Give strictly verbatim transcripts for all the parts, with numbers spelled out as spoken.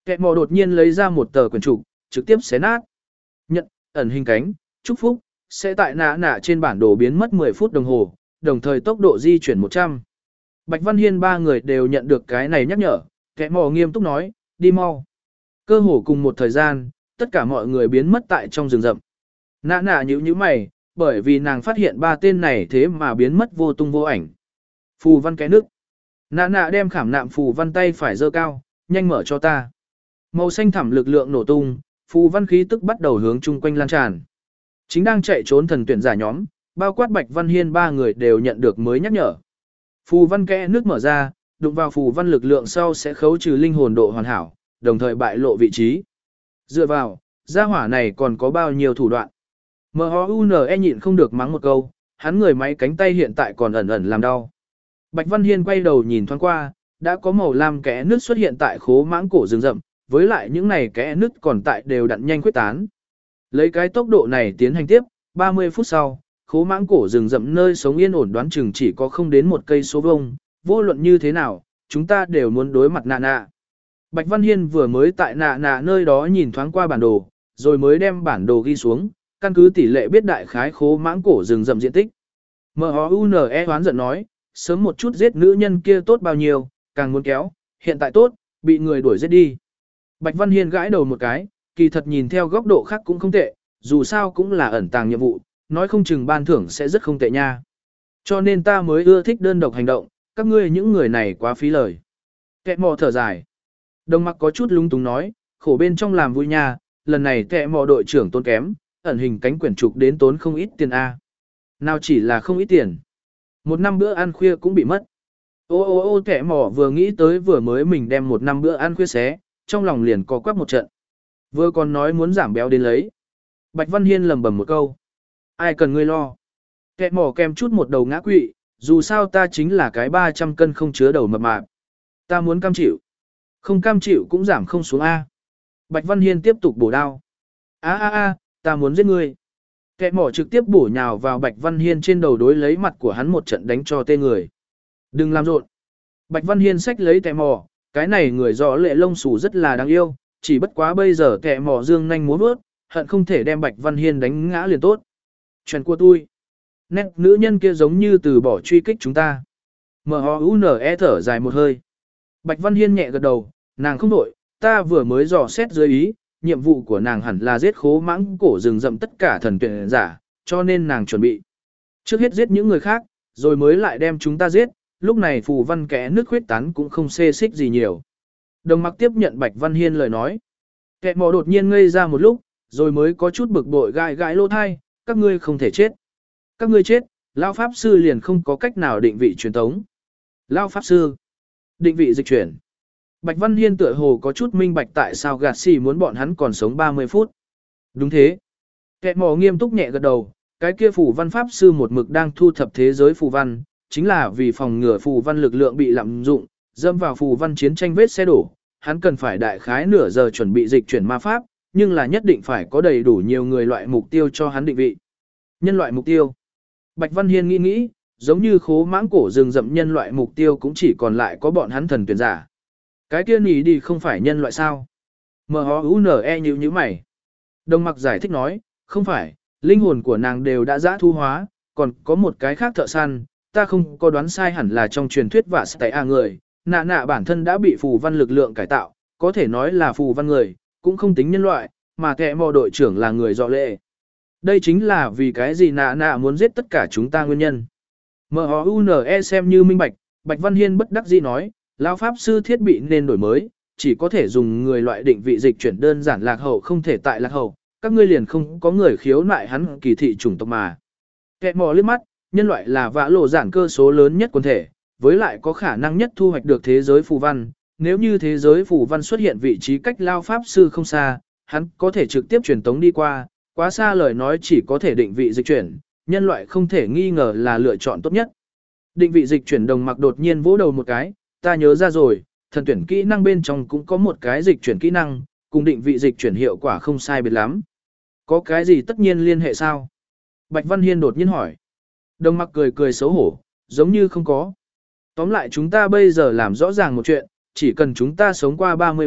Kẹt mò đột nhiên lấy ra một tờ quyển trục, trực tiếp xé nát. Nhận, ẩn hình cánh, chúc phúc, sẽ tại nạ nạ trên bản đồ biến mất mười phút đồng hồ, đồng thời tốc độ di chuyển một trăm. Bạch Văn Hiên ba người đều nhận được cái này nhắc nhở, kẹt mò nghiêm túc nói, đi mau. Cơ hồ cùng một thời gian, tất cả mọi người biến mất tại trong rừng rậm. Nạ nạ nhíu nhíu mày, bởi vì nàng phát hiện ba tên này thế mà biến mất vô tung vô ảnh. Phù văn cái nước. Nạ nạ đem khảm nạm phù văn tay phải giơ cao, nhanh mở cho ta. Màu xanh thẳm lực lượng nổ tung, phù văn khí tức bắt đầu hướng chung quanh lan tràn. Chính đang chạy trốn thần tuyển giả nhóm, bao quát Bạch Văn Hiên ba người đều nhận được mới nhắc nhở. Phù văn kẽ nước mở ra, đụng vào phù văn lực lượng sau sẽ khấu trừ linh hồn độ hoàn hảo, đồng thời bại lộ vị trí. Dựa vào, gia hỏa này còn có bao nhiêu thủ đoạn. em o u en e nhịn không được mắng một câu, hắn người máy cánh tay hiện tại còn ẩn ẩn làm đau. Bạch Văn Hiên quay đầu nhìn thoáng qua, đã có màu lam kẽ nước xuất hiện tại khố mãng cổ rừng rậm, với lại những này kẽ nước còn tại đều đặn nhanh quyết tán. Lấy cái tốc độ này tiến hành tiếp, ba mươi phút sau, khố mãng cổ rừng rậm nơi sống yên ổn đoán chừng chỉ có không đến một cây số vuông, vô luận như thế nào, chúng ta đều muốn đối mặt nạ nạ. Bạch Văn Hiên vừa mới tại nạ nạ nơi đó nhìn thoáng qua bản đồ, rồi mới đem bản đồ ghi xuống, căn cứ tỷ lệ biết đại khái khố mãng cổ rừng rậm diện tích. em o u en e hoán giận nói, sớm một chút giết nữ nhân kia tốt bao nhiêu, càng muốn kéo, hiện tại tốt, bị người đuổi giết đi. Bạch Văn Hiên gãi đầu một cái, kỳ thật nhìn theo góc độ khác cũng không tệ, dù sao cũng là ẩn tàng nhiệm vụ, nói không chừng ban thưởng sẽ rất không tệ nha. Cho nên ta mới ưa thích đơn độc hành động, các ngươi những người này quá phí lời. Kẹ mò thở dài. Đồng mặc có chút lung túng nói, khổ bên trong làm vui nha, lần này kẹ mò đội trưởng tốn kém, ẩn hình cánh quyển trục đến tốn không ít tiền A. Nào chỉ là không ít tiền. Một năm bữa ăn khuya cũng bị mất. Ô ô ô kẹ mò vừa nghĩ tới vừa mới mình đem một năm bữa ăn khuya xé, trong lòng liền có quắc một trận. Vừa còn nói muốn giảm béo đến lấy. Bạch Văn Hiên lầm bầm một câu. Ai cần ngươi lo. Kẹ mỏ kem chút một đầu ngã quỵ, dù sao ta chính là cái ba trăm cân không chứa đầu mập mạp. Ta muốn cam chịu. Không cam chịu cũng giảm không xuống A. Bạch Văn Hiên tiếp tục bổ đao. A a a, ta muốn giết ngươi. Kẹ mỏ trực tiếp bổ nhào vào Bạch Văn Hiên trên đầu đối lấy mặt của hắn một trận đánh cho tê người. Đừng làm rộn. Bạch Văn Hiên xách lấy kẹ mỏ, cái này người rõ lệ lông xù rất là đáng yêu, chỉ bất quá bây giờ kẹ mỏ dương nhanh múa vớt, hận không thể đem Bạch Văn Hiên đánh ngã liền tốt. Chuyện của tôi. Nét nữ nhân kia giống như từ bỏ truy kích chúng ta. em o u en e thở dài một hơi. Bạch Văn Hiên nhẹ gật đầu, nàng không đổi, ta vừa mới dò xét dưới ý, nhiệm vụ của nàng hẳn là giết khố mãng cổ rừng rậm tất cả thần tuyển giả, cho nên nàng chuẩn bị. Trước hết giết những người khác, rồi mới lại đem chúng ta giết, lúc này phù văn kẽ nước khuyết tán cũng không xê xích gì nhiều. Đồng mặc tiếp nhận Bạch Văn Hiên lời nói. Kẻ mò đột nhiên ngây ra một lúc, rồi mới có chút bực bội gai gai lỗ thai, các ngươi không thể chết. Các ngươi chết, Lão Pháp Sư liền không có cách nào định vị truyền tống. Lão Pháp Sư, định vị dịch chuyển. Bạch Văn Hiên tựa hồ có chút minh bạch tại sao gạt xì muốn bọn hắn còn sống ba mươi phút. Đúng thế. Kẻ mò nghiêm túc nhẹ gật đầu, cái kia phù văn Pháp Sư một mực đang thu thập thế giới phù văn, chính là vì phòng ngừa phù văn lực lượng bị lạm dụng, dâm vào phù văn chiến tranh vết xe đổ, hắn cần phải đại khái nửa giờ chuẩn bị dịch chuyển ma pháp, nhưng là nhất định phải có đầy đủ nhiều người loại mục tiêu cho hắn định vị. Nhân loại mục tiêu. Bạch Văn Hiên nghĩ nghĩ, giống như khố mãng cổ rừng rậm nhân loại mục tiêu cũng chỉ còn lại có bọn hắn thần tuyển giả. Cái kia nhỉ đi không phải nhân loại sao? em o u en e nhíu nhíu mày. Đồng mặc giải thích nói, không phải, linh hồn của nàng đều đã giã thu hóa, còn có một cái khác thợ săn, ta không có đoán sai hẳn là trong truyền thuyết và Stay A người, nạ nạ bản thân đã bị phù văn lực lượng cải tạo, có thể nói là phù văn người, cũng không tính nhân loại, mà kẻ mò đội trưởng là người dọ lệ. Đây chính là vì cái gì nạ nạ muốn giết tất cả chúng ta nguyên nhân. em o u en e xem như minh bạch, Bạch Văn Hiên bất đắc dĩ nói, Lão Pháp Sư thiết bị nên đổi mới, chỉ có thể dùng người loại định vị dịch chuyển đơn giản lạc hậu không thể tại lạc hậu, các ngươi liền không có người khiếu nại hắn kỳ thị chủng tộc mà. Kẻ mò liếc mắt, nhân loại là vã lộ giản cơ số lớn nhất quần thể, với lại có khả năng nhất thu hoạch được thế giới phù văn. Nếu như thế giới phù văn xuất hiện vị trí cách Lao Pháp Sư không xa, hắn có thể trực tiếp truyền tống đi qua, quá xa lời nói chỉ có thể định vị dịch chuyển, nhân loại không thể nghi ngờ là lựa chọn tốt nhất. Định vị dịch chuyển đồng mặc đột nhiên vỗ đầu một cái, ta nhớ ra rồi, thần tuyển kỹ năng bên trong cũng có một cái dịch chuyển kỹ năng, cùng định vị dịch chuyển hiệu quả không sai biệt lắm. Có cái gì tất nhiên liên hệ sao? Bạch Văn Hiên đột nhiên hỏi. Đồng mặc cười cười xấu hổ, giống như không có. Tóm lại chúng ta bây giờ làm rõ ràng một chuyện, chỉ cần chúng ta sống qua ba mươi phút,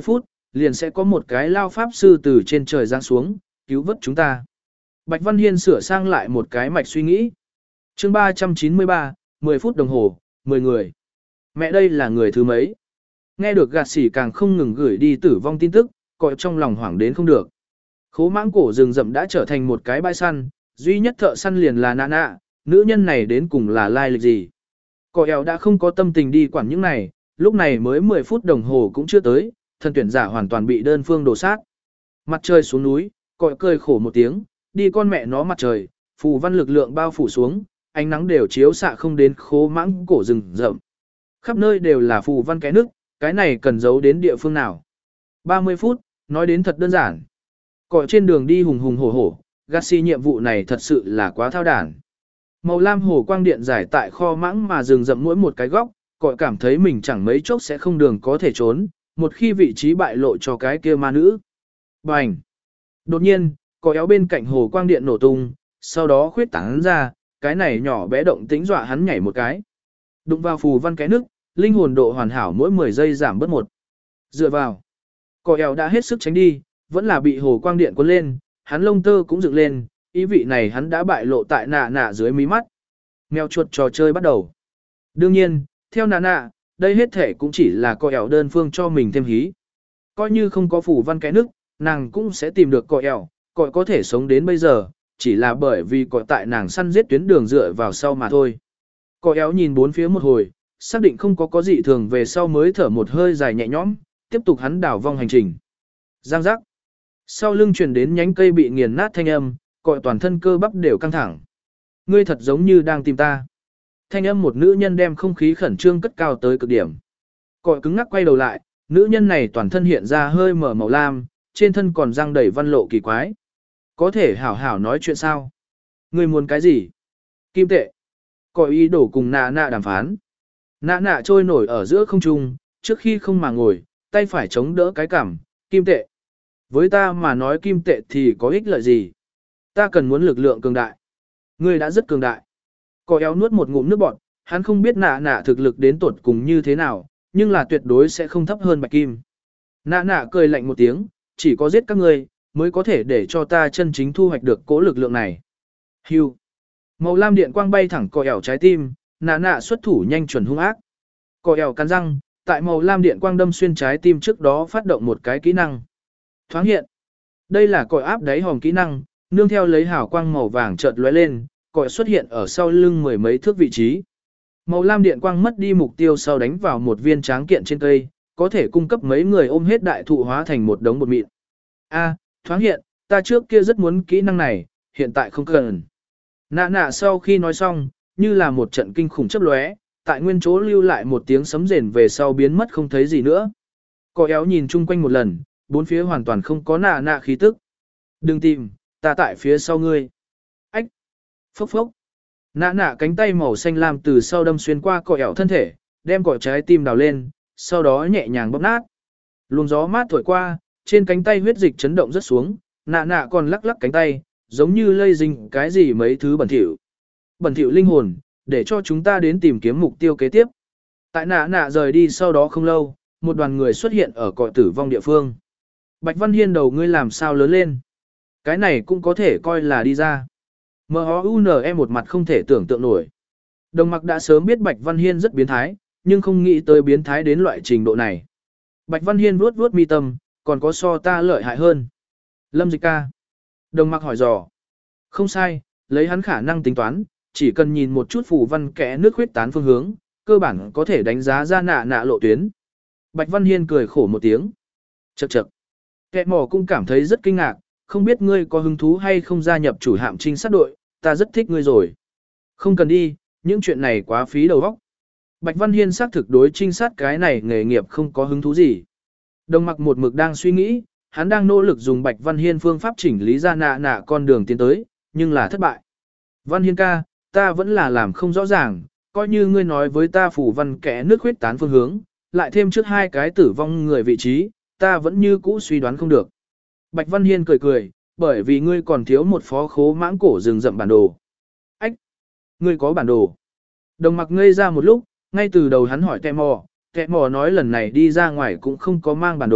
liền sẽ có một cái lao pháp sư từ trên trời giáng xuống, cứu vớt chúng ta. Bạch Văn Hiên sửa sang lại một cái mạch suy nghĩ. chương ba trăm chín mươi ba, mười phút đồng hồ, mười người. Mẹ đây là người thứ mấy? Nghe được gạt xỉ càng không ngừng gửi đi tử vong tin tức, cõi trong lòng hoảng đến không được. Khố mãng cổ rừng rậm đã trở thành một cái bãi săn, duy nhất thợ săn liền là nạ nạ, nữ nhân này đến cùng là lai lịch gì. Cõi eo đã không có tâm tình đi quản những này, lúc này mới mười phút đồng hồ cũng chưa tới, thần tuyển giả hoàn toàn bị đơn phương đổ sát. Mặt trời xuống núi, cõi cười khổ một tiếng, đi con mẹ nó mặt trời, phù văn lực lượng bao phủ xuống, ánh nắng đều chiếu xạ không đến khố mãng cổ rừng rậm. Khắp nơi đều là phù văn cái nước, cái này cần giấu đến địa phương nào. ba mươi phút, nói đến thật đơn giản. Cõi trên đường đi hùng hùng hổ hổ, Garcia nhiệm vụ này thật sự là quá thao đản. Màu lam hồ quang điện giải tại kho mãng mà rừng rậm mỗi một cái góc, cõi cảm thấy mình chẳng mấy chốc sẽ không đường có thể trốn, một khi vị trí bại lộ cho cái kia ma nữ. Bành! Đột nhiên, cõi éo bên cạnh hồ quang điện nổ tung, sau đó khuyết tán ra, cái này nhỏ bé động tĩnh dọa hắn nhảy một cái. Đụng vào phù văn cái nước, linh hồn độ hoàn hảo mỗi mười giây giảm bớt một. Dựa vào. Cõi éo đã hết sức tránh đi, vẫn là bị hồ quang điện cuốn lên, hắn lông tơ cũng dựng lên, ý vị này hắn đã bại lộ tại nạ nạ dưới mí mắt. Mèo chuột trò chơi bắt đầu. Đương nhiên, theo nạ nạ, đây hết thể cũng chỉ là cõi éo đơn phương cho mình thêm hí. Coi như không có phù văn cái nước, nàng cũng sẽ tìm được cõi éo, cõi có thể sống đến bây giờ, chỉ là bởi vì cõi tại nàng săn giết tuyến đường dựa vào sau mà thôi. Cõi éo nhìn bốn phía một hồi, xác định không có có gì thường về sau mới thở một hơi dài nhẹ nhõm, tiếp tục hắn đảo vong hành trình. Giang giác. Sau lưng truyền đến nhánh cây bị nghiền nát thanh âm, cõi toàn thân cơ bắp đều căng thẳng. Ngươi thật giống như đang tìm ta. Thanh âm một nữ nhân đem không khí khẩn trương cất cao tới cực điểm. Cõi cứng ngắc quay đầu lại, nữ nhân này toàn thân hiện ra hơi mở màu lam, trên thân còn răng đầy văn lộ kỳ quái. Có thể hảo hảo nói chuyện sao? Ngươi muốn cái gì? Kim tệ. Cõi ý đồ cùng nạ nạ đàm phán. Nạ nạ trôi nổi ở giữa không trung, trước khi không mà ngồi, tay phải chống đỡ cái cằm, kim tệ. Với ta mà nói kim tệ thì có ích lợi gì? Ta cần muốn lực lượng cường đại. Ngươi đã rất cường đại. Cõi éo nuốt một ngụm nước bọt, hắn không biết nạ nạ thực lực đến tột cùng như thế nào, nhưng là tuyệt đối sẽ không thấp hơn bạch kim. Nạ nạ cười lạnh một tiếng, chỉ có giết các ngươi mới có thể để cho ta chân chính thu hoạch được cỗ lực lượng này. Hưu. Màu lam điện quang bay thẳng cõi éo trái tim, nạ nạ xuất thủ nhanh chuẩn hung ác. Cõi éo cắn răng, tại màu lam điện quang đâm xuyên trái tim trước đó phát động một cái kỹ năng. Thoáng hiện. Đây là cõi áp đáy hòm kỹ năng, nương theo lấy hào quang màu vàng chợt lóe lên, cõi xuất hiện ở sau lưng mười mấy thước vị trí. Màu lam điện quang mất đi mục tiêu sau đánh vào một viên tráng kiện trên cây, có thể cung cấp mấy người ôm hết đại thụ hóa thành một đống bột mịn. A, thoáng hiện, ta trước kia rất muốn kỹ năng này, hiện tại không cần. Nạ nạ sau khi nói xong, như là một trận kinh khủng chớp lóe, tại nguyên chỗ lưu lại một tiếng sấm rền về sau biến mất không thấy gì nữa. Cõi éo nhìn chung quanh một lần, bốn phía hoàn toàn không có nạ nạ khí tức. Đừng tìm, ta tại phía sau ngươi. Ách. Phốc phốc. Nạ nạ cánh tay màu xanh lam từ sau đâm xuyên qua cõi éo thân thể, đem cõi trái tim đào lên, sau đó nhẹ nhàng bóp nát. Luồng gió mát thổi qua, trên cánh tay huyết dịch chấn động rất xuống, nạ nạ còn lắc lắc cánh tay, giống như lây dính cái gì mấy thứ bẩn thỉu. Bẩn thỉu linh hồn, để cho chúng ta đến tìm kiếm mục tiêu kế tiếp. Tại nạ nạ rời đi sau đó không lâu, một đoàn người xuất hiện ở cõi tử vong địa phương. Bạch Văn Hiên đầu ngươi làm sao lớn lên? Cái này cũng có thể coi là đi ra. em o u en e một mặt không thể tưởng tượng nổi. Đồng mặc đã sớm biết Bạch Văn Hiên rất biến thái, nhưng không nghĩ tới biến thái đến loại trình độ này. Bạch Văn Hiên vuốt vuốt mi tâm, còn có so ta lợi hại hơn. Lâm Dịch ca. Đồng mặc hỏi dò. Không sai, lấy hắn khả năng tính toán, chỉ cần nhìn một chút phù văn kẽ nước huyết tán phương hướng, cơ bản có thể đánh giá ra nạ nạ lộ tuyến. Bạch Văn Hiên cười khổ một tiếng. Chậc chậc. Kẻ mỏ cũng cảm thấy rất kinh ngạc, không biết ngươi có hứng thú hay không gia nhập chủ hạm trinh sát đội, ta rất thích ngươi rồi. Không cần đi, những chuyện này quá phí đầu óc. Bạch Văn Hiên xác thực đối trinh sát cái này nghề nghiệp không có hứng thú gì. Đồng mặc một mực đang suy nghĩ, hắn đang nỗ lực dùng Bạch Văn Hiên phương pháp chỉnh lý ra nạ nạ con đường tiến tới, nhưng là thất bại. Văn Hiên ca, ta vẫn là làm không rõ ràng, coi như ngươi nói với ta phủ văn kẽ nước huyết tán phương hướng, lại thêm trước hai cái tử vong người vị trí, ta vẫn như cũ suy đoán không được. Bạch Văn Hiên cười cười, bởi vì ngươi còn thiếu một phó khố mãng cổ rừng rậm bản đồ. Ách! Ngươi có bản đồ. Đồng mặc ngây ra một lúc, ngay từ đầu hắn hỏi kẹ mò, kẹ mò nói lần này đi ra ngoài cũng không có mang bản đồ,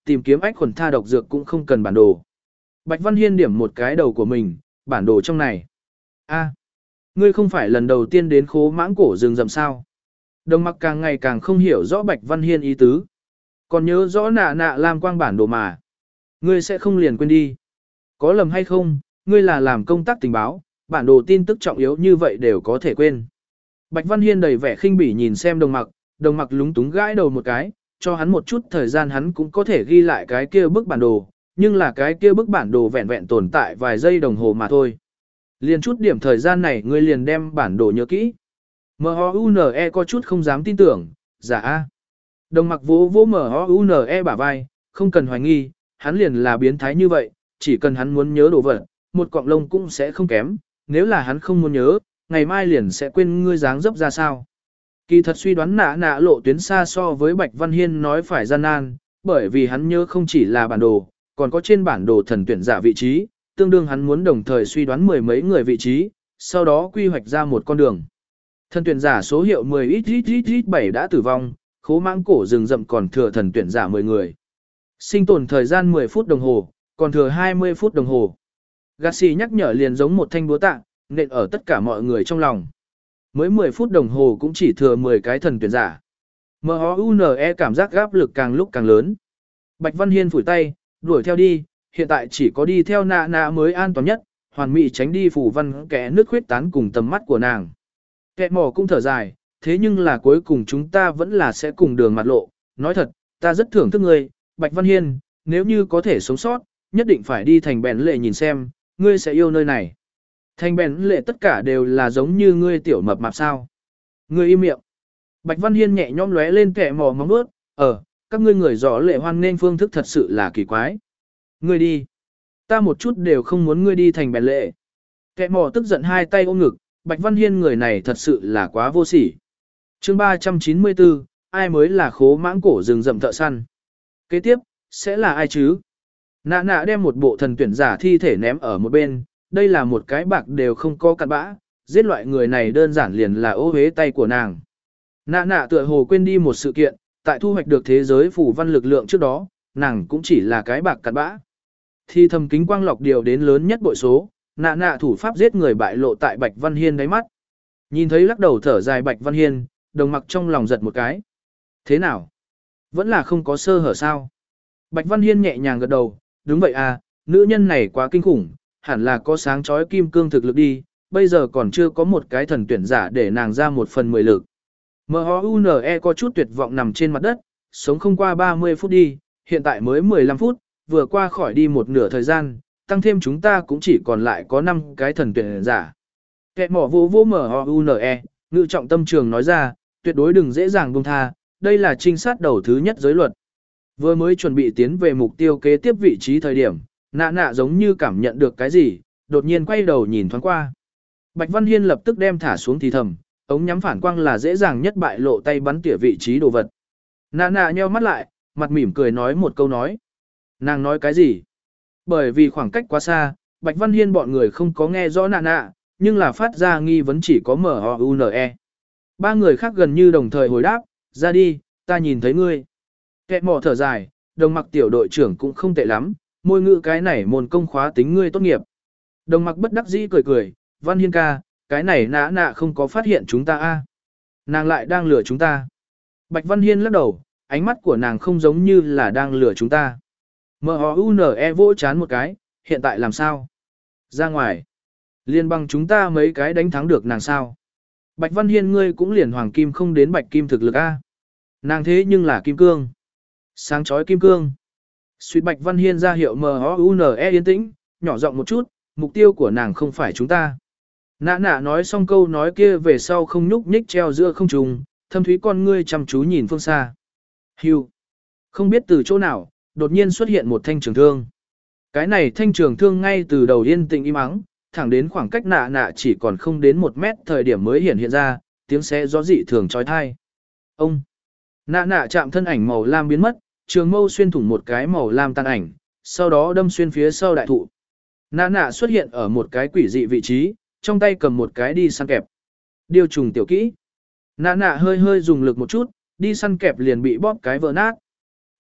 tìm kiếm ách khuẩn tha độc dược cũng không cần bản đồ. Bạch Văn Hiên điểm một cái đầu của mình, bản đồ trong này. A, ngươi không phải lần đầu tiên đến khố mãng cổ rừng rậm sao? Đồng mặc càng ngày càng không hiểu rõ Bạch Văn Hiên ý tứ. Còn nhớ rõ nạ nạ làm quang bản đồ mà. Ngươi sẽ không liền quên đi. Có lầm hay không, ngươi là làm công tác tình báo, bản đồ tin tức trọng yếu như vậy đều có thể quên. Bạch Văn Hiên đầy vẻ khinh bỉ nhìn xem đồng mặc, đồng mặc lúng túng gãi đầu một cái, cho hắn một chút thời gian hắn cũng có thể ghi lại cái kia bức bản đồ, nhưng là cái kia bức bản đồ vẹn vẹn tồn tại vài giây đồng hồ mà thôi. Liền chút điểm thời gian này ngươi liền đem bản đồ nhớ kỹ. em o u en e có chút không dám tin tưởng, giả a. Đồng mặc vỗ vỗ em o u en e bả vai, không cần hoài nghi, hắn liền là biến thái như vậy, chỉ cần hắn muốn nhớ đồ vật, một cọng lông cũng sẽ không kém, nếu là hắn không muốn nhớ, ngày mai liền sẽ quên ngươi dáng dấp ra sao. Kỳ thật suy đoán nạ nạ lộ tuyến xa so với Bạch Văn Hiên nói phải gian nan, bởi vì hắn nhớ không chỉ là bản đồ, còn có trên bản đồ thần tuyển giả vị trí, tương đương hắn muốn đồng thời suy đoán mười mấy người vị trí, sau đó quy hoạch ra một con đường. Thần tuyển giả số hiệu mười ít ít ít ít bảy đã tử vong, khố mãng cổ rừng rậm còn thừa thần tuyển giả mười người. Sinh tồn thời gian mười phút đồng hồ, còn thừa hai mươi phút đồng hồ. Garcia nhắc nhở liền giống một thanh búa tạ, nện ở tất cả mọi người trong lòng. Mới mười phút đồng hồ cũng chỉ thừa mười cái thần tuyển giả. em o u en e cảm giác áp lực càng lúc càng lớn. Bạch Văn Hiên phủi tay, đuổi theo đi, hiện tại chỉ có đi theo nạ nạ mới an toàn nhất, hoàn mỹ tránh đi phủ văn kẻ nước khuyết tán cùng tầm mắt của nàng. Kẻ mỏ cũng thở dài, thế nhưng là cuối cùng chúng ta vẫn là sẽ cùng đường mặt lộ. Nói thật, ta rất thưởng thức ngươi, Bạch Văn Hiên, nếu như có thể sống sót, nhất định phải đi thành bèn lệ nhìn xem, ngươi sẽ yêu nơi này. Thành bèn lệ tất cả đều là giống như ngươi tiểu mập mạp sao. Ngươi im miệng. Bạch Văn Hiên nhẹ nhõm lóe lên kẻ mỏ móng vuốt, ờ, các ngươi người rõ lệ hoan nên phương thức thật sự là kỳ quái. Ngươi đi. Ta một chút đều không muốn ngươi đi thành bèn lệ. Kẻ mỏ tức giận hai tay ôm ngực, Bạch Văn Hiên người này thật sự là quá vô sỉ. Chương ba trăm chín mươi tư, ai mới là khố mãng cổ rừng rậm thợ săn. Kế tiếp, sẽ là ai chứ? Nạ nạ đem một bộ thần tuyển giả thi thể ném ở một bên, đây là một cái bạc đều không có cặn bã, giết loại người này đơn giản liền là ô hế tay của nàng. Nạ nạ tựa hồ quên đi một sự kiện, tại thu hoạch được thế giới phủ văn lực lượng trước đó, nàng cũng chỉ là cái bạc cặn bã. Thi thầm kính quang lọc điều đến lớn nhất bội số, nạ nạ thủ pháp giết người bại lộ tại Bạch Văn Hiên đáy mắt. Nhìn thấy lắc đầu thở dài Bạch Văn Hiên, đồng mặc trong lòng giật một cái. Thế nào? Vẫn là không có sơ hở sao? Bạch Văn Hiên nhẹ nhàng gật đầu, đúng vậy à, nữ nhân này quá kinh khủng, hẳn là có sáng chói kim cương thực lực đi, bây giờ còn chưa có một cái thần tuyển giả để nàng ra một phần mười lực. em o u en e có chút tuyệt vọng nằm trên mặt đất, sống không qua ba mươi phút đi, hiện tại mới mười lăm phút, vừa qua khỏi đi một nửa thời gian, tăng thêm chúng ta cũng chỉ còn lại có năm cái thần tuyển giả. Kẻ mỏ vô vô em o u en e, ngự trọng tâm trường nói ra, tuyệt đối đừng dễ dàng buông tha, đây là trinh sát đầu thứ nhất giới luật. Vừa mới chuẩn bị tiến về mục tiêu kế tiếp vị trí thời điểm, nạ nạ giống như cảm nhận được cái gì, đột nhiên quay đầu nhìn thoáng qua. Bạch Văn Hiên lập tức đem thả xuống thì thầm, ống nhắm phản quang là dễ dàng nhất bại lộ tay bắn tỉa vị trí đồ vật. Nạ nạ nheo mắt lại, mặt mỉm cười nói một câu nói. Nàng nói cái gì? Bởi vì khoảng cách quá xa, Bạch Văn Hiên bọn người không có nghe rõ nạ nạ, nhưng là phát ra nghi vấn chỉ có em o u en e. Ba người khác gần như đồng thời hồi đáp, ra đi, ta nhìn thấy ngươi. Kẻ mỏ thở dài, đồng mặc tiểu đội trưởng cũng không tệ lắm, môi ngữ cái này môn công khóa tính ngươi tốt nghiệp. Đồng mặc bất đắc dĩ cười cười, Văn Hiên ca, cái này nã nạ không có phát hiện chúng ta a, nàng lại đang lừa chúng ta. Bạch Văn Hiên lắc đầu, ánh mắt của nàng không giống như là đang lừa chúng ta. em o u en e vỗ chán một cái, hiện tại làm sao? Ra ngoài. Liên bằng chúng ta mấy cái đánh thắng được nàng sao? Bạch Văn Hiên ngươi cũng liền hoàng kim không đến bạch kim thực lực a. Nàng thế nhưng là kim cương. Sáng chói kim cương. Suýt Bạch Văn Hiên ra hiệu em o u en e yên tĩnh, nhỏ giọng một chút, mục tiêu của nàng không phải chúng ta. Nạ nạ nói xong câu nói kia về sau không nhúc nhích treo giữa không trung, thâm thúy con ngươi chăm chú nhìn phương xa. Hưu. Không biết từ chỗ nào, đột nhiên xuất hiện một thanh trường thương. Cái này thanh trường thương ngay từ đầu yên tĩnh im ắng, thẳng đến khoảng cách nạ nạ chỉ còn không đến một mét thời điểm mới hiện hiện ra, tiếng xé gió dị thường trói thai. Ông. Nạ nạ chạm thân ảnh màu lam biến mất, trường mâu xuyên thủng một cái màu lam tan ảnh, sau đó đâm xuyên phía sau đại thụ. Nạ nạ xuất hiện ở một cái quỷ dị vị trí, trong tay cầm một cái đi săn kẹp. Điều trùng tiểu kỹ. Nạ nạ hơi hơi dùng lực một chút, đi săn kẹp liền bị bóp cái vỡ nát.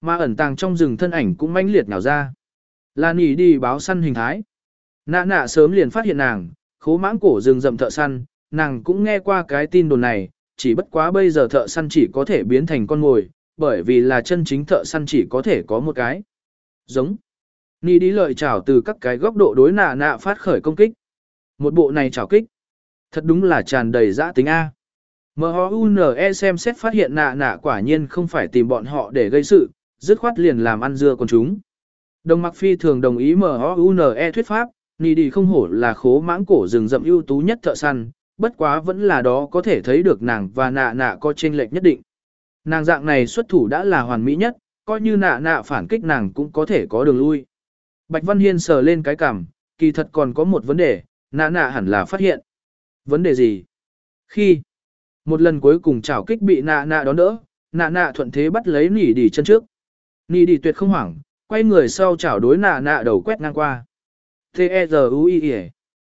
Mà ẩn tàng trong rừng thân ảnh cũng mãnh liệt nhào ra. Là nỉ đi báo săn hình thái. Nạ nạ sớm liền phát hiện nàng, khố mãng cổ rừng rậm thợ săn, nàng cũng nghe qua cái tin đồn này, chỉ bất quá bây giờ thợ săn chỉ có thể biến thành con mồi, bởi vì là chân chính thợ săn chỉ có thể có một cái. Giống. Nỉ đi lợi chảo từ các cái góc độ đối nạ nạ phát khởi công kích. Một bộ này chảo kích. Thật đúng là tràn đầy dã tính A. em o u en e xem xét phát hiện nạ nạ quả nhiên không phải tìm bọn họ để gây sự, dứt khoát liền làm ăn dưa con chúng. Đồng Mặc Phi thường đồng ý em o u en e thuyết pháp, nỉ đi không hổ là khố mãng cổ rừng rậm ưu tú nhất thợ săn, bất quá vẫn là đó có thể thấy được nàng và nạ nạ có chênh lệch nhất định. Nàng dạng này xuất thủ đã là hoàn mỹ nhất, coi như nạ nạ phản kích nàng cũng có thể có đường lui. Bạch Văn Hiên sờ lên cái cằm, kỳ thật còn có một vấn đề, nạ nạ hẳn là phát hiện. Vấn đề gì? Khi một lần cuối cùng chảo kích bị nạ nạ đón đỡ, nạ nạ thuận thế bắt lấy nỉ đi chân trước. Nỉ đi tuyệt không hoảng, quay người sau chảo đối nạ nạ đầu quét ngang qua. T-E-Z-U-I-E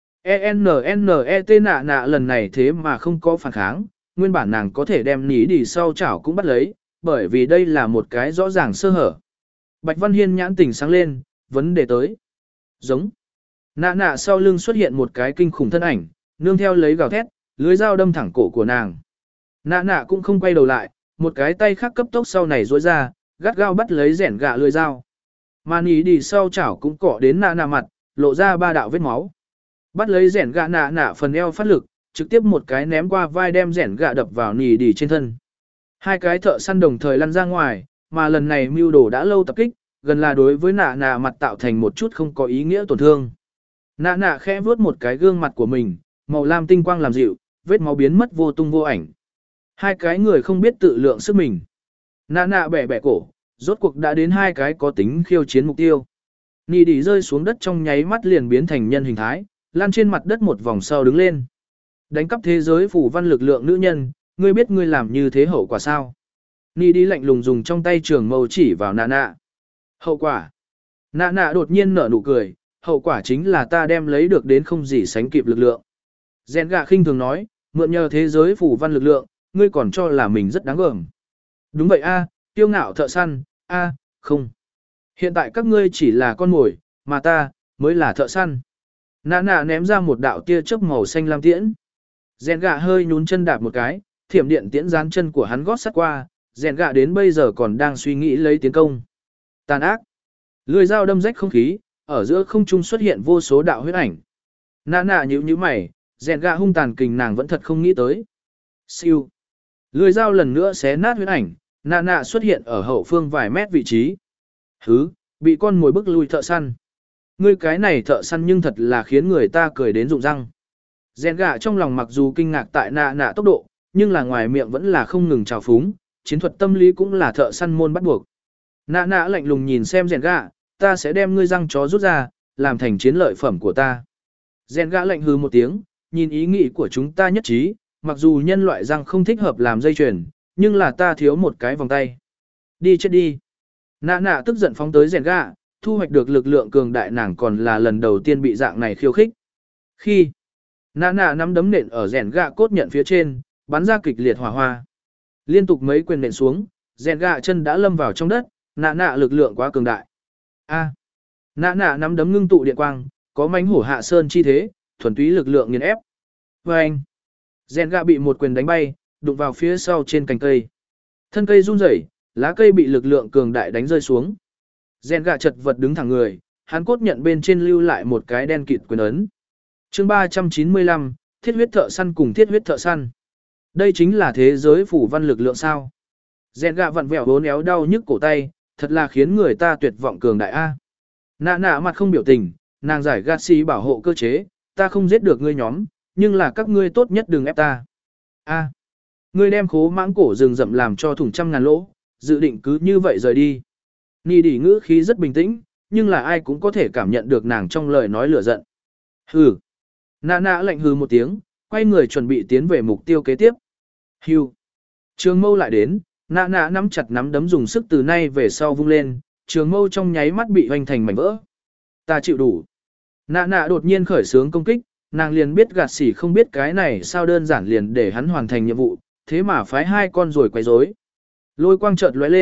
E-N-N-E-T nạ nạ lần này thế mà không có phản kháng, nguyên bản nàng có thể đem nỉ đi sau chảo cũng bắt lấy, bởi vì đây là một cái rõ ràng sơ hở. Bạch Văn Hiên nhãn tỉnh sáng lên, vấn đề tới. Giống. Nạ nạ sau lưng xuất hiện một cái kinh khủng thân ảnh, nương theo lấy gào thét, lưới dao đâm thẳng cổ của nàng. Nạ nạ cũng không quay đầu lại, một cái tay khác cấp tốc sau này duỗi ra, gắt gao bắt lấy rẻn gạ lưới dao. Mà nỉ đi sau chảo cũng cọ đến nạ nạ mặt, lộ ra ba đạo vết máu. Bắt lấy rẻn gạ nạ nạ phần eo phát lực, trực tiếp một cái ném qua vai đem rẻn gạ đập vào nỉ đi trên thân. Hai cái thợ săn đồng thời lăn ra ngoài, mà lần này mưu đồ đã lâu tập kích, gần là đối với nạ nạ mặt tạo thành một chút không có ý nghĩa tổn thương. Nạ nạ khẽ vuốt một cái gương mặt của mình, màu lam tinh quang làm dịu, vết máu biến mất vô tung vô ảnh. Hai cái người không biết tự lượng sức mình. Nạ nạ bẻ bẻ cổ, rốt cuộc đã đến hai cái có tính khiêu chiến mục tiêu. Nỉ đi rơi xuống đất trong nháy mắt liền biến thành nhân hình thái, lăn trên mặt đất một vòng sau đứng lên. Đánh cắp thế giới phủ văn lực lượng nữ nhân, ngươi biết ngươi làm như thế hậu quả sao? Nỉ đi lạnh lùng dùng trong tay trường mâu chỉ vào nạ nạ. Hậu quả? Nạ nạ đột nhiên nở nụ cười, hậu quả chính là ta đem lấy được đến không gì sánh kịp lực lượng. Rèn gạ khinh thường nói, mượn nhờ thế giới phủ văn lực lượng, ngươi còn cho là mình rất đáng gờm. Đúng vậy a, tiêu ngạo thợ săn, a, không. Hiện tại các ngươi chỉ là con mồi, mà ta, mới là thợ săn. Nạ nạ ném ra một đạo tia chớp màu xanh lam tiễn. Rèn gạ hơi nhún chân đạp một cái, thiểm điện tiễn dán chân của hắn gót sắt qua, rèn gạ đến bây giờ còn đang suy nghĩ lấy tiến công. Tàn ác. Lưỡi dao đâm rách không khí, ở giữa không trung xuất hiện vô số đạo huyết ảnh. Nạ nạ nhíu nhíu mày, rèn gạ hung tàn kình nàng vẫn thật không nghĩ tới. Siêu. Lưỡi dao lần nữa xé nát huyết ảnh, nạ nạ xuất hiện ở hậu phương vài mét vị trí. Hứ, bị con mồi bức lui thợ săn. Ngươi cái này thợ săn nhưng thật là khiến người ta cười đến rụng răng. Rèn gạ trong lòng mặc dù kinh ngạc tại nạ nạ tốc độ, nhưng là ngoài miệng vẫn là không ngừng trào phúng, chiến thuật tâm lý cũng là thợ săn môn bắt buộc. Nạ nạ lạnh lùng nhìn xem rèn gạ, ta sẽ đem ngươi răng chó rút ra, làm thành chiến lợi phẩm của ta. Rèn gạ lạnh hừ một tiếng, nhìn ý nghĩ của chúng ta nhất trí, mặc dù nhân loại răng không thích hợp làm dây chuyền, nhưng là ta thiếu một cái vòng tay. Đi chết đi. Nạ nạ tức giận phóng tới rèn gạ, thu hoạch được lực lượng cường đại nàng còn là lần đầu tiên bị dạng này khiêu khích. Khi nạ nạ nắm đấm nện ở rèn gạ cốt nhận phía trên, bắn ra kịch liệt hỏa hoa. Liên tục mấy quyền nện xuống, rèn gạ chân đã lâm vào trong đất, nạ nạ lực lượng quá cường đại. A. Nạ nạ nắm đấm ngưng tụ điện quang, có mánh hổ hạ sơn chi thế, thuần túy lực lượng nghiền ép. Và anh. Rèn gạ bị một quyền đánh bay, đụng vào phía sau trên cành cây. Thân cây run rẩy, lá cây bị lực lượng cường đại đánh rơi xuống. Rèn gạ chật vật đứng thẳng người, hắn cốt nhận bên trên lưu lại một cái đen kịt quyền ấn. Chương ba trăm chín mươi lăm, thiết huyết thợ săn cùng thiết huyết thợ săn. Đây chính là thế giới phủ văn lực lượng sao? Rèn gạ vặn vẹo vốn éo đau nhức cổ tay, thật là khiến người ta tuyệt vọng cường đại a. Nạ nạ mặt không biểu tình, nàng giải gạt xì bảo hộ cơ chế, ta không giết được ngươi nhóm, nhưng là các ngươi tốt nhất đừng ép ta. A. Ngươi đem khố mãng cổ rừng rậm làm cho thủng trăm ngàn lỗ, dự định cứ như vậy rời đi. Nỉ đi ngữ khí rất bình tĩnh, nhưng là ai cũng có thể cảm nhận được nàng trong lời nói lửa giận. Hừ. Nạ nạ lạnh hừ một tiếng, quay người chuẩn bị tiến về mục tiêu kế tiếp. Hưu. Trường mâu lại đến, nạ nạ nắm chặt nắm đấm dùng sức từ nay về sau vung lên, trường mâu trong nháy mắt bị hoành thành mảnh vỡ. Ta chịu đủ. Nạ nạ đột nhiên khởi xướng công kích, nàng liền biết gạt xỉ không biết cái này sao đơn giản liền để hắn hoàn thành nhiệm vụ, thế mà phái hai con rồi quấy rối. Lôi quang chợt lóe lên,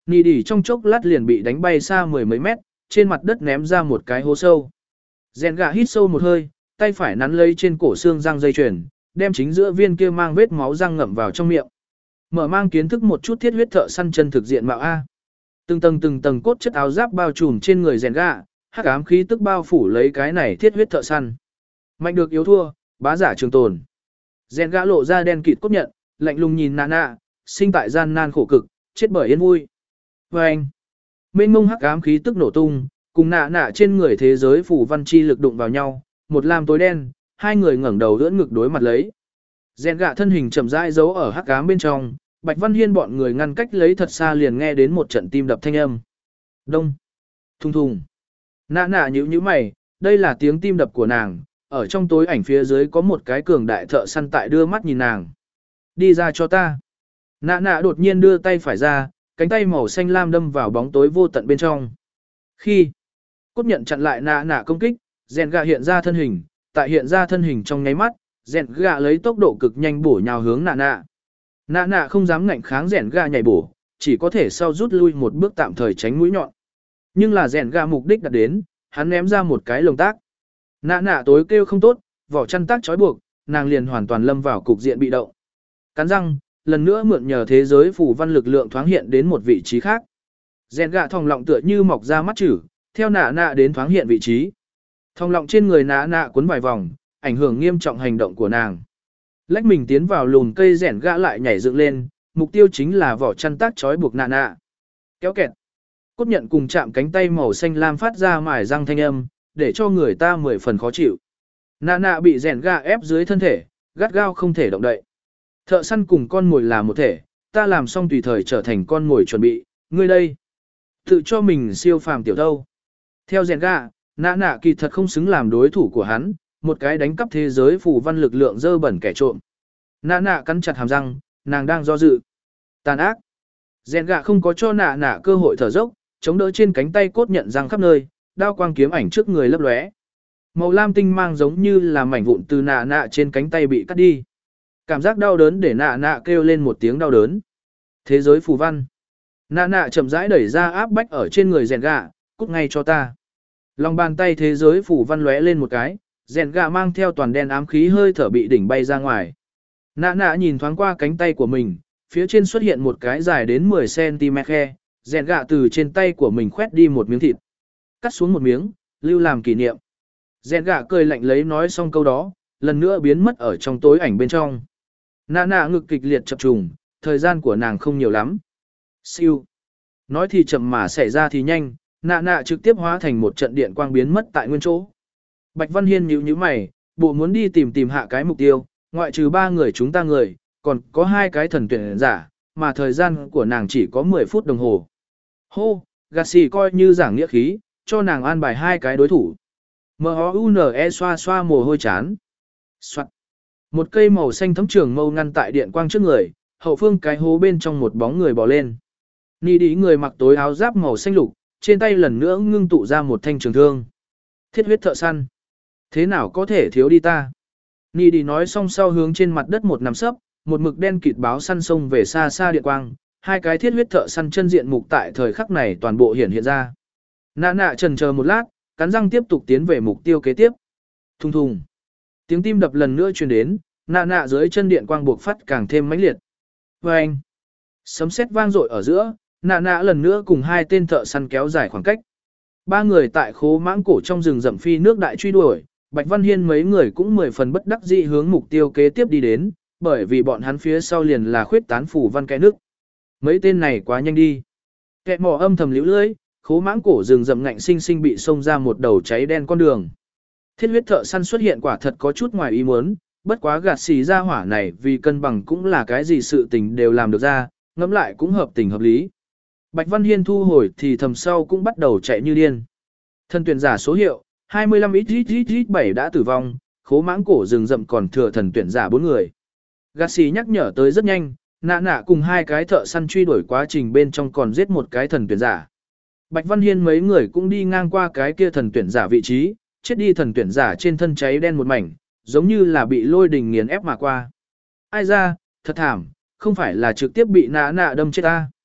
Nì đỉ trong chốc lát liền bị đánh bay xa mười mấy mét, trên mặt đất ném ra một cái hố sâu. Rèn gạ hít sâu một hơi, tay phải nắn lấy trên cổ xương răng dây chuyền, đem chính giữa viên kia mang vết máu răng ngậm vào trong miệng. Mở mang kiến thức một chút thiết huyết thợ săn chân thực diện mạo A. Từng tầng từng tầng cốt chất áo giáp bao trùm trên người rèn gạ, hắc ám khí tức bao phủ lấy cái này thiết huyết thợ săn. Mạnh được yếu thua, bá giả trường tồn. Rèn gạ lộ ra đen kịt cốt nhận, lạnh lùng nhìn nạ nạ, sinh tại gian nan khổ cực, chết bởi yên vui. Và anh, mênh mông hắc ám khí tức nổ tung, cùng nạ nạ trên người thế giới phủ văn chi lực đụng vào nhau, một lam tối đen, hai người ngẩng đầu đỡ ngực đối mặt lấy. Rèn gạ thân hình chậm rãi giấu ở hắc ám bên trong, Bạch Văn Hiên bọn người ngăn cách lấy thật xa liền nghe đến một trận tim đập thanh âm. Đông, thùng thùng. Nạ nạ nhíu nhíu mày, đây là tiếng tim đập của nàng, ở trong tối ảnh phía dưới có một cái cường đại thợ săn tại đưa mắt nhìn nàng. Đi ra cho ta. Nạ nạ đột nhiên đưa tay phải ra, cánh tay màu xanh lam đâm vào bóng tối vô tận bên trong. Khi cốt nhận chặn lại nạ nạ công kích, rèn gạ hiện ra thân hình, tại hiện ra thân hình trong nháy mắt, rèn gạ lấy tốc độ cực nhanh bổ nhào hướng nạ nạ. Nạ nạ không dám ngạnh kháng rèn gạ nhảy bổ, chỉ có thể sau rút lui một bước tạm thời tránh mũi nhọn. Nhưng là rèn gạ mục đích đạt đến, hắn ném ra một cái lồng tác. Nạ nạ tối kêu không tốt, vỏ chăn tác trói buộc, nàng liền hoàn toàn lâm vào cục diện bị động. Cắn răng, lần nữa mượn nhờ thế giới phủ văn lực lượng thoáng hiện đến một vị trí khác. Rèn gạ thòng lọng tựa như mọc ra mắt chữ, theo nạ nạ đến thoáng hiện vị trí. Thòng lọng trên người nạ nạ cuốn vài vòng, ảnh hưởng nghiêm trọng hành động của nàng. Lách mình tiến vào lùn cây rèn gạ lại nhảy dựng lên, mục tiêu chính là vỏ chăn tác trói buộc nạ nạ. Kéo kẹt. Cốt nhận cùng chạm cánh tay màu xanh lam phát ra mải răng thanh âm, để cho người ta mười phần khó chịu. Nạ nạ bị rèn gạ ép dưới thân thể, gắt gao không thể động đậy. Thợ săn cùng con mồi là một thể, ta làm xong tùy thời trở thành con mồi chuẩn bị, ngươi đây. Tự cho mình siêu phàm tiểu thâu. Theo rèn gạ, nạ nạ kỳ thật không xứng làm đối thủ của hắn, một cái đánh cắp thế giới phù văn lực lượng dơ bẩn kẻ trộm. Nạ nạ cắn chặt hàm răng, nàng đang do dự. Tàn ác. Rèn gạ không có cho nạ nạ cơ hội thở dốc, chống đỡ trên cánh tay cốt nhận răng khắp nơi, đao quang kiếm ảnh trước người lấp lóe. Màu lam tinh mang giống như là mảnh vụn từ nạ nạ trên cánh tay bị cắt đi. Cảm giác đau đớn để nạ nạ kêu lên một tiếng đau đớn. Thế giới phù văn. Nạ nạ chậm rãi đẩy ra áp bách ở trên người rèn gạ, cút ngay cho ta. Lòng bàn tay thế giới phù văn lóe lên một cái, rèn gạ mang theo toàn đen ám khí hơi thở bị đỉnh bay ra ngoài. Nạ nạ nhìn thoáng qua cánh tay của mình, phía trên xuất hiện một cái dài đến mười xăng-ti-mét khe, rèn gạ từ trên tay của mình khoét đi một miếng thịt. Cắt xuống một miếng, lưu làm kỷ niệm. Rèn gạ cười lạnh lấy nói xong câu đó, lần nữa biến mất ở trong tối ảnh bên trong. Nạ nạ ngực kịch liệt chập trùng, thời gian của nàng không nhiều lắm. Siêu. Nói thì chậm mà xảy ra thì nhanh, nạ nạ trực tiếp hóa thành một trận điện quang biến mất tại nguyên chỗ. Bạch Văn Hiên nhíu nhíu mày, bộ muốn đi tìm tìm hạ cái mục tiêu, ngoại trừ ba người chúng ta người, còn có hai cái thần tuyển giả, mà thời gian của nàng chỉ có mười phút đồng hồ. Hô, gạt xì coi như giảng nghĩa khí, cho nàng an bài hai cái đối thủ. M-O-U-N-E xoa xoa mồ hôi chán. Soạn. Một cây màu xanh thấm trường mâu ngăn tại điện quang trước người, hậu phương cái hố bên trong một bóng người bò lên. Nì đi người mặc tối áo giáp màu xanh lục, trên tay lần nữa ngưng tụ ra một thanh trường thương. Thiết huyết thợ săn. Thế nào có thể thiếu đi ta? Nì đi nói xong sau hướng trên mặt đất một nằm sấp, một mực đen kịt báo săn sông về xa xa điện quang, hai cái thiết huyết thợ săn chân diện mục tại thời khắc này toàn bộ hiện hiện ra. Nạ nạ chần chờ một lát, cắn răng tiếp tục tiến về mục tiêu kế tiếp. Thùng thùng. Tiếng tim đập lần nữa truyền đến, nạ nạ dưới chân điện quang buộc phát càng thêm mãnh liệt. Và anh. Sấm sét vang dội ở giữa, nạ nạ lần nữa cùng hai tên thợ săn kéo dài khoảng cách. Ba người tại khố mãng cổ trong rừng rậm phi nước đại truy đuổi, Bạch Văn Hiên mấy người cũng mười phần bất đắc dĩ hướng mục tiêu kế tiếp đi đến, bởi vì bọn hắn phía sau liền là khuyết tán phủ văn cái nước. Mấy tên này quá nhanh đi. Kẹt mỏ âm thầm liễu lưỡi, khố mãng cổ rừng rậm ngạnh sinh sinh bị xông ra một đầu cháy đen con đường. Thiết huyết thợ săn xuất hiện quả thật có chút ngoài ý muốn, bất quá gạt xì ra hỏa này vì cân bằng cũng là cái gì sự tình đều làm được ra, ngẫm lại cũng hợp tình hợp lý. Bạch Văn Hiên thu hồi thì thầm sau cũng bắt đầu chạy như điên. Thần tuyển giả số hiệu hai mươi lăm x x x bảy đã tử vong, khố mãng cổ rừng rậm còn thừa thần tuyển giả bốn người. Gạt xì nhắc nhở tới rất nhanh, nạ nạ cùng hai cái thợ săn truy đuổi quá trình bên trong còn giết một cái thần tuyển giả. Bạch Văn Hiên mấy người cũng đi ngang qua cái kia thần tuyển giả vị trí, chết đi thần tuyển giả trên thân cháy đen một mảnh, giống như là bị lôi đình nghiền ép mà qua. Ai ra, thật thảm, không phải là trực tiếp bị nạ nạ đâm chết ta.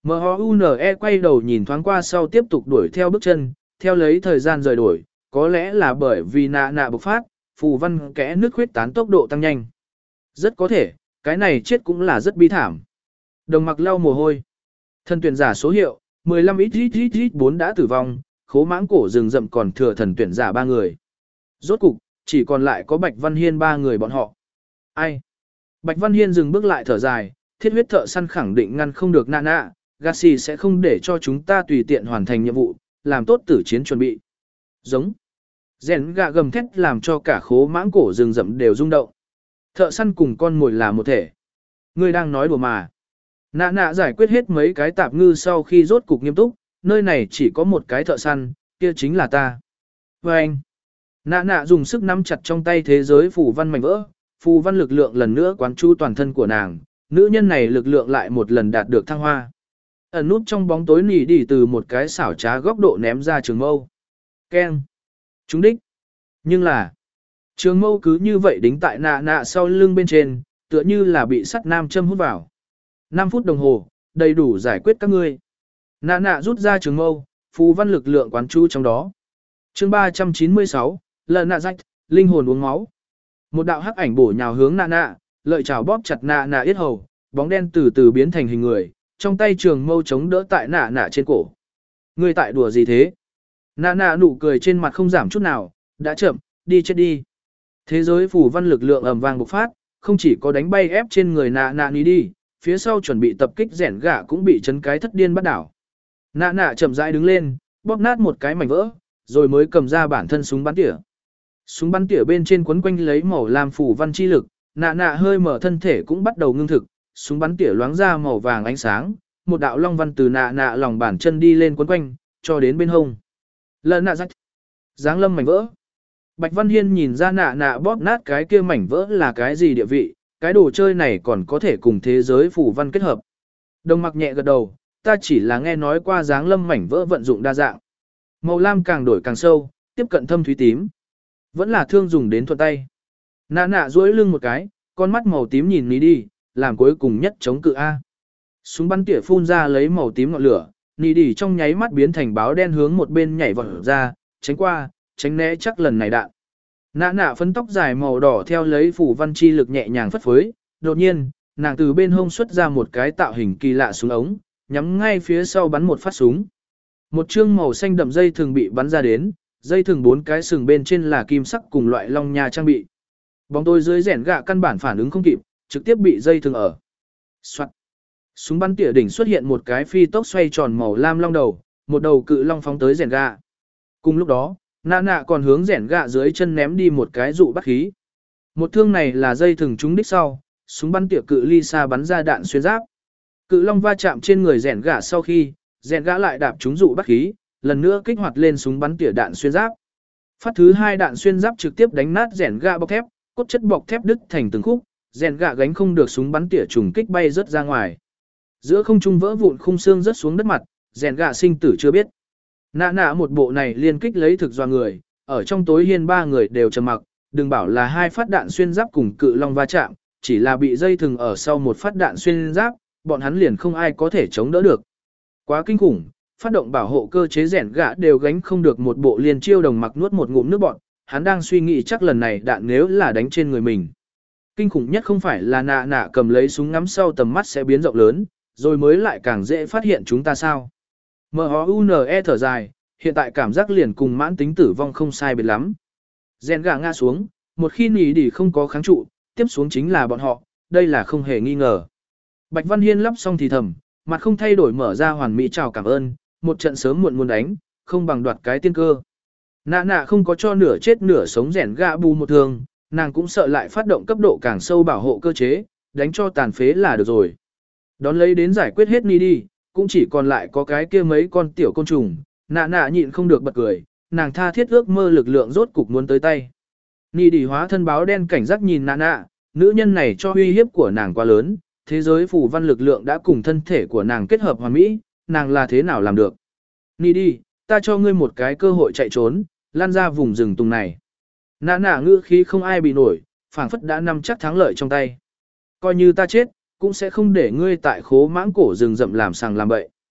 em o u en e quay đầu nhìn thoáng qua sau tiếp tục đuổi theo bước chân, theo lấy thời gian rời đổi, có lẽ là bởi vì nạ nạ bộc phát, phù văn kẽ nước khuyết tán tốc độ tăng nhanh. Rất có thể, cái này chết cũng là rất bi thảm. Đồng mặc lau mồ hôi. Thần tuyển giả số hiệu, mười lăm ít ít ít ít bốn đã tử vong, khố mãng cổ rừng rậm còn thừa thần tuyển giả ba người. Rốt cục, chỉ còn lại có Bạch Văn Hiên ba người bọn họ. Ai? Bạch Văn Hiên dừng bước lại thở dài, thiết huyết thợ săn khẳng định ngăn không được nạ nạ, Gassi sẽ không để cho chúng ta tùy tiện hoàn thành nhiệm vụ, làm tốt tử chiến chuẩn bị. Giống. Rèn gạ gầm thét làm cho cả khố mãng cổ rừng rậm đều rung động. Thợ săn cùng con mồi là một thể. Ngươi đang nói đùa mà. Nạ nạ giải quyết hết mấy cái tạp ngư sau khi rốt cục nghiêm túc, nơi này chỉ có một cái thợ săn, kia chính là ta. Và anh. Nạ nạ dùng sức nắm chặt trong tay thế giới phù văn mảnh vỡ, phù văn lực lượng lần nữa quán chu toàn thân của nàng, nữ nhân này lực lượng lại một lần đạt được thăng hoa. Ẩn nút trong bóng tối nỉ đi từ một cái xảo trá góc độ ném ra trường mâu. Keng. Trúng đích. Nhưng là, trường mâu cứ như vậy đính tại nạ nạ sau lưng bên trên, tựa như là bị sắt nam châm hút vào. năm phút đồng hồ, đầy đủ giải quyết các ngươi. Nạ nạ rút ra trường mâu, phù văn lực lượng quán chu trong đó. Chương ba trăm chín mươi sáu, lần nạ rách, linh hồn uống máu. Một đạo hắc ảnh bổ nhào hướng nạ nạ, lợi chảo bóp chặt nạ nạ yết hầu, bóng đen từ từ biến thành hình người, trong tay trường mâu chống đỡ tại nạ nạ trên cổ. Ngươi tại đùa gì thế? Nạ nạ nụ cười trên mặt không giảm chút nào, đã chậm, đi chết đi. Thế giới phù văn lực lượng ầm vang bộc phát, không chỉ có đánh bay ép trên người nạ nạ ní đi, phía sau chuẩn bị tập kích rẻn gạ cũng bị chấn cái thất điên bắt đảo. Nạ nạ chậm rãi đứng lên, bóp nát một cái mảnh vỡ, rồi mới cầm ra bản thân súng bắn tỉa. Súng bắn tỉa bên trên quấn quanh lấy màu lam phù văn chi lực, nạ nạ hơi mở thân thể cũng bắt đầu ngưng thực, súng bắn tỉa loáng ra màu vàng ánh sáng, một đạo long văn từ nạ nạ lòng bàn chân đi lên quấn quanh, cho đến bên hông. Lần nạ rách, giáng lâm mảnh vỡ. Bạch Văn Hiên nhìn ra nạ nạ bóp nát cái kia mảnh vỡ là cái gì địa vị, cái đồ chơi này còn có thể cùng thế giới phù văn kết hợp. Đồng mặc nhẹ gật đầu, ta chỉ là nghe nói qua giáng lâm mảnh vỡ vận dụng đa dạng. Màu lam càng đổi càng sâu, tiếp cận thâm thúy tím. Vẫn là thương dùng đến thuận tay. Nạ nạ duỗi lưng một cái, con mắt màu tím nhìn ní đi, làm cuối cùng nhất chống cự A. Súng bắn tỉa phun ra lấy màu tím ngọn lửa, ní đi trong nháy mắt biến thành báo đen hướng một bên nhảy vọt ra, tránh qua, tránh né chắc lần này đạn. Nạ nạ phấn tóc dài màu đỏ theo lấy phủ văn chi lực nhẹ nhàng phất phới, đột nhiên, nàng từ bên hông xuất ra một cái tạo hình kỳ lạ súng ống, nhắm ngay phía sau bắn một phát súng. Một chương màu xanh đậm dây thường bị bắn ra đến, dây thường bốn cái sừng bên trên là kim sắc cùng loại long nha trang bị. Bóng tôi dưới rẻn gạ căn bản phản ứng không kịp, trực tiếp bị dây thường ở. Soạn. Súng bắn tỉa đỉnh xuất hiện một cái phi tốc xoay tròn màu lam long đầu, một đầu cự long phóng tới rẻn gạ. Cùng lúc đó, nạ nạ còn hướng rẻn gạ dưới chân ném đi một cái dụ bắt khí. Một thương này là dây thừng trúng đích sau, súng bắn tỉa cự ly xa bắn ra đạn xuyên giáp. Cự long va chạm trên người rẻn gạ sau khi, rẻn gạ lại đạp trúng dụ bắt khí, lần nữa kích hoạt lên súng bắn tỉa đạn xuyên giáp. Phát thứ hai đạn xuyên giáp trực tiếp đánh nát rẻn gạ bọc thép, cốt chất bọc thép đứt thành từng khúc, rẻn gạ gánh không được súng bắn tỉa trùng kích bay rất ra ngoài. Giữa không trung vỡ vụn khung xương rớt xuống đất mặt, rẻn gạ sinh tử chưa biết. Nạ nạ một bộ này liên kích lấy thực doa người, ở trong tối hiên ba người đều trầm mặc, đừng bảo là hai phát đạn xuyên giáp cùng cự long va chạm, chỉ là bị dây thừng ở sau một phát đạn xuyên giáp, bọn hắn liền không ai có thể chống đỡ được. Quá kinh khủng, phát động bảo hộ cơ chế rẻn gạ đều gánh không được một bộ liên chiêu đồng mặc nuốt một ngụm nước bọt, hắn đang suy nghĩ chắc lần này đạn nếu là đánh trên người mình. Kinh khủng nhất không phải là nạ nạ cầm lấy súng ngắm sau tầm mắt sẽ biến rộng lớn, rồi mới lại càng dễ phát hiện chúng ta sao. em o u en e thở dài, hiện tại cảm giác liền cùng mãn tính tử vong không sai biệt lắm. Rèn gà ngã xuống, một khi nỉ đi không có kháng trụ, tiếp xuống chính là bọn họ, đây là không hề nghi ngờ. Bạch Văn Hiên lắp xong thì thầm, mặt không thay đổi mở ra hoàn mỹ chào cảm ơn, một trận sớm muộn muốn đánh, không bằng đoạt cái tiên cơ. Nạ nạ không có cho nửa chết nửa sống rèn gà bù một thường, nàng cũng sợ lại phát động cấp độ càng sâu bảo hộ cơ chế, đánh cho tàn phế là được rồi. Đón lấy đến giải quyết hết nỉ đi, cũng chỉ còn lại có cái kia mấy con tiểu côn trùng, nạ nạ nhịn không được bật cười, nàng tha thiết ước mơ lực lượng rốt cục muốn tới tay. Nỉ đi hóa thân báo đen cảnh giác nhìn nạ nạ, nữ nhân này cho uy hiếp của nàng quá lớn, thế giới phù văn lực lượng đã cùng thân thể của nàng kết hợp hoàn mỹ, nàng là thế nào làm được. Nỉ đi, ta cho ngươi một cái cơ hội chạy trốn, lan ra vùng rừng tùng này. Nạ nạ ngữ khí không ai bị nổi, phảng phất đã nắm chắc thắng lợi trong tay. Coi như ta chết, cũng sẽ không để ngươi tại khố mãng cổ rừng rậm làm sàng làm bậy.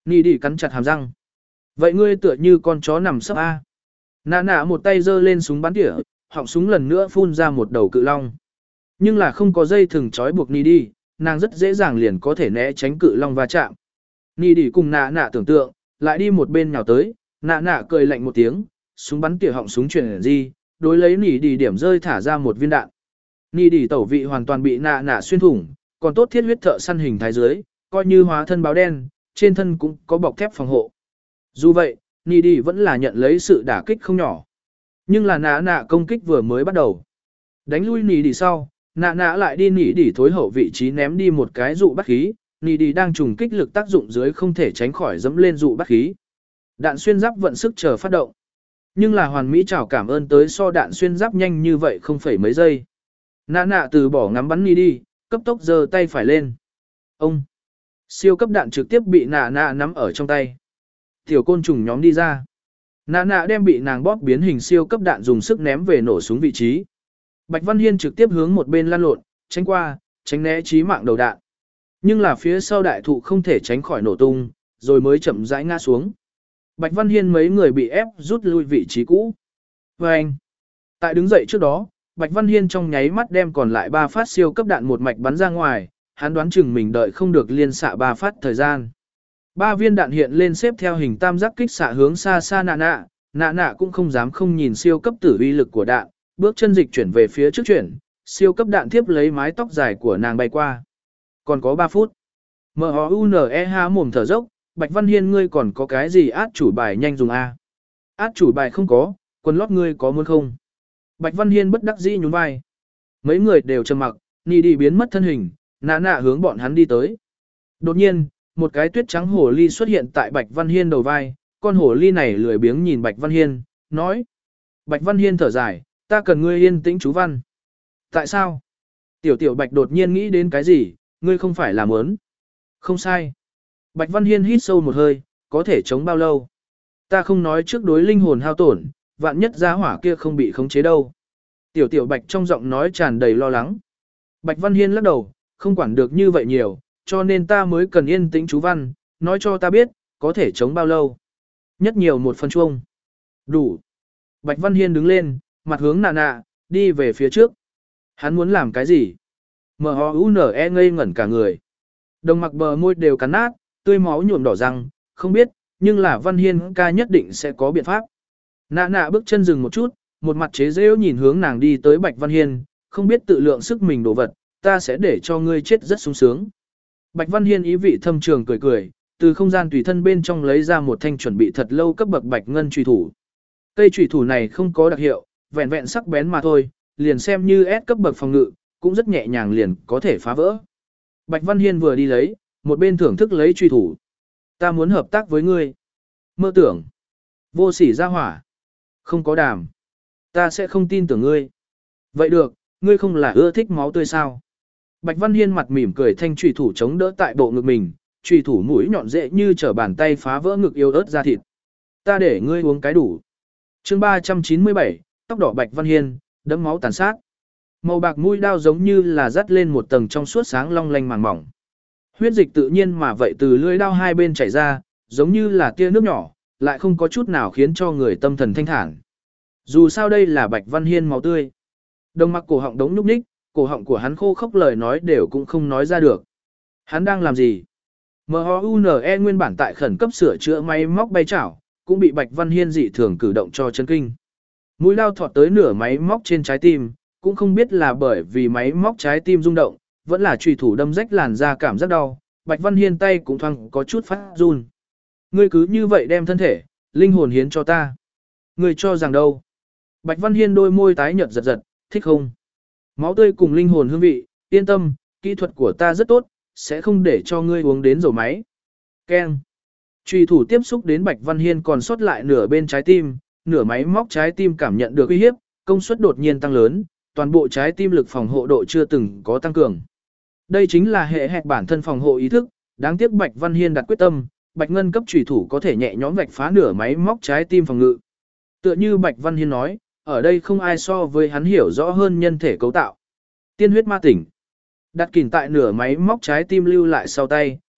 Nì đi cắn chặt hàm răng. Vậy ngươi tựa như con chó nằm sấp A. Nạ nạ một tay giơ lên súng bắn tỉa, họng súng lần nữa phun ra một đầu cự long. Nhưng là không có dây thừng trói buộc Nì đi, nàng rất dễ dàng liền có thể né tránh cự long va chạm. Nì đi cùng nạ nạ tưởng tượng, lại đi một bên nhào tới, nạ nạ cười lạnh một tiếng, súng bắn tỉa họng súng chuyển di, đối lấy Nì đi điểm rơi thả ra một viên đạn. Nì đi tẩu vị hoàn toàn bị nạ nạ xuyên thủng, còn tốt thiết huyết thợ săn hình thái dưới, coi như hóa thân báo đen, trên thân cũng có bọc thép phòng hộ. Dù vậy, Nì đi vẫn là nhận lấy sự đả kích không nhỏ. Nhưng là nạ nạ công kích vừa mới bắt đầu. Đánh lui Nì đi sau, nạ nạ lại đi Nì đi thối hậu vị trí ném đi một cái dụ bắt khí, Nì đi đang trùng kích lực tác dụng dưới không thể tránh khỏi dẫm lên dụ bắt khí. Đạn xuyên giáp vận sức chờ phát động. Nhưng là hoàn mỹ chào cảm ơn tới so đạn xuyên giáp nhanh như vậy không phải mấy giây. Nạ nạ từ bỏ ngắm bắn Nì đi, cấp tốc giơ tay phải lên. Ông! Siêu cấp đạn trực tiếp bị nạ nạ nắm ở trong tay. Tiểu côn trùng nhóm đi ra. Nạ nạ đem bị nàng bóp biến hình siêu cấp đạn dùng sức ném về nổ súng vị trí. Bạch Văn Hiên trực tiếp hướng một bên lăn lộn, tránh qua, tránh né chí mạng đầu đạn. Nhưng là phía sau đại thụ không thể tránh khỏi nổ tung, rồi mới chậm rãi ngã xuống. Bạch Văn Hiên mấy người bị ép rút lui vị trí cũ. Và anh, tại đứng dậy trước đó, Bạch Văn Hiên trong nháy mắt đem còn lại ba phát siêu cấp đạn một mạch bắn ra ngoài, hắn đoán chừng mình đợi không được liên xạ ba phát thời gian. Ba viên đạn hiện lên xếp theo hình tam giác kích xạ hướng xa xa nạ nạ, nạ nạ cũng không dám không nhìn siêu cấp tử uy lực của đạn, bước chân dịch chuyển về phía trước chuyển, siêu cấp đạn tiếp lấy mái tóc dài của nàng bay qua. Còn có ba phút. M O U N E há mồm thở dốc, Bạch Văn Hiên ngươi còn có cái gì át chủ bài nhanh dùng A. Át chủ bài không có, quần lót ngươi có muốn không? Bạch Văn Hiên bất đắc dĩ nhún vai. Mấy người đều trầm mặc, Nì đi biến mất thân hình, nạ nạ hướng bọn hắn đi tới. Đột nhiên, một cái tuyết trắng hồ ly xuất hiện tại Bạch Văn Hiên đầu vai, con hồ ly này lười biếng nhìn Bạch Văn Hiên, nói. Bạch Văn Hiên thở dài, ta cần ngươi yên tĩnh chú văn. Tại sao? Tiểu tiểu Bạch đột nhiên nghĩ đến cái gì, ngươi không phải làm ớn. Không sai. Bạch Văn Hiên hít sâu một hơi, có thể chống bao lâu? Ta không nói trước đối linh hồn hao tổn, vạn nhất giá hỏa kia không bị khống chế đâu. Tiểu tiểu Bạch trong giọng nói tràn đầy lo lắng. Bạch Văn Hiên lắc đầu, không quản được như vậy nhiều, cho nên ta mới cần yên tĩnh chú văn, nói cho ta biết, có thể chống bao lâu. Nhất nhiều một phần chuông. Đủ. Bạch Văn Hiên đứng lên, mặt hướng nạ nạ, đi về phía trước. Hắn muốn làm cái gì? M O U N E ngây ngẩn cả người. Đồng mặc bờ môi đều cắn nát, tươi máu nhuộm đỏ răng, không biết, nhưng là Văn Hiên ca nhất định sẽ có biện pháp. Nạ nạ bước chân dừng một chút, một mặt chế giễu nhìn hướng nàng đi tới Bạch Văn Hiên, không biết tự lượng sức mình đổ vật, ta sẽ để cho ngươi chết rất sung sướng. Bạch Văn Hiên ý vị thâm trường cười cười, từ không gian tùy thân bên trong lấy ra một thanh chuẩn bị thật lâu cấp bậc bạch ngân chùy thủ. Cây chùy thủ này không có đặc hiệu, vẹn vẹn sắc bén mà thôi, liền xem như S cấp bậc phòng ngự, cũng rất nhẹ nhàng liền có thể phá vỡ. Bạch Văn Hiên vừa đi lấy, một bên thưởng thức lấy chùy thủ. Ta muốn hợp tác với ngươi. Mơ tưởng. Vô sỉ ra hỏa. Không có đàm. Ta sẽ không tin tưởng ngươi. Vậy được, ngươi không là ưa thích máu tươi sao? Bạch Văn Hiên mặt mỉm cười thanh chùy thủ chống đỡ tại bộ ngực mình, chùy thủ mũi nhọn dễ như trở bàn tay phá vỡ ngực yếu ớt ra thịt. Ta để ngươi uống cái đủ. Chương ba trăm chín mươi bảy, tóc đỏ Bạch Văn Hiên, đẫm máu tàn sát. Màu bạc mũi đao giống như là dắt lên một tầng trong suốt sáng long lanh màng mỏng. Huyết dịch tự nhiên mà vậy từ lưỡi đao hai bên chảy ra, giống như là tia nước nhỏ, lại không có chút nào khiến cho người tâm thần thanh thản. Dù sao đây là Bạch Văn Hiên máu tươi. Đồng mặc cổ họng đống nhúc nhích, cổ họng của hắn khô khốc lời nói đều cũng không nói ra được. Hắn đang làm gì? M O U N E nguyên bản tại khẩn cấp sửa chữa máy móc bay chảo, cũng bị Bạch Văn Hiên dị thường cử động cho chấn kinh. Mũi lao thọt tới nửa máy móc trên trái tim, cũng không biết là bởi vì máy móc trái tim rung động, vẫn là chùy thủ đâm rách làn da cảm giác đau, Bạch Văn Hiên tay cũng thoáng có chút phát run. Ngươi cứ như vậy đem thân thể, linh hồn hiến cho ta. Ngươi cho rằng đâu? Bạch Văn Hiên đôi môi tái nhợt giật giật, thích không? Máu tươi cùng linh hồn hương vị, yên tâm, kỹ thuật của ta rất tốt, sẽ không để cho ngươi uống đến dầu máy. Keng. Chùy thủ tiếp xúc đến Bạch Văn Hiên còn sót lại nửa bên trái tim, nửa máy móc trái tim cảm nhận được uy hiếp, công suất đột nhiên tăng lớn, toàn bộ trái tim lực phòng hộ độ chưa từng có tăng cường. Đây chính là hệ hẹt bản thân phòng hộ ý thức, đáng tiếc Bạch Văn Hiên đặt quyết tâm, Bạch Ngân cấp chùy thủ có thể nhẹ nhõm vạch phá nửa máy móc trái tim phòng ngự. Tựa như Bạch Văn Hiên nói, ở đây không ai so với hắn hiểu rõ hơn nhân thể cấu tạo. Tiên huyết ma tỉnh. Đặt kìm tại nửa máy móc trái tim lưu lại sau tay,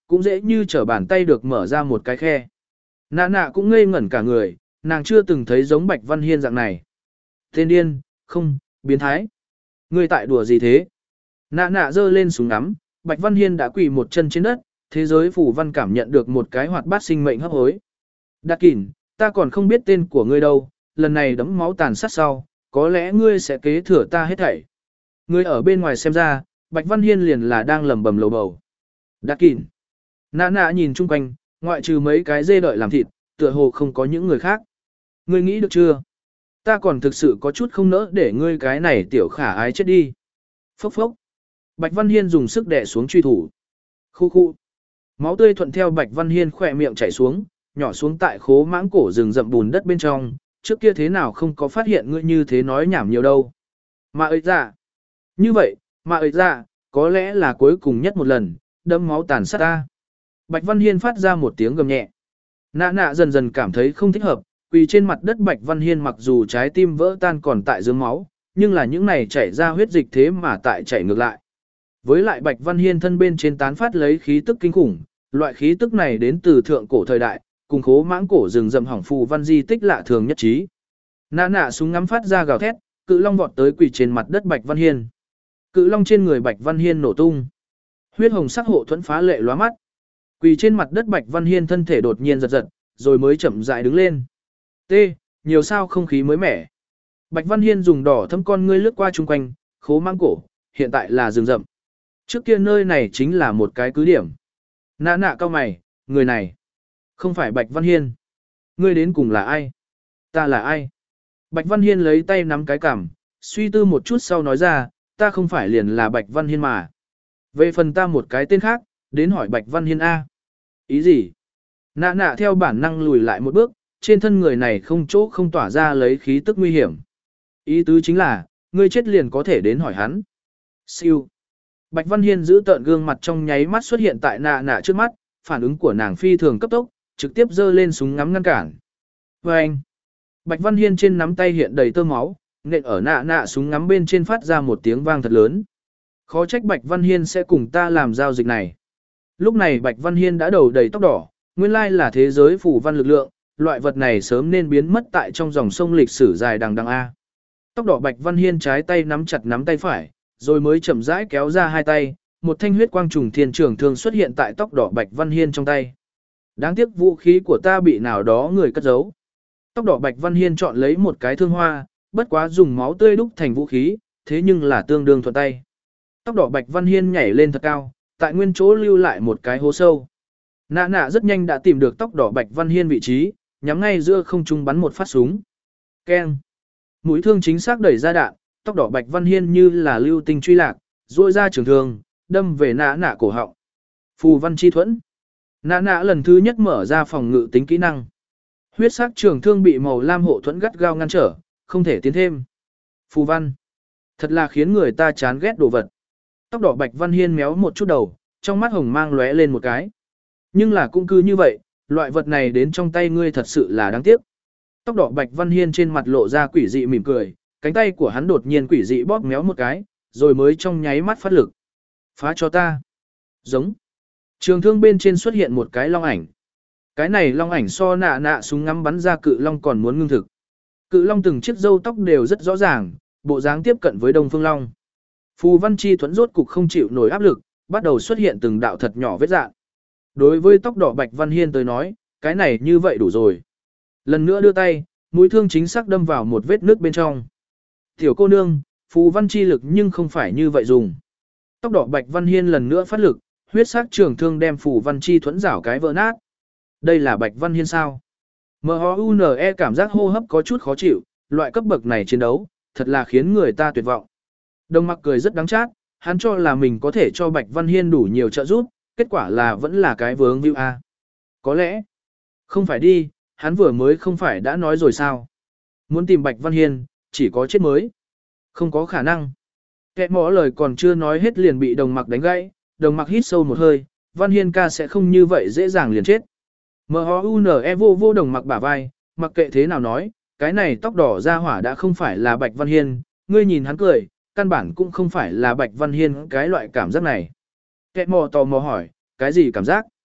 cũng dễ như trở bàn tay được mở ra một cái khe. Nạ nạ cũng ngây ngẩn cả người, nàng chưa từng thấy giống Bạch Văn Hiên dạng này. Tên điên, không, biến thái. Ngươi tại đùa gì thế? Nạ nạ giơ lên súng ngắm, Bạch Văn Hiên đã quỳ một chân trên đất, thế giới phủ văn cảm nhận được một cái hoạt bát sinh mệnh hấp hối. Đạt Kỳn, ta còn không biết tên của ngươi đâu, lần này đấm máu tàn sát sau, có lẽ ngươi sẽ kế thừa ta hết thảy. Ngươi ở bên ngoài xem ra, Bạch Văn Hiên liền là đang lầm bầm lầu bầu. Đạt Kỳn. Nạ nạ nhìn chung quanh, ngoại trừ mấy cái dê đợi làm thịt, tựa hồ không có những người khác. Ngươi nghĩ được chưa? Ta còn thực sự có chút không nỡ để ngươi cái này tiểu khả ái chết đi. Phốc phốc. Bạch Văn Hiên dùng sức đè xuống truy thủ. Khu khu. Máu tươi thuận theo Bạch Văn Hiên khỏe miệng chảy xuống, nhỏ xuống tại khố mãng cổ rừng rậm bùn đất bên trong, trước kia thế nào không có phát hiện ngươi như thế nói nhảm nhiều đâu. Mà ơi ra. Như vậy, mà ơi ra, có lẽ là cuối cùng nhất một lần, đâm máu tàn sát ta. Bạch Văn Hiên phát ra một tiếng gầm nhẹ. Nạ nạ dần dần cảm thấy không thích hợp, quỳ trên mặt đất Bạch Văn Hiên mặc dù trái tim vỡ tan còn tại dưới máu, nhưng là những này chảy ra huyết dịch thế mà tại chảy ngược lại. Với lại Bạch Văn Hiên thân bên trên tán phát lấy khí tức kinh khủng, loại khí tức này đến từ thượng cổ thời đại, cùng khố mãng cổ rừng rậm hỏng phù văn di tích lạ thường nhất trí. Nạ nạ súng ngắm phát ra gào thét, cự long vọt tới quỳ trên mặt đất Bạch Văn Hiên. Cự long trên người Bạch Văn Hiên nổ tung. Huyết hồng sắc hộ thuẫn phá lệ lóa mắt. Quỳ trên mặt đất Bạch Văn Hiên thân thể đột nhiên giật giật, rồi mới chậm rãi đứng lên. T, nhiều sao không khí mới mẻ. Bạch Văn Hiên dùng đỏ thâm con ngươi lướt qua chung quanh, khố mang cổ, hiện tại là rừng rậm. Trước kia nơi này chính là một cái cứ điểm. Nạ nạ cao mày, người này, không phải Bạch Văn Hiên. Ngươi đến cùng là ai? Ta là ai? Bạch Văn Hiên lấy tay nắm cái cằm, suy tư một chút sau nói ra, ta không phải liền là Bạch Văn Hiên mà. Về phần ta một cái tên khác, đến hỏi Bạch Văn Hiên A. Ý gì? Nạ nạ theo bản năng lùi lại một bước, trên thân người này không chỗ không tỏa ra lấy khí tức nguy hiểm. Ý tứ chính là, ngươi chết liền có thể đến hỏi hắn. Siêu. Bạch Văn Hiên giữ tợn gương mặt trong nháy mắt xuất hiện tại nạ nạ trước mắt, phản ứng của nàng phi thường cấp tốc, trực tiếp giơ lên súng ngắm ngăn cản. Và anh. Bạch Văn Hiên trên nắm tay hiện đầy tơ máu, nện ở nạ nạ súng ngắm bên trên phát ra một tiếng vang thật lớn. Khó trách Bạch Văn Hiên sẽ cùng ta làm giao dịch này. Lúc này Bạch Văn Hiên đã đầu đầy tóc đỏ, nguyên lai là thế giới phủ văn lực lượng, loại vật này sớm nên biến mất tại trong dòng sông lịch sử dài đằng đằng A. Tóc đỏ Bạch Văn Hiên trái tay nắm chặt nắm tay phải, rồi mới chậm rãi kéo ra hai tay, một thanh huyết quang trùng thiên trường thương xuất hiện tại tóc đỏ Bạch Văn Hiên trong tay. Đáng tiếc vũ khí của ta bị nào đó người cất giấu. Tóc đỏ Bạch Văn Hiên chọn lấy một cái thương hoa, bất quá dùng máu tươi đúc thành vũ khí, thế nhưng là tương đương thuận tay. Tóc đỏ Bạch Văn Hiên nhảy lên thật cao, tại nguyên chỗ lưu lại một cái hố sâu. Nạ nạ rất nhanh đã tìm được tóc đỏ Bạch Văn Hiên vị trí, nhắm ngay giữa không trung bắn một phát súng. Keng. Mũi thương chính xác đẩy ra đạn, tóc đỏ Bạch Văn Hiên như là lưu tinh truy lạc, duỗi ra trường thương, đâm về nạ nạ cổ họng. Phù văn chi thuẫn. Nạ nạ lần thứ nhất mở ra phòng ngự tính kỹ năng. Huyết sắc trường thương bị màu lam hộ thuẫn gắt gao ngăn trở, không thể tiến thêm. Phù văn. Thật là khiến người ta chán ghét đồ vật. Tóc đỏ Bạch Văn Hiên méo một chút đầu, trong mắt hồng mang lóe lên một cái. Nhưng là cũng cứ như vậy, loại vật này đến trong tay ngươi thật sự là đáng tiếc. Tóc đỏ Bạch Văn Hiên trên mặt lộ ra quỷ dị mỉm cười, cánh tay của hắn đột nhiên quỷ dị bóp méo một cái, rồi mới trong nháy mắt phát lực. Phá cho ta. Giống. Trường thương bên trên xuất hiện một cái long ảnh. Cái này long ảnh so nạ nạ súng ngắm bắn ra cự long còn muốn ngưng thực. Cự long từng chiếc râu tóc đều rất rõ ràng, bộ dáng tiếp cận với Đông Phương Long. Phù văn chi thuẫn rốt cục không chịu nổi áp lực, bắt đầu xuất hiện từng đạo thật nhỏ vết rạn. Đối với tóc đỏ Bạch Văn Hiên tới nói, cái này như vậy đủ rồi. Lần nữa đưa tay, mũi thương chính xác đâm vào một vết nước bên trong. Tiểu cô nương, phù văn chi lực nhưng không phải như vậy dùng. Tóc đỏ Bạch Văn Hiên lần nữa phát lực, huyết sắc trường thương đem phù văn chi thuẫn rảo cái vỡ nát. Đây là Bạch Văn Hiên sao? em o u en e cảm giác hô hấp có chút khó chịu, loại cấp bậc này chiến đấu, thật là khiến người ta tuyệt vọng. Đồng Mặc cười rất đắng chát, hắn cho là mình có thể cho Bạch Văn Hiên đủ nhiều trợ giúp, kết quả là vẫn là cái vướng víu a. Có lẽ, không phải đi, hắn vừa mới không phải đã nói rồi sao? Muốn tìm Bạch Văn Hiên, chỉ có chết mới. Không có khả năng. Kẻ mỏ lời còn chưa nói hết liền bị Đồng Mặc đánh gãy, Đồng Mặc hít sâu một hơi, Văn Hiên ca sẽ không như vậy dễ dàng liền chết. em o u en e vô vô Đồng Mặc bả vai, mặc kệ thế nào nói, cái này tóc đỏ ra hỏa đã không phải là Bạch Văn Hiên, ngươi nhìn hắn cười, căn bản cũng không phải là Bạch Văn Hiên cái loại cảm giác này. Kẻ mò tò mò hỏi, cái gì cảm giác?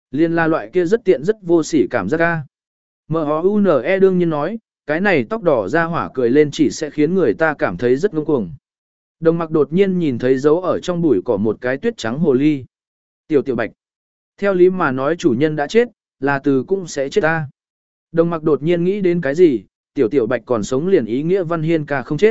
Liên là loại kia rất tiện rất vô sỉ cảm giác ca. M-O-U-N-E đương nhiên nói, cái này tóc đỏ ra hỏa cười lên chỉ sẽ khiến người ta cảm thấy rất ngông cuồng. Đồng mặc đột nhiên nhìn thấy dấu ở trong bụi cỏ một cái tuyết trắng hồ ly. Tiểu tiểu bạch. Theo lý mà nói chủ nhân đã chết, là từ cũng sẽ chết ta. Đồng mặc đột nhiên nghĩ đến cái gì, tiểu tiểu bạch còn sống liền ý nghĩa Văn Hiên ca không chết.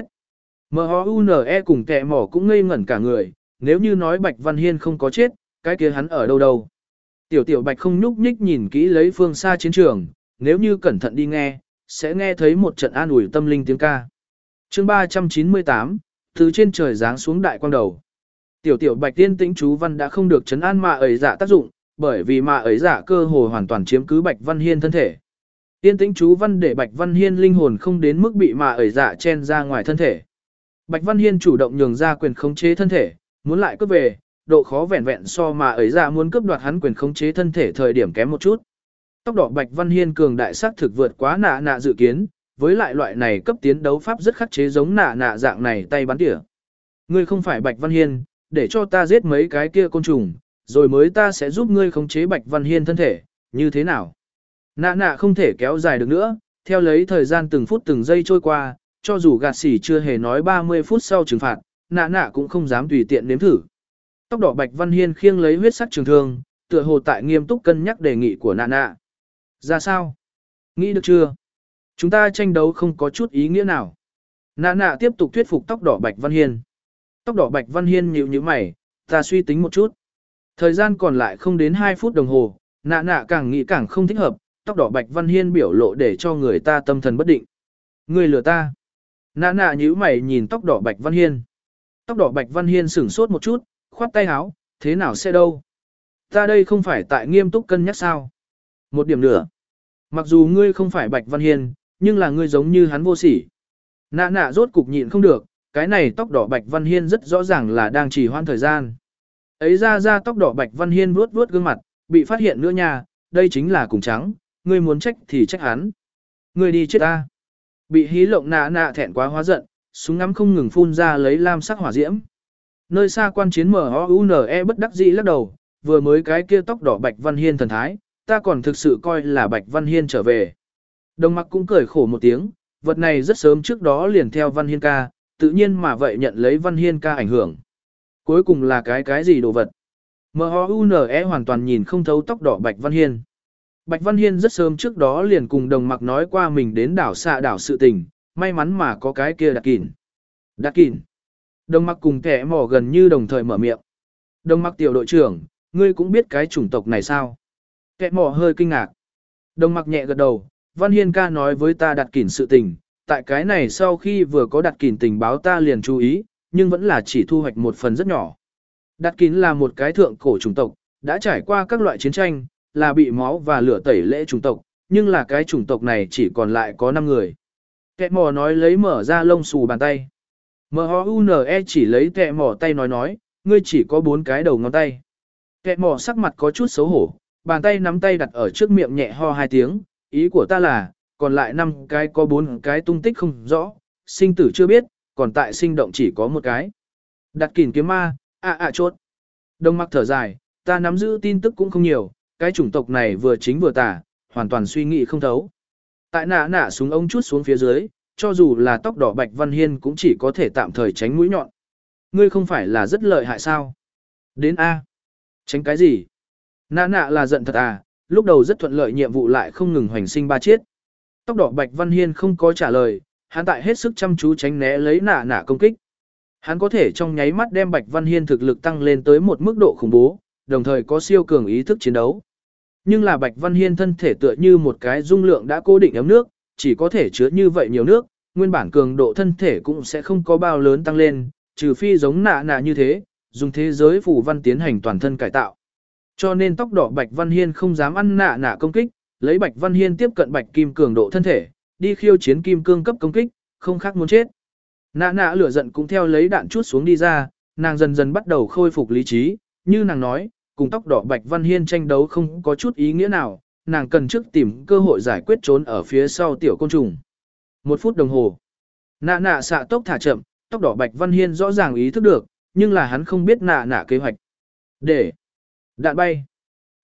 M-O-U-N-E cùng kẹ mỏ cũng ngây ngẩn cả người, nếu như nói Bạch Văn Hiên không có chết, cái kia hắn ở đâu đâu. Tiểu tiểu bạch không nhúc nhích nhìn kỹ lấy phương xa chiến trường, nếu như cẩn thận đi nghe, sẽ nghe thấy một trận an ủi tâm linh tiếng ca. Chương ba trăm chín mươi tám, từ trên trời giáng xuống đại quang đầu. Tiểu tiểu bạch tiên tĩnh chú văn đã không được chấn an mà ấy dạ tác dụng, bởi vì mà ấy dạ cơ hồ hoàn toàn chiếm cứ Bạch Văn Hiên thân thể. Tiên tĩnh chú văn để Bạch Văn Hiên linh hồn không đến mức bị mà ấy dạ chen ra ngoài thân thể. Bạch Văn Hiên chủ động nhường ra quyền khống chế thân thể, muốn lại cướp về, độ khó vẹn vẹn so mà ấy dạ muốn cướp đoạt hắn quyền khống chế thân thể thời điểm kém một chút. Tốc độ Bạch Văn Hiên cường đại sắc thực vượt quá nạ nạ dự kiến, với lại loại này cấp tiến đấu pháp rất khắc chế giống nạ nạ dạng này tay bắn tỉa. Ngươi không phải Bạch Văn Hiên, để cho ta giết mấy cái kia côn trùng, rồi mới ta sẽ giúp ngươi khống chế Bạch Văn Hiên thân thể, như thế nào? Nạ nạ không thể kéo dài được nữa, theo lấy thời gian từng phút từng giây trôi qua, cho dù gạt xỉ chưa hề nói ba mươi phút sau trừng phạt, nạ nạ cũng không dám tùy tiện nếm thử. Tóc đỏ Bạch Văn Hiên khiêng lấy huyết sắc trường thương, tựa hồ tại nghiêm túc cân nhắc đề nghị của nạ nạ. Ra sao? Nghĩ được chưa? Chúng ta tranh đấu không có chút ý nghĩa nào. Nạ nạ tiếp tục thuyết phục tóc đỏ Bạch Văn Hiên. Tóc đỏ Bạch Văn Hiên nhíu nhíu mày, ta suy tính một chút. Thời gian còn lại không đến hai phút đồng hồ, nạ nạ càng nghĩ càng không thích hợp, tóc đỏ Bạch Văn Hiên biểu lộ để cho người ta tâm thần bất định. Ngươi lừa ta. Nạ nạ nhíu mày nhìn tóc đỏ Bạch Văn Hiên. Tóc đỏ Bạch Văn Hiên sửng sốt một chút, khoát tay áo, thế nào sẽ đâu? Ta đây không phải tại nghiêm túc cân nhắc sao? Một điểm nữa. Mặc dù ngươi không phải Bạch Văn Hiên, nhưng là ngươi giống như hắn vô sỉ. Nạ nạ rốt cục nhịn không được, cái này tóc đỏ Bạch Văn Hiên rất rõ ràng là đang trì hoãn thời gian. Ấy ra ra tóc đỏ Bạch Văn Hiên vuốt vuốt gương mặt, bị phát hiện nữa nha, đây chính là cùng trắng, ngươi muốn trách thì trách hắn. Ngươi đi chết ta. Bị hí lộng nạ nạ thẹn quá hóa giận, súng ngắm không ngừng phun ra lấy lam sắc hỏa diễm. Nơi xa quan chiến M-O-U-N-E bất đắc dĩ lắc đầu, vừa mới cái kia tóc đỏ Bạch Văn Hiên thần thái, ta còn thực sự coi là Bạch Văn Hiên trở về. Đồng mặc cũng cười khổ một tiếng, vật này rất sớm trước đó liền theo Văn Hiên ca, tự nhiên mà vậy nhận lấy Văn Hiên ca ảnh hưởng. Cuối cùng là cái cái gì đồ vật? M-O-U-N-E hoàn toàn nhìn không thấu tóc đỏ Bạch Văn Hiên. Bạch Văn Hiên rất sớm trước đó liền cùng đồng mặc nói qua mình đến đảo xạ đảo sự tình, may mắn mà có cái kia đặc kỉn. Đặc kỉn. Đồng mặc cùng kẻ mỏ gần như đồng thời mở miệng. Đồng mặc tiểu đội trưởng, ngươi cũng biết cái chủng tộc này sao? Kẻ mỏ hơi kinh ngạc. Đồng mặc nhẹ gật đầu, Văn Hiên ca nói với ta đặt kỉn sự tình, tại cái này sau khi vừa có đặt kỉn tình báo ta liền chú ý, nhưng vẫn là chỉ thu hoạch một phần rất nhỏ. Đặt kỉn là một cái thượng cổ chủng tộc, đã trải qua các loại chiến tranh, là bị máu và lửa tẩy lễ chủng tộc, nhưng là cái chủng tộc này chỉ còn lại có năm người. Kẻ mỏ nói lấy mở ra lông xù bàn tay. M-O-U-N-E chỉ lấy kẻ mỏ tay nói nói, ngươi chỉ có bốn cái đầu ngón tay. Kẻ mỏ sắc mặt có chút xấu hổ, bàn tay nắm tay đặt ở trước miệng nhẹ ho hai tiếng, ý của ta là, còn lại năm cái có bốn cái tung tích không rõ, sinh tử chưa biết, còn tại sinh động chỉ có một cái. Đặt kỉn kiếm ma, ạ ạ chốt. Đông mặc thở dài, ta nắm giữ tin tức cũng không nhiều, cái chủng tộc này vừa chính vừa tà, hoàn toàn suy nghĩ không thấu. Tại nạ nạ súng ống chút xuống phía dưới, cho dù là tóc đỏ Bạch Văn Hiên cũng chỉ có thể tạm thời tránh mũi nhọn. Ngươi không phải là rất lợi hại sao? Đến A. Tránh cái gì? Nạ nạ là giận thật à, lúc đầu rất thuận lợi nhiệm vụ lại không ngừng hoành sinh ba chiết. Tóc đỏ Bạch Văn Hiên không có trả lời, hắn tại hết sức chăm chú tránh né lấy nạ nạ công kích. Hắn có thể trong nháy mắt đem Bạch Văn Hiên thực lực tăng lên tới một mức độ khủng bố, đồng thời có siêu cường ý thức chiến đấu. Nhưng là Bạch Văn Hiên thân thể tựa như một cái dung lượng đã cố định ấm nước, chỉ có thể chứa như vậy nhiều nước, nguyên bản cường độ thân thể cũng sẽ không có bao lớn tăng lên, trừ phi giống nạ nạ như thế, dùng thế giới phù văn tiến hành toàn thân cải tạo. Cho nên tóc đỏ Bạch Văn Hiên không dám ăn nạ nạ công kích, lấy Bạch Văn Hiên tiếp cận Bạch Kim cường độ thân thể, đi khiêu chiến kim cương cấp công kích, không khác muốn chết. Nạ nạ lửa giận cũng theo lấy đạn chút xuống đi ra, nàng dần dần bắt đầu khôi phục lý trí, như nàng nói, cùng tóc đỏ Bạch Văn Hiên tranh đấu không có chút ý nghĩa nào, nàng cần trước tìm cơ hội giải quyết trốn ở phía sau tiểu côn trùng. Một phút đồng hồ, nạ nạ xạ tốc thả chậm, tóc đỏ Bạch Văn Hiên rõ ràng ý thức được, nhưng là hắn không biết nạ nạ kế hoạch. Để đạn bay.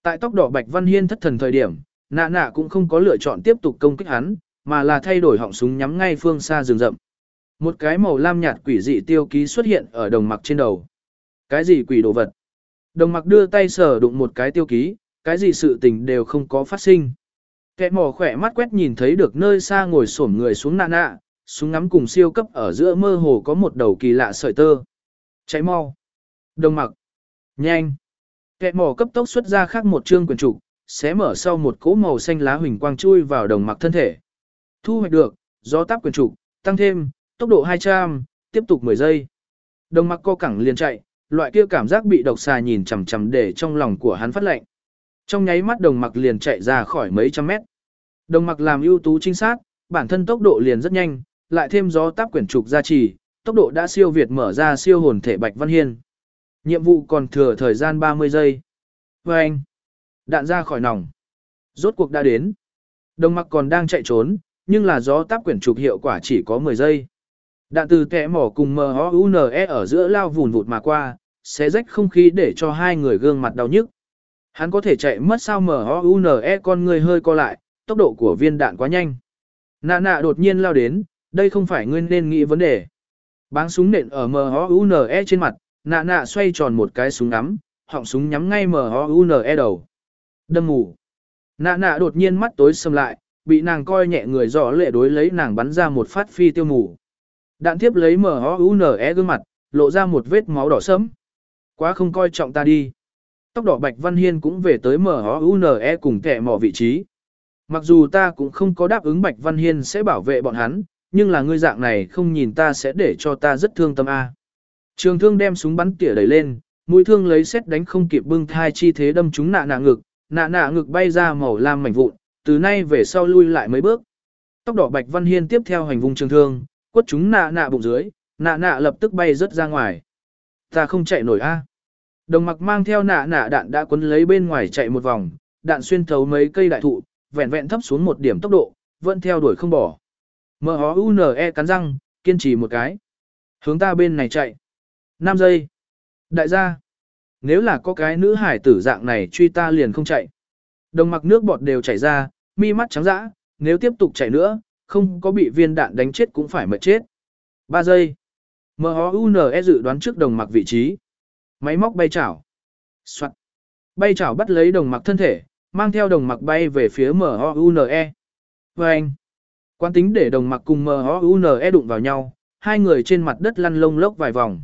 Tại tóc đỏ Bạch Văn Hiên thất thần thời điểm, nạ nạ cũng không có lựa chọn tiếp tục công kích hắn, mà là thay đổi họng súng nhắm ngay phương xa rừng rậm. Một cái màu lam nhạt quỷ dị tiêu ký xuất hiện ở đồng mặc trên đầu. Cái gì quỷ đồ vật? Đồng mặc đưa tay sờ đụng một cái tiêu ký, cái gì sự tình đều không có phát sinh. Kẻ mỏ khỏe mắt quét nhìn thấy được nơi xa ngồi xổm người xuống nạ nạ, súng ngắm cùng siêu cấp ở giữa mơ hồ có một đầu kỳ lạ sợi tơ. Cháy mau. Đồng mặc. Nhanh. Kẻ mỏ cấp tốc xuất ra khác một chương quyển trục, xé mở sau một cỗ màu xanh lá huỳnh quang chui vào đồng mặc thân thể. Thu hoạch được, gió táp quyển trục, tăng thêm, tốc độ hai trăm, tiếp tục mười giây. Đồng mặc co cẳng liền chạy, loại kia cảm giác bị độc xà nhìn chằm chằm để trong lòng của hắn phát lạnh. Trong nháy mắt đồng mặc liền chạy ra khỏi mấy trăm mét. Đồng mặc làm ưu tú trinh sát, bản thân tốc độ liền rất nhanh, lại thêm gió táp quyển trục gia trì, tốc độ đã siêu việt mở ra siêu hồn thể Bạch Văn Hiên. Nhiệm vụ còn thừa thời gian ba mươi giây. Và anh, đạn ra khỏi nòng. Rốt cuộc đã đến. Đồng mặc còn đang chạy trốn, nhưng là gió táp quyển trục hiệu quả chỉ có mười giây. Đạn từ kẽ mỏ cùng em o u en e ở giữa lao vùn vụt mà qua, xé rách không khí để cho hai người gương mặt đau nhức. Hắn có thể chạy mất sao em o u en e con người hơi co lại, tốc độ của viên đạn quá nhanh. Nạ nạ đột nhiên lao đến, đây không phải ngươi nên nghĩ vấn đề. Báng súng nện ở em o u en e trên mặt, nạ nạ xoay tròn một cái súng ngắm, họng súng nhắm ngay em o u en e đầu. Đâm mù. Nạ nạ đột nhiên mắt tối sầm lại, bị nàng coi nhẹ người rõ lệ đối lấy nàng bắn ra một phát phi tiêu mù. Đạn tiếp lấy em o u en e gương mặt, lộ ra một vết máu đỏ sẫm. Quá không coi trọng ta đi. Tóc đỏ Bạch Văn Hiên cũng về tới em o u en e cùng kẻ mỏ vị trí. Mặc dù ta cũng không có đáp ứng Bạch Văn Hiên sẽ bảo vệ bọn hắn, nhưng là ngươi dạng này không nhìn ta sẽ để cho ta rất thương tâm a. Trường thương đem súng bắn tỉa đẩy lên, mũi thương lấy xét đánh không kịp bưng thai chi thế đâm trúng nạ nạ ngực, nạ nạ ngực bay ra màu lam mảnh vụn, từ nay về sau lui lại mấy bước. Tóc đỏ Bạch Văn Hiên tiếp theo hành vùng trường thương, quất trúng nạ nạ bụng dưới, nạ nạ lập tức bay rớt ra ngoài. Ta không chạy nổi a. Đồng mặc mang theo nạ nạ đạn đã quấn lấy bên ngoài chạy một vòng, đạn xuyên thấu mấy cây đại thụ, vẹn vẹn thấp xuống một điểm tốc độ, vẫn theo đuổi không bỏ. em o u en e cắn răng, kiên trì một cái. Hướng ta bên này chạy. năm giây. Đại gia. Nếu là có cái nữ hải tử dạng này truy ta liền không chạy. Đồng mặc nước bọt đều chảy ra, mi mắt trắng dã, nếu tiếp tục chạy nữa, không có bị viên đạn đánh chết cũng phải mệt chết. ba giây. em o u en e dự đoán trước đồng mặc vị trí. Máy móc bay chảo. Soạn. Bay chảo bắt lấy đồng mặc thân thể, mang theo đồng mặc bay về phía em o u en e. Và anh. Quán tính để đồng mặc cùng em o u en e đụng vào nhau, hai người trên mặt đất lăn lông lốc vài vòng.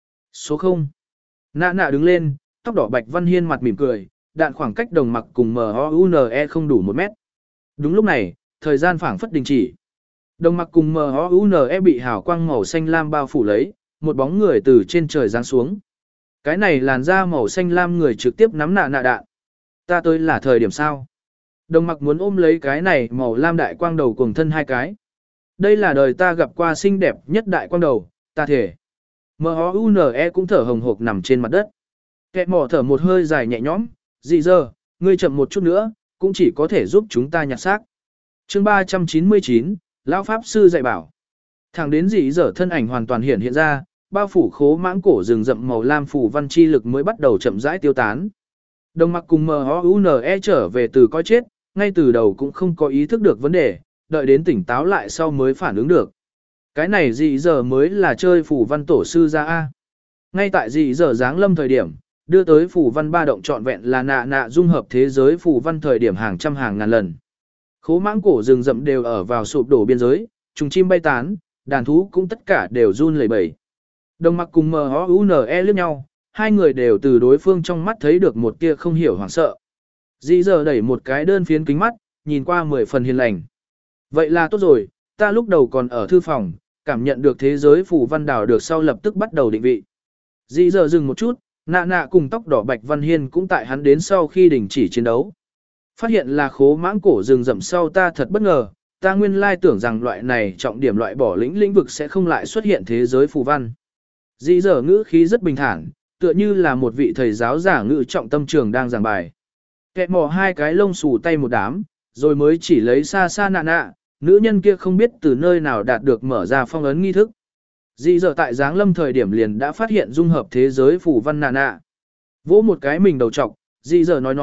Số không. Nạ nạ đứng lên, tóc đỏ Bạch Văn Hiên mặt mỉm cười, đạn khoảng cách đồng mặc cùng em o u en e không đủ một mét. Đúng lúc này, thời gian phảng phất đình chỉ. Đồng mặc cùng em o u en e bị hào quang màu xanh lam bao phủ lấy, một bóng người từ trên trời giáng xuống. Cái này làn da màu xanh lam người trực tiếp nắm nạ nạ đạn. Ta tới là thời điểm sao? Đồng mặc muốn ôm lấy cái này màu lam đại quang đầu cùng thân hai cái. Đây là đời ta gặp qua xinh đẹp nhất đại quang đầu, ta thể. em o u en e cũng thở hồng hộc nằm trên mặt đất. Kẻ mỏ thở một hơi dài nhẹ nhõm, dị giờ, ngươi chậm một chút nữa, cũng chỉ có thể giúp chúng ta nhặt xác. Chương ba trăm chín mươi chín, Lão Pháp Sư dạy bảo. Thẳng đến dị giờ thân ảnh hoàn toàn hiện hiện ra, bao phủ khố mãng cổ rừng rậm màu lam phủ văn chi lực mới bắt đầu chậm rãi tiêu tán. Đồng mặc cùng em o u en e trở về từ coi chết, ngay từ đầu cũng không có ý thức được vấn đề, đợi đến tỉnh táo lại sau mới phản ứng được. Cái này dị giờ mới là chơi phủ văn tổ sư ra A. Ngay tại dị giờ giáng lâm thời điểm, đưa tới phủ văn ba động trọn vẹn là nạ nạ dung hợp thế giới phủ văn thời điểm hàng trăm hàng ngàn lần. Khố mãng cổ rừng rậm đều ở vào sụp đổ biên giới, trùng chim bay tán, đàn thú cũng tất cả đều run lẩy bẩy. Đồng mặc cùng em o u en e liếc nhau, hai người đều từ đối phương trong mắt thấy được một tia không hiểu hoảng sợ. Dĩ giờ đẩy một cái đơn phiến kính mắt, nhìn qua mười phần hiền lành. Vậy là tốt rồi, ta lúc đầu còn ở thư phòng, cảm nhận được thế giới phù văn đảo được sau lập tức bắt đầu định vị. Dĩ giờ dừng một chút, nạ nạ cùng tóc đỏ Bạch Văn Hiên cũng tại hắn đến sau khi đình chỉ chiến đấu. Phát hiện là khố mãng cổ rừng rậm sau ta thật bất ngờ, ta nguyên lai tưởng rằng loại này trọng điểm loại bỏ lĩnh lĩnh vực sẽ không lại xuất hiện thế giới phù văn. Dĩ giờ ngữ khí rất bình thản, tựa như là một vị thầy giáo giả ngữ trọng tâm trường đang giảng bài. Kẹ mò hai cái lông xù tay một đám, rồi mới chỉ lấy xa xa nạ nạ, nữ nhân kia không biết từ nơi nào đạt được mở ra phong ấn nghi thức. Dĩ giờ tại giáng lâm thời điểm liền đã phát hiện dung hợp thế giới phù văn nạ nạ. Vỗ một cái mình đầu trọc, dĩ giờ nói nói,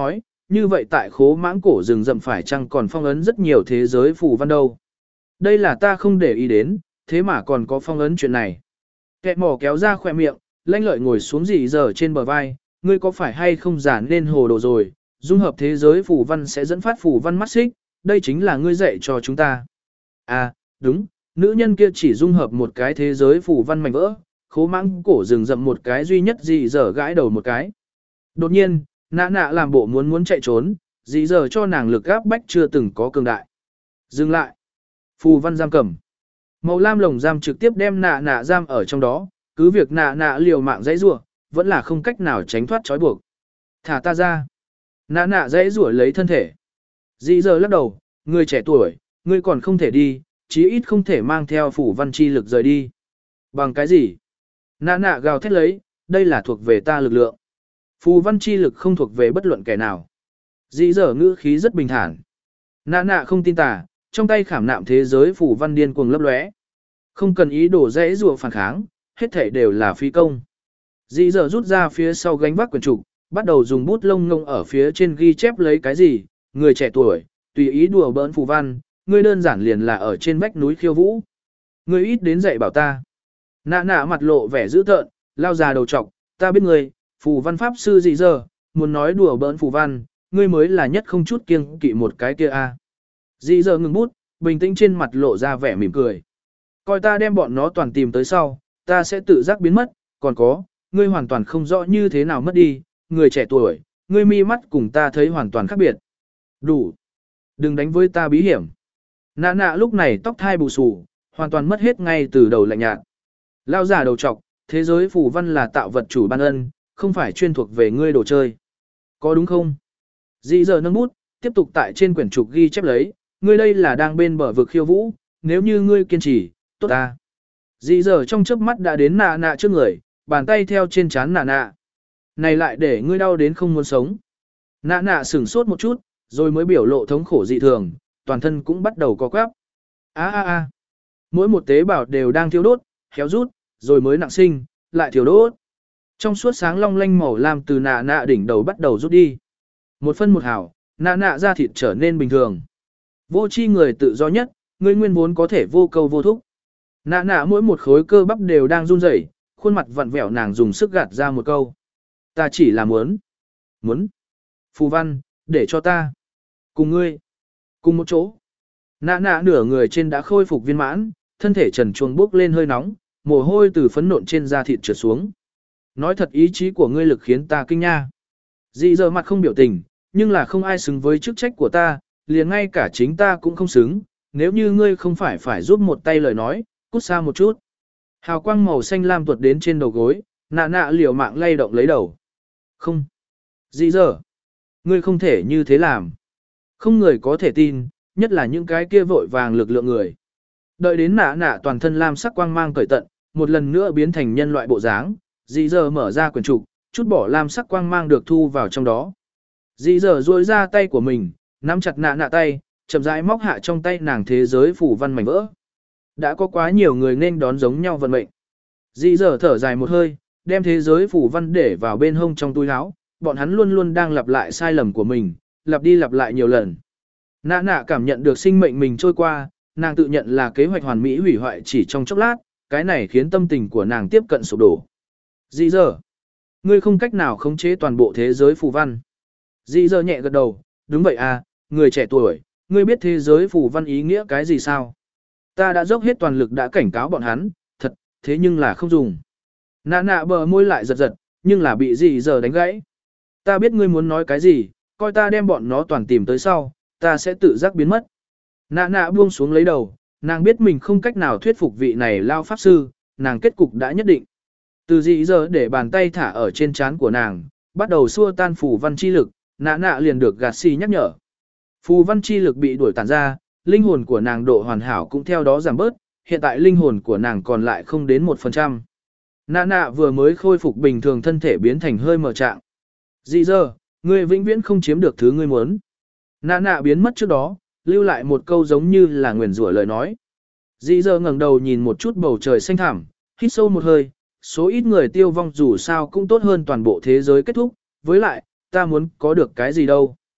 như vậy tại khố mãng cổ rừng rậm phải chăng còn phong ấn rất nhiều thế giới phù văn đâu. Đây là ta không để ý đến, thế mà còn có phong ấn chuyện này. Kẹ mỏ kéo ra khỏe miệng, lanh lợi ngồi xuống dị giờ trên bờ vai, ngươi có phải hay không giản nên hồ đồ rồi, dung hợp thế giới phù văn sẽ dẫn phát phù văn mắt xích, đây chính là ngươi dạy cho chúng ta. À, đúng, nữ nhân kia chỉ dung hợp một cái thế giới phù văn mảnh vỡ, khố mãng cổ rừng rậm một cái duy nhất dị giờ gãi đầu một cái. Đột nhiên, nạ nạ làm bộ muốn muốn chạy trốn, dị giờ cho nàng lực áp bách chưa từng có cường đại. Dừng lại. Phù văn giam cầm. Màu lam lồng giam trực tiếp đem nạ nạ giam ở trong đó, cứ việc nạ nạ liều mạng dãy rủa, vẫn là không cách nào tránh thoát trói buộc. Thả ta ra. Nạ nạ dãy rủa lấy thân thể. Dị giờ lắc đầu, người trẻ tuổi, ngươi còn không thể đi, chí ít không thể mang theo phủ văn chi lực rời đi. Bằng cái gì? Nạ nạ gào thét lấy, đây là thuộc về ta lực lượng. Phù văn chi lực không thuộc về bất luận kẻ nào. Dị giờ ngữ khí rất bình thản. Nạ nạ không tin tà, trong tay khảm nạm thế giới phù văn điên cuồng lấp lóe. Không cần ý đồ dễ rùa phản kháng, hết thảy đều là phi công. Dị giờ rút ra phía sau gánh vác quyển trục, bắt đầu dùng bút lông ngông ở phía trên ghi chép lấy cái gì, người trẻ tuổi, tùy ý đùa bỡn phù văn, ngươi đơn giản liền là ở trên vách núi khiêu vũ. Ngươi ít đến dạy bảo ta. Nạ nạ mặt lộ vẻ dữ tợn, lao già đầu trọc, ta biết ngươi, phù văn pháp sư dị giờ, muốn nói đùa bỡn phù văn, ngươi mới là nhất không chút kiêng kỵ một cái kia a. Dị giờ ngừng bút, bình tĩnh trên mặt lộ ra vẻ mỉm cười. Coi ta đem bọn nó toàn tìm tới sau, ta sẽ tự giác biến mất, còn có, ngươi hoàn toàn không rõ như thế nào mất đi, người trẻ tuổi, ngươi mi mắt cùng ta thấy hoàn toàn khác biệt. Đủ. Đừng đánh với ta bí hiểm. Nạ nạ lúc này tóc thai bù xù, hoàn toàn mất hết ngay từ đầu lạnh nhạt. Lao giả đầu trọc, thế giới phù văn là tạo vật chủ ban ân, không phải chuyên thuộc về ngươi đồ chơi. Có đúng không? Dị giờ nâng bút, tiếp tục tại trên quyển trục ghi chép lấy, ngươi đây là đang bên bờ vực khiêu vũ, nếu như ngươi kiên trì, tốt ta. Dị giờ trong chớp mắt đã đến nạ nạ trước người, bàn tay theo trên trán nạ nạ. Này lại để ngươi đau đến không muốn sống. Nạ nạ sửng sốt một chút, rồi mới biểu lộ thống khổ dị thường, toàn thân cũng bắt đầu co quắp. A a a. Mỗi một tế bào đều đang thiêu đốt, héo rút, rồi mới nặng sinh, lại thiêu đốt. Trong suốt sáng long lanh màu lam từ nạ nạ đỉnh đầu bắt đầu rút đi. Một phân một hào, nạ nạ da thịt trở nên bình thường. Vô chi người tự do nhất, người nguyên vốn có thể vô câu vô thúc. Nạ nạ mỗi một khối cơ bắp đều đang run rẩy, khuôn mặt vặn vẹo nàng dùng sức gạt ra một câu. Ta chỉ là muốn. Muốn. Phù văn, để cho ta. Cùng ngươi. Cùng một chỗ. Nạ nạ nửa người trên đã khôi phục viên mãn, thân thể trần truồng bốc lên hơi nóng, mồ hôi từ phấn nộn trên da thịt trượt xuống. Nói thật ý chí của ngươi lực khiến ta kinh nha. Dị giờ mặt không biểu tình, nhưng là không ai xứng với chức trách của ta, liền ngay cả chính ta cũng không xứng, nếu như ngươi không phải phải giúp một tay lời nói, cút xa một chút. Hào quang màu xanh lam tuột đến trên đầu gối, nạ nạ liều mạng lay động lấy đầu. Không. Dị giờ. Ngươi không thể như thế làm. Không người có thể tin, nhất là những cái kia vội vàng lực lượng người. Đợi đến nạ nạ toàn thân lam sắc quang mang cởi tận, một lần nữa biến thành nhân loại bộ dáng, dị giờ mở ra quyển trục, chút bỏ lam sắc quang mang được thu vào trong đó. Dị giờ duỗi ra tay của mình, nắm chặt nạ nạ tay, chậm rãi móc hạ trong tay nàng thế giới phủ văn mảnh vỡ. Đã có quá nhiều người nên đón giống nhau vận mệnh. Dị giờ thở dài một hơi, đem thế giới phủ văn để vào bên hông trong túi áo, bọn hắn luôn luôn đang lặp lại sai lầm của mình, lặp đi lặp lại nhiều lần. Nạ nạ cảm nhận được sinh mệnh mình trôi qua, nàng tự nhận là kế hoạch hoàn mỹ hủy hoại chỉ trong chốc lát, cái này khiến tâm tình của nàng tiếp cận sụp đổ. Dị giờ, ngươi không cách nào khống chế toàn bộ thế giới phù văn. Dị giờ nhẹ gật đầu, đúng vậy à, người trẻ tuổi, ngươi biết thế giới phù văn ý nghĩa cái gì sao? Ta đã dốc hết toàn lực đã cảnh cáo bọn hắn, thật, thế nhưng là không dùng. Nạ nạ bờ môi lại giật giật, nhưng là bị dị giờ đánh gãy. Ta biết ngươi muốn nói cái gì, coi ta đem bọn nó toàn tìm tới sau, ta sẽ tự giác biến mất. Nạ nạ buông xuống lấy đầu, nàng biết mình không cách nào thuyết phục vị này lao pháp sư, nàng kết cục đã nhất định. Từ dị giờ để bàn tay thả ở trên trán của nàng, bắt đầu xua tan phù văn chi lực, nạ nạ liền được gạt xì nhắc nhở. Phù văn chi lực bị đuổi tàn ra, linh hồn của nàng độ hoàn hảo cũng theo đó giảm bớt, hiện tại linh hồn của nàng còn lại không đến một phần trăm. Nạ nạ vừa mới khôi phục bình thường thân thể biến thành hơi mờ trạng. Dị giờ, ngươi vĩnh viễn không chiếm được thứ ngươi muốn. Nạ nạ biến mất trước đó, lưu lại một câu giống như là nguyền rủa lời nói. Dị giờ ngẩng đầu nhìn một chút bầu trời xanh thẳm, hít sâu một hơi, số ít người tiêu vong dù sao cũng tốt hơn toàn bộ thế giới kết thúc, với lại, ta muốn có được cái gì đâu.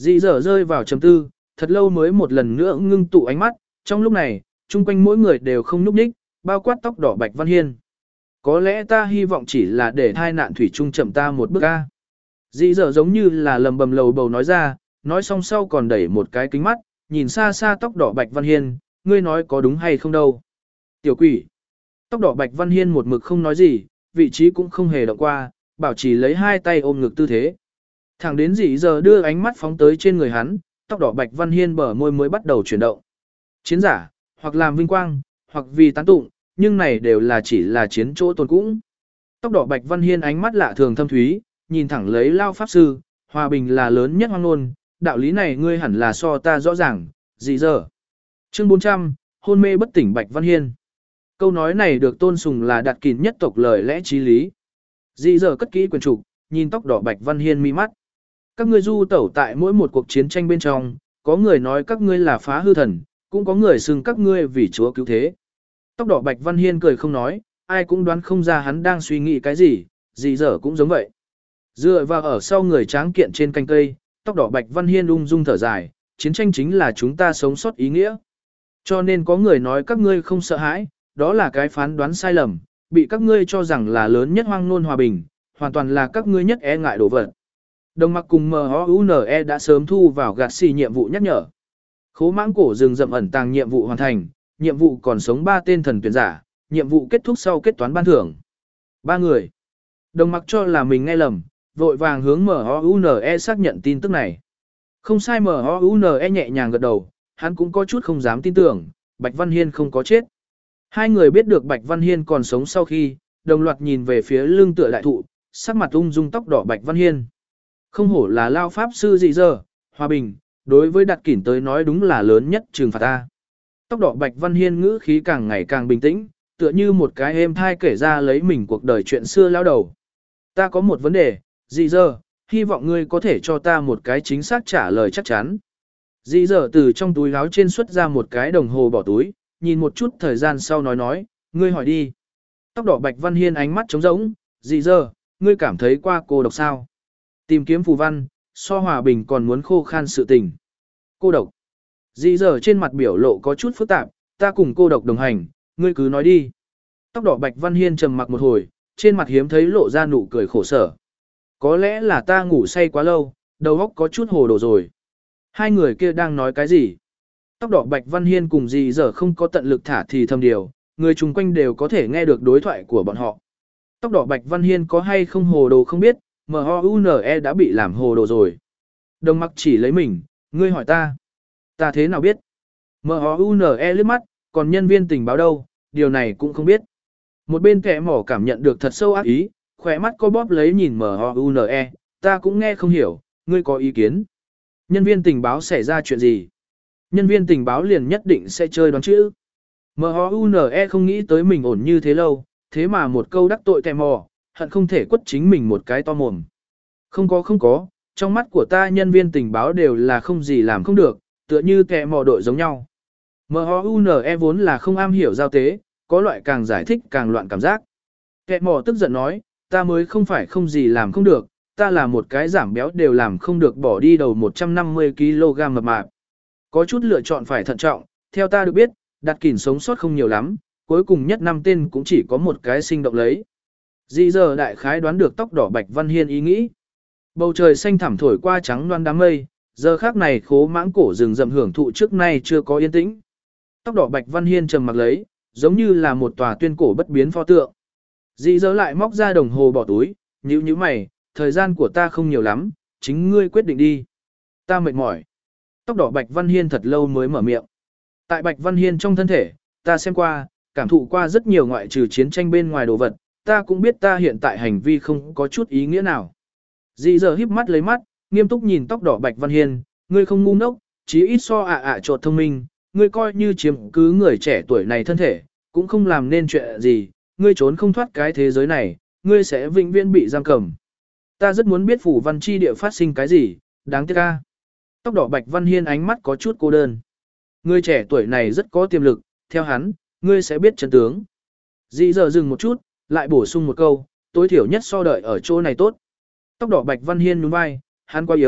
Dị dở rơi vào trầm tư, thật lâu mới một lần nữa ngưng tụ ánh mắt, trong lúc này, chung quanh mỗi người đều không nhúc nhích, bao quát tóc đỏ Bạch Văn Hiên. Có lẽ ta hy vọng chỉ là để thai nạn thủy chung chậm ta một bước ca. Dị dở giống như là lầm bầm lầu bầu nói ra, nói xong sau còn đẩy một cái kính mắt, nhìn xa xa tóc đỏ Bạch Văn Hiên, ngươi nói có đúng hay không đâu. Tiểu quỷ. Tóc đỏ Bạch Văn Hiên một mực không nói gì, vị trí cũng không hề động qua, bảo trì lấy hai tay ôm ngực tư thế. Thẳng đến dị giờ đưa ánh mắt phóng tới trên người hắn, tóc đỏ Bạch Văn Hiên bờ môi mới bắt đầu chuyển động. Chiến giả, hoặc làm vinh quang, hoặc vì tán tụng, nhưng này đều là chỉ là chiến chỗ tồn cũng. Tóc đỏ Bạch Văn Hiên ánh mắt lạ thường thâm thúy, nhìn thẳng lấy Lao Pháp Sư, hòa bình là lớn nhất hoang ngôn, đạo lý này ngươi hẳn là so ta rõ ràng, dị giờ. Chương bốn trăm, hôn mê bất tỉnh Bạch Văn Hiên. Câu nói này được tôn sùng là đặt kín nhất tộc lời lẽ trí lý. Dị giờ cất kỹ quyền trục, nhìn tóc đỏ Bạch Văn Hiên mi mắt. Các ngươi du tẩu tại mỗi một cuộc chiến tranh bên trong, có người nói các ngươi là phá hư thần, cũng có người xưng các ngươi vì chúa cứu thế. Tóc đỏ Bạch Văn Hiên cười không nói, ai cũng đoán không ra hắn đang suy nghĩ cái gì, dị dở cũng giống vậy. Dựa vào ở sau người tráng kiện trên canh cây, tóc đỏ Bạch Văn Hiên ung dung thở dài, chiến tranh chính là chúng ta sống sót ý nghĩa. Cho nên có người nói các ngươi không sợ hãi, đó là cái phán đoán sai lầm, bị các ngươi cho rằng là lớn nhất hoang nôn hòa bình, hoàn toàn là các ngươi nhất e ngại đồ vật. Đồng mặc cùng em o u en e đã sớm thu vào gạt xì nhiệm vụ nhắc nhở. Khố mãng cổ rừng rậm ẩn tàng nhiệm vụ hoàn thành, nhiệm vụ còn sống ba tên thần tuyển giả, nhiệm vụ kết thúc sau kết toán ban thưởng. Ba người. Đồng mặc cho là mình nghe lầm, vội vàng hướng em o u en e xác nhận tin tức này. Không sai, em o u en e nhẹ nhàng gật đầu, hắn cũng có chút không dám tin tưởng, Bạch Văn Hiên không có chết. Hai người biết được Bạch Văn Hiên còn sống sau khi, đồng loạt nhìn về phía lưng tựa đại thụ, sắc mặt ung dung tóc đỏ Bạch Văn Hiên. Không hổ là Lao Pháp Sư dị giờ, hòa bình, đối với đặt kỉn tới nói đúng là lớn nhất trừng phạt ta. Tóc đỏ Bạch Văn Hiên ngữ khí càng ngày càng bình tĩnh, tựa như một cái êm thai kể ra lấy mình cuộc đời chuyện xưa lao đầu. Ta có một vấn đề, dị giờ, hy vọng ngươi có thể cho ta một cái chính xác trả lời chắc chắn. Dị giờ từ trong túi áo trên xuất ra một cái đồng hồ bỏ túi, nhìn một chút thời gian sau nói nói, ngươi hỏi đi. Tóc đỏ Bạch Văn Hiên ánh mắt trống rỗng, dị giờ, ngươi cảm thấy qua cô độc sao? Tìm kiếm phù văn, so hòa bình còn muốn khô khan sự tình. Cô độc. Dị giờ trên mặt biểu lộ có chút phức tạp, ta cùng cô độc đồng hành, ngươi cứ nói đi. Tóc đỏ Bạch Văn Hiên trầm mặc một hồi, trên mặt hiếm thấy lộ ra nụ cười khổ sở. Có lẽ là ta ngủ say quá lâu, đầu óc có chút hồ đồ rồi. Hai người kia đang nói cái gì? Tóc đỏ Bạch Văn Hiên cùng dị giờ không có tận lực thả thì thầm điều, người chung quanh đều có thể nghe được đối thoại của bọn họ. Tóc đỏ Bạch Văn Hiên có hay không hồ đồ không biết, em o u en e đã bị làm hồ đồ rồi. Đồng mặc chỉ lấy mình, ngươi hỏi ta. Ta thế nào biết? em o u en e liếc mắt, còn nhân viên tình báo đâu, điều này cũng không biết. Một bên kẻ mỏ cảm nhận được thật sâu ác ý, khỏe mắt co bóp lấy nhìn em o u en e, ta cũng nghe không hiểu, ngươi có ý kiến. Nhân viên tình báo xảy ra chuyện gì? Nhân viên tình báo liền nhất định sẽ chơi đoán chữ. em o u en e không nghĩ tới mình ổn như thế lâu, thế mà một câu đắc tội kẻ mỏ, hận không thể quất chính mình một cái to mồm. Không có không có, trong mắt của ta nhân viên tình báo đều là không gì làm không được, tựa như kẻ mỏ đội giống nhau. em o u en e vốn là không am hiểu giao tế, có loại càng giải thích càng loạn cảm giác. Kẻ mỏ tức giận nói, ta mới không phải không gì làm không được, ta là một cái giảm béo đều làm không được bỏ đi đầu một trăm năm mươi ki lô gam mập mạp. Có chút lựa chọn phải thận trọng, theo ta được biết, đặt kỉn sống sót không nhiều lắm, cuối cùng nhất năm tên cũng chỉ có một cái sinh động lấy. Dị giờ đại khái đoán được tóc đỏ Bạch Văn Hiên ý nghĩ. Bầu trời xanh thẳm thổi qua trắng loan đám mây, giờ khác này khố mãng cổ rừng rậm hưởng thụ trước nay chưa có yên tĩnh. Tóc đỏ Bạch Văn Hiên trầm mặc lấy, giống như là một tòa tuyên cổ bất biến pho tượng. Dị giờ lại móc ra đồng hồ bỏ túi, nhíu nhíu mày, thời gian của ta không nhiều lắm, chính ngươi quyết định đi. Ta mệt mỏi. Tóc đỏ Bạch Văn Hiên thật lâu mới mở miệng. Tại Bạch Văn Hiên trong thân thể, ta xem qua, cảm thụ qua rất nhiều ngoại trừ chiến tranh bên ngoài đồ vật, ta cũng biết ta hiện tại hành vi không có chút ý nghĩa nào. Dị giờ híp mắt lấy mắt, nghiêm túc nhìn tóc đỏ Bạch Văn Hiên, ngươi không ngu ngốc, chí ít so ạ ạ trột thông minh, ngươi coi như chiếm cứ người trẻ tuổi này thân thể, cũng không làm nên chuyện gì, ngươi trốn không thoát cái thế giới này, ngươi sẽ vĩnh viễn bị giam cầm. Ta rất muốn biết phủ văn chi địa phát sinh cái gì, đáng tiếc a. Tóc đỏ Bạch Văn Hiên ánh mắt có chút cô đơn. Ngươi trẻ tuổi này rất có tiềm lực, theo hắn, ngươi sẽ biết chân tướng. Dị giờ dừng một chút, lại bổ sung một câu, tối thiểu nhất so đợi ở chỗ này tốt. Tóc đỏ Bạch Văn Hiên nhún vai, hắn quá yếu,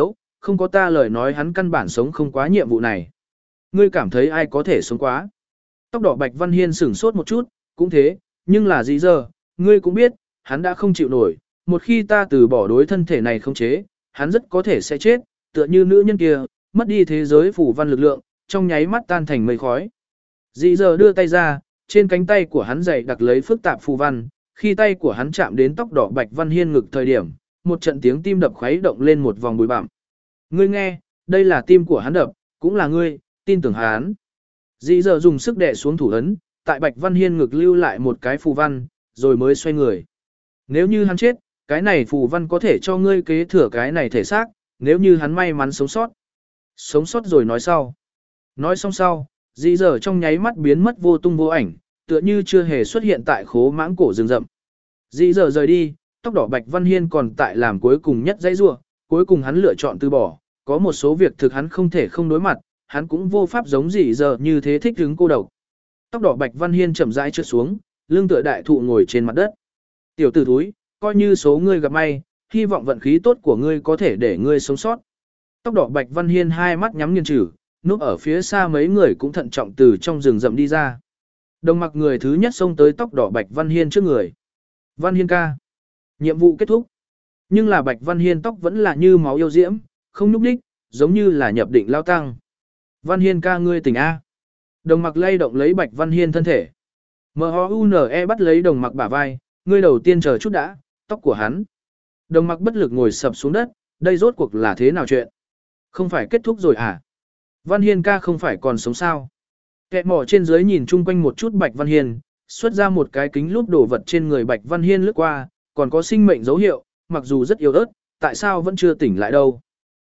không có ta lời nói hắn căn bản sống không quá nhiệm vụ này. Ngươi cảm thấy ai có thể sống quá? Tóc đỏ Bạch Văn Hiên sửng sốt một chút, cũng thế, nhưng là gì giờ, ngươi cũng biết, hắn đã không chịu nổi, một khi ta từ bỏ đối thân thể này không chế, hắn rất có thể sẽ chết, tựa như nữ nhân kia, mất đi thế giới phủ văn lực lượng, trong nháy mắt tan thành mây khói. Dĩ giờ đưa tay ra, trên cánh tay của hắn dày đặc lấy phức tạp phù văn, khi tay của hắn chạm đến tóc đỏ Bạch Văn Hiên ngực thời điểm, một trận tiếng tim đập khuấy động lên một vòng bụi bặm. Ngươi nghe, đây là tim của hắn đập, cũng là ngươi, tin tưởng hắn. Dĩ giờ dùng sức đè xuống thủ ấn, tại Bạch Văn Hiên ngực lưu lại một cái phù văn, rồi mới xoay người. Nếu như hắn chết, cái này phù văn có thể cho ngươi kế thừa cái này thể xác, nếu như hắn may mắn sống sót. Sống sót rồi nói sau. Nói xong sau, dĩ giờ trong nháy mắt biến mất vô tung vô ảnh, tựa như chưa hề xuất hiện tại khố mãng cổ rừng rậm. Dĩ giờ rời đi, tóc đỏ Bạch Văn Hiên còn tại làm cuối cùng nhất dãy rua, cuối cùng hắn lựa chọn từ bỏ, có một số việc thực hắn không thể không đối mặt, hắn cũng vô pháp giống dĩ giờ như thế thích hứng cô độc. Tóc đỏ Bạch Văn Hiên chậm rãi trượt xuống, lưng tựa đại thụ ngồi trên mặt đất. Tiểu tử thúi, coi như số ngươi gặp may, hy vọng vận khí tốt của ngươi có thể để ngươi sống sót. Tóc đỏ Bạch Văn Hiên hai mắt nhắm nghiền chử, núp ở phía xa mấy người cũng thận trọng từ trong rừng rậm đi ra. Đồng mặc người thứ nhất xông tới tóc đỏ Bạch Văn Hiên trước người. Văn Hiên ca. Nhiệm vụ kết thúc. Nhưng là Bạch Văn Hiên tóc vẫn là như máu yêu diễm, không nhúc đích, giống như là nhập định lao tăng. Văn Hiên ca ngươi tỉnh A. Đồng mặc lay động lấy Bạch Văn Hiên thân thể. M-O-U-N-E bắt lấy đồng mặc bả vai, ngươi đầu tiên chờ chút đã, tóc của hắn. Đồng mặc bất lực ngồi sập xuống đất, đây rốt cuộc là thế nào chuyện? Không phải kết thúc rồi à? Văn Hiên ca không phải còn sống sao? Kẻ mỏ trên dưới nhìn chung quanh một chút Bạch Văn Hiên, xuất ra một cái kính lúp đổ vật trên người Bạch Văn Hiên lướt qua, còn có sinh mệnh dấu hiệu, mặc dù rất yếu ớt, tại sao vẫn chưa tỉnh lại đâu?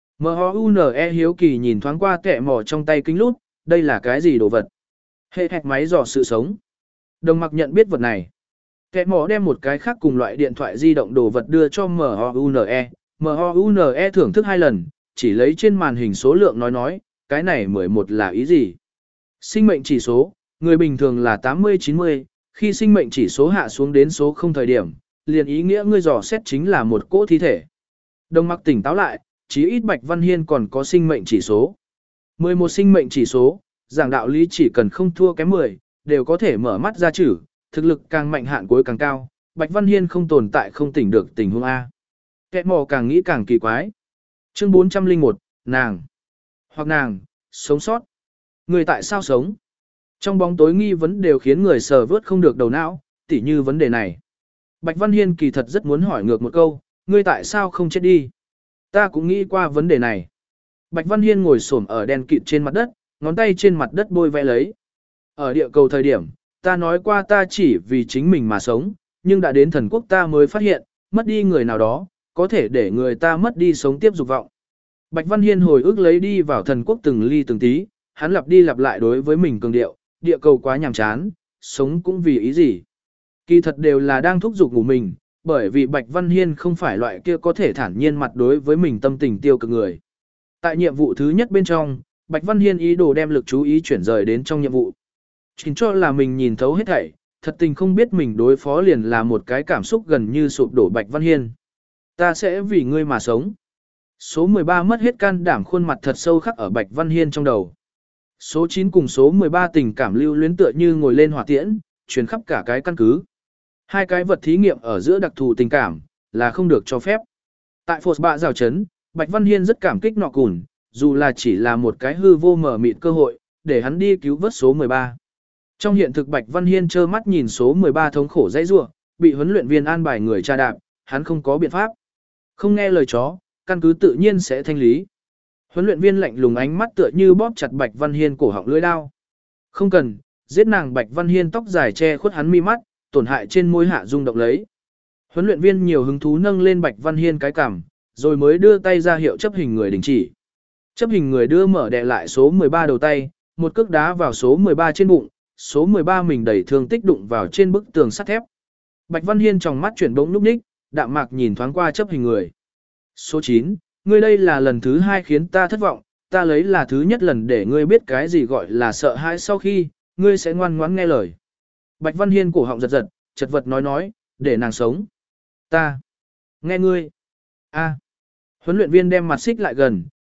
M-O-U-N-E hiếu kỳ nhìn thoáng qua kẻ mỏ trong tay kính lúp, đây là cái gì đồ vật? Hệ hẹt máy dò sự sống. Đồng mặc nhận biết vật này. Kẻ mỏ đem một cái khác cùng loại điện thoại di động đồ vật đưa cho M-O-U-N-E. M-O-U-N-E thưởng thức hai lần, chỉ lấy trên màn hình số lượng nói nói, cái này mười một là ý gì? Sinh mệnh chỉ số, người bình thường là tám mươi chín mươi, khi sinh mệnh chỉ số hạ xuống đến số không thời điểm, liền ý nghĩa ngươi dò xét chính là một cỗ thi thể. Đồng mặc tỉnh táo lại, chí ít Bạch Văn Hiên còn có sinh mệnh chỉ số. mười một sinh mệnh chỉ số, giảng đạo lý chỉ cần không thua kém mười, đều có thể mở mắt ra chữ, thực lực càng mạnh hạn cuối càng cao, Bạch Văn Hiên không tồn tại không tỉnh được tình huống A. Kẻ mò càng nghĩ càng kỳ quái. Chương bốn trăm lẻ một, nàng. Hoặc nàng, sống sót. Người tại sao sống? Trong bóng tối nghi vấn đều khiến người sờ vớt không được đầu não, tỉ như vấn đề này. Bạch Văn Hiên kỳ thật rất muốn hỏi ngược một câu, ngươi tại sao không chết đi? Ta cũng nghĩ qua vấn đề này. Bạch Văn Hiên ngồi xổm ở đen kịt trên mặt đất, ngón tay trên mặt đất bôi vẽ lấy. Ở địa cầu thời điểm, ta nói qua ta chỉ vì chính mình mà sống, nhưng đã đến thần quốc ta mới phát hiện, mất đi người nào đó, có thể để người ta mất đi sống tiếp dục vọng. Bạch Văn Hiên hồi ức lấy đi vào thần quốc từng ly từng tí, hắn lặp đi lặp lại đối với mình cường điệu, địa cầu quá nhàm chán, sống cũng vì ý gì. Kỳ thật đều là đang thúc giục ngủ mình, bởi vì Bạch Văn Hiên không phải loại kia có thể thản nhiên mặt đối với mình tâm tình tiêu cực người. Tại nhiệm vụ thứ nhất bên trong, Bạch Văn Hiên ý đồ đem lực chú ý chuyển rời đến trong nhiệm vụ. Chính cho là mình nhìn thấu hết thảy, thật tình không biết mình đối phó liền là một cái cảm xúc gần như sụp đổ Bạch Văn Hiên. Ta sẽ vì ngươi mà sống. Số mười ba mất hết can đảm khuôn mặt thật sâu khắc ở Bạch Văn Hiên trong đầu. Số chín cùng số mười ba tình cảm lưu luyến tựa như ngồi lên hỏa tiễn, truyền khắp cả cái căn cứ. Hai cái vật thí nghiệm ở giữa đặc thù tình cảm, là không được cho phép. Tại Phột Bạ rào chấn, Bạch Văn Hiên rất cảm kích nọ cùn, dù là chỉ là một cái hư vô mở mịt cơ hội, để hắn đi cứu vớt số mười ba. Trong hiện thực Bạch Văn Hiên trơ mắt nhìn số mười ba thống khổ dãy rủa, bị huấn luyện viên an bài người tra đạp, hắn không có biện pháp. Không nghe lời chó, căn cứ tự nhiên sẽ thanh lý. Huấn luyện viên lạnh lùng ánh mắt tựa như bóp chặt Bạch Văn Hiên cổ họng lưỡi đao. Không cần, giết nàng. Bạch Văn Hiên tóc dài che khuất hắn mi mắt, tổn hại trên môi hạ rung động lấy. Huấn luyện viên nhiều hứng thú nâng lên Bạch Văn Hiên cái cằm, rồi mới đưa tay ra hiệu chấp hình người đình chỉ. Chấp hình người đưa mở đè lại số mười ba đầu tay, một cước đá vào số mười ba trên bụng, số mười ba mình đẩy thương tích đụng vào trên bức tường sắt thép. Bạch Văn Hiên trong mắt chuyển bỗng núp ních, đạm mạc nhìn thoáng qua chấp hình người. Số chín, ngươi đây là lần thứ hai khiến ta thất vọng, ta lấy là thứ nhất lần để ngươi biết cái gì gọi là sợ hãi sau khi, ngươi sẽ ngoan ngoãn nghe lời. Bạch Văn Hiên cổ họng giật giật, chật vật nói nói, để nàng sống. Ta. Nghe ngươi. A. Huấn luyện viên đem mặt xích lại gần,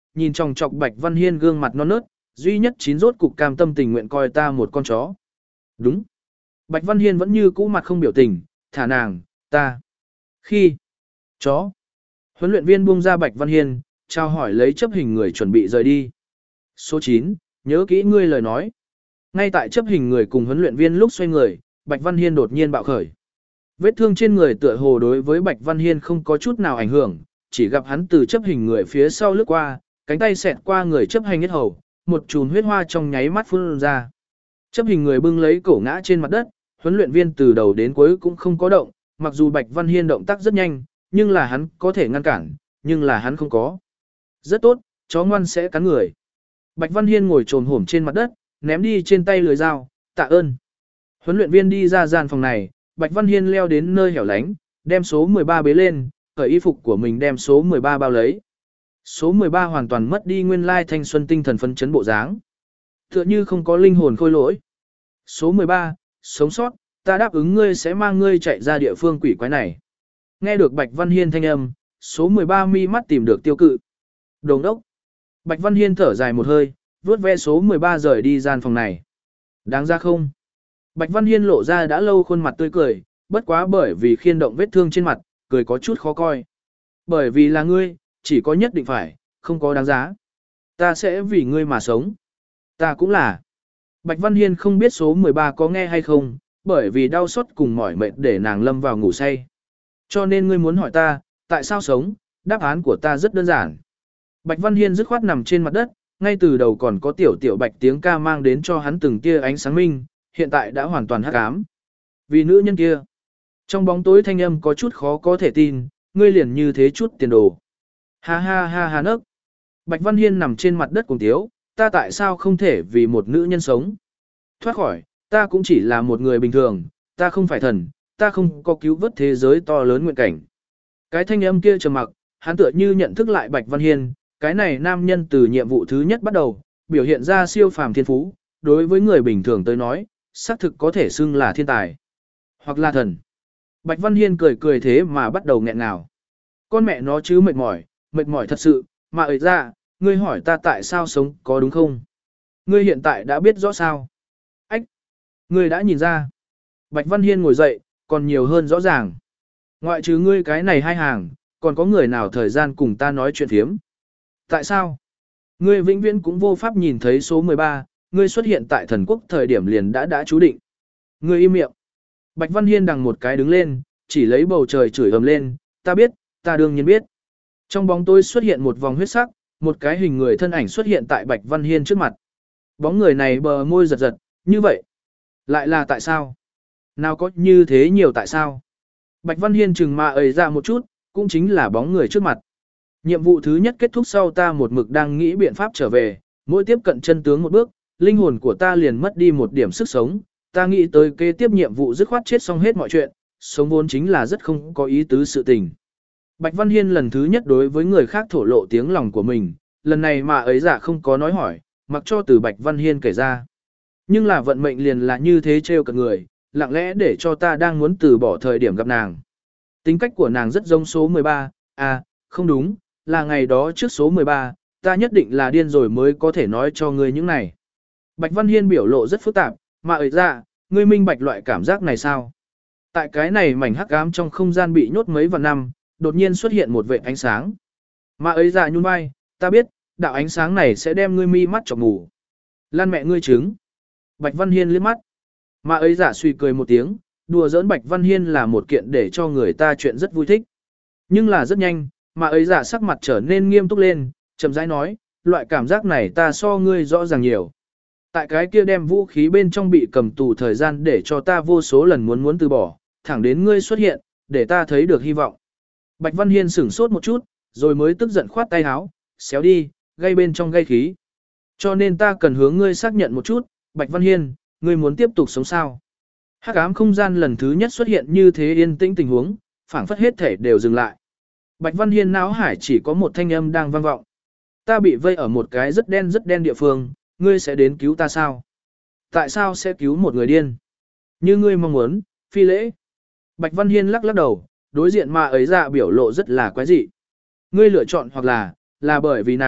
nhìn chòng chọc Bạch Văn Hiên gương mặt non nớt, duy nhất chín rốt cục cam tâm tình nguyện coi ta một con chó. Đúng. Bạch Văn Hiên vẫn như cũ mặt không biểu tình, thả nàng, ta. Khi. Chó. Huấn luyện viên buông ra Bạch Văn Hiên, trao hỏi lấy chấp hình người chuẩn bị rời đi. Số chín, nhớ kỹ ngươi lời nói. Ngay tại chấp hình người cùng huấn luyện viên lúc xoay người, Bạch Văn Hiên đột nhiên bạo khởi. Vết thương trên người tựa hồ đối với Bạch Văn Hiên không có chút nào ảnh hưởng, chỉ gặp hắn từ chấp hình người phía sau lướt qua, cánh tay xẹt qua người chấp hành nhất hầu, một chùm huyết hoa trong nháy mắt phun ra. Chấp hình người bưng lấy cổ ngã trên mặt đất, huấn luyện viên từ đầu đến cuối cũng không có động, mặc dù Bạch Văn Hiên động tác rất nhanh, nhưng là hắn có thể ngăn cản, nhưng là hắn không có. Rất tốt, chó ngoan sẽ cắn người. Bạch Văn Hiên ngồi trồm hổm trên mặt đất, ném đi trên tay lưỡi dao, tạ ơn. Huấn luyện viên đi ra gian phòng này, Bạch Văn Hiên leo đến nơi hẻo lánh, đem số mười ba bế lên, cởi y phục của mình đem số mười ba bao lấy. Số mười ba hoàn toàn mất đi nguyên lai thanh xuân tinh thần phấn chấn bộ dáng. Tựa như không có linh hồn khôi lỗi. Số mười ba, sống sót, ta đáp ứng ngươi sẽ mang ngươi chạy ra địa phương quỷ quái này. Nghe được Bạch Văn Hiên thanh âm, số mười ba mi mắt tìm được tiêu cự. Đồng đốc. Bạch Văn Hiên thở dài một hơi, vuốt ve số mười ba rời đi gian phòng này. Đáng ra không? Bạch Văn Hiên lộ ra đã lâu khuôn mặt tươi cười, bất quá bởi vì khiên động vết thương trên mặt, cười có chút khó coi. Bởi vì là ngươi, chỉ có nhất định phải, không có đáng giá. Ta sẽ vì ngươi mà sống. Ta cũng là. Bạch Văn Hiên không biết số mười ba có nghe hay không, bởi vì đau xót cùng mỏi mệt để nàng lâm vào ngủ say. Cho nên ngươi muốn hỏi ta, tại sao sống, đáp án của ta rất đơn giản. Bạch Văn Hiên dứt khoát nằm trên mặt đất, ngay từ đầu còn có tiểu tiểu bạch tiếng ca mang đến cho hắn từng tia ánh sáng minh, hiện tại đã hoàn toàn hắc ám. Vì nữ nhân kia, trong bóng tối thanh âm có chút khó có thể tin, ngươi liền như thế chút tiền đồ. Ha ha ha ha nấc. Bạch Văn Hiên nằm trên mặt đất cùng tiếu, ta tại sao không thể vì một nữ nhân sống? Thoát khỏi, ta cũng chỉ là một người bình thường, ta không phải thần, ta không có cứu vớt thế giới to lớn nguyện cảnh. Cái thanh âm kia trầm mặc, hắn tựa như nhận thức lại Bạch Văn Hiên, cái này nam nhân từ nhiệm vụ thứ nhất bắt đầu, biểu hiện ra siêu phàm thiên phú, đối với người bình thường tới nói, xác thực có thể xưng là thiên tài, hoặc là thần. Bạch Văn Hiên cười cười thế mà bắt đầu nghẹn ngào. Con mẹ nó chứ mệt mỏi, mệt mỏi thật sự, mà ấy ra, ngươi hỏi ta tại sao sống có đúng không? Ngươi hiện tại đã biết rõ sao? Ách! Ngươi đã nhìn ra. Bạch Văn Hiên ngồi dậy, còn nhiều hơn rõ ràng. Ngoại trừ ngươi cái này hai hàng, còn có người nào thời gian cùng ta nói chuyện thiếm? Tại sao? Ngươi vĩnh viễn cũng vô pháp nhìn thấy số mười ba, ngươi xuất hiện tại thần quốc thời điểm liền đã đã chú định. Ngươi im miệng. Bạch Văn Hiên đằng một cái đứng lên, chỉ lấy bầu trời chửi ầm lên, ta biết, ta đương nhiên biết. Trong bóng tối xuất hiện một vòng huyết sắc, một cái hình người thân ảnh xuất hiện tại Bạch Văn Hiên trước mặt. Bóng người này bờ môi giật giật, như vậy. Lại là tại sao? Nào có như thế nhiều tại sao? Bạch Văn Hiên chừng mà ầy ra một chút, cũng chính là bóng người trước mặt. Nhiệm vụ thứ nhất kết thúc sau ta một mực đang nghĩ biện pháp trở về, mỗi tiếp cận chân tướng một bước, linh hồn của ta liền mất đi một điểm sức sống, ta nghĩ tới kế tiếp nhiệm vụ dứt khoát chết xong hết mọi chuyện, sống vốn chính là rất không có ý tứ sự tình. Bạch Văn Hiên lần thứ nhất đối với người khác thổ lộ tiếng lòng của mình, lần này mà ấy giả không có nói hỏi, mặc cho từ Bạch Văn Hiên kể ra. Nhưng là vận mệnh liền là như thế trêu cợt người, lặng lẽ để cho ta đang muốn từ bỏ thời điểm gặp nàng. Tính cách của nàng rất giống số mười ba, à, không đúng, là ngày đó trước số mười ba, ta nhất định là điên rồi mới có thể nói cho ngươi những này. Bạch Văn Hiên biểu lộ rất phức tạp, mà ấy ra, ngươi minh bạch loại cảm giác này sao? Tại cái này mảnh hắc ám trong không gian bị nhốt mấy vạn năm, đột nhiên xuất hiện một vệt ánh sáng. Mà ấy ra nhún vai, ta biết, đạo ánh sáng này sẽ đem ngươi mi mắt chọc ngủ. Lan mẹ ngươi trứng. Bạch Văn Hiên liếc mắt. Mà ấy giả suy cười một tiếng, đùa giỡn Bạch Văn Hiên là một kiện để cho người ta chuyện rất vui thích. Nhưng là rất nhanh, mà ấy giả sắc mặt trở nên nghiêm túc lên, chậm rãi nói, loại cảm giác này ta so ngươi rõ ràng nhiều. Tại cái kia đem vũ khí bên trong bị cầm tù thời gian để cho ta vô số lần muốn muốn từ bỏ, thẳng đến ngươi xuất hiện, để ta thấy được hy vọng. Bạch Văn Hiên sửng sốt một chút, rồi mới tức giận khoát tay áo, xéo đi, gây bên trong gây khí. Cho nên ta cần hướng ngươi xác nhận một chút, Bạch Văn Hiên, ngươi muốn tiếp tục sống sao? Hắc ám không gian lần thứ nhất xuất hiện như thế yên tĩnh tình huống, phảng phất hết thể đều dừng lại. Bạch Văn Hiên não hải chỉ có một thanh âm đang vang vọng. Ta bị vây ở một cái rất đen rất đen địa phương, ngươi sẽ đến cứu ta sao? Tại sao sẽ cứu một người điên? Như ngươi mong muốn, phi lễ. Bạch Văn Hiên lắc lắc đầu, đối diện mà ấy ra biểu lộ rất là quái dị. Ngươi lựa chọn hoặc là, là bởi vì nàng,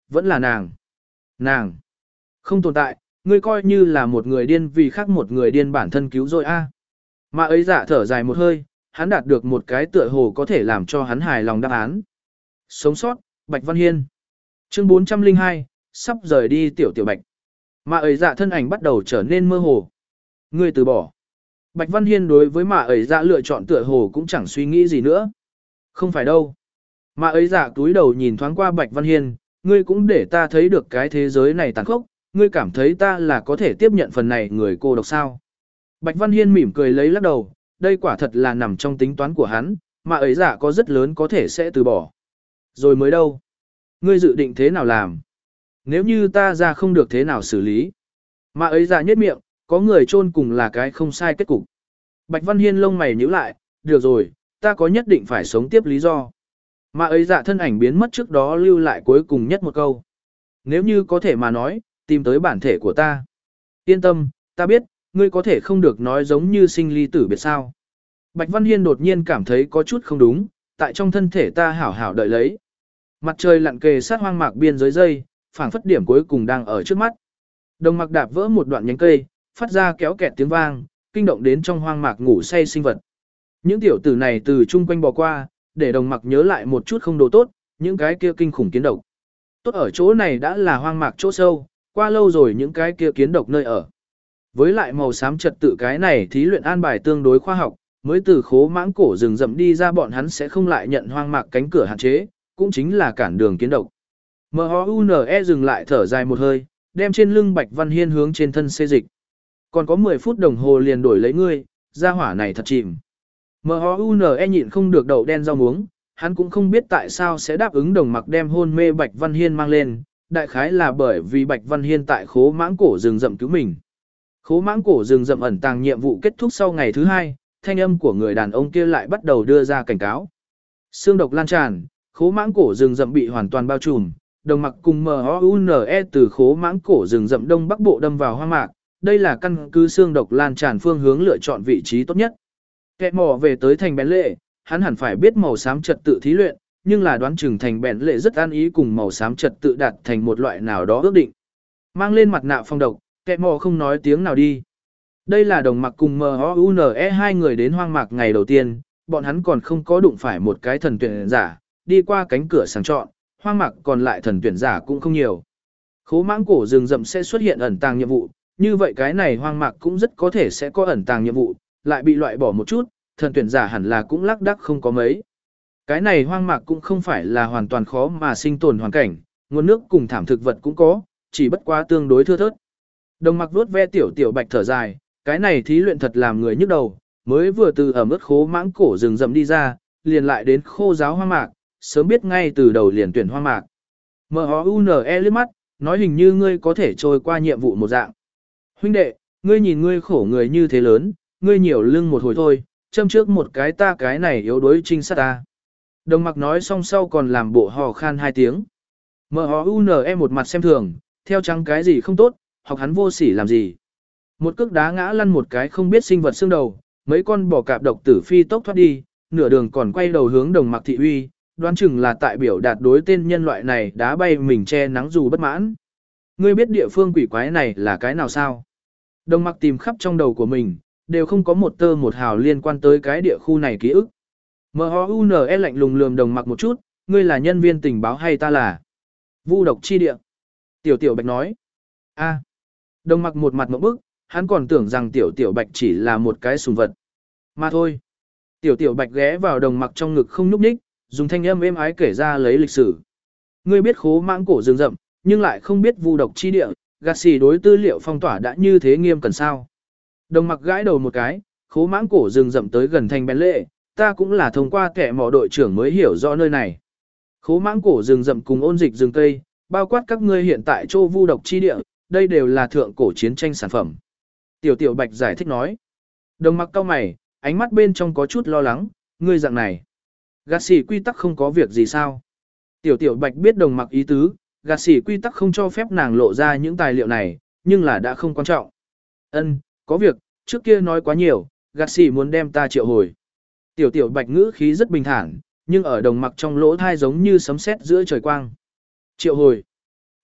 vẫn là nàng. Nàng không tồn tại, ngươi coi như là một người điên vì khác một người điên bản thân cứu rồi a. Mà ấy dạ thở dài một hơi, hắn đạt được một cái tựa hồ có thể làm cho hắn hài lòng đáp án. Sống sót, Bạch Văn Hiên. Chương bốn trăm lẻ hai, sắp rời đi tiểu tiểu Bạch. Mà ấy dạ thân ảnh bắt đầu trở nên mơ hồ. Ngươi từ bỏ. Bạch Văn Hiên đối với mà ấy dạ lựa chọn tựa hồ cũng chẳng suy nghĩ gì nữa. Không phải đâu. Mà ấy dạ túi đầu nhìn thoáng qua Bạch Văn Hiên, ngươi cũng để ta thấy được cái thế giới này tàn khốc, ngươi cảm thấy ta là có thể tiếp nhận phần này người cô độc sao. Bạch Văn Hiên mỉm cười lấy lắc đầu, đây quả thật là nằm trong tính toán của hắn, mà ấy dạ có rất lớn có thể sẽ từ bỏ. Rồi mới đâu? Ngươi dự định thế nào làm? Nếu như ta ra không được thế nào xử lý? Mà ấy dạ nhếch miệng, có người chôn cùng là cái không sai kết cục. Bạch Văn Hiên lông mày nhíu lại, được rồi, ta có nhất định phải sống tiếp lý do. Mà ấy dạ thân ảnh biến mất trước đó lưu lại cuối cùng nhất một câu. Nếu như có thể mà nói, tìm tới bản thể của ta. Yên tâm, ta biết, ngươi có thể không được nói giống như sinh ly tử biệt sao. Bạch Văn Hiên đột nhiên cảm thấy có chút không đúng, tại trong thân thể ta hảo hảo đợi lấy. Mặt trời lặn kề sát hoang mạc biên giới dây, phảng phất điểm cuối cùng đang ở trước mắt. Đồng mặc đạp vỡ một đoạn nhánh cây, phát ra kéo kẹt tiếng vang, kinh động đến trong hoang mạc ngủ say sinh vật. Những tiểu tử này từ chung quanh bò qua, để đồng mặc nhớ lại một chút không đồ tốt, những cái kia kinh khủng kiến độc. Tốt ở chỗ này đã là hoang mạc chỗ sâu, qua lâu rồi những cái kia kiến độc nơi ở. Với lại màu xám trật tự cái này thí luyện an bài tương đối khoa học, mới từ khố mãng cổ rừng rậm đi ra bọn hắn sẽ không lại nhận hoang mạc cánh cửa hạn chế, cũng chính là cản đường kiến độc. M H U N E dừng lại thở dài một hơi, đem trên lưng Bạch Văn Hiên hướng trên thân xê dịch. Còn có mười phút đồng hồ liền đổi lấy ngươi, gia hỏa này thật chìm. M H U N E nhịn không được đậu đen rau muống, hắn cũng không biết tại sao sẽ đáp ứng đồng mặc đem hôn mê Bạch Văn Hiên mang lên, đại khái là bởi vì Bạch Văn Hiên tại khố mãng cổ rừng rậm cứu mình. Khố mãng cổ rừng rậm ẩn tàng nhiệm vụ kết thúc sau ngày thứ hai, thanh âm của người đàn ông kia lại bắt đầu đưa ra cảnh cáo. Xương độc lan tràn, khố mãng cổ rừng rậm bị hoàn toàn bao trùm, đồng mặc cùng M H U N E từ khố mãng cổ rừng rậm đông bắc bộ đâm vào hoang mạc, đây là căn cứ xương độc lan tràn phương hướng lựa chọn vị trí tốt nhất. Kẻ mò về tới thành bén lệ, hắn hẳn phải biết màu xám trật tự thí luyện, nhưng là đoán chừng thành bén lệ rất an ý cùng màu xám trật tự đạt thành một loại nào đó ước định. Mang lên mặt nạ phong độc, kẻ mò không nói tiếng nào đi. Đây là đồng mặc cùng M H U N E hai người đến hoang mạc ngày đầu tiên, bọn hắn còn không có đụng phải một cái thần tuyển giả, đi qua cánh cửa sàng chọn, hoang mạc còn lại thần tuyển giả cũng không nhiều. Khố mãng cổ rừng rậm sẽ xuất hiện ẩn tàng nhiệm vụ, như vậy cái này hoang mạc cũng rất có thể sẽ có ẩn tàng nhiệm vụ, lại bị loại bỏ một chút, thần tuyển giả hẳn là cũng lác đác không có mấy. Cái này hoang mạc cũng không phải là hoàn toàn khó mà sinh tồn hoàn cảnh, nguồn nước cùng thảm thực vật cũng có, chỉ bất quá tương đối thưa thớt. Đồng mặc vuốt ve tiểu tiểu Bạch thở dài, cái này thí luyện thật làm người nhức đầu, mới vừa từ ở mức khố mãng cổ rừng rậm đi ra, liền lại đến khô giáo hoang mạc, sớm biết ngay từ đầu liền tuyển hoang mạc. M H U N E liếc mắt, nói hình như ngươi có thể trôi qua nhiệm vụ một dạng. Huynh đệ, ngươi nhìn ngươi khổ người như thế lớn, ngươi nhiều lưng một hồi thôi, châm trước một cái ta cái này yếu đuối trinh sát ta. Đồng mặc nói xong sau còn làm bộ hò khan hai tiếng. M H U N E một mặt xem thường, theo trắng cái gì không tốt, học hắn vô sỉ làm gì. Một cước đá ngã lăn một cái không biết sinh vật xương đầu, mấy con bò cạp độc tử phi tốc thoát đi, nửa đường còn quay đầu hướng đồng mặc thị uy, đoán chừng là tại biểu đạt đối tên nhân loại này đá bay mình che nắng dù bất mãn. Ngươi biết địa phương quỷ quái này là cái nào sao? Đồng mặc tìm khắp trong đầu của mình, đều không có một tơ một hào liên quan tới cái địa khu này ký ức. M H U N E lạnh lùng lườm đồng mặc một chút, ngươi là nhân viên tình báo hay ta là vu độc chi địa? Tiểu tiểu Bạch nói. A. Đồng mặc một mặt ngộp bức, hắn còn tưởng rằng tiểu tiểu Bạch chỉ là một cái sùng vật. Mà thôi. Tiểu tiểu Bạch ghé vào đồng mặc trong ngực không nhúc nhích, dùng thanh âm êm ái kể ra lấy lịch sử. Ngươi biết khố mãng cổ rừng rậm, nhưng lại không biết vu độc chi địa, gạt xì đối tư liệu phong tỏa đã như thế nghiêm cẩn sao. Đồng mặc gãi đầu một cái, khố mãng cổ rừng rậm tới gần thành bén lệ, ta cũng là thông qua kẻ mỏ đội trưởng mới hiểu rõ nơi này. Khố mãng cổ rừng rậm cùng ôn dịch rừng cây, bao quát các ngươi hiện tại chỗ vu độc chi địa, đây đều là thượng cổ chiến tranh sản phẩm. Tiểu tiểu Bạch giải thích nói. Đồng mặc cau mày, ánh mắt bên trong có chút lo lắng, ngươi dạng này. Gạt xỉ quy tắc không có việc gì sao? Tiểu tiểu Bạch biết đồng mặc ý tứ, gạt xỉ quy tắc không cho phép nàng lộ ra những tài liệu này, nhưng là đã không quan trọng. Ân, có việc, trước kia nói quá nhiều, gạt xỉ muốn đem ta triệu hồi. Tiểu tiểu Bạch ngữ khí rất bình thản, nhưng ở đồng mặc trong lỗ thai giống như sấm sét giữa trời quang. Triệu hồi.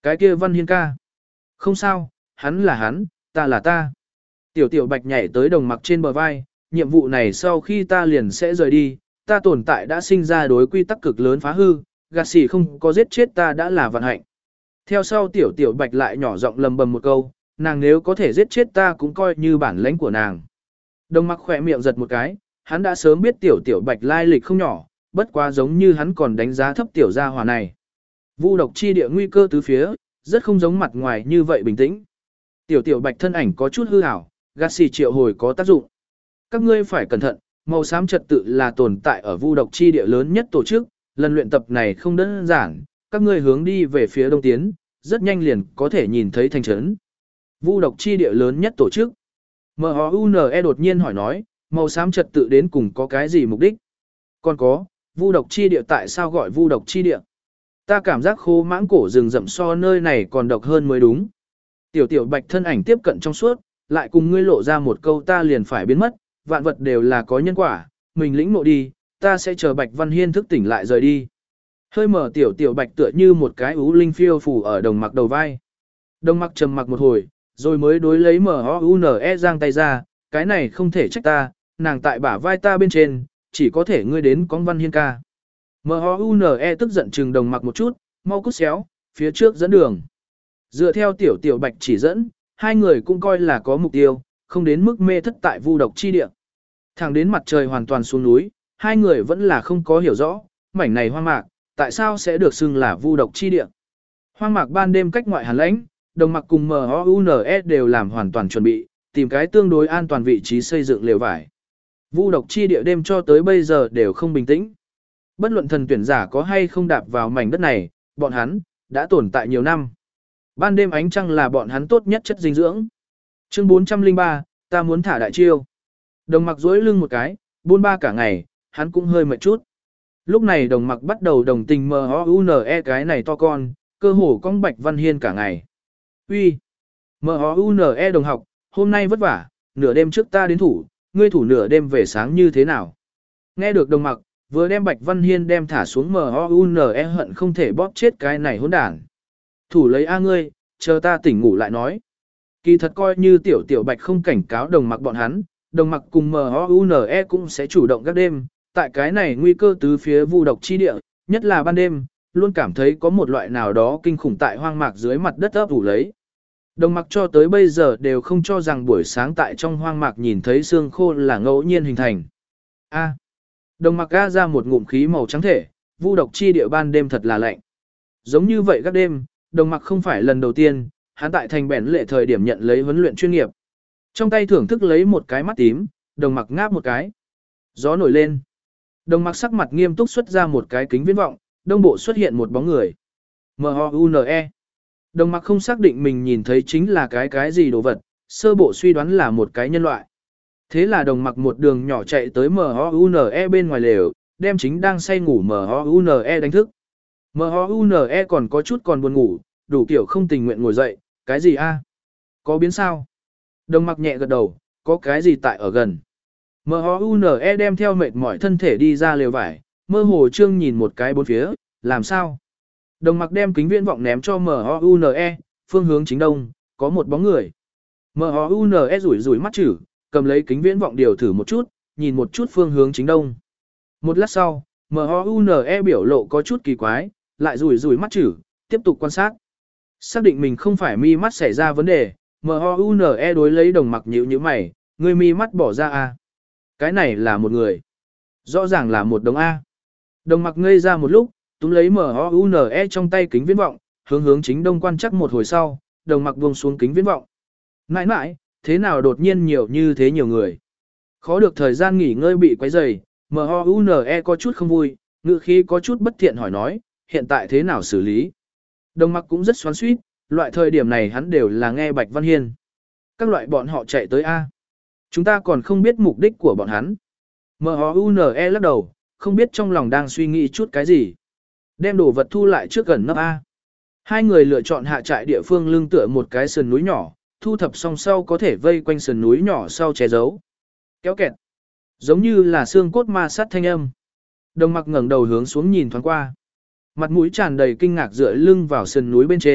Cái kia Văn Hiên ca. Không sao, hắn là hắn, ta là ta. Tiểu tiểu bạch nhảy tới đồng mặc trên bờ vai, nhiệm vụ này sau khi ta liền sẽ rời đi, ta tồn tại đã sinh ra đối quy tắc cực lớn phá hư, gạt xỉ không có giết chết ta đã là vận hạnh. Theo sau tiểu tiểu bạch lại nhỏ giọng lầm bầm một câu, nàng nếu có thể giết chết ta cũng coi như bản lãnh của nàng. Đồng mặc khỏe miệng giật một cái, hắn đã sớm biết tiểu tiểu bạch lai lịch không nhỏ, bất quá giống như hắn còn đánh giá thấp tiểu gia hỏa này. Vu độc chi địa nguy cơ tứ phía, rất không giống mặt ngoài như vậy bình tĩnh. Tiểu tiểu bạch thân ảnh có chút hư ảo, gạt xì triệu hồi có tác dụng. Các ngươi phải cẩn thận, màu xám trật tự là tồn tại ở vu độc chi địa lớn nhất tổ chức, lần luyện tập này không đơn giản, các ngươi hướng đi về phía đông tiến, rất nhanh liền có thể nhìn thấy thành trấn. Vu độc chi địa lớn nhất tổ chức. em o u en e đột nhiên hỏi nói, màu xám trật tự đến cùng có cái gì mục đích? Còn có, vu độc chi địa tại sao gọi vu độc chi địa? Ta cảm giác khô mãng cổ rừng rậm so nơi này còn độc hơn mới đúng. Tiểu tiểu bạch thân ảnh tiếp cận trong suốt, lại cùng ngươi lộ ra một câu ta liền phải biến mất, vạn vật đều là có nhân quả, mình lĩnh ngộ đi, ta sẽ chờ Bạch Văn Hiên thức tỉnh lại rời đi. Hơi mở tiểu tiểu bạch tựa như một cái ú linh phiêu phủ ở đồng mặc đầu vai. Đồng mặc trầm mặc một hồi, rồi mới đối lấy M O U N E giang tay ra, cái này không thể trách ta, nàng tại bả vai ta bên trên, chỉ có thể ngươi đến con Văn Hiên ca. M O U N E tức giận trừng đồng mặc một chút, mau cút xéo, phía trước dẫn đường. Dựa theo tiểu tiểu bạch chỉ dẫn, hai người cũng coi là có mục tiêu, không đến mức mê thất tại vu độc chi địa. Thẳng đến mặt trời hoàn toàn xuống núi, hai người vẫn là không có hiểu rõ, mảnh này hoang mạc, tại sao sẽ được xưng là vu độc chi địa. Hoang mạc ban đêm cách ngoại hàn lãnh, đồng mặc cùng M O U N E đều làm hoàn toàn chuẩn bị, tìm cái tương đối an toàn vị trí xây dựng lều vải. Vu độc chi địa đêm cho tới bây giờ đều không bình tĩnh. Bất luận thần tuyển giả có hay không đạp vào mảnh đất này, bọn hắn đã tồn tại nhiều năm. Ban đêm ánh trăng là bọn hắn tốt nhất chất dinh dưỡng. Chương bốn trăm lẻ ba, ta muốn thả đại chiêu. Đồng mặc duỗi lưng một cái, buôn ba cả ngày, hắn cũng hơi mệt chút. Lúc này đồng mặc bắt đầu đồng tình M O U N E cái này to con, cơ hồ cong Bạch Văn Hiên cả ngày. Uy, M O U N E đồng học, hôm nay vất vả, nửa đêm trước ta đến thủ, ngươi thủ nửa đêm về sáng như thế nào? Nghe được đồng mặc, vừa đem Bạch Văn Hiên đem thả xuống M O U N E hận không thể bóp chết cái này hỗn đản. Thủ lấy A ngươi, chờ ta tỉnh ngủ lại nói. Kỳ thật coi như tiểu tiểu Bạch không cảnh cáo đồng mặc bọn hắn, đồng mặc cùng M O U N E cũng sẽ chủ động các đêm, tại cái này nguy cơ tứ phía vu độc chi địa, nhất là ban đêm, luôn cảm thấy có một loại nào đó kinh khủng tại hoang mạc dưới mặt đất ấp ủ lấy. Đồng mặc cho tới bây giờ đều không cho rằng buổi sáng tại trong hoang mạc nhìn thấy xương khô là ngẫu nhiên hình thành. A. Đồng mặc ga ra một ngụm khí màu trắng thể, vu độc chi địa ban đêm thật là lạnh. Giống như vậy các đêm, đồng mặc không phải lần đầu tiên, hắn tại thành bẻn lệ thời điểm nhận lấy huấn luyện chuyên nghiệp. Trong tay thưởng thức lấy một cái mắt tím, đồng mặc ngáp một cái. Gió nổi lên. Đồng mặc sắc mặt nghiêm túc xuất ra một cái kính viễn vọng, đông bộ xuất hiện một bóng người. M O U N E. Đồng mặc không xác định mình nhìn thấy chính là cái cái gì đồ vật, sơ bộ suy đoán là một cái nhân loại. Thế là đồng mặc một đường nhỏ chạy tới M O U N E bên ngoài lều, đem chính đang say ngủ M O U N E đánh thức. M O U N E còn có chút còn buồn ngủ, đủ kiểu không tình nguyện ngồi dậy, cái gì a? Có biến sao? Đồng mặc nhẹ gật đầu, có cái gì tại ở gần. M O U N E đem theo mệt mỏi thân thể đi ra lều vải, mơ hồ trương nhìn một cái bốn phía, làm sao? Đồng mặc đem kính viễn vọng ném cho M O U N E, phương hướng chính đông, có một bóng người. M O U N E rủi rủi mắt chữ, cầm lấy kính viễn vọng điều thử một chút, nhìn một chút phương hướng chính đông. Một lát sau, M O U N E biểu lộ có chút kỳ quái, lại rủi rủi mắt chữ, tiếp tục quan sát. Xác định mình không phải mi mắt xảy ra vấn đề, M O U N E đối lấy đồng mặc nhíu nhíu mày, người mi mắt bỏ ra a. Cái này là một người. Rõ ràng là một đồng A. Đồng mặc ngây ra một lúc, túm lấy M O U N E trong tay kính viễn vọng, hướng hướng chính đông quan chắc một hồi sau, đồng mặc buông xuống kính viễn vọng. Mãi mãi, thế nào đột nhiên nhiều như thế nhiều người. Khó được thời gian nghỉ ngơi bị quấy rầy, M O U N E có chút không vui, ngữ khí có chút bất thiện hỏi nói, hiện tại thế nào xử lý. Đồng mặc cũng rất xoắn xuýt, loại thời điểm này hắn đều là nghe Bạch Văn Hiên. Các loại bọn họ chạy tới A. Chúng ta còn không biết mục đích của bọn hắn. M O U N E lắc đầu, không biết trong lòng đang suy nghĩ chút cái gì. Đem đồ vật thu lại trước gần nấp A. Hai người lựa chọn hạ trại địa phương lưng tựa một cái sườn núi nhỏ, thu thập xong sau có thể vây quanh sườn núi nhỏ sau che giấu. Kéo kẹt. Giống như là xương cốt ma sát thanh âm. Đồng mặc ngẩng đầu hướng xuống nhìn thoáng qua. Mặt mũi tràn đầy kinh ngạc dựa lưng vào sườn núi bên trên,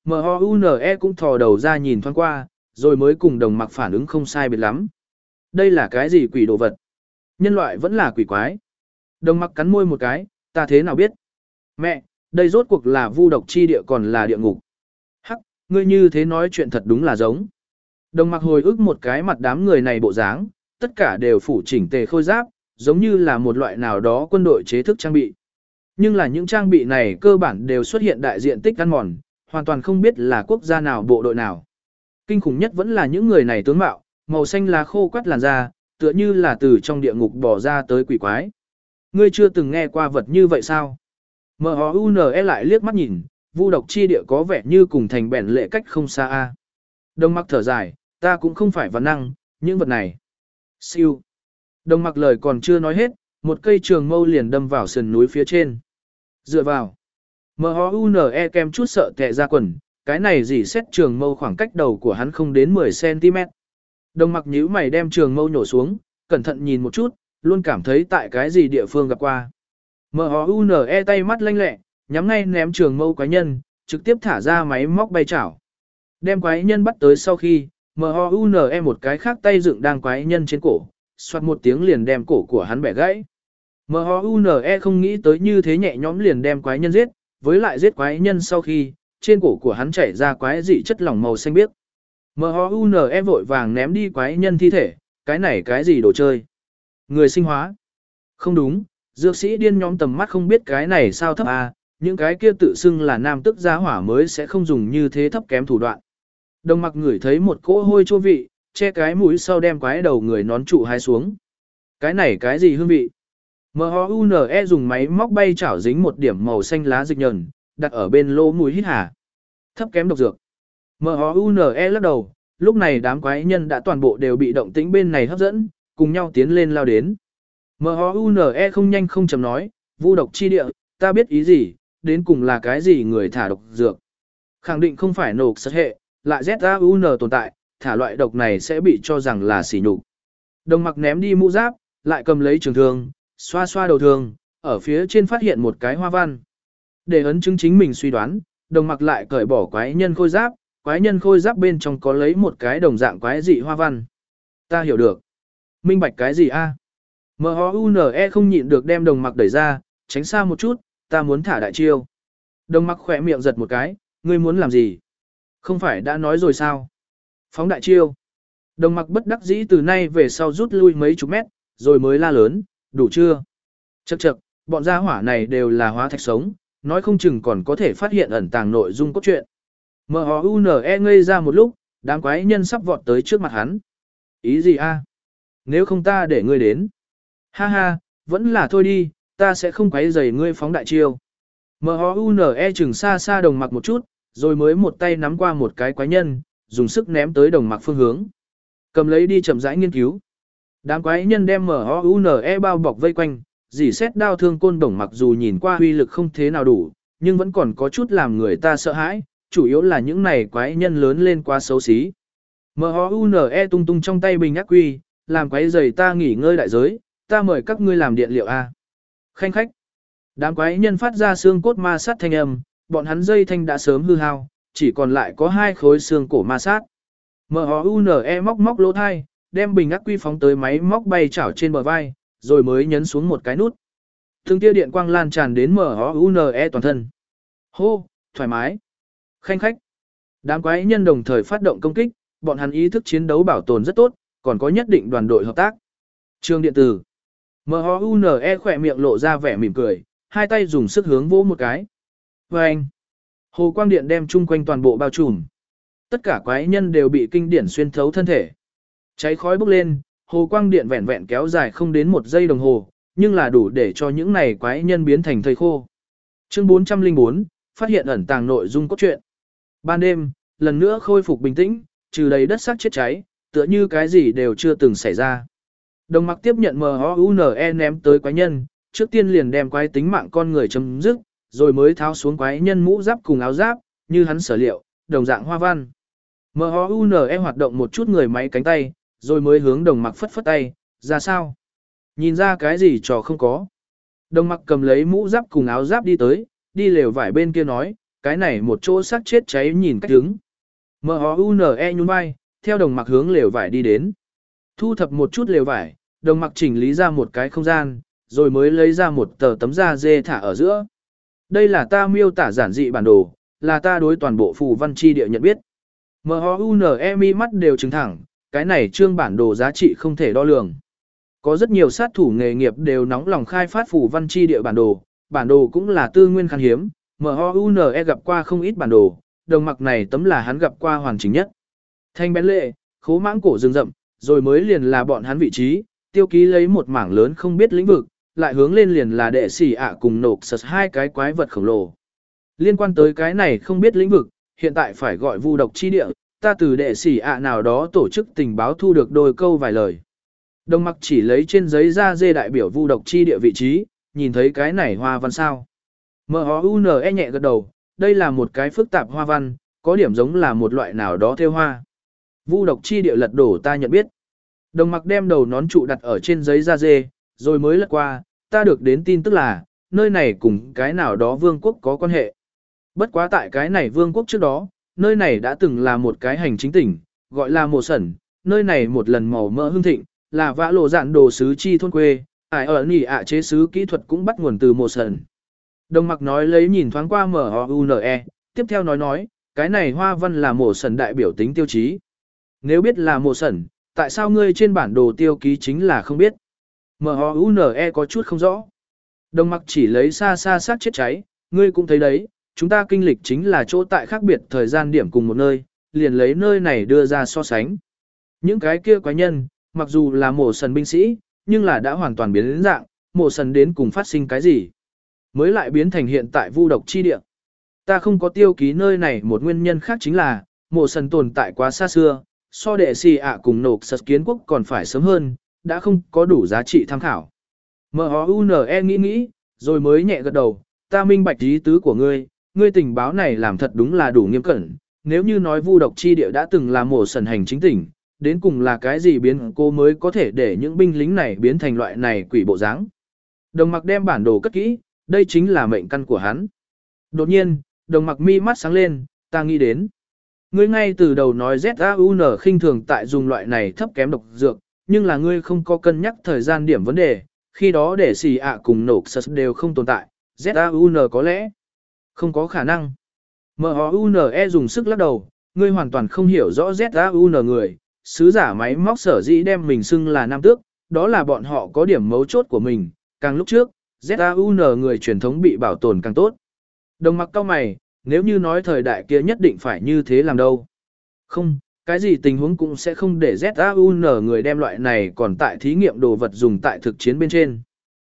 em o u en e cũng thò đầu ra nhìn thoáng qua, rồi mới cùng đồng mặc phản ứng không sai biệt lắm. Đây là cái gì quỷ đồ vật? Nhân loại vẫn là quỷ quái. Đồng mặc cắn môi một cái, ta thế nào biết? Mẹ, đây rốt cuộc là vu độc chi địa còn là địa ngục. Hắc, ngươi như thế nói chuyện thật đúng là giống. Đồng mặc hồi ức một cái mặt đám người này bộ dáng, tất cả đều phủ chỉnh tề khôi giáp, giống như là một loại nào đó quân đội chế thức trang bị. Nhưng là những trang bị này cơ bản đều xuất hiện đại diện tích ăn mòn, hoàn toàn không biết là quốc gia nào bộ đội nào. Kinh khủng nhất vẫn là những người này tướng mạo, màu xanh lá khô quắt làn da, tựa như là từ trong địa ngục bỏ ra tới quỷ quái. Ngươi chưa từng nghe qua vật như vậy sao? em o u en e lại liếc mắt nhìn, vu độc chi địa có vẻ như cùng thành bèn lệ cách không xa a. Đồng mặc thở dài, ta cũng không phải văn năng, những vật này. Siêu. Đồng mặc lời còn chưa nói hết, một cây trường mâu liền đâm vào sườn núi phía trên. Dựa vào. em o u en e kem chút sợ tệ ra quần, cái này gì xét trường mâu khoảng cách đầu của hắn không đến mười xăng ti mét. Đồng mặc nhíu mày đem trường mâu nhổ xuống, cẩn thận nhìn một chút, luôn cảm thấy tại cái gì địa phương gặp qua. em o u en e tay mắt lanh lẹ, nhắm ngay ném trường mâu quái nhân, trực tiếp thả ra máy móc bay chảo. Đem quái nhân bắt tới sau khi, em o u en e một cái khác tay dựng đang quái nhân trên cổ, xoát một tiếng liền đem cổ của hắn bẻ gãy. em o u en e không nghĩ tới như thế nhẹ nhõm liền đem quái nhân giết, với lại giết quái nhân sau khi, trên cổ của hắn chảy ra quái dị chất lỏng màu xanh biếc. em o u en e vội vàng ném đi quái nhân thi thể, cái này cái gì đồ chơi? Người sinh hóa? Không đúng, dược sĩ điên nhóm tầm mắt không biết cái này sao thấp à, những cái kia tự xưng là nam tức gia hỏa mới sẽ không dùng như thế thấp kém thủ đoạn. Đồng mặc ngửi thấy một cỗ hôi chua vị, che cái mũi sau đem quái đầu người nón trụ hai xuống. Cái này cái gì hương vị? em o u en e dùng máy móc bay chảo dính một điểm màu xanh lá dịch nhờn, đặt ở bên lỗ mũi hít hà. Thấp kém độc dược. em o u en e lắc đầu, lúc này đám quái nhân đã toàn bộ đều bị động tĩnh bên này hấp dẫn, cùng nhau tiến lên lao đến. em o u en e không nhanh không chậm nói, vu độc chi địa, ta biết ý gì, đến cùng là cái gì người thả độc dược. Khẳng định không phải nổ sật hệ, lại Z A U N tồn tại, thả loại độc này sẽ bị cho rằng là sỉ nhục. Đồng mặc ném đi mũ giáp, lại cầm lấy trường thương, xoa xoa đầu thương, ở phía trên phát hiện một cái hoa văn. Để ấn chứng chính mình suy đoán, đồng mặc lại cởi bỏ quái nhân khôi giáp, quái nhân khôi giáp bên trong có lấy một cái đồng dạng quái dị hoa văn. Ta hiểu được. Minh bạch cái gì a? em o u en e không nhịn được đem đồng mặc đẩy ra, tránh xa một chút, ta muốn thả đại chiêu. Đồng mặc khỏe miệng giật một cái, ngươi muốn làm gì? Không phải đã nói rồi sao? Phóng đại chiêu. Đồng mặc bất đắc dĩ từ nay về sau rút lui mấy chục mét, rồi mới la lớn, đủ chưa? Chậc chậc, bọn gia hỏa này đều là hóa thạch sống, nói không chừng còn có thể phát hiện ẩn tàng nội dung cốt truyện. em o u en e ngây ra một lúc, đám quái nhân sắp vọt tới trước mặt hắn. Ý gì a? Nếu không ta để ngươi đến. Ha ha, vẫn là thôi đi, ta sẽ không quấy rầy ngươi phóng đại chiêu. em o u en e chừng xa xa đồng mặc một chút, rồi mới một tay nắm qua một cái quái nhân, dùng sức ném tới đồng mặc phương hướng. Cầm lấy đi chậm rãi nghiên cứu. Đám quái nhân đem em o u en e bao bọc vây quanh, dỉ xét đao thương côn đồng mặc dù nhìn qua uy lực không thế nào đủ, nhưng vẫn còn có chút làm người ta sợ hãi, chủ yếu là những này quái nhân lớn lên quá xấu xí. em o u en e tung tung trong tay bình ác quy, làm quái giày ta nghỉ ngơi đại giới, ta mời các ngươi làm điện liệu A. Khanh khách. Đám quái nhân phát ra xương cốt ma sát thanh âm, bọn hắn dây thanh đã sớm hư hao, chỉ còn lại có hai khối xương cổ ma sát. em o u en e móc móc lỗ thai, đem bình ác quy phóng tới máy móc bay chảo trên bờ vai, rồi mới nhấn xuống một cái nút. Từng tia điện quang lan tràn đến em o u en e toàn thân. Hô, thoải mái. Khanh khách. Đám quái nhân đồng thời phát động công kích, bọn hắn ý thức chiến đấu bảo tồn rất tốt, còn có nhất định đoàn đội hợp tác. Trường điện tử. em o u en e khỏe miệng lộ ra vẻ mỉm cười, hai tay dùng sức hướng vỗ một cái. Và anh. Hồ quang điện đem chung quanh toàn bộ bao trùm. Tất cả quái nhân đều bị kinh điển xuyên thấu thân thể. Cháy khói bốc lên, hồ quang điện vẹn vẹn kéo dài không đến một giây đồng hồ, nhưng là đủ để cho những này quái nhân biến thành thây khô. Chương bốn trăm lẻ bốn, phát hiện ẩn tàng nội dung cốt truyện. Ban đêm, lần nữa khôi phục bình tĩnh, trừ đầy đất xác chết cháy, tựa như cái gì đều chưa từng xảy ra. Đồng mặc tiếp nhận em o u en e ném tới quái nhân, trước tiên liền đem quái tính mạng con người chấm dứt, rồi mới tháo xuống quái nhân mũ giáp cùng áo giáp, như hắn sở liệu, đồng dạng hoa văn. em o u en e hoạt động một chút người máy cánh tay, rồi mới hướng đồng mặc phất phất tay, ra sao? Nhìn ra cái gì trò không có. Đồng mặc cầm lấy mũ giáp cùng áo giáp đi tới, đi lều vải bên kia nói, cái này một chỗ xác chết cháy nhìn cách đứng. M-O-U-N-E nhún vai, theo đồng mặc hướng lều vải đi đến. Thu thập một chút lều vải, đồng mặc chỉnh lý ra một cái không gian, rồi mới lấy ra một tờ tấm da dê thả ở giữa. Đây là ta miêu tả giản dị bản đồ, là ta đối toàn bộ phù văn chi địa nhận biết. M-O-U-N-E mi mắt đều trừng thẳng, cái này trương bản đồ giá trị không thể đo lường. Có rất nhiều sát thủ nghề nghiệp đều nóng lòng khai phát phù văn chi địa bản đồ, bản đồ cũng là tư nguyên khan hiếm, M-O-U-N-E gặp qua không ít bản đồ, đồng mặc này tấm là hắn gặp qua hoàn chỉnh nhất. Thanh bén lệ, khố mãng cổ rừng rậm, rồi mới liền là bọn hắn vị trí, tiêu ký lấy một mảng lớn không biết lĩnh vực, lại hướng lên liền là đệ sĩ ạ cùng nộp sật hai cái quái vật khổng lồ. Liên quan tới cái này không biết lĩnh vực, hiện tại phải gọi vu độc chi địa, ta từ đệ sĩ ạ nào đó tổ chức tình báo thu được đôi câu vài lời. Đồng mặc chỉ lấy trên giấy da dê đại biểu vu độc chi địa vị trí, nhìn thấy cái này hoa văn sao. M-O-U-N-E nhẹ gật đầu, đây là một cái phức tạp hoa văn, có điểm giống là một loại nào đó theo hoa. Vu độc chi địa lật đổ ta nhận biết. Đồng mặc đem đầu nón trụ đặt ở trên giấy da dê, rồi mới lật qua, ta được đến tin tức là, nơi này cùng cái nào đó vương quốc có quan hệ. Bất quá tại cái này vương quốc trước đó, nơi này đã từng là một cái hành chính tỉnh, gọi là Mộ Sẩn, nơi này một lần màu mỡ hưng thịnh, là vã lộ dạn đồ sứ chi thôn quê, ải ở nỉ ạ chế sứ kỹ thuật cũng bắt nguồn từ Mộ Sẩn. Đồng mặc nói lấy nhìn thoáng qua M-O-U-N-E, tiếp theo nói nói, cái này hoa văn là Mộ Sẩn đại biểu tính tiêu chí. Nếu biết là Mộ Sẩn, tại sao ngươi trên bản đồ tiêu ký chính là không biết? M-O-U-N-E có chút không rõ. Đồng mặc chỉ lấy xa xa sát chết cháy, ngươi cũng thấy đấy, chúng ta kinh lịch chính là chỗ tại khác biệt thời gian điểm cùng một nơi, liền lấy nơi này đưa ra so sánh. Những cái kia quái nhân, mặc dù là Mộ Sẩn binh sĩ, nhưng là đã hoàn toàn biến đến dạng, Mộ Sẩn đến cùng phát sinh cái gì? Mới lại biến thành hiện tại vu độc chi địa. Ta không có tiêu ký nơi này một nguyên nhân khác chính là, Mộ Sẩn tồn tại quá xa xưa, so đệ xì ạ cùng nộp sật kiến quốc còn phải sớm hơn, đã không có đủ giá trị tham khảo. M-O-U-N-E nghĩ nghĩ, rồi mới nhẹ gật đầu, ta minh bạch ý tứ của ngươi, ngươi tình báo này làm thật đúng là đủ nghiêm cẩn, nếu như nói vu độc chi địa đã từng là Mộ Sẩn hành chính tỉnh, đến cùng là cái gì biến cô mới có thể để những binh lính này biến thành loại này quỷ bộ dáng. Đồng mặc đem bản đồ cất kỹ, đây chính là mệnh căn của hắn. Đột nhiên, đồng mặc mi mắt sáng lên, ta nghĩ đến. Ngươi ngay từ đầu nói Z A U N khinh thường tại dùng loại này thấp kém độc dược, nhưng là ngươi không có cân nhắc thời gian điểm vấn đề, khi đó để xì ạ cùng nổ sật đều không tồn tại, Z A U N có lẽ không có khả năng. M-O-U-N-E dùng sức lắc đầu, ngươi hoàn toàn không hiểu rõ Z A U N người, sứ giả máy móc sở dĩ đem mình xưng là nam tước, đó là bọn họ có điểm mấu chốt của mình, càng lúc trước, Z A U N người truyền thống bị bảo tồn càng tốt. Đồng mặc cao mày, nếu như nói thời đại kia nhất định phải như thế làm đâu. Không, cái gì tình huống cũng sẽ không để Z A U N người đem loại này còn tại thí nghiệm đồ vật dùng tại thực chiến bên trên.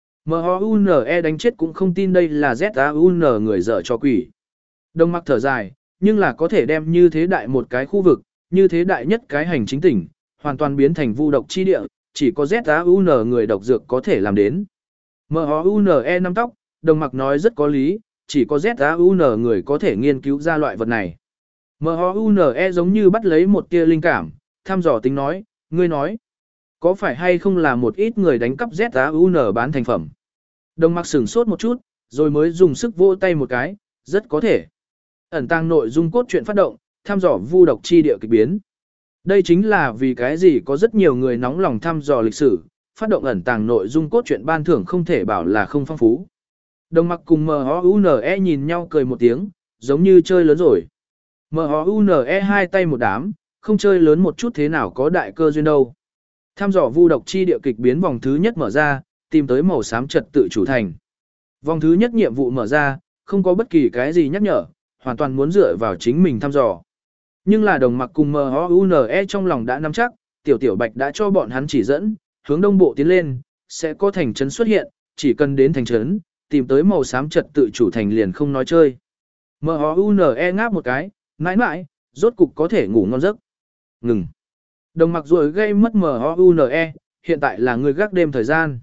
M-O-U-N-E đánh chết cũng không tin đây là Z A U N người dở cho quỷ. Đồng mặc thở dài, nhưng là có thể đem như thế đại một cái khu vực, như thế đại nhất cái hành chính tỉnh, hoàn toàn biến thành vu độc chi địa, chỉ có Z A U N người độc dược có thể làm đến. M-O-U-N-E nắm tóc, đồng mặc nói rất có lý, chỉ có Z A U N người có thể nghiên cứu ra loại vật này. M-O-U-N-E giống như bắt lấy một tia linh cảm, thăm dò tính nói, ngươi nói, có phải hay không là một ít người đánh cắp Z A U N bán thành phẩm? Đồng mặc sửng sốt một chút, rồi mới dùng sức vỗ tay một cái, rất có thể. Ẩn tàng nội dung cốt truyện phát động, thăm dò vu độc chi địa kịch biến. Đây chính là vì cái gì có rất nhiều người nóng lòng thăm dò lịch sử, phát động ẩn tàng nội dung cốt truyện ban thưởng không thể bảo là không phong phú. Đồng mặc cùng M-O-U-N-E nhìn nhau cười một tiếng, giống như chơi lớn rồi. M-O-U-N-E hai tay một đám, không chơi lớn một chút thế nào có đại cơ duyên đâu. Tham dò vu độc chi địa kịch biến vòng thứ nhất mở ra, tìm tới màu xám trật tự chủ thành. Vòng thứ nhất nhiệm vụ mở ra, không có bất kỳ cái gì nhắc nhở, hoàn toàn muốn dựa vào chính mình thăm dò. Nhưng là đồng mặc cùng M-O-U-N-E trong lòng đã nắm chắc, tiểu tiểu bạch đã cho bọn hắn chỉ dẫn, hướng đông bộ tiến lên, sẽ có thành trấn xuất hiện, chỉ cần đến thành trấn, tìm tới màu xám trật tự chủ thành liền không nói chơi. M-O-U-N-E ngáp một cái, mãi mãi, rốt cục có thể ngủ ngon giấc. Ngừng. Đồng mặc rồi gây mất M-O-U-N-E, hiện tại là người gác đêm thời gian.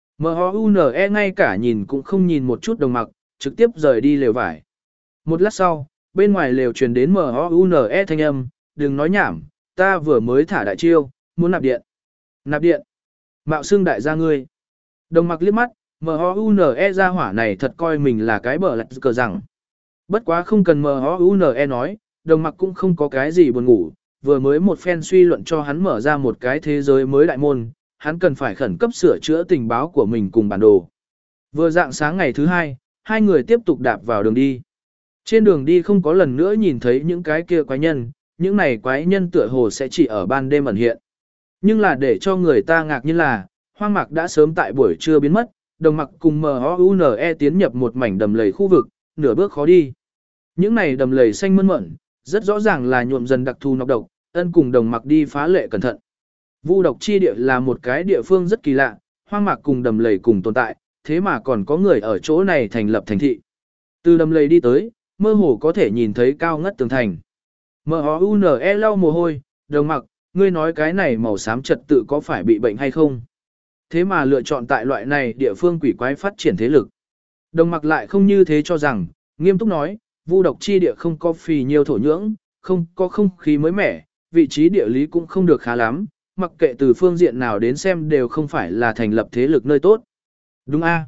M-O-U-N-E ngay cả nhìn cũng không nhìn một chút đồng mặc, trực tiếp rời đi lều vải. Một lát sau, bên ngoài lều truyền đến M-O-U-N-E thanh âm, đừng nói nhảm, ta vừa mới thả đại chiêu, muốn nạp điện. Nạp điện. Mạo xưng đại gia ngươi. Đồng mặc liếc mắt, M-O-U-N-E ra hỏa này thật coi mình là cái bờ lạch cờ rằng. Bất quá không cần M O U N E nói, đồng mặc cũng không có cái gì buồn ngủ, vừa mới một phen suy luận cho hắn mở ra một cái thế giới mới đại môn, hắn cần phải khẩn cấp sửa chữa tình báo của mình cùng bản đồ. Vừa dạng sáng ngày thứ hai, hai người tiếp tục đạp vào đường đi. Trên đường đi không có lần nữa nhìn thấy những cái kia quái nhân, những này quái nhân tựa hồ sẽ chỉ ở ban đêm ẩn hiện. Nhưng là để cho người ta ngạc nhiên là, hoang mạc đã sớm tại buổi trưa biến mất, đồng mặc cùng M O U N E tiến nhập một mảnh đầm lầy khu vực, nửa bước khó đi. Những này đầm lầy xanh mơn mởn, rất rõ ràng là nhuộm dần đặc thù nọc độc, ân cùng đồng mặc đi phá lệ cẩn thận. Vu độc chi địa là một cái địa phương rất kỳ lạ, hoang mạc cùng đầm lầy cùng tồn tại, thế mà còn có người ở chỗ này thành lập thành thị. Từ đầm lầy đi tới, mơ hồ có thể nhìn thấy cao ngất tường thành. M O U N E lau mồ hôi, đồng mặc, ngươi nói cái này màu xám trật tự có phải bị bệnh hay không? Thế mà lựa chọn tại loại này địa phương quỷ quái phát triển thế lực. Đồng mặc lại không như thế cho rằng, nghiêm túc nói, vu độc chi địa không có phì nhiều thổ nhưỡng, không có không khí mới mẻ, vị trí địa lý cũng không được khá lắm, mặc kệ từ phương diện nào đến xem đều không phải là thành lập thế lực nơi tốt. Đúng a?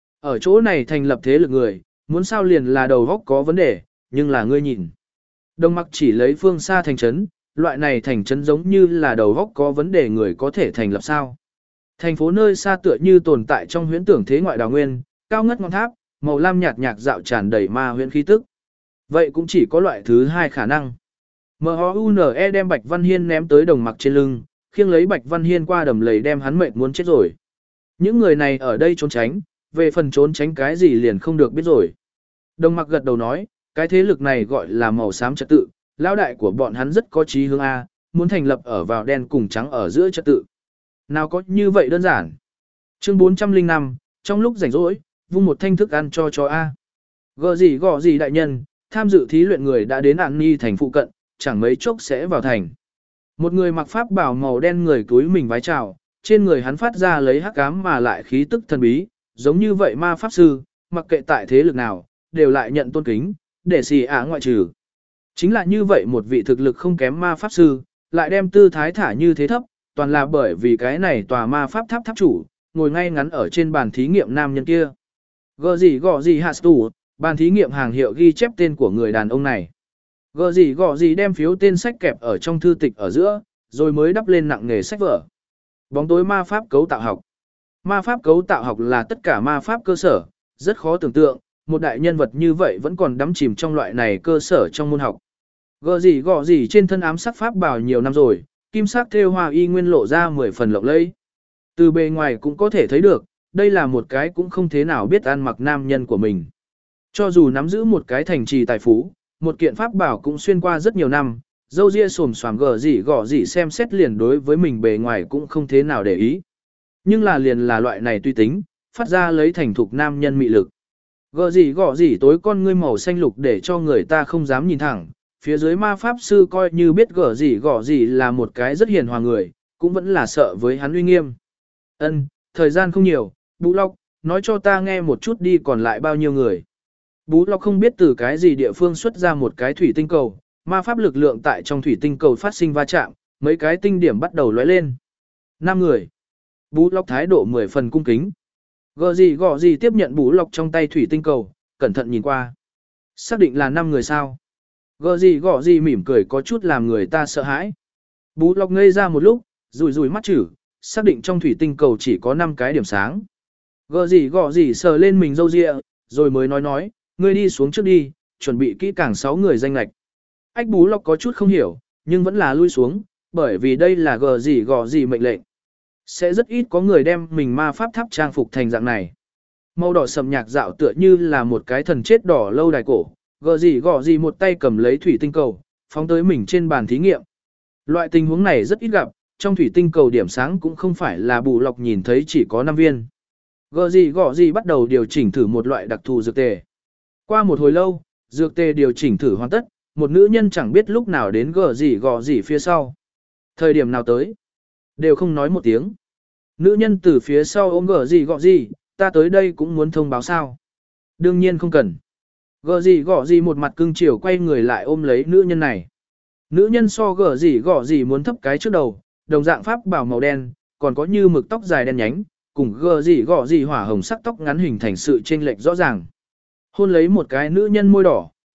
Ở chỗ này thành lập thế lực người, muốn sao liền là đầu góc có vấn đề, nhưng là ngươi nhìn. Đồng mặc chỉ lấy phương xa thành trấn, loại này thành trấn giống như là đầu góc có vấn đề người có thể thành lập sao. Thành phố nơi xa tựa như tồn tại trong huyễn tưởng thế ngoại đào nguyên, cao ngất ngọn tháp, màu lam nhạt nhạt dạo tràn đầy ma huyễn khí tức. Vậy cũng chỉ có loại thứ hai khả năng. M O U N E đem Bạch Văn Hiên ném tới đồng mặc trên lưng, khiêng lấy Bạch Văn Hiên qua đầm lầy đem hắn mệt muốn chết rồi. Những người này ở đây trốn tránh, về phần trốn tránh cái gì liền không được biết rồi. Đồng mặc gật đầu nói, cái thế lực này gọi là màu xám trật tự, lão đại của bọn hắn rất có chí hướng A, muốn thành lập ở vào đen cùng trắng ở giữa trật tự. Nào có như vậy đơn giản. Chương bốn trăm lẻ năm, trong lúc rảnh rỗi, vung một thanh thức ăn cho chó A. Gọ gì gọ gì đại nhân, tham dự thí luyện người đã đến An Ni thành phụ cận, chẳng mấy chốc sẽ vào thành. Một người mặc pháp bào màu đen người túi mình vái chào, trên người hắn phát ra lấy hắc ám mà lại khí tức thần bí, giống như vậy ma pháp sư, mặc kệ tại thế lực nào, đều lại nhận tôn kính, để xì ả ngoại trừ. Chính là như vậy một vị thực lực không kém ma pháp sư, lại đem tư thái thả như thế thấp, toàn là bởi vì cái này tòa ma pháp tháp tháp chủ, ngồi ngay ngắn ở trên bàn thí nghiệm nam nhân kia. Gờ gì gọ gì hạt tủ, bàn thí nghiệm hàng hiệu ghi chép tên của người đàn ông này. Gờ gì gọ gì đem phiếu tên sách kẹp ở trong thư tịch ở giữa, rồi mới đắp lên nặng nghề sách vở. Bóng tối ma pháp cấu tạo học. Ma pháp cấu tạo học là tất cả ma pháp cơ sở, rất khó tưởng tượng, một đại nhân vật như vậy vẫn còn đắm chìm trong loại này cơ sở trong môn học. Gờ gì gọ gì trên thân ám sắc pháp bảo nhiều năm rồi, kim sắc thêu hoa y nguyên lộ ra mười phần lộng lẫy. Từ bề ngoài cũng có thể thấy được, đây là một cái cũng không thế nào biết ăn mặc nam nhân của mình. Cho dù nắm giữ một cái thành trì tài phú, một kiện pháp bảo cũng xuyên qua rất nhiều năm, dâu ria xồm xoàm gờ gì gọ gì xem xét liền đối với mình bề ngoài cũng không thế nào để ý. Nhưng là liền là loại này tuy tính, phát ra lấy thành thục nam nhân mị lực. Gờ gì gọ gì tối con ngươi màu xanh lục để cho người ta không dám nhìn thẳng, phía dưới ma pháp sư coi như biết gờ gì gọ gì là một cái rất hiền hòa người, cũng vẫn là sợ với hắn uy nghiêm. Ân, thời gian không nhiều, Bú Lọc, nói cho ta nghe một chút đi còn lại bao nhiêu người. Bú Lọc không biết từ cái gì địa phương xuất ra một cái thủy tinh cầu, ma pháp lực lượng tại trong thủy tinh cầu phát sinh va chạm, mấy cái tinh điểm bắt đầu lóe lên. Năm người. Bú Lọc thái độ mười phần cung kính. Gờ gì gọ gì tiếp nhận Bú Lọc trong tay thủy tinh cầu, cẩn thận nhìn qua. Xác định là năm người sao. Gờ gì gọ gì mỉm cười có chút làm người ta sợ hãi. Bú Lọc ngây ra một lúc, rùi rùi mắt chữ, xác định trong thủy tinh cầu chỉ có năm cái điểm sáng. Gờ gì gọ gì sờ lên mình râu ria, rồi mới nói nói, ngươi đi xuống trước đi, chuẩn bị kỹ càng sáu người danh lạch. Ách Bú Lọc có chút không hiểu, nhưng vẫn là lui xuống, bởi vì đây là gờ gì gọ gì mệnh lệnh. Sẽ rất ít có người đem mình ma pháp tháp trang phục thành dạng này. Màu đỏ sầm nhạc dạo tựa như là một cái thần chết đỏ lâu đài cổ, gờ gì gọ gì một tay cầm lấy thủy tinh cầu, phóng tới mình trên bàn thí nghiệm. Loại tình huống này rất ít gặp, trong thủy tinh cầu điểm sáng cũng không phải là Bú Lọc nhìn thấy chỉ có năm viên. Gờ gì gọ gì bắt đầu điều chỉnh thử một loại đặc thù dược tề. Qua một hồi lâu, dược tề điều chỉnh thử hoàn tất, một nữ nhân chẳng biết lúc nào đến gờ gì gọ gì phía sau. Thời điểm nào tới, đều không nói một tiếng. Nữ nhân từ phía sau ôm gờ gì gọ gì, ta tới đây cũng muốn thông báo sao. Đương nhiên không cần. Gờ gì gọ gì một mặt cưng chiều quay người lại ôm lấy nữ nhân này. Nữ nhân so gờ gì gọ gì muốn thấp cái trước đầu, đồng dạng pháp bảo màu đen, còn có như mực tóc dài đen nhánh, cùng gờ gì gọ gì hỏa hồng sắc tóc ngắn hình thành sự chênh lệch rõ ràng. Hôn lấy một cái nữ nhân môi đỏ,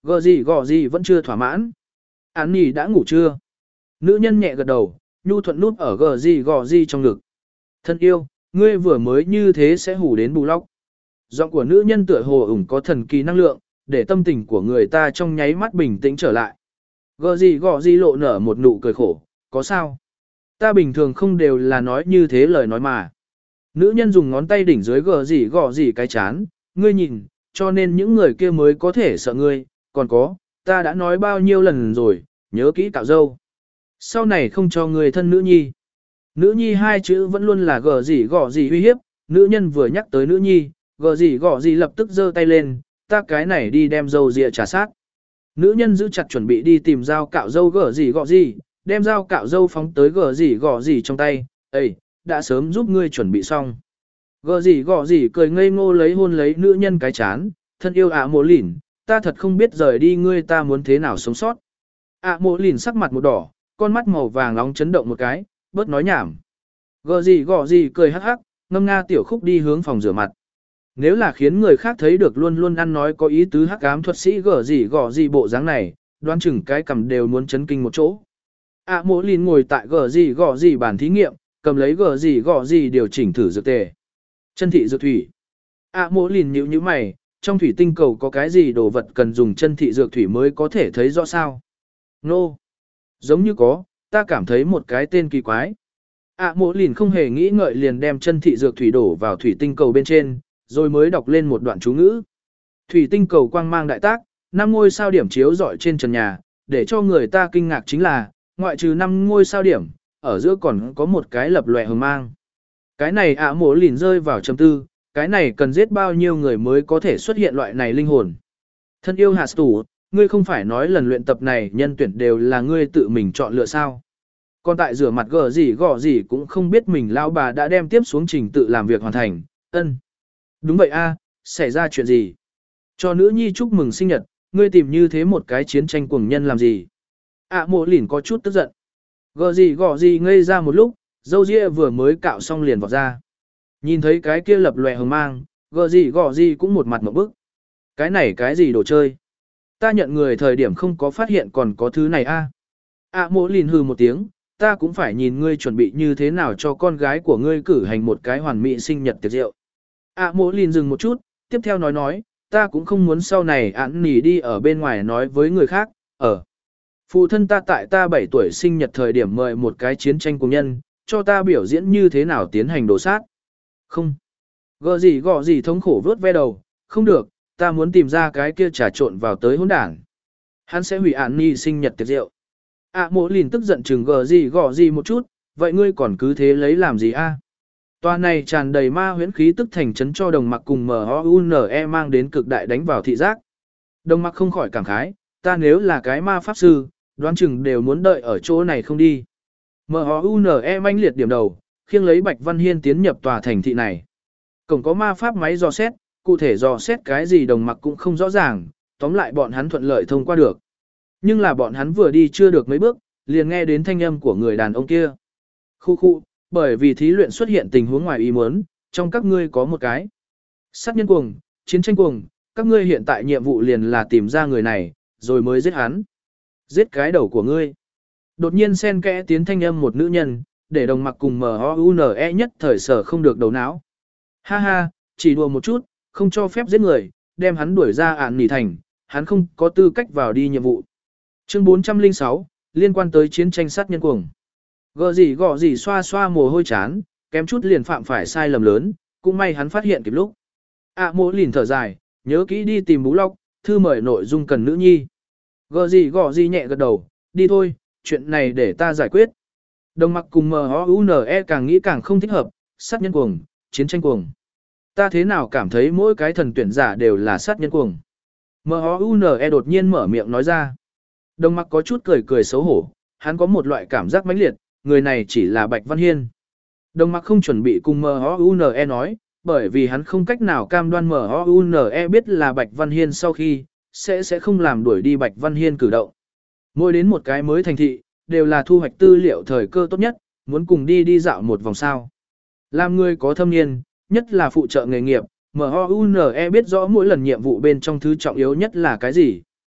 Gờ gì gò gì vẫn chưa thỏa mãn. Án nỉ đã ngủ chưa? Nữ nhân nhẹ gật đầu, nhu thuận nút ở gờ gì gò gì trong ngực. Thân yêu, ngươi vừa mới như thế sẽ hù đến bù lóc. Giọng của nữ nhân tựa hồ ủng có thần kỳ năng lượng, để tâm tình của người ta trong nháy mắt bình tĩnh trở lại. Gờ gì gò gì lộ nở một nụ cười khổ, có sao? Ta bình thường không đều là nói như thế lời nói mà. Nữ nhân dùng ngón tay đỉnh dưới gờ gì gò gì cái chán, ngươi nhìn, cho nên những người kia mới có thể sợ ngươi, còn có, ta đã nói bao nhiêu lần rồi, nhớ kỹ cạo dâu. Sau này không cho người thân nữ nhi. Nữ nhi hai chữ vẫn luôn là gờ gì gò gì uy hiếp, nữ nhân vừa nhắc tới nữ nhi, gờ gì gò gì lập tức giơ tay lên, ta cái này đi đem dâu rịa trả sát. Nữ nhân giữ chặt chuẩn bị đi tìm dao cạo dâu gờ gì gò gì, đem dao cạo dâu phóng tới gờ gì gò gì trong tay, ê, đã sớm giúp ngươi chuẩn bị xong. Gờ gì gò gì cười ngây ngô lấy hôn lấy nữ nhân cái chán, thân yêu ạ mộ lỉn, ta thật không biết rời đi ngươi ta muốn thế nào sống sót. ạ mộ lỉn sắc mặt một đỏ, con mắt màu vàng nóng chấn động một cái, bớt nói nhảm. Gờ gì gò gì cười hắc hắc, ngâm nga tiểu khúc đi hướng phòng rửa mặt. Nếu là khiến người khác thấy được luôn luôn ăn nói có ý tứ hắc ám thuật sĩ gờ gì gò gì bộ dáng này, đoán chừng cái cầm đều muốn chấn kinh một chỗ. ạ mộ lỉn ngồi tại gờ gì gò gì bàn thí nghiệm, cầm lấy gờ gì gò gì điều chỉnh thử dược tề. Chân thị dược thủy. ạ mộ lỉn nhíu nhíu mày, trong thủy tinh cầu có cái gì đồ vật cần dùng chân thị dược thủy mới có thể thấy rõ sao? Nô. No. Giống như có, ta cảm thấy một cái tên kỳ quái. ạ mộ lỉn không hề nghĩ ngợi liền đem chân thị dược thủy đổ vào thủy tinh cầu bên trên, rồi mới đọc lên một đoạn chú ngữ. Thủy tinh cầu quang mang đại tác, năm ngôi sao điểm chiếu rọi trên trần nhà, để cho người ta kinh ngạc chính là, ngoại trừ năm ngôi sao điểm, ở giữa còn có một cái lập lòe hồng mang. Cái này ạ mộ lỉn rơi vào trầm tư, cái này cần giết bao nhiêu người mới có thể xuất hiện loại này linh hồn. Thân yêu hạt tủ, ngươi không phải nói lần luyện tập này nhân tuyển đều là ngươi tự mình chọn lựa sao. Còn tại rửa mặt gờ gì gõ gì cũng không biết mình lao bà đã đem tiếp xuống trình tự làm việc hoàn thành, ân. Đúng vậy a, xảy ra chuyện gì? Cho nữ nhi chúc mừng sinh nhật, ngươi tìm như thế một cái chiến tranh cuồng nhân làm gì? ạ mộ lỉn có chút tức giận. Gờ gì gõ gì ngây ra một lúc, dâu ria vừa mới cạo xong liền vọt ra. Nhìn thấy cái kia lập lòe hồng mang, gờ gì gõ gì cũng một mặt một bức. Cái này cái gì đồ chơi? Ta nhận người thời điểm không có phát hiện còn có thứ này a. À? ạ mộ lìn hừ một tiếng, ta cũng phải nhìn ngươi chuẩn bị như thế nào cho con gái của ngươi cử hành một cái hoàn mỹ sinh nhật tiệc rượu. ạ mộ lìn dừng một chút, tiếp theo nói nói, ta cũng không muốn sau này ạn nỉ đi ở bên ngoài nói với người khác, ở. Phụ thân ta tại ta bảy tuổi sinh nhật thời điểm mời một cái chiến tranh cùng nhân, cho ta biểu diễn như thế nào tiến hành đồ sát. Không. Gờ gì gọ gì thống khổ vớt ve đầu, không được, ta muốn tìm ra cái kia trà trộn vào tới hỗn đảng. Hắn sẽ hủy ạn nỉ sinh nhật tiệc rượu. ạ mộ lìn tức giận chừng gờ gì gọ gì một chút, vậy ngươi còn cứ thế lấy làm gì a? Toa này tràn đầy ma huyễn khí tức thành chấn cho đồng mặc cùng em o u en e mang đến cực đại đánh vào thị giác. Đồng mặc không khỏi cảm khái, ta nếu là cái ma pháp sư, đoán chừng đều muốn đợi ở chỗ này không đi. em o u en e manh liệt điểm đầu, khiêng lấy Bạch Văn Hiên tiến nhập tòa thành thị này. Cổng có ma pháp máy dò xét, cụ thể dò xét cái gì đồng mặc cũng không rõ ràng, tóm lại bọn hắn thuận lợi thông qua được. Nhưng là bọn hắn vừa đi chưa được mấy bước, liền nghe đến thanh âm của người đàn ông kia. Khu khu, bởi vì thí luyện xuất hiện tình huống ngoài ý muốn, trong các ngươi có một cái sát nhân cuồng, chiến tranh cuồng, các ngươi hiện tại nhiệm vụ liền là tìm ra người này, rồi mới giết hắn. Giết cái đầu của ngươi. Đột nhiên xen kẽ tiến thanh âm một nữ nhân, để đồng mặc cùng em o u en e nhất thời sở không được đầu não. Ha ha, chỉ đùa một chút, không cho phép giết người, đem hắn đuổi ra ạn nỉ thành, hắn không có tư cách vào đi nhiệm vụ. Chương bốn trăm lẻ sáu, liên quan tới chiến tranh sát nhân cuồng. Gờ gì gọ gì xoa xoa mồ hôi chán, kém chút liền phạm phải sai lầm lớn, cũng may hắn phát hiện kịp lúc. ạ mộ lìn thở dài, nhớ kỹ đi tìm bú lóc, thư mời nội dung cần nữ nhi. Gờ gì gọ gì nhẹ gật đầu, đi thôi, chuyện này để ta giải quyết. Đồng mặc cùng em o u en e càng nghĩ càng không thích hợp, sát nhân cuồng, chiến tranh cuồng. Ta thế nào cảm thấy mỗi cái thần tuyển giả đều là sát nhân cuồng. em o u en e đột nhiên mở miệng nói ra. Đồng mặc có chút cười cười xấu hổ, hắn có một loại cảm giác mãnh liệt, người này chỉ là Bạch Văn Hiên. Đồng mặc không chuẩn bị cùng em o u en e nói, bởi vì hắn không cách nào cam đoan em o u en e biết là Bạch Văn Hiên sau khi, sẽ sẽ không làm đuổi đi Bạch Văn Hiên cử động. Mỗi đến một cái mới thành thị, đều là thu hoạch tư liệu thời cơ tốt nhất, muốn cùng đi đi dạo một vòng sao. Làm người có thâm niên, nhất là phụ trợ nghề nghiệp, em o u en e biết rõ mỗi lần nhiệm vụ bên trong thứ trọng yếu nhất là cái gì.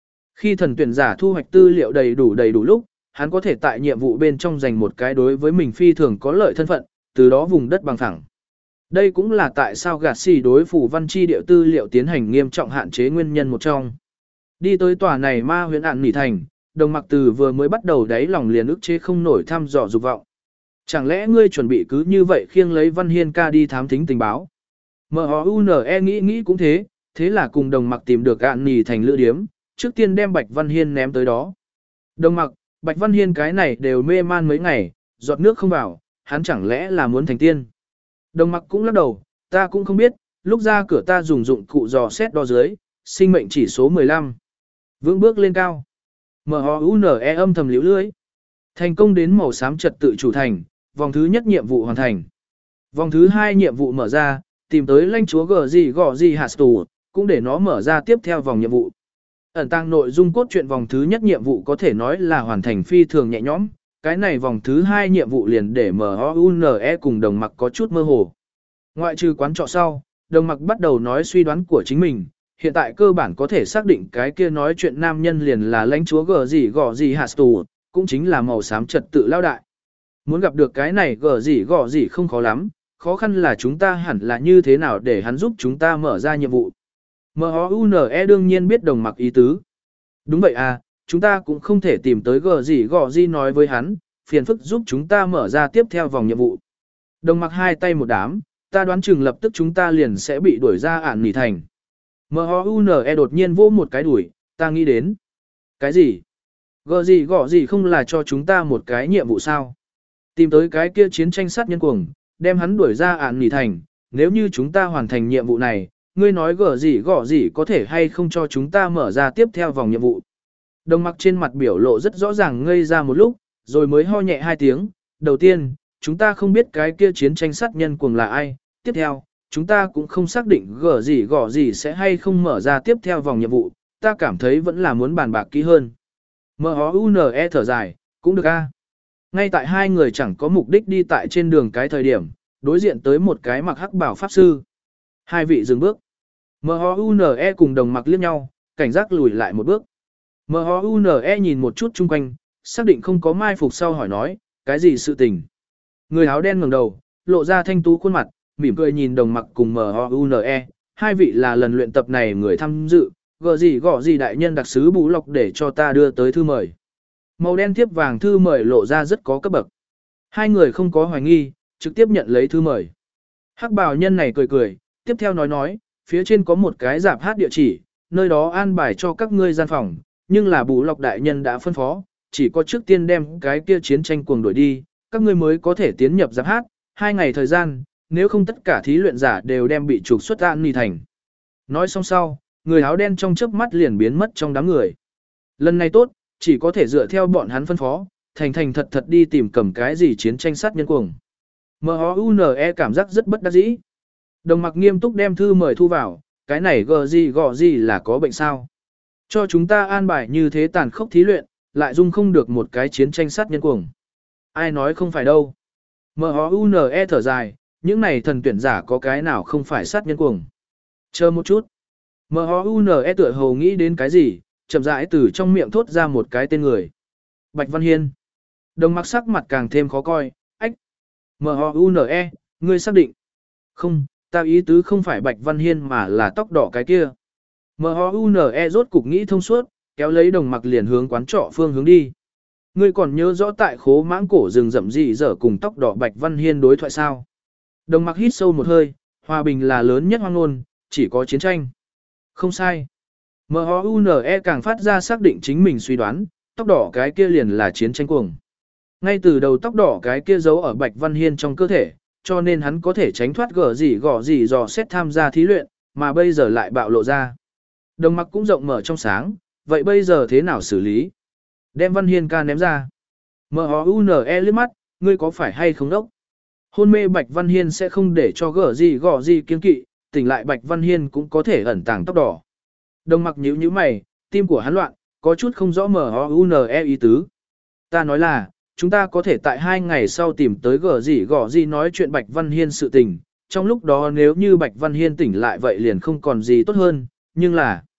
Khi thần tuyển giả thu hoạch tư liệu đầy đủ đầy đủ lúc, hắn có thể tại nhiệm vụ bên trong giành một cái đối với mình phi thường có lợi thân phận, từ đó vùng đất bằng phẳng. Đây cũng là tại sao gạt xì đối phủ văn chi địa tư liệu tiến hành nghiêm trọng hạn chế nguyên nhân một trong. Đi tới tòa này ma huyễn ạn nỉ thành, Đồng Mặc Từ vừa mới bắt đầu đáy lòng liền ức chế không nổi thăm dò dục vọng. Chẳng lẽ ngươi chuẩn bị cứ như vậy khiêng lấy Văn Hiên ca đi thám thính tình báo? em o u en e nghĩ nghĩ cũng thế, thế là cùng Đồng Mặc tìm được ạn nỉ thành lữ điếm, trước tiên đem Bạch Văn Hiên ném tới đó. Đồng Mặc, Bạch Văn Hiên cái này đều mê man mấy ngày, giọt nước không vào, hắn chẳng lẽ là muốn thành tiên? Đồng Mặc cũng lắc đầu, ta cũng không biết, lúc ra cửa ta dùng dụng cụ dò xét đo dưới, sinh mệnh chỉ số mười lăm. Vững bước lên cao. em o u en e âm thầm liễu lưới. Thành công đến màu xám trật tự chủ thành, vòng thứ nhất nhiệm vụ hoàn thành. Vòng thứ hai nhiệm vụ mở ra, tìm tới lãnh chúa gờ gì gọ gì hạt tù, cũng để nó mở ra tiếp theo vòng nhiệm vụ. Ẩn tăng nội dung cốt truyện vòng thứ nhất nhiệm vụ có thể nói là hoàn thành phi thường nhẹ nhõm, cái này vòng thứ hai nhiệm vụ liền để em o u en e cùng Đồng Mặc có chút mơ hồ. Ngoại trừ quán trọ sau, Đồng Mặc bắt đầu nói suy đoán của chính mình, hiện tại cơ bản có thể xác định cái kia nói chuyện nam nhân liền là lãnh chúa gờ gì gọ gì hạt tù, cũng chính là màu xám trật tự lao đại. Muốn gặp được cái này gờ gì gọ gì không khó lắm, khó khăn là chúng ta hẳn là như thế nào để hắn giúp chúng ta mở ra nhiệm vụ. em o u en e đương nhiên biết Đồng Mặc ý tứ. Đúng vậy à, chúng ta cũng không thể tìm tới gờ gì gọ gì nói với hắn, phiền phức giúp chúng ta mở ra tiếp theo vòng nhiệm vụ. Đồng Mặc hai tay một đám, ta đoán chừng lập tức chúng ta liền sẽ bị đuổi ra ản nỉ thành. em o u en e đột nhiên vỗ một cái đuổi, ta nghĩ đến. Cái gì? Gờ gì gọ gì không là cho chúng ta một cái nhiệm vụ sao? Tìm tới cái kia chiến tranh sát nhân cuồng, đem hắn đuổi ra ản nỉ thành, nếu như chúng ta hoàn thành nhiệm vụ này, ngươi nói gờ gì gọ gì có thể hay không cho chúng ta mở ra tiếp theo vòng nhiệm vụ. Đồng Mặc trên mặt biểu lộ rất rõ ràng ngây ra một lúc, rồi mới ho nhẹ hai tiếng. Đầu tiên, chúng ta không biết cái kia chiến tranh sát nhân cuồng là ai. Tiếp theo, chúng ta cũng không xác định gờ gì gọ gì sẽ hay không mở ra tiếp theo vòng nhiệm vụ. Ta cảm thấy vẫn là muốn bàn bạc kỹ hơn. em o u en e thở dài, cũng được a. Ngay tại hai người chẳng có mục đích đi tại trên đường cái thời điểm, đối diện tới một cái mặc hắc bảo pháp sư. Hai vị dừng bước. em o u en e cùng Đồng Mặc liếc nhau, cảnh giác lùi lại một bước. em o u en e nhìn một chút chung quanh, xác định không có mai phục sau hỏi nói, cái gì sự tình. Người áo đen ngẩng đầu, lộ ra thanh tú khuôn mặt, mỉm cười nhìn Đồng Mặc cùng em o u en e, hai vị là lần luyện tập này người tham dự, gờ gì gọ gì đại nhân đặc sứ Bú Lộc để cho ta đưa tới thư mời. Màu đen thiếp vàng thư mời lộ ra rất có cấp bậc. Hai người không có hoài nghi, trực tiếp nhận lấy thư mời. Hắc bào nhân này cười cười, tiếp theo nói nói, phía trên có một cái rạp hát địa chỉ, nơi đó an bài cho các ngươi gian phòng, nhưng là Bú Lộc đại nhân đã phân phó, chỉ có trước tiên đem cái kia chiến tranh cuồng đuổi đi, các ngươi mới có thể tiến nhập rạp hát, hai ngày thời gian, nếu không tất cả thí luyện giả đều đem bị trục xuất An Nỉ thành. Nói xong sau, người áo đen trong chớp mắt liền biến mất trong đám người. Lần này tốt, chỉ có thể dựa theo bọn hắn phân phó, thành thành thật thật đi tìm cầm cái gì chiến tranh sát nhân cuồng. em o u en e cảm giác rất bất đắc dĩ. Đồng Mặc nghiêm túc đem thư mời thu vào, cái này gờ gì gọ gì là có bệnh sao? Cho chúng ta an bài như thế tàn khốc thí luyện, lại dung không được một cái chiến tranh sát nhân cuồng. Ai nói không phải đâu. em o u en e thở dài, những này thần tuyển giả có cái nào không phải sát nhân cuồng. Chờ một chút. em o u en e tựa hồ nghĩ đến cái gì, chậm rãi từ trong miệng thốt ra một cái tên người. Bạch Văn Hiên. Đồng Mặc sắc mặt càng thêm khó coi, ách. em o u en e, ngươi xác định. Không, ta ý tứ không phải Bạch Văn Hiên mà là tóc đỏ cái kia. em o u en e rốt cục nghĩ thông suốt, kéo lấy Đồng Mặc liền hướng quán trọ phương hướng đi. Ngươi còn nhớ rõ tại khố mãng cổ rừng rậm dị dở cùng tóc đỏ Bạch Văn Hiên đối thoại sao? Đồng Mặc hít sâu một hơi, hòa bình là lớn nhất hoang ngôn, chỉ có chiến tranh. Không sai. em o u en e càng phát ra xác định chính mình suy đoán, tóc đỏ cái kia liền là chiến tranh cuồng. Ngay từ đầu tóc đỏ cái kia giấu ở Bạch Văn Hiên trong cơ thể, cho nên hắn có thể tránh thoát gở gì gõ gì dò xét tham gia thí luyện, mà bây giờ lại bạo lộ ra. Đồng Mặc cũng rộng mở trong sáng, vậy bây giờ thế nào xử lý? Đem Văn Hiên ca ném ra. em o u en e liếc mắt, ngươi có phải hay không đốc? Hôn mê Bạch Văn Hiên sẽ không để cho gở gì gõ gì kiên kỵ, tỉnh lại Bạch Văn Hiên cũng có thể ẩn tàng tóc đỏ. Đồng Mặc nhíu nhíu mày, tim của hắn loạn, có chút không rõ em o u en e ý tứ. Ta nói là, chúng ta có thể tại hai ngày sau tìm tới gở gì gõ gì nói chuyện Bạch Văn Hiên sự tình, trong lúc đó nếu như Bạch Văn Hiên tỉnh lại vậy liền không còn gì tốt hơn, nhưng là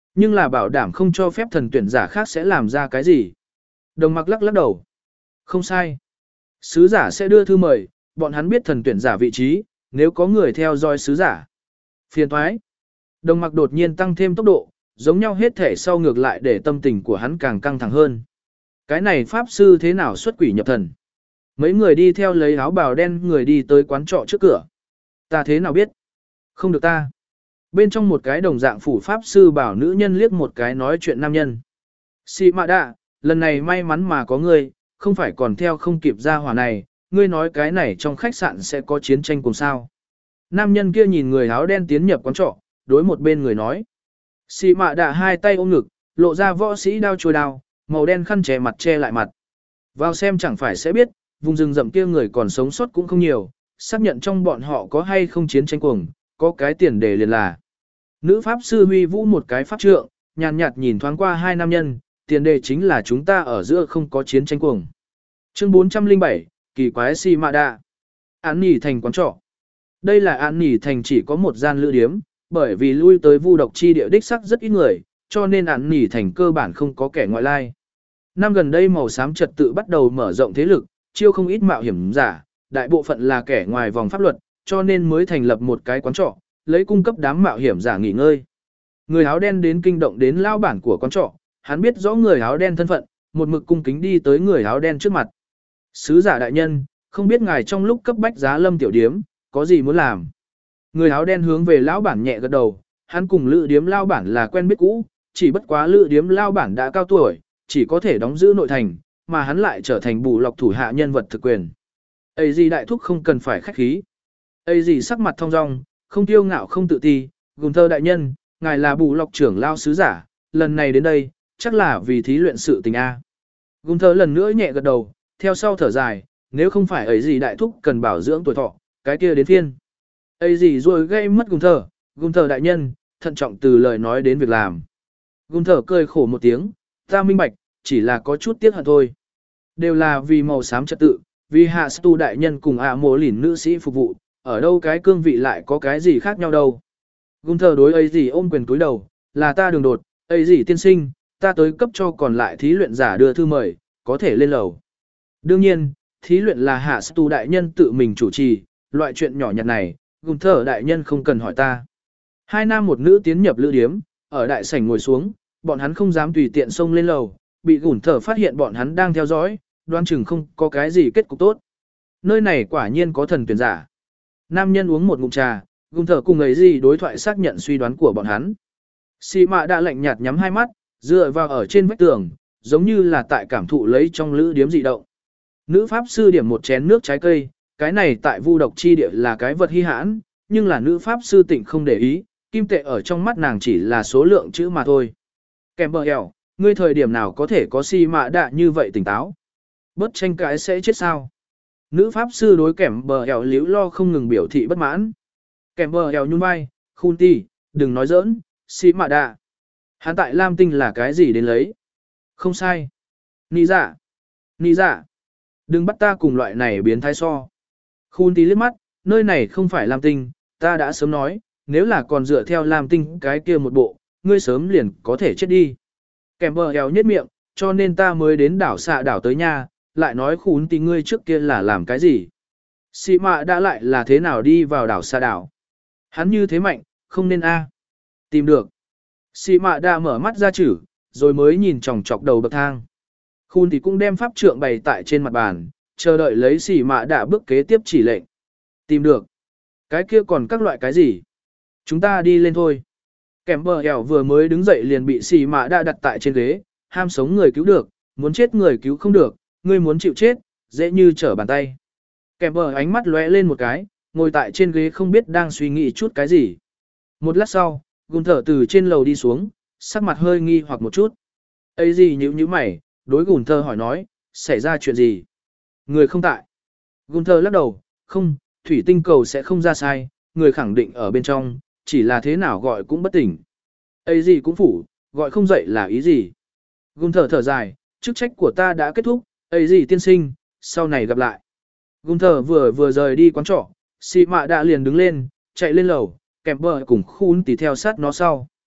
Nhưng là bảo đảm không cho phép thần tuyển giả khác sẽ làm ra cái gì. Đồng mặc lắc lắc đầu. Không sai. Sứ giả sẽ đưa thư mời, bọn hắn biết thần tuyển giả vị trí, nếu có người theo dõi sứ giả. Phiền thoái. Đồng mặc đột nhiên tăng thêm tốc độ, giống nhau hết thể sau ngược lại để tâm tình của hắn càng căng thẳng hơn. Cái này pháp sư thế nào xuất quỷ nhập thần? Mấy người đi theo lấy áo bào đen người đi tới quán trọ trước cửa. Ta thế nào biết? Không được ta. Bên trong một cái đồng dạng phủ pháp sư bảo nữ nhân liếc một cái nói chuyện nam nhân. Sĩ mạ đạ, lần này may mắn mà có ngươi, không phải còn theo không kịp ra hỏa này, ngươi nói cái này trong khách sạn sẽ có chiến tranh cùng sao. Nam nhân kia nhìn người áo đen tiến nhập quán trọ, đối một bên người nói. Sĩ mạ đạ hai tay ôm ngực, lộ ra võ sĩ đao trôi đao, màu đen khăn che mặt che lại mặt. Vào xem chẳng phải sẽ biết, vùng rừng rậm kia người còn sống sót cũng không nhiều, xác nhận trong bọn họ có hay không chiến tranh cuồng, có cái tiền đề liền là. Nữ pháp sư huy vũ một cái pháp trượng, nhàn nhạt nhìn thoáng qua hai nam nhân, tiền đề chính là chúng ta ở giữa không có chiến tranh cuồng. Chương bốn trăm lẻ bảy, kỳ quái si mạ đạ. Án nỉ thành quán trọ. Đây là án nỉ thành chỉ có một gian lữ điếm, bởi vì lui tới vu độc chi địa đích sắc rất ít người, cho nên án nỉ thành cơ bản không có kẻ ngoại lai. Năm gần đây màu xám trật tự bắt đầu mở rộng thế lực, chiêu không ít mạo hiểm giả, đại bộ phận là kẻ ngoài vòng pháp luật, cho nên mới thành lập một cái quán trọ, lấy cung cấp đám mạo hiểm giả nghỉ ngơi. Người áo đen đến kinh động đến lao bản của quán trọ, hắn biết rõ người áo đen thân phận, một mực cung kính đi tới người áo đen trước mặt. Sứ giả đại nhân, không biết ngài trong lúc cấp bách giá lâm tiểu điếm, có gì muốn làm? Người áo đen hướng về lão bản nhẹ gật đầu, hắn cùng lữ điếm lao bản là quen biết cũ, chỉ bất quá lữ điếm lao bản đã cao tuổi, chỉ có thể đóng giữ nội thành, mà hắn lại trở thành bù lọc thủ hạ nhân vật thực quyền. Ây gì đại thúc không cần phải khách khí. Ây gì sắc mặt thong dong, không tiêu ngạo không tự ti, Gunther đại nhân, ngài là bù lọc trưởng lao sứ giả, lần này đến đây, chắc là vì thí luyện sự tình A. Gunther lần nữa nhẹ gật đầu, theo sau thở dài, nếu không phải ấy gì đại thúc cần bảo dưỡng tuổi thọ, cái kia đến phiên. Ấy gì rồi gây mất Gunther, Gunther đại nhân, thận trọng từ lời nói đến việc làm. Gunther cười khổ một tiếng, ta minh bạch, chỉ là có chút tiếc hận thôi. Đều là vì màu xám trật tự, vì hạ stu đại nhân cùng ạ mồ lỉn nữ sĩ phục vụ, ở đâu cái cương vị lại có cái gì khác nhau đâu. Gunther đối ấy gì ôm quyền túi đầu, là ta đường đột, ấy gì tiên sinh, ta tới cấp cho còn lại thí luyện giả đưa thư mời, có thể lên lầu. Đương nhiên, thí luyện là hạ stu đại nhân tự mình chủ trì, loại chuyện nhỏ nhặt này, Gunther đại nhân không cần hỏi ta. Hai nam một nữ tiến nhập lữ điếm, ở đại sảnh ngồi xuống, bọn hắn không dám tùy tiện xông lên lầu, bị Gunther phát hiện bọn hắn đang theo dõi, đoán chừng không có cái gì kết cục tốt. Nơi này quả nhiên có thần tuyển giả. Nam nhân uống một ngụm trà, Gunther cùng ấy gì đối thoại xác nhận suy đoán của bọn hắn. Sĩ mạ đã lạnh nhạt nhắm hai mắt, dựa vào ở trên vách tường, giống như là tại cảm thụ lấy trong lữ điếm dị động. Nữ pháp sư điểm một chén nước trái cây, cái này tại vu độc chi địa là cái vật hy hãn, nhưng là nữ pháp sư tỉnh không để ý, kim tệ ở trong mắt nàng chỉ là số lượng chữ mà thôi. Kèm bờ hẻo, ngươi thời điểm nào có thể có si mạ đạ như vậy tỉnh táo. Bớt tranh cãi sẽ chết sao. Nữ pháp sư đối kèm bờ hẻo liễu lo không ngừng biểu thị bất mãn. Kèm bờ hẻo nhún vai, khun ti, đừng nói giỡn, si mạ đạ. Hắn tại Lam Tinh là cái gì đến lấy? Không sai. Nị dạ. Nị dạ. Đừng bắt ta cùng loại này biến thái so. Khun tí liếc mắt, nơi này không phải Lam Tinh, ta đã sớm nói, nếu là còn dựa theo Lam Tinh cái kia một bộ, ngươi sớm liền có thể chết đi. Kèm bờ hèo nhất miệng, cho nên ta mới đến đảo xạ đảo tới nha, lại nói khún tí ngươi trước kia là làm cái gì. Sĩ mạ đã lại là thế nào đi vào đảo xạ đảo. Hắn như thế mạnh, không nên a Tìm được. Sĩ mạ đã mở mắt ra chử, rồi mới nhìn chòng chọc đầu bậc thang. Khun thì cũng đem pháp trượng bày tại trên mặt bàn, chờ đợi lấy xỉ mạ đã bước kế tiếp chỉ lệnh. Tìm được. Cái kia còn các loại cái gì? Chúng ta đi lên thôi. Kèm bờ hẻo vừa mới đứng dậy liền bị xỉ mạ đã đặt tại trên ghế, ham sống người cứu được, muốn chết người cứu không được, ngươi muốn chịu chết, dễ như trở bàn tay. Kèm bờ ánh mắt lóe lên một cái, ngồi tại trên ghế không biết đang suy nghĩ chút cái gì. Một lát sau, Gunther từ trên lầu đi xuống, sắc mặt hơi nghi hoặc một chút. Ấy gì nhíu nhíu mày, đối Gunther hỏi nói, xảy ra chuyện gì? Người không tại. Gunther lắc đầu, không, thủy tinh cầu sẽ không ra sai, người khẳng định ở bên trong, chỉ là thế nào gọi cũng bất tỉnh. Ấy gì cũng phủ, gọi không dậy là ý gì? Gunther thở dài, chức trách của ta đã kết thúc, ấy gì tiên sinh, sau này gặp lại. Gunther vừa vừa rời đi quán trọ, xì mạ đã liền đứng lên, chạy lên lầu, kèm bờ cùng khun tỉ theo sát nó sau.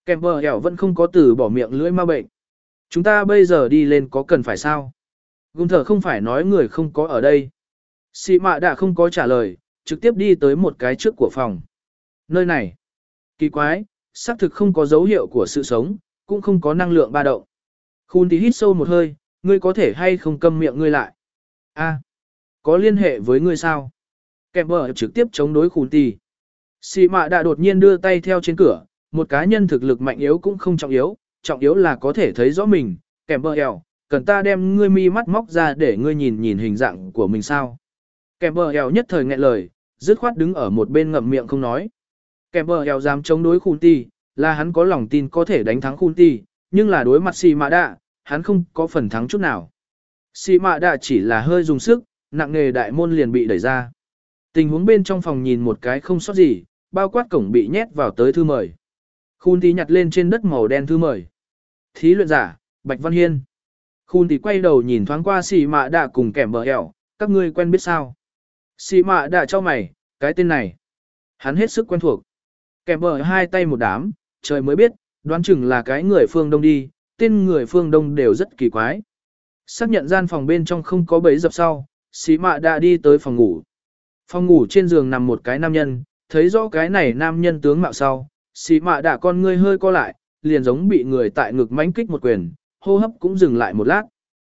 Kèm bờ hẻo vẫn không có từ bỏ miệng lưỡi ma bệnh. Chúng ta bây giờ đi lên có cần phải sao? Gùn thở không phải nói người không có ở đây. Sĩ mạ đã không có trả lời, trực tiếp đi tới một cái trước của phòng. Nơi này, kỳ quái, xác thực không có dấu hiệu của sự sống, cũng không có năng lượng ba động. Khun tí hít sâu một hơi, ngươi có thể hay không câm miệng ngươi lại. A, có liên hệ với ngươi sao? Kèm bờ trực tiếp chống đối khun tí. Sĩ mạ đã đột nhiên đưa tay theo trên cửa, một cá nhân thực lực mạnh yếu cũng không trọng yếu, trọng yếu là có thể thấy rõ mình. Kèm bờ eo, cần ta đem ngươi mi mắt móc ra để ngươi nhìn nhìn hình dạng của mình sao? Kèm bờ eo nhất thời nghẹn lời, dứt khoát đứng ở một bên ngậm miệng không nói. Kèm bờ eo dám chống đối khun tí, là hắn có lòng tin có thể đánh thắng khun tí, nhưng là đối mặt xì mạ đạ, hắn không có phần thắng chút nào. Xì mạ đạ chỉ là hơi dùng sức, nặng nề đại môn liền bị đẩy ra. Tình huống bên trong phòng nhìn một cái không sót gì, bao quát cổng bị nhét vào tới thư mời. Khun tí nhặt lên trên đất màu đen thư mời. Thí luyện giả, Bạch Văn Hiên. Khun tí quay đầu nhìn thoáng qua xì mạ đạ cùng kèm bờ eo, các ngươi quen biết sao? Xì mạ đạ cho mày, cái tên này. Hắn hết sức quen thuộc. Kèm bờ hai tay một đám, trời mới biết, đoán chừng là cái người phương Đông đi, tên người phương Đông đều rất kỳ quái. Xác nhận gian phòng bên trong không có bẫy dập sau, xì mạ đã đi tới phòng ngủ. Phòng ngủ trên giường nằm một cái nam nhân, thấy rõ cái này nam nhân tướng mạo sau, xì mạ đã con ngươi hơi co lại, liền giống bị người tại ngực mãnh kích một quyền, hô hấp cũng dừng lại một lát.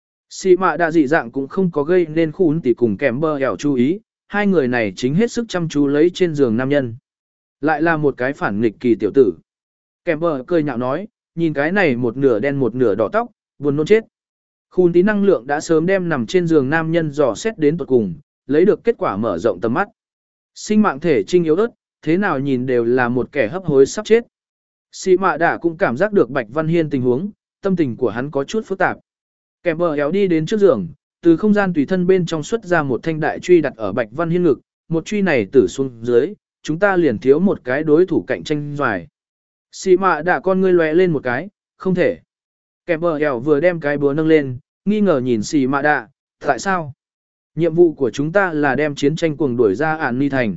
Xì mạ đã dị dạng cũng không có gây nên khún tỉ cùng kèm bờ hẻo chú ý, hai người này chính hết sức chăm chú lấy trên giường nam nhân. Lại là một cái phản nghịch kỳ tiểu tử. Kèm bờ cười nhạo nói, nhìn cái này một nửa đen một nửa đỏ tóc, buồn nôn chết. Khún tí năng lượng đã sớm đem nằm trên giường nam nhân dò xét đến tuột cùng, lấy được kết quả mở rộng tầm mắt. Sinh mạng thể trinh yếu ớt, thế nào nhìn đều là một kẻ hấp hối sắp chết. Sĩ mạ đã cũng cảm giác được Bạch Văn Hiên tình huống, tâm tình của hắn có chút phức tạp. Kèm bờ héo đi đến trước giường, từ không gian tùy thân bên trong xuất ra một thanh đại truy đặt ở Bạch Văn Hiên ngực, một truy này tử xuống dưới, chúng ta liền thiếu một cái đối thủ cạnh tranh doài. Sĩ mạ đã con ngươi lóe lên một cái, không thể. Kèm bờ héo vừa đem cái búa nâng lên, nghi ngờ nhìn sĩ mạ đã, tại sao? Nhiệm vụ của chúng ta là đem chiến tranh cuồng đuổi ra An Ni Thành.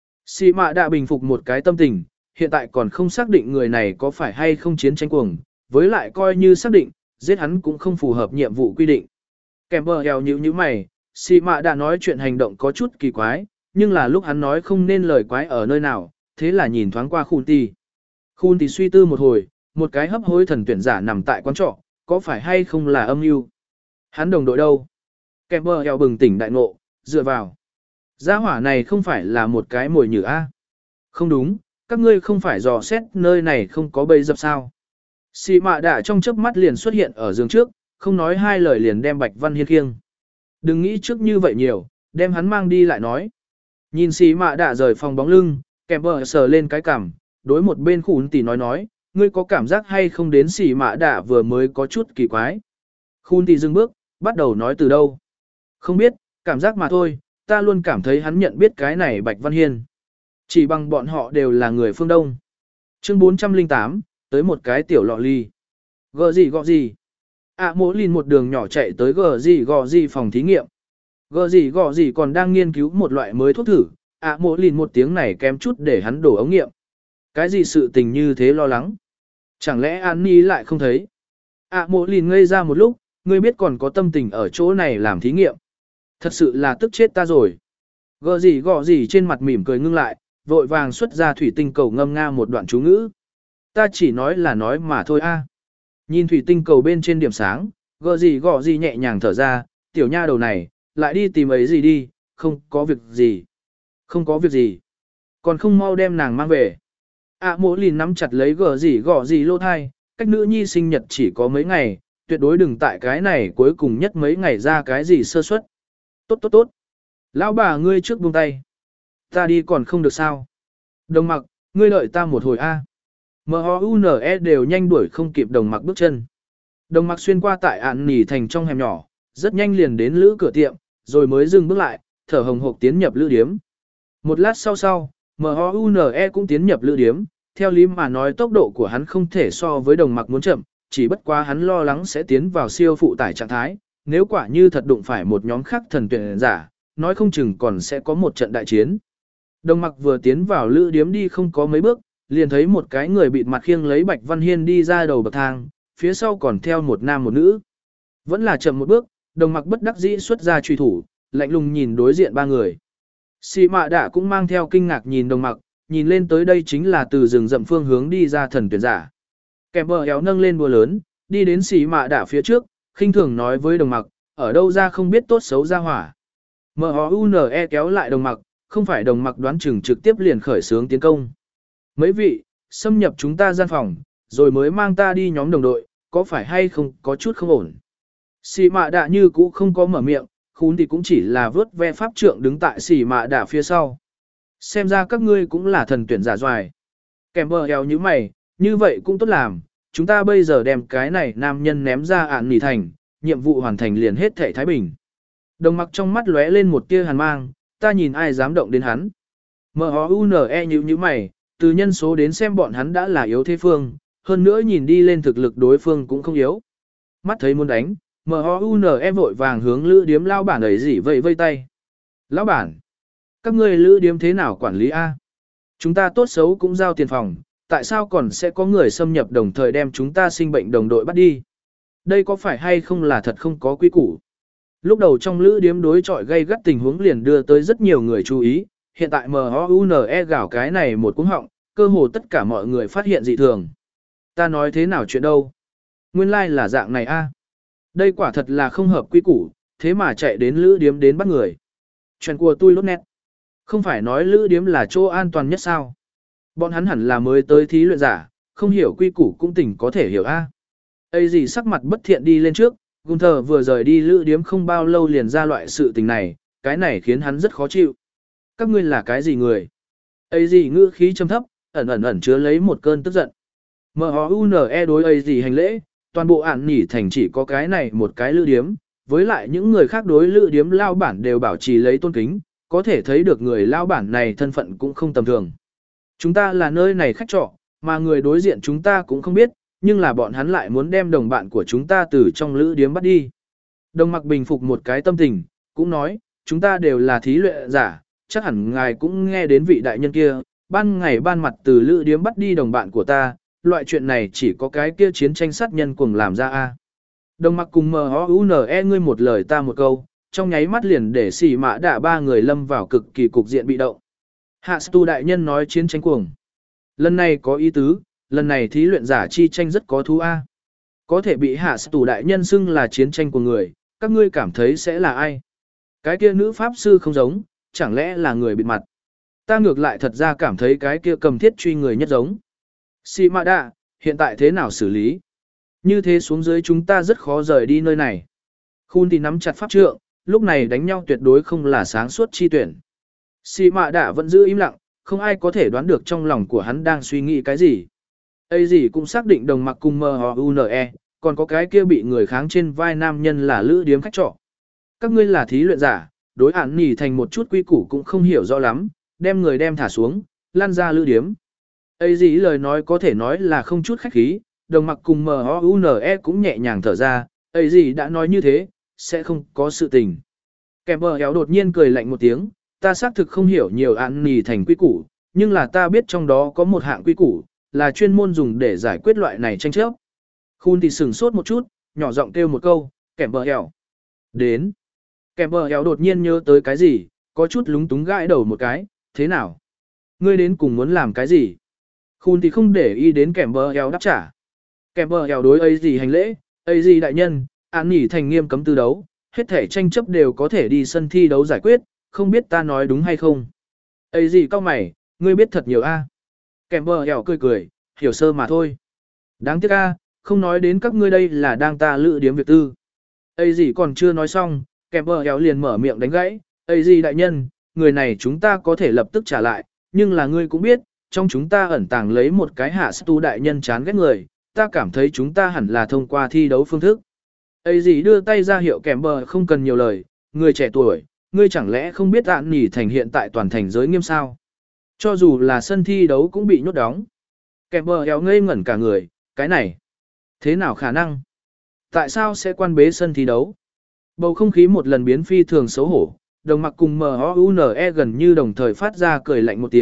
Sĩ mạ đã bình phục một cái tâm tình, hiện tại còn không xác định người này có phải hay không chiến tranh cuồng, với lại coi như xác định, giết hắn cũng không phù hợp nhiệm vụ quy định. Kèm bờ hèo nhíu nhíu mày, sĩ mạ đã nói chuyện hành động có chút kỳ quái, nhưng là lúc hắn nói không nên lời quái ở nơi nào, thế là nhìn thoáng qua Khun Tì. Khun Tì suy tư một hồi, một cái hấp hối thần tuyển giả nằm tại quán trọ, có phải hay không là âm mưu? Hắn đồng đội đâu? Kèm bờ hèo bừng tỉnh đại ngộ, dựa vào. Gia hỏa này không phải là một cái mồi nhử A. Không đúng, các ngươi không phải dò xét nơi này không có bẫy dập sao. Sĩ mạ đã trong chớp mắt liền xuất hiện ở giường trước, không nói hai lời liền đem Bạch Văn Hiên khiêng. Đừng nghĩ trước như vậy nhiều, đem hắn mang đi lại nói. Nhìn sĩ mạ đã rời phòng bóng lưng, kèm bờ sờ lên cái cằm, đối một bên Khún Tì nói nói, ngươi có cảm giác hay không đến sĩ mạ đã vừa mới có chút kỳ quái. Khún Tì dừng bước, bắt đầu nói từ đâu. Không biết, cảm giác mà thôi, ta luôn cảm thấy hắn nhận biết cái này Bạch Văn Hiên. Chỉ bằng bọn họ đều là người phương Đông. Chương bốn trăm lẻ tám, tới một cái tiểu lọ ly. Gờ gì gọ gì. ạ à, mỗ lìn một đường nhỏ chạy tới gờ gì gọ gì phòng thí nghiệm. Gờ gì gọ gì còn đang nghiên cứu một loại mới thuốc thử. ạ à, mỗ lìn một tiếng này kém chút để hắn đổ ống nghiệm. Cái gì sự tình như thế lo lắng. Chẳng lẽ An Ni lại không thấy. ạ à, mỗ lìn ngây ra một lúc, ngươi biết còn có tâm tình ở chỗ này làm thí nghiệm. Thật sự là tức chết ta rồi. Gờ gì gọ gì trên mặt mỉm cười ngưng lại, vội vàng xuất ra thủy tinh cầu ngâm nga một đoạn chú ngữ. Ta chỉ nói là nói mà thôi a. Nhìn thủy tinh cầu bên trên điểm sáng, gờ gì gọ gì nhẹ nhàng thở ra, tiểu nha đầu này, lại đi tìm ấy gì đi, không có việc gì. Không có việc gì. Còn không mau đem nàng mang về. ạ à, mỗ lìn nắm chặt lấy gờ gì gọ gì lô thai, cách nữ nhi sinh nhật chỉ có mấy ngày, tuyệt đối đừng tại cái này cuối cùng nhất mấy ngày ra cái gì sơ suất. Tốt tốt tốt. Lão bà ngươi trước buông tay. Ta đi còn không được sao. Đồng mặc, ngươi đợi ta một hồi a. em o u en e đều nhanh đuổi không kịp đồng mặc bước chân. Đồng mặc xuyên qua tại An Nỉ thành trong hẻm nhỏ, rất nhanh liền đến lữ cửa tiệm, rồi mới dừng bước lại, thở hồng hộc tiến nhập lữ điếm. Một lát sau sau, em o u en e cũng tiến nhập lữ điếm, theo lý mà nói tốc độ của hắn không thể so với đồng mặc muốn chậm, chỉ bất quá hắn lo lắng sẽ tiến vào siêu phụ tải trạng thái, nếu quả như thật đụng phải một nhóm khác thần tuyển giả, nói không chừng còn sẽ có một trận đại chiến. Đồng mặc vừa tiến vào lữ điếm đi không có mấy bước, liền thấy một cái người bịt mặt khiêng lấy Bạch Văn Hiên đi ra đầu bậc thang, phía sau còn theo một nam một nữ. Vẫn là chậm một bước, Đồng Mặc bất đắc dĩ xuất ra truy thủ, lạnh lùng nhìn đối diện ba người. Sĩ Mạ Đạ cũng mang theo kinh ngạc nhìn Đồng Mặc, nhìn lên tới đây chính là từ rừng rậm phương hướng đi ra thần tuyển giả. Kèm bờ éo nâng lên búa lớn, đi đến Sĩ Mạ Đạ phía trước, khinh thường nói với Đồng Mặc, ở đâu ra không biết tốt xấu ra hỏa. em o u en e kéo lại Đồng Mặc, không phải Đồng Mặc đoán chừng trực tiếp liền khởi xướng tiến công. Mấy vị, xâm nhập chúng ta gian phòng, rồi mới mang ta đi nhóm đồng đội, có phải hay không có chút không ổn. Sĩ Mạ Đạ như cũ không có mở miệng, Khún thì cũng chỉ là vớt ve pháp trượng đứng tại Sĩ Mạ Đạ phía sau. Xem ra các ngươi cũng là thần tuyển giả doài. Kèm bờ eo như mày, như vậy cũng tốt làm, chúng ta bây giờ đem cái này nam nhân ném ra ạn nỉ thành, nhiệm vụ hoàn thành liền hết thảy thái bình. Đồng Mặc trong mắt lóe lên một tia hàn mang, ta nhìn ai dám động đến hắn. em o u en e như như mày, từ nhân số đến xem bọn hắn đã là yếu thế phương, hơn nữa nhìn đi lên thực lực đối phương cũng không yếu. Mắt thấy muốn đánh, em o u en e vội vàng hướng lữ điếm lao bản ấy gì vây vây tay. Lão bản, các ngươi lữ điếm thế nào quản lý A? Chúng ta tốt xấu cũng giao tiền phòng, tại sao còn sẽ có người xâm nhập đồng thời đem chúng ta sinh bệnh đồng đội bắt đi? Đây có phải hay không là thật không có quy củ? Lúc đầu trong lữ điếm đối chọi gây gắt tình huống liền đưa tới rất nhiều người chú ý, hiện tại em o u en e gào cái này một cú họng, cơ hồ tất cả mọi người phát hiện dị thường. Ta nói thế nào chuyện đâu? Nguyên lai like là dạng này a. Đây quả thật là không hợp quy củ, thế mà chạy đến lữ điếm đến bắt người. Chuyện của tôi lốt nét. Không phải nói lữ điếm là chỗ an toàn nhất sao? Bọn hắn hẳn là mới tới thí luyện giả, không hiểu quy củ cũng tỉnh có thể hiểu a. Ây gì sắc mặt bất thiện đi lên trước, Gunther vừa rời đi lữ điếm không bao lâu liền ra loại sự tình này, cái này khiến hắn rất khó chịu. Các ngươi là cái gì người? Ây gì ngữ khí trầm thấp, ẩn ẩn ẩn chứa lấy một cơn tức giận. em o u en e đối Ây gì hành lễ, toàn bộ ản nhỉ thành chỉ có cái này một cái lữ điếm, với lại những người khác đối lữ điếm lao bản đều bảo trì lấy tôn kính, có thể thấy được người lao bản này thân phận cũng không tầm thường. Chúng ta là nơi này khách trọ, mà người đối diện chúng ta cũng không biết, nhưng là bọn hắn lại muốn đem đồng bạn của chúng ta từ trong lữ điếm bắt đi. Đồng Mặc bình phục một cái tâm tình, cũng nói, chúng ta đều là thí luyện giả, chắc hẳn ngài cũng nghe đến vị đại nhân kia, ban ngày ban mặt từ lữ điếm bắt đi đồng bạn của ta, loại chuyện này chỉ có cái kia chiến tranh sát nhân cuồng làm ra a. Đồng Mặc cùng em o u en e ngươi một lời ta một câu, trong nháy mắt liền để Sĩ Mạ Đạ ba người lâm vào cực kỳ cục diện bị động. Hạ Stu đại nhân nói chiến tranh cuồng. Lần này có ý tứ, lần này thí luyện giả chi tranh rất có thú a. Có thể bị Hạ Stu đại nhân xưng là chiến tranh của người, các ngươi cảm thấy sẽ là ai? Cái kia nữ pháp sư không giống, chẳng lẽ là người bịt mặt? Ta ngược lại thật ra cảm thấy cái kia cầm thiết truy người nhất giống. Sĩ Mạ Đạ, hiện tại thế nào xử lý? Như thế xuống dưới chúng ta rất khó rời đi nơi này. Khun thì nắm chặt pháp trượng, lúc này đánh nhau tuyệt đối không là sáng suốt chi tuyển. Sĩ Mạ Đạ vẫn giữ im lặng, không ai có thể đoán được trong lòng của hắn đang suy nghĩ cái gì. Ây gì cũng xác định Đồng Mặc cùng em o u en e, còn có cái kia bị người kháng trên vai nam nhân là lữ điếm khách trọ. Các ngươi là thí luyện giả, đối ản nhỉ thành một chút quy củ cũng không hiểu rõ lắm, đem người đem thả xuống, lan ra lữ điếm. Ây gì lời nói có thể nói là không chút khách khí, Đồng Mặc cùng em o u en e cũng nhẹ nhàng thở ra, Ây gì đã nói như thế, sẽ không có sự tình. Kèm bờ éo đột nhiên cười lạnh một tiếng, ta xác thực không hiểu nhiều ản nhỉ thành quy củ, nhưng là ta biết trong đó có một hạng quy củ, là chuyên môn dùng để giải quyết loại này tranh chấp. Khun thì sừng sốt một chút, nhỏ giọng kêu một câu, kèm bờ éo. Đến. Kèm bờ éo đột nhiên nhớ tới cái gì, có chút lúng túng gãi đầu một cái, thế nào? Ngươi đến cùng muốn làm cái gì? Khun thì không để ý đến kèm bờ éo đáp trả. Kèm bờ éo đối ấy gì hành lễ, ấy gì đại nhân, án nhỉ thành nghiêm cấm tư đấu, hết thể tranh chấp đều có thể đi sân thi đấu giải quyết, không biết ta nói đúng hay không? Ấy gì cao mày, ngươi biết thật nhiều a. Kèm bờ éo cười cười, hiểu sơ mà thôi. Đáng tiếc a, không nói đến các ngươi đây là đang ta lữ điếm việc tư. Ấy gì còn chưa nói xong, kèm bờ éo liền mở miệng đánh gãy, ấy gì đại nhân, người này chúng ta có thể lập tức trả lại, nhưng là ngươi cũng biết, trong chúng ta ẩn tàng lấy một cái Hạ Stu đại nhân chán ghét người, ta cảm thấy chúng ta hẳn là thông qua thi đấu phương thức. Ấy gì đưa tay ra hiệu kèm bờ không cần nhiều lời, người trẻ tuổi, ngươi chẳng lẽ không biết ạn nhỉ thành hiện tại toàn thành giới nghiêm sao? Cho dù là sân thi đấu cũng bị nhốt đóng. Kèm bờ éo ngây ngẩn cả người, cái này, thế nào khả năng? Tại sao sẽ quan bế sân thi đấu? Bầu không khí một lần biến phi thường xấu hổ, Đồng Mặc cùng em o u en e gần như đồng thời phát ra cười lạnh một tiếng,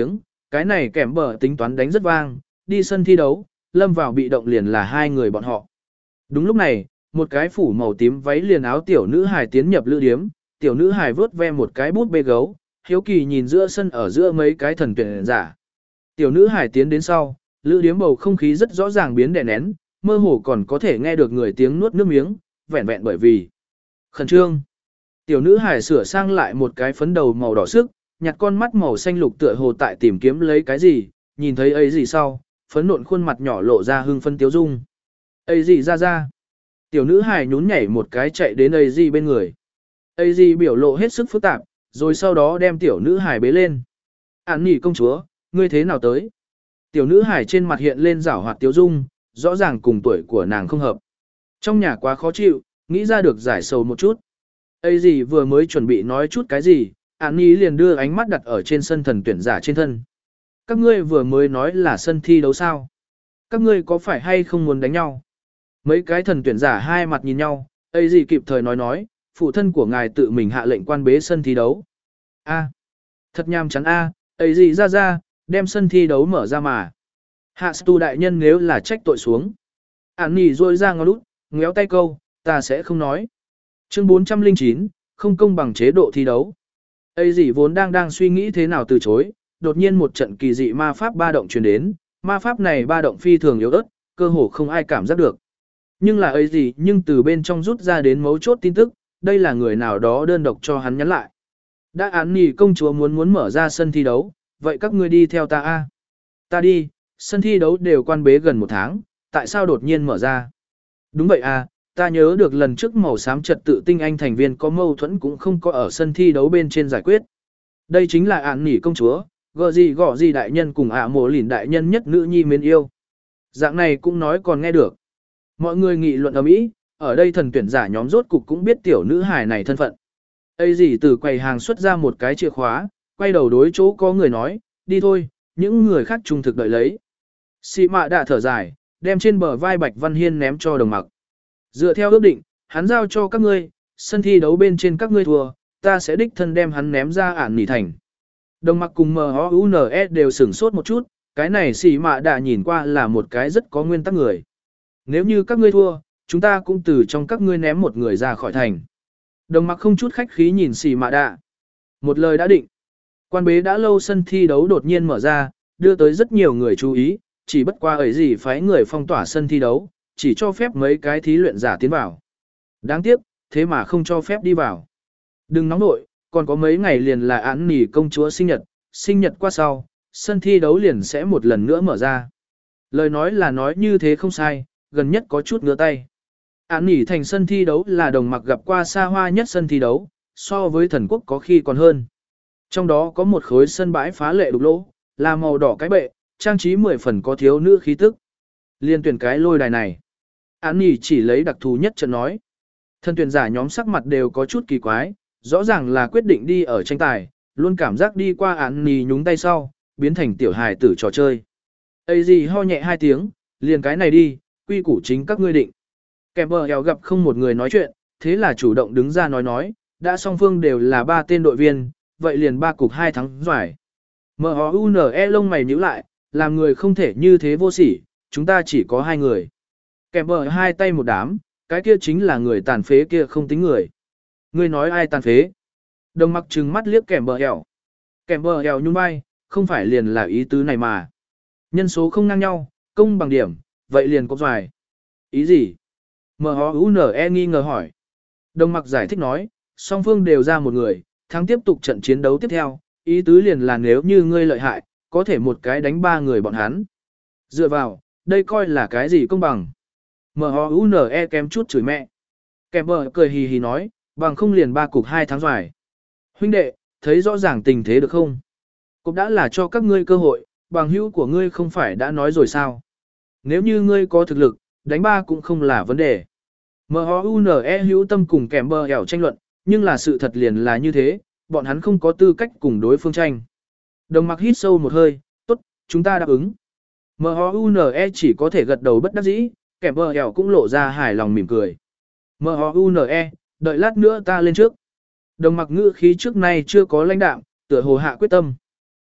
Cái này kèm bờ tính toán đánh rất vang, đi sân thi đấu, lâm vào bị động liền là hai người bọn họ. Đúng lúc này, một cái phủ màu tím váy liền áo tiểu nữ hài tiến nhập lữ điếm, tiểu nữ hài vớt ve một cái bút bê gấu, hiếu kỳ nhìn giữa sân ở giữa mấy cái thần tuyển giả. Tiểu nữ hài tiến đến sau, lữ điếm bầu không khí rất rõ ràng biến đè nén, mơ hồ còn có thể nghe được người tiếng nuốt nước miếng, vẹn vẹn bởi vì khẩn trương. Tiểu nữ hài sửa sang lại một cái phấn đầu màu đỏ sức, nhặt con mắt màu xanh lục tựa hồ tại tìm kiếm lấy cái gì, nhìn thấy ấy gì sau, phấn nộn khuôn mặt nhỏ lộ ra hưng phân tiếu dung. Ấy gì ra ra. Tiểu nữ hài nhún nhảy một cái chạy đến ấy gì bên người. Ấy gì biểu lộ hết sức phức tạp, rồi sau đó đem tiểu nữ hài bế lên. Án nỉ công chúa, ngươi thế nào tới? Tiểu nữ hài trên mặt hiện lên giảo hoạt tiếu dung, rõ ràng cùng tuổi của nàng không hợp. Trong nhà quá khó chịu, nghĩ ra được giải sầu một chút. Ấy gì vừa mới chuẩn bị nói chút cái gì, Án nỉ liền đưa ánh mắt đặt ở trên sân thần tuyển giả trên thân. Các ngươi vừa mới nói là sân thi đấu sao? Các ngươi có phải hay không muốn đánh nhau? Mấy cái thần tuyển giả hai mặt nhìn nhau, ấy gì kịp thời nói nói, phụ thân của ngài tự mình hạ lệnh quan bế sân thi đấu. A, thật nham chán a, ấy gì ra ra, đem sân thi đấu mở ra mà. Hạ Stu đại nhân nếu là trách tội xuống. Án nỉ rôi ra ngó lút, ngéo tay câu, ta sẽ không nói. Chương bốn trăm lẻ chín, không công bằng chế độ thi đấu. Ấy gì vốn đang đang suy nghĩ thế nào từ chối, đột nhiên một trận kỳ dị ma pháp ba động truyền đến, ma pháp này ba động phi thường yếu ớt, cơ hồ không ai cảm giác được. Nhưng là ấy gì, nhưng từ bên trong rút ra đến mấu chốt tin tức, đây là người nào đó đơn độc cho hắn nhắn lại. Đã Án nỉ công chúa muốn muốn mở ra sân thi đấu, vậy các ngươi đi theo ta a. Ta đi, sân thi đấu đều quan bế gần một tháng, tại sao đột nhiên mở ra? Đúng vậy à, ta nhớ được lần trước màu xám trật tự tinh anh thành viên có mâu thuẫn cũng không có ở sân thi đấu bên trên giải quyết. Đây chính là Án nỉ công chúa, gọ gì gọ gì đại nhân cùng ạ mộ lìn đại nhân nhất nữ nhi mến yêu. Dạng này cũng nói còn nghe được. Mọi người nghị luận ầm ĩ, ở đây thần tuyển giả nhóm rốt cục cũng biết tiểu nữ hài này thân phận. Ây gì từ quầy hàng xuất ra một cái chìa khóa, quay đầu đối chỗ có người nói, đi thôi, những người khác trung thực đợi lấy. Sĩ mạ đã thở dài, đem trên bờ vai Bạch Văn Hiên ném cho Đồng Mặc. Dựa theo ước định, hắn giao cho các ngươi, sân thi đấu bên trên các ngươi thua, ta sẽ đích thân đem hắn ném ra Án nỉ thành. Đồng Mặc cùng M O U N E đều sửng sốt một chút, cái này Sĩ mạ đã nhìn qua là một cái rất có nguyên tắc người. Nếu như các ngươi thua, chúng ta cũng từ trong các ngươi ném một người ra khỏi thành. Đồng Mặc không chút khách khí nhìn Sĩ mạ đã. Một lời đã định. Quan bế đã lâu sân thi đấu đột nhiên mở ra, đưa tới rất nhiều người chú ý, chỉ bất qua ấy gì phái người phong tỏa sân thi đấu, chỉ cho phép mấy cái thí luyện giả tiến vào. Đáng tiếc, thế mà không cho phép đi vào. Đừng nóng nội, còn có mấy ngày liền là Án nỉ công chúa sinh nhật, sinh nhật qua sau, sân thi đấu liền sẽ một lần nữa mở ra. Lời nói là nói như thế không sai, gần nhất có chút ngứa tay. Án nỉ thành sân thi đấu là Đồng Mặc gặp qua xa hoa nhất sân thi đấu, so với thần quốc có khi còn hơn. Trong đó có một khối sân bãi phá lệ đục lỗ, là màu đỏ cái bệ, trang trí mười phần có thiếu nữ khí tức. Liên tuyển cái lôi đài này. Án nỉ chỉ lấy đặc thù nhất trận nói. Thần tuyển giả nhóm sắc mặt đều có chút kỳ quái, rõ ràng là quyết định đi ở tranh tài, luôn cảm giác đi qua Án nỉ nhúng tay sau, biến thành tiểu hài tử trò chơi. Ây gì ho nhẹ hai tiếng, liền cái này đi, quy củ chính các ngươi định. Kèm bờ hèo gặp không một người nói chuyện, thế là chủ động đứng ra nói nói, đã song phương đều là ba tên đội viên, vậy liền ba cục hai thắng giải. M O U N E lông mày nhíu lại, làm người không thể như thế vô sỉ, chúng ta chỉ có hai người. Kèm bờ hai tay một đám, cái kia chính là người tàn phế kia không tính người. Ngươi nói ai tàn phế? Đồng Mặc trừng mắt liếc kèm bờ hèo. Kèm bờ hèo nhún vai, không phải liền là ý tứ này mà. Nhân số không ngang nhau, công bằng điểm, vậy liền có giải. Ý gì? M O U N E nghi ngờ hỏi. Đồng Mặc giải thích nói, song phương đều ra một người, thắng tiếp tục trận chiến đấu tiếp theo, ý tứ liền là nếu như ngươi lợi hại, có thể một cái đánh ba người bọn hắn. Dựa vào, đây coi là cái gì công bằng. M O U N E kém chút chửi mẹ. Kèm bờ cười hì hì nói, bằng không liền ba cục hai tháng giải. Huynh đệ, thấy rõ ràng tình thế được không? Cũng đã là cho các ngươi cơ hội, bằng hữu của ngươi không phải đã nói rồi sao? Nếu như ngươi có thực lực, đánh ba cũng không là vấn đề. M O U N E hữu tâm cùng kèm bờ hẻo tranh luận, nhưng là sự thật liền là như thế, bọn hắn không có tư cách cùng đối phương tranh. Đồng Mặc hít sâu một hơi, tốt, chúng ta đáp ứng. M O U N E chỉ có thể gật đầu bất đắc dĩ, kèm bờ hẻo cũng lộ ra hài lòng mỉm cười. M O U N E, đợi lát nữa ta lên trước. Đồng Mặc ngữ khí trước nay chưa có lãnh đạm, tựa hồ hạ quyết tâm.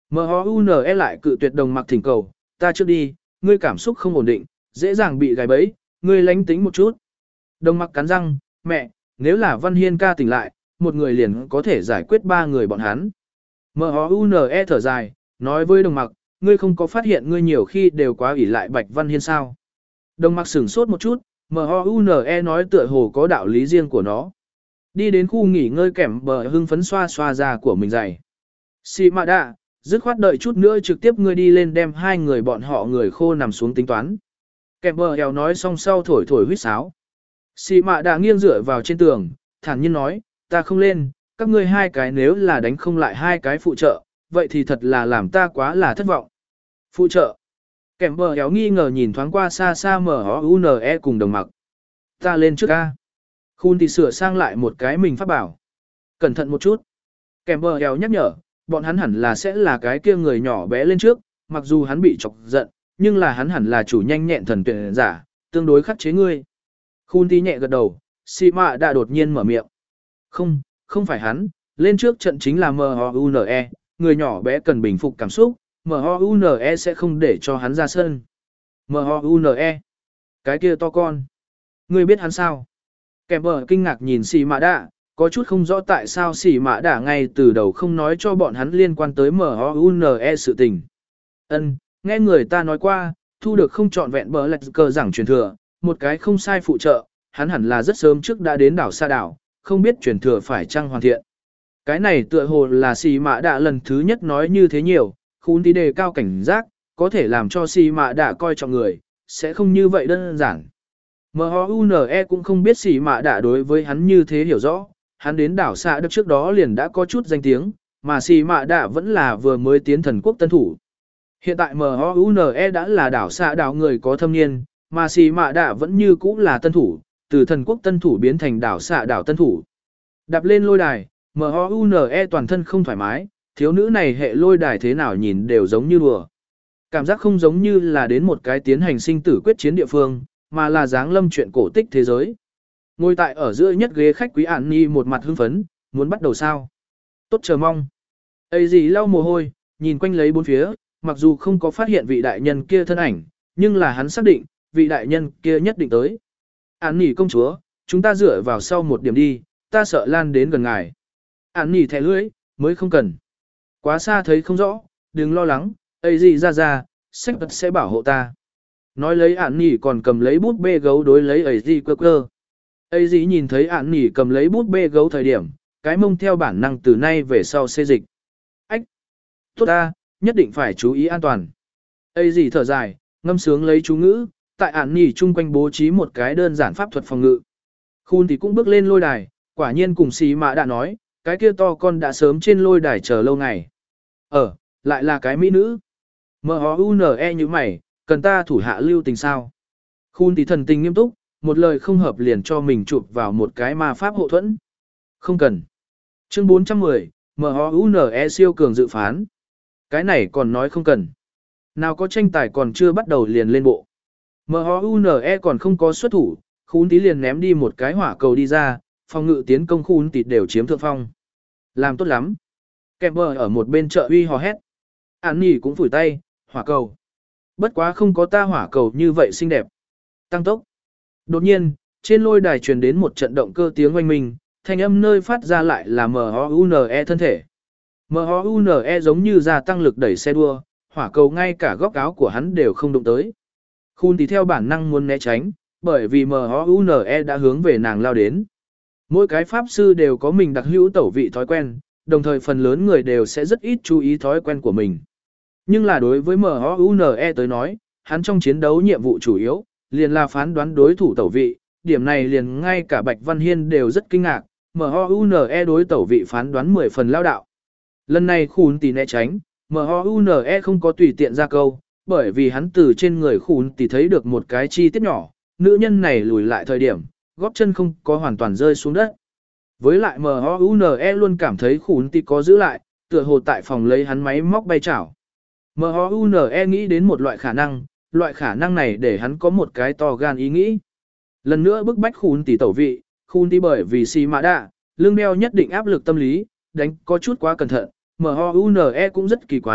em o u en e lại cự tuyệt Đồng Mặc thỉnh cầu, ta trước đi, ngươi cảm xúc không ổn định, dễ dàng bị gài bẫy, ngươi lánh tính một chút. Đồng Mặc cắn răng, mẹ, nếu là Văn Hiên ca tỉnh lại, một người liền có thể giải quyết ba người bọn hắn. em o u en e thở dài, nói với Đồng Mặc, ngươi không có phát hiện ngươi nhiều khi đều quá ỷ lại Bạch Văn Hiên sao. Đồng Mặc sửng sốt một chút, em o u en e nói tựa hồ có đạo lý riêng của nó. Đi đến khu nghỉ ngơi kèm bờ hưng phấn xoa xoa da của mình dày. Xì mạ đạ, dứt khoát đợi chút nữa trực tiếp ngươi đi lên đem hai người bọn họ người khô nằm xuống tính toán. Kèm bờ hèo nói xong sau thổi thổi huýt sáo. Xì mạ đạ nghiêng dựa vào trên tường, thản nhiên nói, ta không lên, các ngươi hai cái nếu là đánh không lại hai cái phụ trợ, vậy thì thật là làm ta quá là thất vọng. Phụ trợ. Kèm bờ hèo nghi ngờ nhìn thoáng qua xa xa em o u en e cùng Đồng Mặc. Ta lên trước a. Khun thì sửa sang lại một cái mình phát bảo. Cẩn thận một chút. Kèm bờ hèo nhắc nhở, bọn hắn hẳn là sẽ là cái kia người nhỏ bé lên trước, mặc dù hắn bị chọc giận, nhưng là hắn hẳn là chủ nhanh nhẹn thần tuyển giả, tương đối khắc chế ngươi. Khun thì nhẹ gật đầu, Xì mạ đã đột nhiên mở miệng. Không, không phải hắn, lên trước trận chính là em o u en e, người nhỏ bé cần bình phục cảm xúc, em o u en e sẽ không để cho hắn ra sân. em o u en e, cái kia to con. Ngươi biết hắn sao? Kèm bờ kinh ngạc nhìn Xì mạ đạ, có chút không rõ tại sao Xì mạ đạ ngay từ đầu không nói cho bọn hắn liên quan tới em o u en e sự tình. Ân, nghe người ta nói qua, thu được không trọn vẹn bờ lạch cờ giảng truyền thừa, một cái không sai phụ trợ, hắn hẳn là rất sớm trước đã đến đảo xa đảo, không biết truyền thừa phải chăng hoàn thiện. Cái này tựa hồ là Xì mạ đạ lần thứ nhất nói như thế nhiều, Khún tí đề cao cảnh giác, có thể làm cho Xì mạ đạ coi trọng người, sẽ không như vậy đơn giản. em o u en e cũng không biết Xì mạ đạ đối với hắn như thế hiểu rõ, hắn đến đảo xạ đất trước đó liền đã có chút danh tiếng, mà Xì mạ đạ vẫn là vừa mới tiến thần quốc tân thủ. Hiện tại em o u en e đã là đảo xạ đảo người có thâm niên, mà Xì mạ đạ vẫn như cũ là tân thủ, từ thần quốc tân thủ biến thành đảo xạ đảo tân thủ. Đạp lên lôi đài, em o u en e toàn thân không thoải mái, thiếu nữ này hệ lôi đài thế nào nhìn đều giống như đùa. Cảm giác không giống như là đến một cái tiến hành sinh tử quyết chiến địa phương, mà là dáng lâm chuyện cổ tích thế giới. Ngồi tại ở giữa nhất ghế khách quý ản nhi một mặt hưng phấn, muốn bắt đầu sao? Tốt chờ mong. Ây gì lau mồ hôi, nhìn quanh lấy bốn phía, mặc dù không có phát hiện vị đại nhân kia thân ảnh, nhưng là hắn xác định, vị đại nhân kia nhất định tới. Ản nhi công chúa, chúng ta dựa vào sau một điểm đi, ta sợ lan đến gần ngài. Ản nhi thẻ lưỡi, mới không cần. Quá xa thấy không rõ, đừng lo lắng, Ây gì ra ra, sách vật sẽ bảo hộ ta. Nói lấy ản nỉ còn cầm lấy bút bê gấu đối lấy ấy gì cơ cơ. Ấy gì nhìn thấy ản nỉ cầm lấy bút bê gấu thời điểm, cái mông theo bản năng từ nay về sau xê dịch. Ách! Tốt ta, nhất định phải chú ý an toàn. Ấy gì thở dài, ngâm sướng lấy chú ngữ, tại ản nỉ chung quanh bố trí một cái đơn giản pháp thuật phòng ngự. Khun thì cũng bước lên lôi đài, quả nhiên cùng xì mạ đã nói, cái kia to con đã sớm trên lôi đài chờ lâu ngày. Ờ, lại là cái mỹ nữ. em o u en e như mày, cần ta thủ hạ lưu tình sao? Khun thì thần tình nghiêm túc, một lời không hợp liền cho mình chụp vào một cái ma pháp hộ thuẫn. Không cần. Chương bốn trăm mười, em o u en e siêu cường dự phán. Cái này còn nói không cần. Nào có tranh tài còn chưa bắt đầu liền lên bộ. em o u en e còn không có xuất thủ, Khun tí liền ném đi một cái hỏa cầu đi ra, phòng ngự tiến công Khun tí đều chiếm thượng phong. Làm tốt lắm. Kèm bờ ở một bên chợ uy hò hét. Án nỉ cũng phủi tay, hỏa cầu. Bất quá không có ta hỏa cầu như vậy xinh đẹp. Tăng tốc. Đột nhiên, trên lôi đài truyền đến một trận động cơ tiếng oanh minh, thanh âm nơi phát ra lại là em o u en e thân thể. em o u en e giống như gia tăng lực đẩy xe đua, hỏa cầu ngay cả góc áo của hắn đều không đụng tới. Khun thì theo bản năng muốn né tránh, bởi vì em o u en e đã hướng về nàng lao đến. Mỗi cái pháp sư đều có mình đặc hữu tẩu vị thói quen, đồng thời phần lớn người đều sẽ rất ít chú ý thói quen của mình. Nhưng là đối với em o u en e tới nói, hắn trong chiến đấu nhiệm vụ chủ yếu, liền là phán đoán đối thủ tẩu vị, điểm này liền ngay cả Bạch Văn Hiên đều rất kinh ngạc, em o u en e đối tẩu vị phán đoán mười phần lao đạo. Lần này Khún Tỷ né tránh, em o u en e không có tùy tiện ra câu, bởi vì hắn từ trên người Khún Tỷ thấy được một cái chi tiết nhỏ, nữ nhân này lùi lại thời điểm, gót chân không có hoàn toàn rơi xuống đất. Với lại em o u en e luôn cảm thấy Khún Tỷ có giữ lại, tựa hồ tại phòng lấy hắn máy móc bay chảo. em o u en e nghĩ đến một loại khả năng, loại khả năng này để hắn có một cái to gan ý nghĩ. Lần nữa bức bách Khún Tỷ tẩu vị, Khún Tỷ bởi vì xì mã đạ, lưng đeo nhất định áp lực tâm lý, đánh có chút quá cẩn thận, em o u en e cũng rất kỳ quái,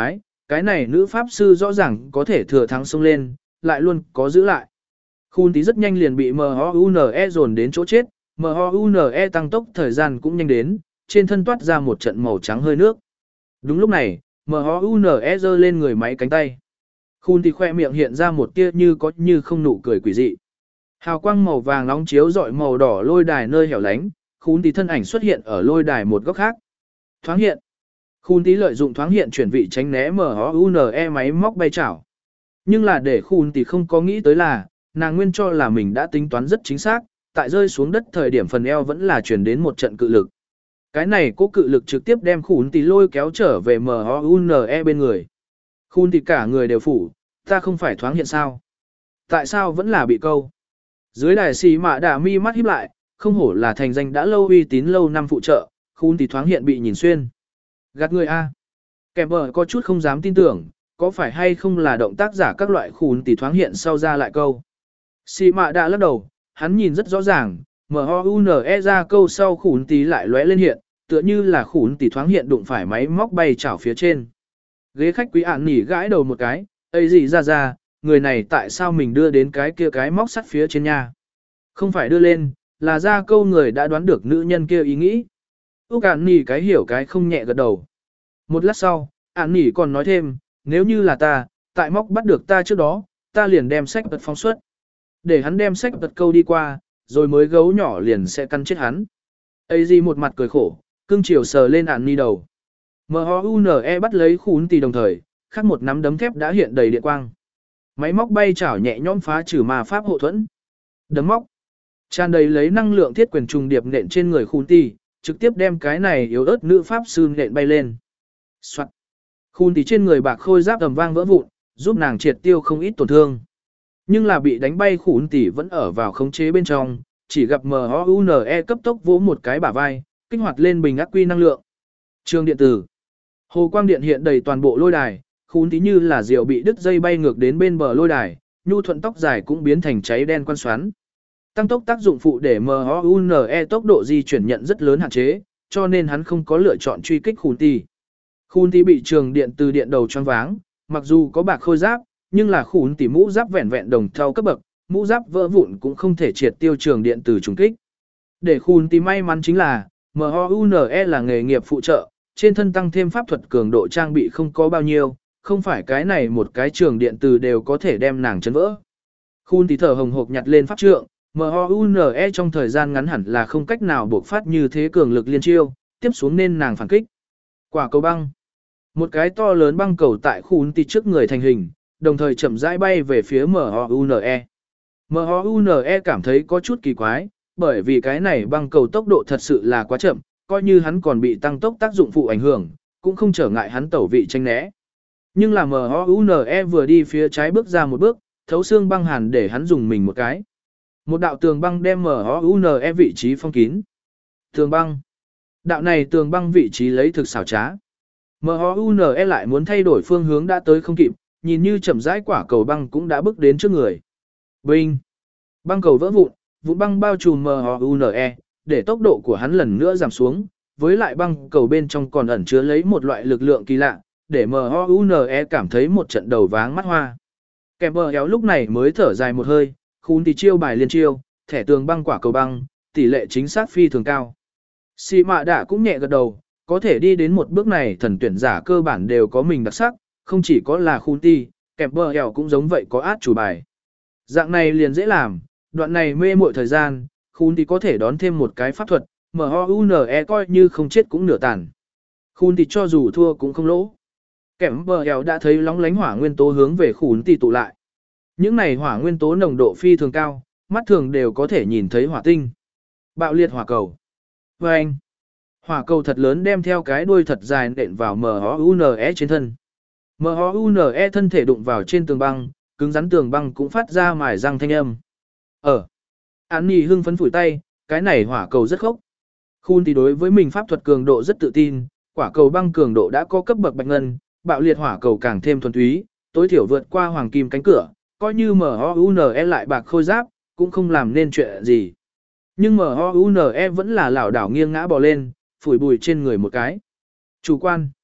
cái này nữ pháp sư rõ ràng có thể thừa thắng xông lên, lại luôn có giữ lại. Khun tí rất nhanh liền bị em o u en e dồn đến chỗ chết, em o u en e tăng tốc thời gian cũng nhanh đến, trên thân toát ra một trận màu trắng hơi nước. Đúng lúc này, em o u en e giơ lên người máy cánh tay. Khun tí khoe miệng hiện ra một tia như có như không nụ cười quỷ dị. Hào quang màu vàng nóng chiếu rọi màu đỏ lôi đài nơi hẻo lánh, Khun tí thân ảnh xuất hiện ở lôi đài một góc khác. Thoáng hiện. Khun tí lợi dụng thoáng hiện chuyển vị tránh né em o u en e máy móc bay chảo. Nhưng là để Khun tí không có nghĩ tới là, nàng nguyên cho là mình đã tính toán rất chính xác, tại rơi xuống đất thời điểm phần eo vẫn là chuyển đến một trận cự lực. Cái này cố cự lực trực tiếp đem Khun tí lôi kéo trở về em o u en e bên người. Khun tí cả người đều phủ, ta không phải thoáng hiện sao? Tại sao vẫn là bị câu? Dưới đài xì mạ đà mi mắt híp lại, không hổ là thành danh đã lâu uy tín lâu năm phụ trợ, Khun tí thoáng hiện bị nhìn xuyên. Gạt người A. Kèm vợ có chút không dám tin tưởng, có phải hay không là động tác giả các loại Khun tí thoáng hiện sau ra lại câu. Xì mạ đã lắc đầu, hắn nhìn rất rõ ràng, em o u en e ra câu sau Khun tí lại lóe lên hiện, tựa như là Khun tí thoáng hiện đụng phải máy móc bay chảo phía trên. Ghế khách quý ản nỉ gãi đầu một cái, ấy gì ra ra, người này tại sao mình đưa đến cái kia cái móc sắt phía trên nha. Không phải đưa lên, là ra câu người đã đoán được nữ nhân kia ý nghĩ. Úc ản nỉ cái hiểu cái không nhẹ gật đầu. Một lát sau, ản nỉ còn nói thêm, nếu như là ta, tại móc bắt được ta trước đó, ta liền đem sách bật phóng xuất. Để hắn đem sách bật câu đi qua, rồi mới gấu nhỏ liền sẽ căn chết hắn. Ấy gì một mặt cười khổ, cưng chiều sờ lên ản nỉ đầu. em o u en e bắt lấy Khun tí đồng thời, khác một nắm đấm thép đã hiện đầy điện quang. Máy móc bay chảo nhẹ nhõm phá trừ ma pháp hộ thuẫn. Đấm móc. Tràn đầy lấy năng lượng thiết quyền trùng điệp nện trên người Khun tí, trực tiếp đem cái này yếu ớt nữ pháp sư nện bay lên. Soạt. Khun tí trên người bạc khôi giáp ầm vang vỡ vụn, giúp nàng triệt tiêu không ít tổn thương. Nhưng là bị đánh bay Khun tí vẫn ở vào khống chế bên trong, chỉ gặp em o u en e cấp tốc vỗ một cái bả vai, kích hoạt lên bình ắc quy năng lượng. Trường điện tử. Hồ quang điện hiện đầy toàn bộ lôi đài, Khun tí như là diều bị đứt dây bay ngược đến bên bờ lôi đài, nhu thuận tóc dài cũng biến thành cháy đen quan xoắn. Tăng tốc tác dụng phụ để em o u en e tốc độ di chuyển nhận rất lớn hạn chế, cho nên hắn không có lựa chọn truy kích Khun tí. Khun tí bị trường điện từ điện đầu choáng váng, mặc dù có bạc khôi giáp, nhưng là Khun tí mũ giáp vẹn vẹn đồng thau cấp bậc, mũ giáp vỡ vụn cũng không thể triệt tiêu trường điện từ trùng kích. Để Khun tí may mắn chính là, em o u en e là nghề nghiệp phụ trợ, trên thân tăng thêm pháp thuật cường độ trang bị không có bao nhiêu, không phải cái này một cái trường điện từ đều có thể đem nàng chấn vỡ. Khun tí thở hồng hộc nhặt lên pháp trượng, em o u en e trong thời gian ngắn hẳn là không cách nào buộc phát như thế cường lực liên chiêu, tiếp xuống nên nàng phản kích. Quả cầu băng. Một cái to lớn băng cầu tại Khun tí trước người thành hình, đồng thời chậm rãi bay về phía em o u en e. em o u en e cảm thấy có chút kỳ quái, bởi vì cái này băng cầu tốc độ thật sự là quá chậm, coi như hắn còn bị tăng tốc tác dụng phụ ảnh hưởng, cũng không trở ngại hắn tẩu vị tranh né. Nhưng là em o u en e vừa đi phía trái bước ra một bước, thấu xương băng hàn để hắn dùng mình một cái. Một đạo tường băng đem em o u en e vị trí phong kín. Tường băng. Đạo này tường băng vị trí lấy thực xảo trá. em o u en e lại muốn thay đổi phương hướng đã tới không kịp, nhìn như chậm rãi quả cầu băng cũng đã bước đến trước người. Binh. Băng cầu vỡ vụn, vụn băng bao trùm em o u en e, để tốc độ của hắn lần nữa giảm xuống, với lại băng cầu bên trong còn ẩn chứa lấy một loại lực lượng kỳ lạ, để em o u en e cảm thấy một trận đầu váng mắt hoa. Kèm bờ éo lúc này mới thở dài một hơi, Khun tí chiêu bài liên chiêu, thẻ tường băng quả cầu băng, tỷ lệ chính xác phi thường cao. Xì mạ đạ cũng nhẹ gật đầu, có thể đi đến một bước này thần tuyển giả cơ bản đều có mình đặc sắc, không chỉ có là Khun tí, kèm bờ éo cũng giống vậy có át chủ bài. Dạng này liền dễ làm, đoạn này mê muội thời gian, Khun tí có thể đón thêm một cái pháp thuật, em o u en e coi như không chết cũng nửa tàn. Khun tí cho dù thua cũng không lỗ. Kèm bờ éo đã thấy lóng lánh hỏa nguyên tố hướng về Khun tí tụ lại. Những này hỏa nguyên tố nồng độ phi thường cao, mắt thường đều có thể nhìn thấy hỏa tinh. Bạo liệt hỏa cầu. Và anh, hỏa cầu thật lớn đem theo cái đuôi thật dài nện vào em o u en e trên thân. em o u en e thân thể đụng vào trên tường băng, cứng rắn tường băng cũng phát ra mài răng thanh âm. Ở. Án Nhi hưng phấn phủi tay, cái này hỏa cầu rất khốc. Khun tí đối với mình pháp thuật cường độ rất tự tin, quả cầu băng cường độ đã có cấp bậc bạch ngân, bạo liệt hỏa cầu càng thêm thuần túy, tối thiểu vượt qua hoàng kim cánh cửa, coi như em o u en e lại bạc khôi giáp, cũng không làm nên chuyện gì. Nhưng em o u en e vẫn là lảo đảo nghiêng ngã bò lên, phủi bụi trên người một cái. Chủ quan.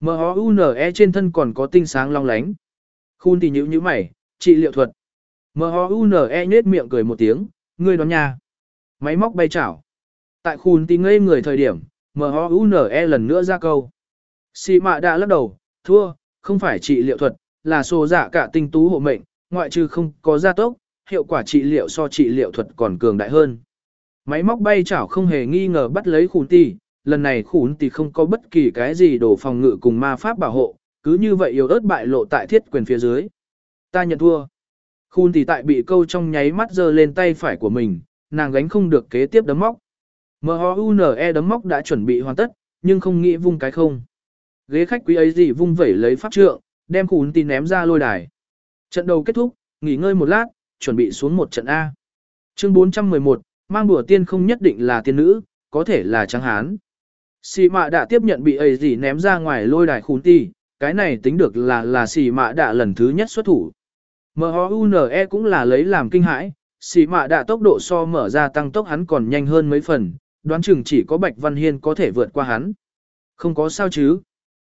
M O U N E trên thân còn có tinh sáng long lánh. Khun thì nhíu nhíu mày, trị liệu thuật. M O U N E nhếch miệng cười một tiếng, ngươi đoán nha. Máy móc bay chảo. Tại Khun thì ngây người thời điểm, M O U N E lần nữa ra câu. Sĩ mạ đã lắc đầu, thua, không phải trị liệu thuật, là sổ dạ cả tinh tú hộ mệnh, ngoại trừ không có gia tốc, hiệu quả trị liệu so trị liệu thuật còn cường đại hơn. Máy móc bay chảo không hề nghi ngờ bắt lấy Khun tỷ, lần này Khun tỷ không có bất kỳ cái gì đồ phòng ngự cùng ma pháp bảo hộ, cứ như vậy yếu ớt bại lộ tại thiết quyền phía dưới. Ta nhận thua. Khun tỷ tại bị câu trong nháy mắt giơ lên tay phải của mình, nàng gánh không được kế tiếp đấm móc. M O U N E đấm móc đã chuẩn bị hoàn tất, nhưng không nghĩ vung cái không. Ghế khách quý ấy gì vung vẩy lấy pháp trượng, đem Khun tỷ ném ra lôi đài. Trận đầu kết thúc, nghỉ ngơi một lát, chuẩn bị xuống một trận A. Chương bốn trăm mười một, mang đùa tiên không nhất định là tiên nữ, có thể là trắng hán. Sĩ mạ đã tiếp nhận bị ấy gì ném ra ngoài lôi đài Khun tỷ, cái này tính được là là sĩ mạ đã lần thứ nhất xuất thủ. M O U N E cũng là lấy làm kinh hãi, sĩ mạ đã tốc độ so mở ra tăng tốc hắn còn nhanh hơn mấy phần, đoán chừng chỉ có Bạch Văn Hiên có thể vượt qua hắn. Không có sao chứ.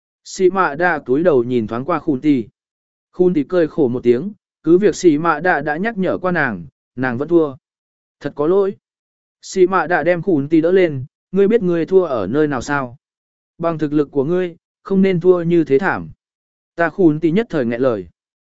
Sĩ mạ đã túi đầu nhìn thoáng qua Khun tỷ. Khun tỷ cười khổ một tiếng, cứ việc sĩ mạ đã đã nhắc nhở qua nàng, nàng vẫn thua. Thật có lỗi. Sĩ mạ đã đem Khun tỷ đỡ lên, ngươi biết ngươi thua ở nơi nào sao? Bằng thực lực của ngươi, không nên thua như thế thảm. Ta Khun tỷ nhất thời nghẹn lời.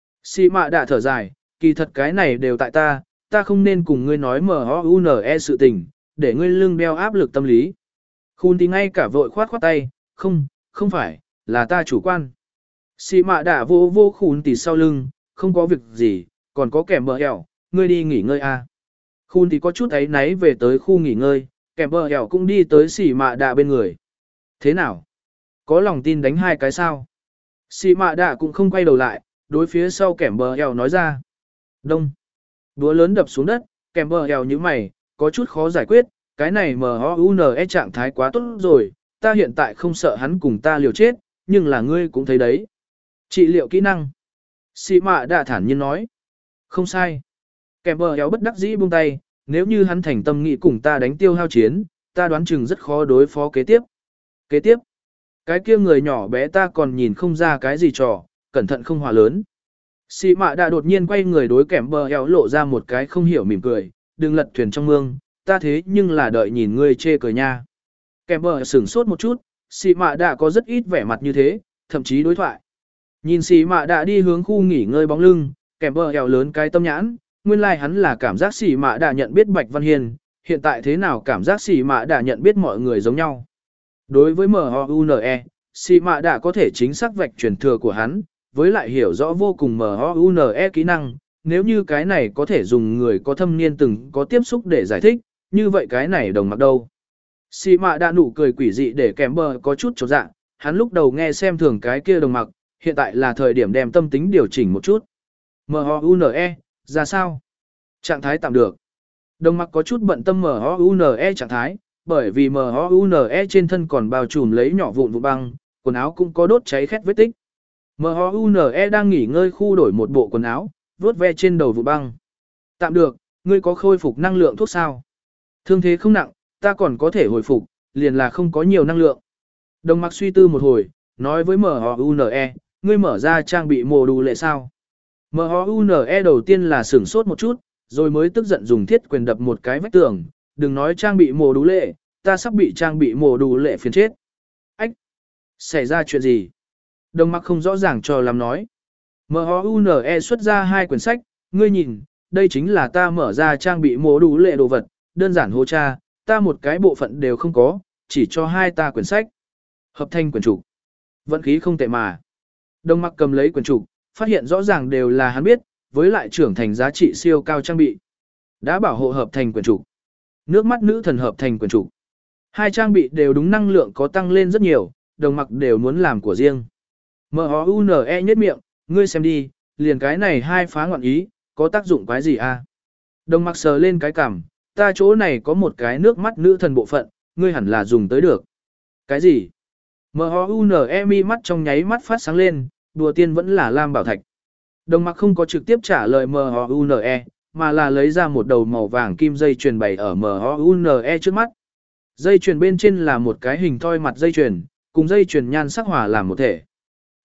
Sĩ mạ đã thở dài, kỳ thật cái này đều tại ta, ta không nên cùng ngươi nói M O U N E sự tình, để ngươi lưng đeo áp lực tâm lý. Khun tỷ ngay cả vội khoát khoát tay, không, không phải, là ta chủ quan. Sĩ mạ đã vô vô Khun tỷ sau lưng, không có việc gì, còn có kèm bờ ẻo, ngươi đi nghỉ ngơi a. Khun tỷ có chút ấy náy về tới khu nghỉ ngơi, kèm bờ ẻo cũng đi tới sĩ mạ đã bên người. Thế nào? Có lòng tin đánh hai cái sao? Sĩ mạ đã cũng không quay đầu lại, đối phía sau kèm bờ ẻo nói ra. Đông. Đúa lớn đập xuống đất, kèm bờ ẻo như mày, có chút khó giải quyết, cái này M O U N E trạng thái quá tốt rồi, ta hiện tại không sợ hắn cùng ta liều chết, nhưng là ngươi cũng thấy đấy. Trị liệu kỹ năng. Sĩ mạ đã thản nhiên nói. Không sai. Kèm bờ ẻo bất đắc dĩ buông tay, nếu như hắn thành tâm nghị cùng ta đánh tiêu hao chiến, ta đoán chừng rất khó đối phó kế tiếp. Kế tiếp. Cái kia người nhỏ bé ta còn nhìn không ra cái gì trò, cẩn thận không hòa lớn. Sĩ mạ đã đột nhiên quay người đối kèm bờ ẻo lộ ra một cái không hiểu mỉm cười, đừng lật thuyền trong mương, ta thế nhưng là đợi nhìn ngươi chê cười nha. Kèm bờ sửng sốt một chút, sĩ mạ đã có rất ít vẻ mặt như thế, thậm chí đối thoại. Nhìn sĩ mạ đã đi hướng khu nghỉ ngơi bóng lưng, kèm bờ ẻo lớn cái tâm nhãn, nguyên lai like hắn là cảm giác sĩ mạ đã nhận biết Bạch Văn Hiên, hiện tại thế nào cảm giác sĩ mạ đã nhận biết mọi người giống nhau. Đối với M O U N E, sĩ mạ đã có thể chính xác vạch truyền thừa của hắn, với lại hiểu rõ vô cùng M O U N E kỹ năng, nếu như cái này có thể dùng người có thâm niên từng có tiếp xúc để giải thích, như vậy cái này đồng mặc đâu. Sĩ mạ đã nụ cười quỷ dị để kèm bờ có chút chột dạ, hắn lúc đầu nghe xem thường cái kia đồng mặc, hiện tại là thời điểm đem tâm tính điều chỉnh một chút. M O U N E, ra sao? Trạng thái tạm được. Đồng mặc có chút bận tâm M O U N E trạng thái, bởi vì M O U N E trên thân còn bao trùm lấy nhỏ vụn vụ băng, quần áo cũng có đốt cháy khét vết tích. M O U N E đang nghỉ ngơi khu đổi một bộ quần áo, vuốt ve trên đầu vụ băng. Tạm được, ngươi có khôi phục năng lượng thuốc sao? Thương thế không nặng, ta còn có thể hồi phục, liền là không có nhiều năng lượng. Đồng mặc suy tư một hồi, nói với M O U N E, ngươi mở ra trang bị mồ đủ lệ sao? M O U N E đầu tiên là sửng sốt một chút, rồi mới tức giận dùng thiết quyền đập một cái vách tường, đừng nói trang bị mồ đủ lệ, ta sắp bị trang bị mồ đủ lệ phiền chết. Ách! Xảy ra chuyện gì? Đồng mặc không rõ ràng cho làm nói. M O U N E xuất ra hai quyển sách, ngươi nhìn, đây chính là ta mở ra trang bị mồ đủ lệ đồ vật, đơn giản hô cha, ta một cái bộ phận đều không có, chỉ cho hai ta quyển sách. Hợp thành quyển trục. Vận khí không tệ mà. Đồng mặc cầm lấy quyển trục, phát hiện rõ ràng đều là hắn biết, với lại trưởng thành giá trị siêu cao trang bị. Đã bảo hộ hợp thành quyển trục. Nước mắt nữ thần hợp thành quyển trục. Hai trang bị đều đúng năng lượng có tăng lên rất nhiều, đồng mặc đều muốn làm của riêng. M O U N E nhếch miệng, ngươi xem đi, liền cái này hai phá ngọn ý, có tác dụng quái gì à? Đồng mặc sờ lên cái cằm, ta chỗ này có một cái nước mắt nữ thần bộ phận, ngươi hẳn là dùng tới được. Cái gì? M O U N E mi mắt trong nháy mắt phát sáng lên, đùa tiên vẫn là lam bảo thạch. Đồng mặc không có trực tiếp trả lời M O U N E, mà là lấy ra một đầu màu vàng kim dây chuyền bày ở M O U N E trước mắt. Dây chuyền bên trên là một cái hình thoi mặt dây chuyền, cùng dây chuyền nhan sắc hòa làm một thể.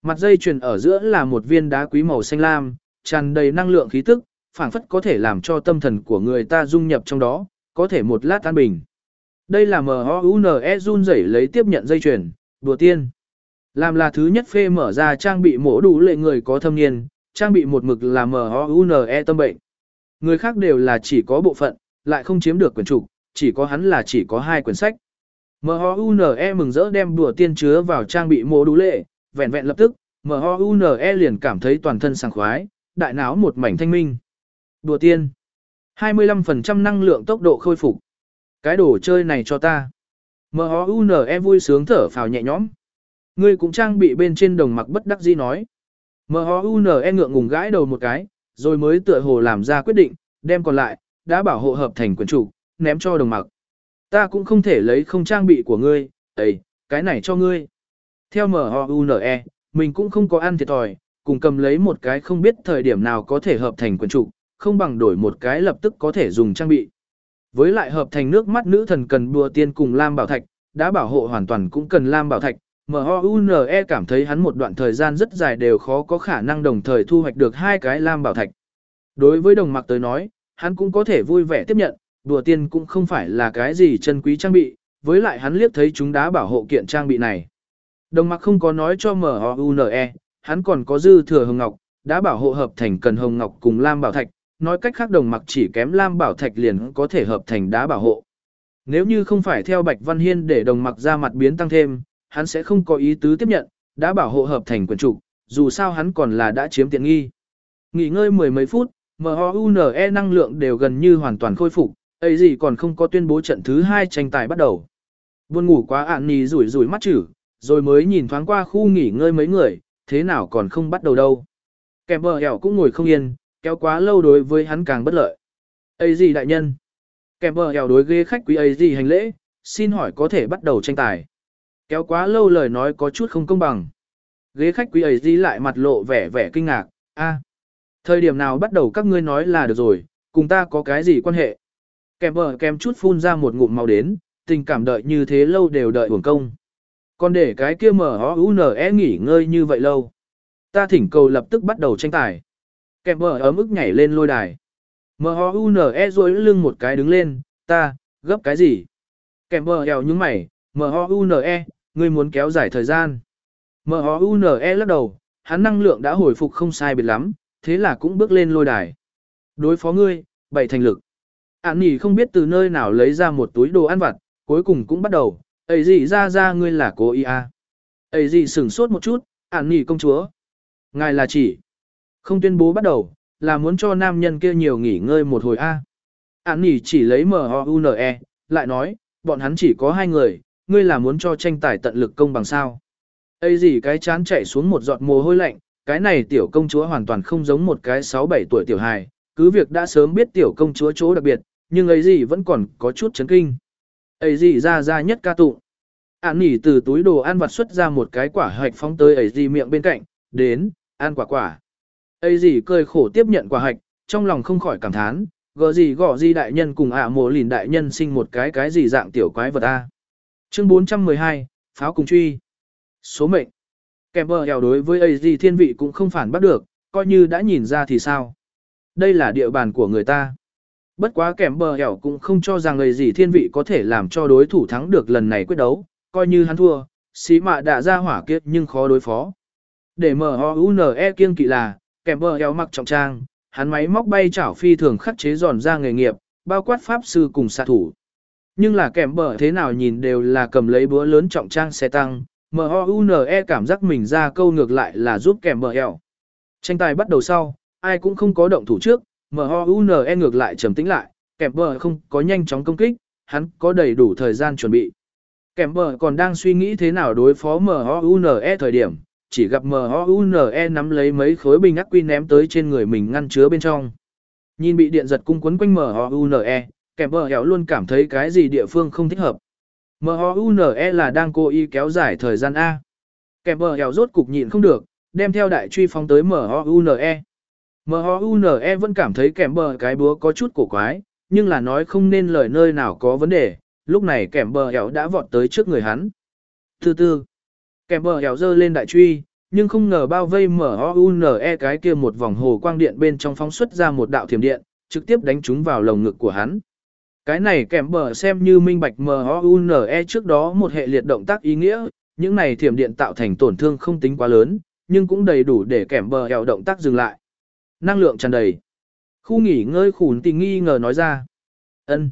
Mặt dây chuyền ở giữa là một viên đá quý màu xanh lam, tràn đầy năng lượng khí tức, phảng phất có thể làm cho tâm thần của người ta dung nhập trong đó, có thể một lát an bình. Đây là em o u en e run rẩy lấy tiếp nhận dây chuyền, đùa tiên. Làm là thứ nhất phê mở ra trang bị mổ đủ lệ người có thâm niên, trang bị một mực là em o u en e tâm bệnh. Người khác đều là chỉ có bộ phận, lại không chiếm được quyển trục, chỉ có hắn là chỉ có hai quyển sách. em o u en e mừng rỡ đem đùa tiên chứa vào trang bị mổ đủ lệ, vẹn vẹn lập tức, em o u en e liền cảm thấy toàn thân sảng khoái, đại não một mảnh thanh minh. Đùa tiên. hai mươi lăm phần trăm năng lượng tốc độ khôi phục. Cái đồ chơi này cho ta. em o u en e vui sướng thở phào nhẹ nhõm. Ngươi cũng trang bị bên trên đồng mặc bất đắc dĩ nói. em o u en e ngượng ngùng gãi đầu một cái, rồi mới tựa hồ làm ra quyết định, đem còn lại, đã bảo hộ hợp thành quyển trục, ném cho đồng mặc. Ta cũng không thể lấy không trang bị của ngươi, ấy, cái này cho ngươi. Theo em o u en e, mình cũng không có ăn thiệt thòi, cùng cầm lấy một cái không biết thời điểm nào có thể hợp thành quyển trục, không bằng đổi một cái lập tức có thể dùng trang bị. Với lại hợp thành nước mắt nữ thần cần đùa tiên cùng lam bảo thạch, đã bảo hộ hoàn toàn cũng cần lam bảo thạch. em o u en e cảm thấy hắn một đoạn thời gian rất dài đều khó có khả năng đồng thời thu hoạch được hai cái lam bảo thạch. Đối với đồng mặc tới nói, hắn cũng có thể vui vẻ tiếp nhận, đùa tiên cũng không phải là cái gì chân quý trang bị, với lại hắn liếc thấy chúng đã bảo hộ kiện trang bị này. Đồng mặc không có nói cho em o u en e, hắn còn có dư thừa hồng ngọc, đã bảo hộ hợp thành cần hồng ngọc cùng lam bảo thạch, nói cách khác đồng mặc chỉ kém lam bảo thạch liền có thể hợp thành đá bảo hộ. Nếu như không phải theo Bạch Văn Hiên để đồng mặc ra mặt biến tăng thêm, hắn sẽ không có ý tứ tiếp nhận, đã bảo hộ hợp thành quyển trục, dù sao hắn còn là đã chiếm tiện nghi. Nghỉ ngơi mười mấy phút, em o u en e năng lượng đều gần như hoàn toàn khôi phục, ấy gì còn không có tuyên bố trận thứ hai tranh tài bắt đầu. Buồn ngủ quá ạn nì rủi rủi mắt chữ, rồi mới nhìn thoáng qua khu nghỉ ngơi mấy người, thế nào còn không bắt đầu đâu. Kèm bờ hẻo cũng ngồi không yên, kéo quá lâu đối với hắn càng bất lợi. Ấy gì đại nhân? Kèm bờ hẻo đối ghế khách quý ấy gì hành lễ, xin hỏi có thể bắt đầu tranh tài. Kéo quá lâu lời nói có chút không công bằng. Ghế khách quý ấy gì lại mặt lộ vẻ vẻ kinh ngạc, a, thời điểm nào bắt đầu các ngươi nói là được rồi, cùng ta có cái gì quan hệ? Kèm bờ kèm chút phun ra một ngụm máu đến, tình cảm đợi như thế lâu đều đợi uổng công. Còn để cái kia mở o u en e nghỉ ngơi như vậy lâu. Ta thỉnh cầu lập tức bắt đầu tranh tài. Kèm bờ ấm ức nhảy lên lôi đài. em o u en e rối lưng một cái đứng lên, ta, gấp cái gì? Kèm bờ eo nhúng mày, em o u en e, ngươi muốn kéo dài thời gian. em o u en e lắc đầu, hắn năng lượng đã hồi phục không sai biệt lắm, thế là cũng bước lên lôi đài. Đối phó ngươi, bảy thành lực. Ản nỉ không biết từ nơi nào lấy ra một túi đồ ăn vặt, cuối cùng cũng bắt đầu, ấy gì ra ra ngươi là cố ý à. Ấy gì sửng sốt một chút, Ản nỉ công chúa. Ngài là chỉ, không tuyên bố bắt đầu, là muốn cho nam nhân kia nhiều nghỉ ngơi một hồi a. À. Ản nỉ chỉ lấy em o u en e, lại nói, bọn hắn chỉ có hai người, ngươi là muốn cho tranh tài tận lực công bằng sao. Ấy gì cái chán chảy xuống một giọt mồ hôi lạnh, cái này tiểu công chúa hoàn toàn không giống một cái sáu bảy tuổi tiểu hài, cứ việc đã sớm biết tiểu công chúa chỗ đặc biệt, nhưng ấy gì vẫn còn có chút chấn kinh. Ấy gì ra ra nhất ca tụng. Ản nỉ từ túi đồ ăn vặt xuất ra một cái quả hạch phóng tới ấy gì miệng bên cạnh, đến, ăn quả quả. Ấy gì cười khổ tiếp nhận quả hạch, trong lòng không khỏi cảm thán, gõ gì gõ gì đại nhân cùng ạ à mồ lìn đại nhân sinh một cái cái gì dạng tiểu quái vật a. Chương bốn trăm mười hai, pháo cùng truy. Số mệnh. Kèm bờ hèo đối với ấy gì thiên vị cũng không phản bắt được, coi như đã nhìn ra thì sao. Đây là địa bàn của người ta. Bất quá kèm bờ hẻo cũng không cho rằng lời gì thiên vị có thể làm cho đối thủ thắng được lần này quyết đấu, coi như hắn thua, xí mạ đã ra hỏa kiếp nhưng khó đối phó. Để em o u en e kiêng kỵ là, kèm bờ hẻo mặc trọng trang, hắn máy móc bay chảo phi thường khắc chế giòn ra nghề nghiệp, bao quát pháp sư cùng xạ thủ. Nhưng là kèm bờ thế nào nhìn đều là cầm lấy búa lớn trọng trang xe tăng, em o u en e cảm giác mình ra câu ngược lại là giúp kèm bờ hẻo. Tranh tài bắt đầu sau, ai cũng không có động thủ trước. em o u en e ngược lại trầm tĩnh lại, kèm bờ không có nhanh chóng công kích, hắn có đầy đủ thời gian chuẩn bị. Kèm bờ còn đang suy nghĩ thế nào đối phó em o u en e thời điểm, chỉ gặp em o u en e nắm lấy mấy khối bình ắc quy ném tới trên người mình ngăn chứa bên trong. Nhìn bị điện giật cung quấn quanh em o u en e, kèm bờ hẻo luôn cảm thấy cái gì địa phương không thích hợp. em o u en e là đang cố ý kéo dài thời gian A. Kèm bờ hẻo rốt cục nhịn không được, đem theo đại truy phóng tới em o u en e. em o u en e vẫn cảm thấy kèm bờ cái búa có chút cổ quái, nhưng là nói không nên lời nơi nào có vấn đề, lúc này kèm bờ hẻo đã vọt tới trước người hắn. Từ từ, kèm bờ hẻo giơ lên đại truy, nhưng không ngờ bao vây em o u en e cái kia một vòng hồ quang điện bên trong phóng xuất ra một đạo thiểm điện, trực tiếp đánh trúng vào lồng ngực của hắn. Cái này kèm bờ xem như minh bạch em o u en e trước đó một hệ liệt động tác ý nghĩa, những này thiểm điện tạo thành tổn thương không tính quá lớn, nhưng cũng đầy đủ để kèm bờ hẻo động tác dừng lại. Năng lượng tràn đầy. Khu nghỉ ngơi khủn tình nghi ngờ nói ra. Ân.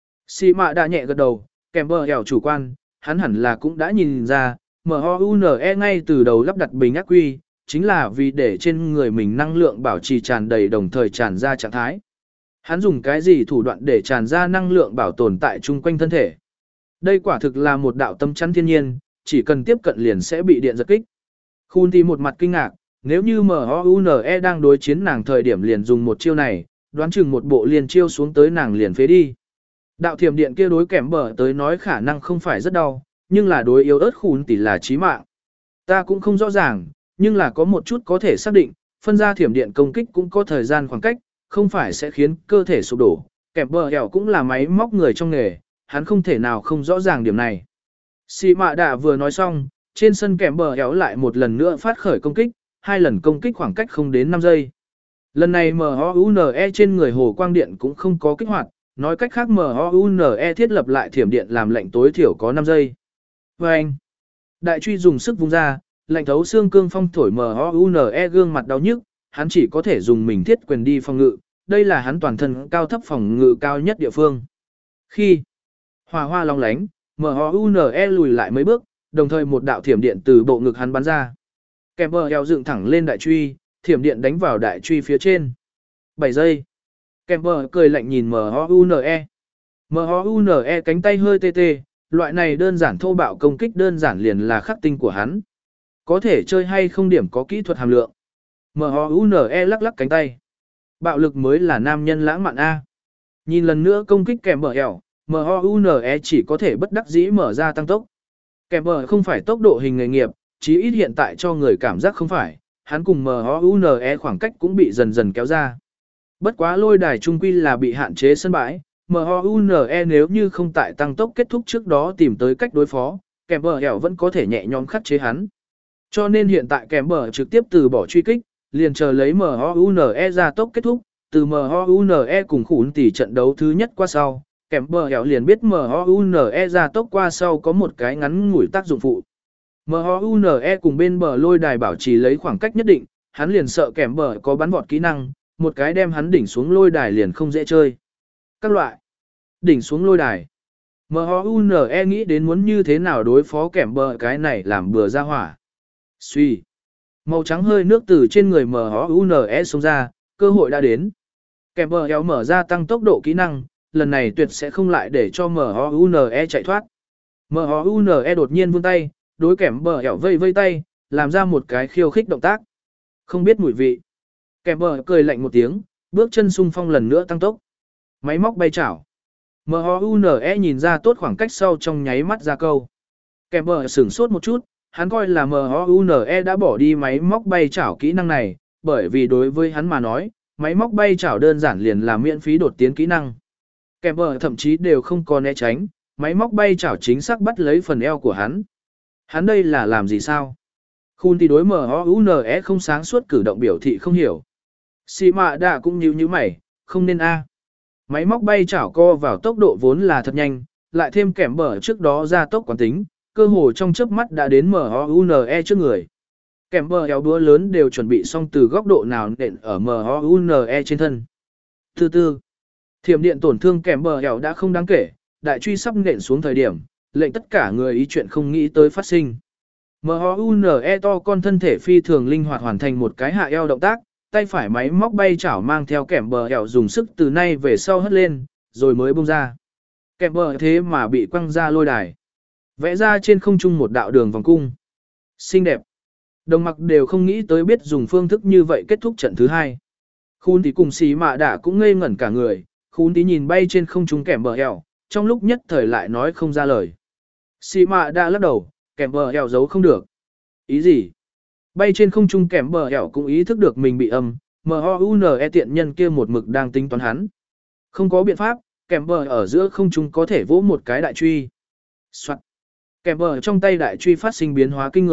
Xì mạ đã nhẹ gật đầu, kèm bờ hẻo chủ quan, hắn hẳn là cũng đã nhìn ra, em o u en e ngay từ đầu lắp đặt bình ác quy, chính là vì để trên người mình năng lượng bảo trì tràn đầy đồng thời tràn ra trạng thái. Hắn dùng cái gì thủ đoạn để tràn ra năng lượng bảo tồn tại chung quanh thân thể. Đây quả thực là một đạo tâm chắn thiên nhiên, chỉ cần tiếp cận liền sẽ bị điện giật kích. Khun thì một mặt kinh ngạc, nếu như em o u en e đang đối chiến nàng thời điểm liền dùng một chiêu này, đoán chừng một bộ liền chiêu xuống tới nàng liền phế đi. Đạo thiểm điện kia đối kèm bờ tới nói khả năng không phải rất đau, nhưng là đối yếu ớt khun tỷ là chí mạng. Ta cũng không rõ ràng, nhưng là có một chút có thể xác định, phân ra thiểm điện công kích cũng có thời gian khoảng cách, không phải sẽ khiến cơ thể sụp đổ. Kèm bờ hẻo cũng là máy móc người trong nghề, hắn không thể nào không rõ ràng điểm này. Xì mạ đã vừa nói xong, trên sân kèm bờ hẻo lại một lần nữa phát khởi công kích, hai lần công kích khoảng cách không đến năm giây. Lần này em o u en e trên người hồ quang điện cũng không có kích hoạt, nói cách khác em o u en e thiết lập lại thiểm điện làm lệnh tối thiểu có năm giây. Và anh, đại truy dùng sức vung ra, lạnh thấu xương cương phong thổi em o u en e gương mặt đau nhức, hắn chỉ có thể dùng mình thiết quyền đi phòng ngự, đây là hắn toàn thân cao thấp phòng ngự cao nhất địa phương. Khi hỏa hoa long lánh, em o u en e lùi lại mấy bước, đồng thời một đạo thiểm điện từ bộ ngực hắn bắn ra. Kèm bờ eo dựng thẳng lên đại truy, thiểm điện đánh vào đại truy phía trên. bảy giây. Kèm bờ cười lạnh nhìn em o u en e. em o u en e cánh tay hơi tê tê, loại này đơn giản thô bạo công kích đơn giản liền là khắc tinh của hắn. Có thể chơi hay không điểm có kỹ thuật hàm lượng. em o u en e lắc lắc cánh tay. Bạo lực mới là nam nhân lãng mạn A. Nhìn lần nữa công kích kèm bờ eo, em o u en e chỉ có thể bất đắc dĩ mở ra tăng tốc. Kèm bờ không phải tốc độ hình nghề nghiệp, chí ít hiện tại cho người cảm giác không phải, hắn cùng em o u en e khoảng cách cũng bị dần dần kéo ra. Bất quá lôi đài trung quy là bị hạn chế sân bãi, em o u en e nếu như không tại tăng tốc kết thúc trước đó tìm tới cách đối phó, kèm bờ hẻo vẫn có thể nhẹ nhõm khắc chế hắn. Cho nên hiện tại kèm bờ trực tiếp từ bỏ truy kích, liền chờ lấy em o u en e ra tốc kết thúc, từ em o u en e cùng khủn tỷ trận đấu thứ nhất qua sau, kèm bờ hẻo liền biết em o u en e ra tốc qua sau có một cái ngắn ngủi tác dụng phụ. em o u en e cùng bên bờ lôi đài bảo trì lấy khoảng cách nhất định, hắn liền sợ kèm bờ có bắn vọt kỹ năng, một cái đem hắn đỉnh xuống lôi đài liền không dễ chơi. Các loại đỉnh xuống lôi đài. em o u en e nghĩ đến muốn như thế nào đối phó kèm bờ cái này làm bừa ra hỏa. Suy. Màu trắng hơi nước từ trên người em o u en e xông ra, cơ hội đã đến. Kèm bờ éo mở ra tăng tốc độ kỹ năng, lần này tuyệt sẽ không lại để cho em o u en e chạy thoát. em o u en e đột nhiên vươn tay, đối kèm bờ éo vây vây tay, làm ra một cái khiêu khích động tác. Không biết mùi vị. Kèm bờ cười lạnh một tiếng, bước chân xung phong lần nữa tăng tốc. Máy móc bay chảo. em o u en e nhìn ra tốt khoảng cách sau trong nháy mắt ra câu. Kèm bờ sửng sốt một chút, hắn coi là em o u en e đã bỏ đi máy móc bay chảo kỹ năng này, bởi vì đối với hắn mà nói, máy móc bay chảo đơn giản liền là miễn phí đột tiến kỹ năng. Kèm bờ thậm chí đều không có né tránh, máy móc bay chảo chính xác bắt lấy phần eo của hắn. Hắn đây là làm gì sao? Khun thì đối em o u en e không sáng suốt cử động biểu thị không hiểu. Xì mạ đã cũng nhíu nhíu mày, không nên a. Máy móc bay chảo co vào tốc độ vốn là thật nhanh, lại thêm kèm bờ trước đó ra tốc quán tính, cơ hồ trong chớp mắt đã đến em o u en e trước người. Kèm bờ éo đũa lớn đều chuẩn bị xong từ góc độ nào nện ở em o u en e trên thân. Thứ tư, thiểm điện tổn thương kèm bờ éo đã không đáng kể, đại truy sắp nện xuống thời điểm, lệnh tất cả người ý chuyện không nghĩ tới phát sinh. em o u en e to con thân thể phi thường linh hoạt hoàn thành một cái hạ eo động tác, tay phải máy móc bay chảo mang theo kèm bờ éo dùng sức từ nay về sau hất lên, rồi mới bung ra. Kèm bờ thế mà bị quăng ra lôi đài. Vẽ ra trên không trung một đạo đường vòng cung. Xinh đẹp. Đồng mặc đều không nghĩ tới biết dùng phương thức như vậy kết thúc trận thứ hai. Khun tí cùng xí mạ đã cũng ngây ngẩn cả người, khun tí nhìn bay trên không trung kèm bờ eo, trong lúc nhất thời lại nói không ra lời. Xí mạ đã lắc đầu, kèm bờ eo giấu không được. Ý gì? Bay trên không trung kèm bờ eo cũng ý thức được mình bị âm, em o u en e tiện nhân kia một mực đang tính toán hắn. Không có biện pháp, kèm bờ ở giữa không trung có thể vỗ một cái đại truy. Soạn. Kèm bờ trong tay đại truy phát sinh biến hóa kinh người,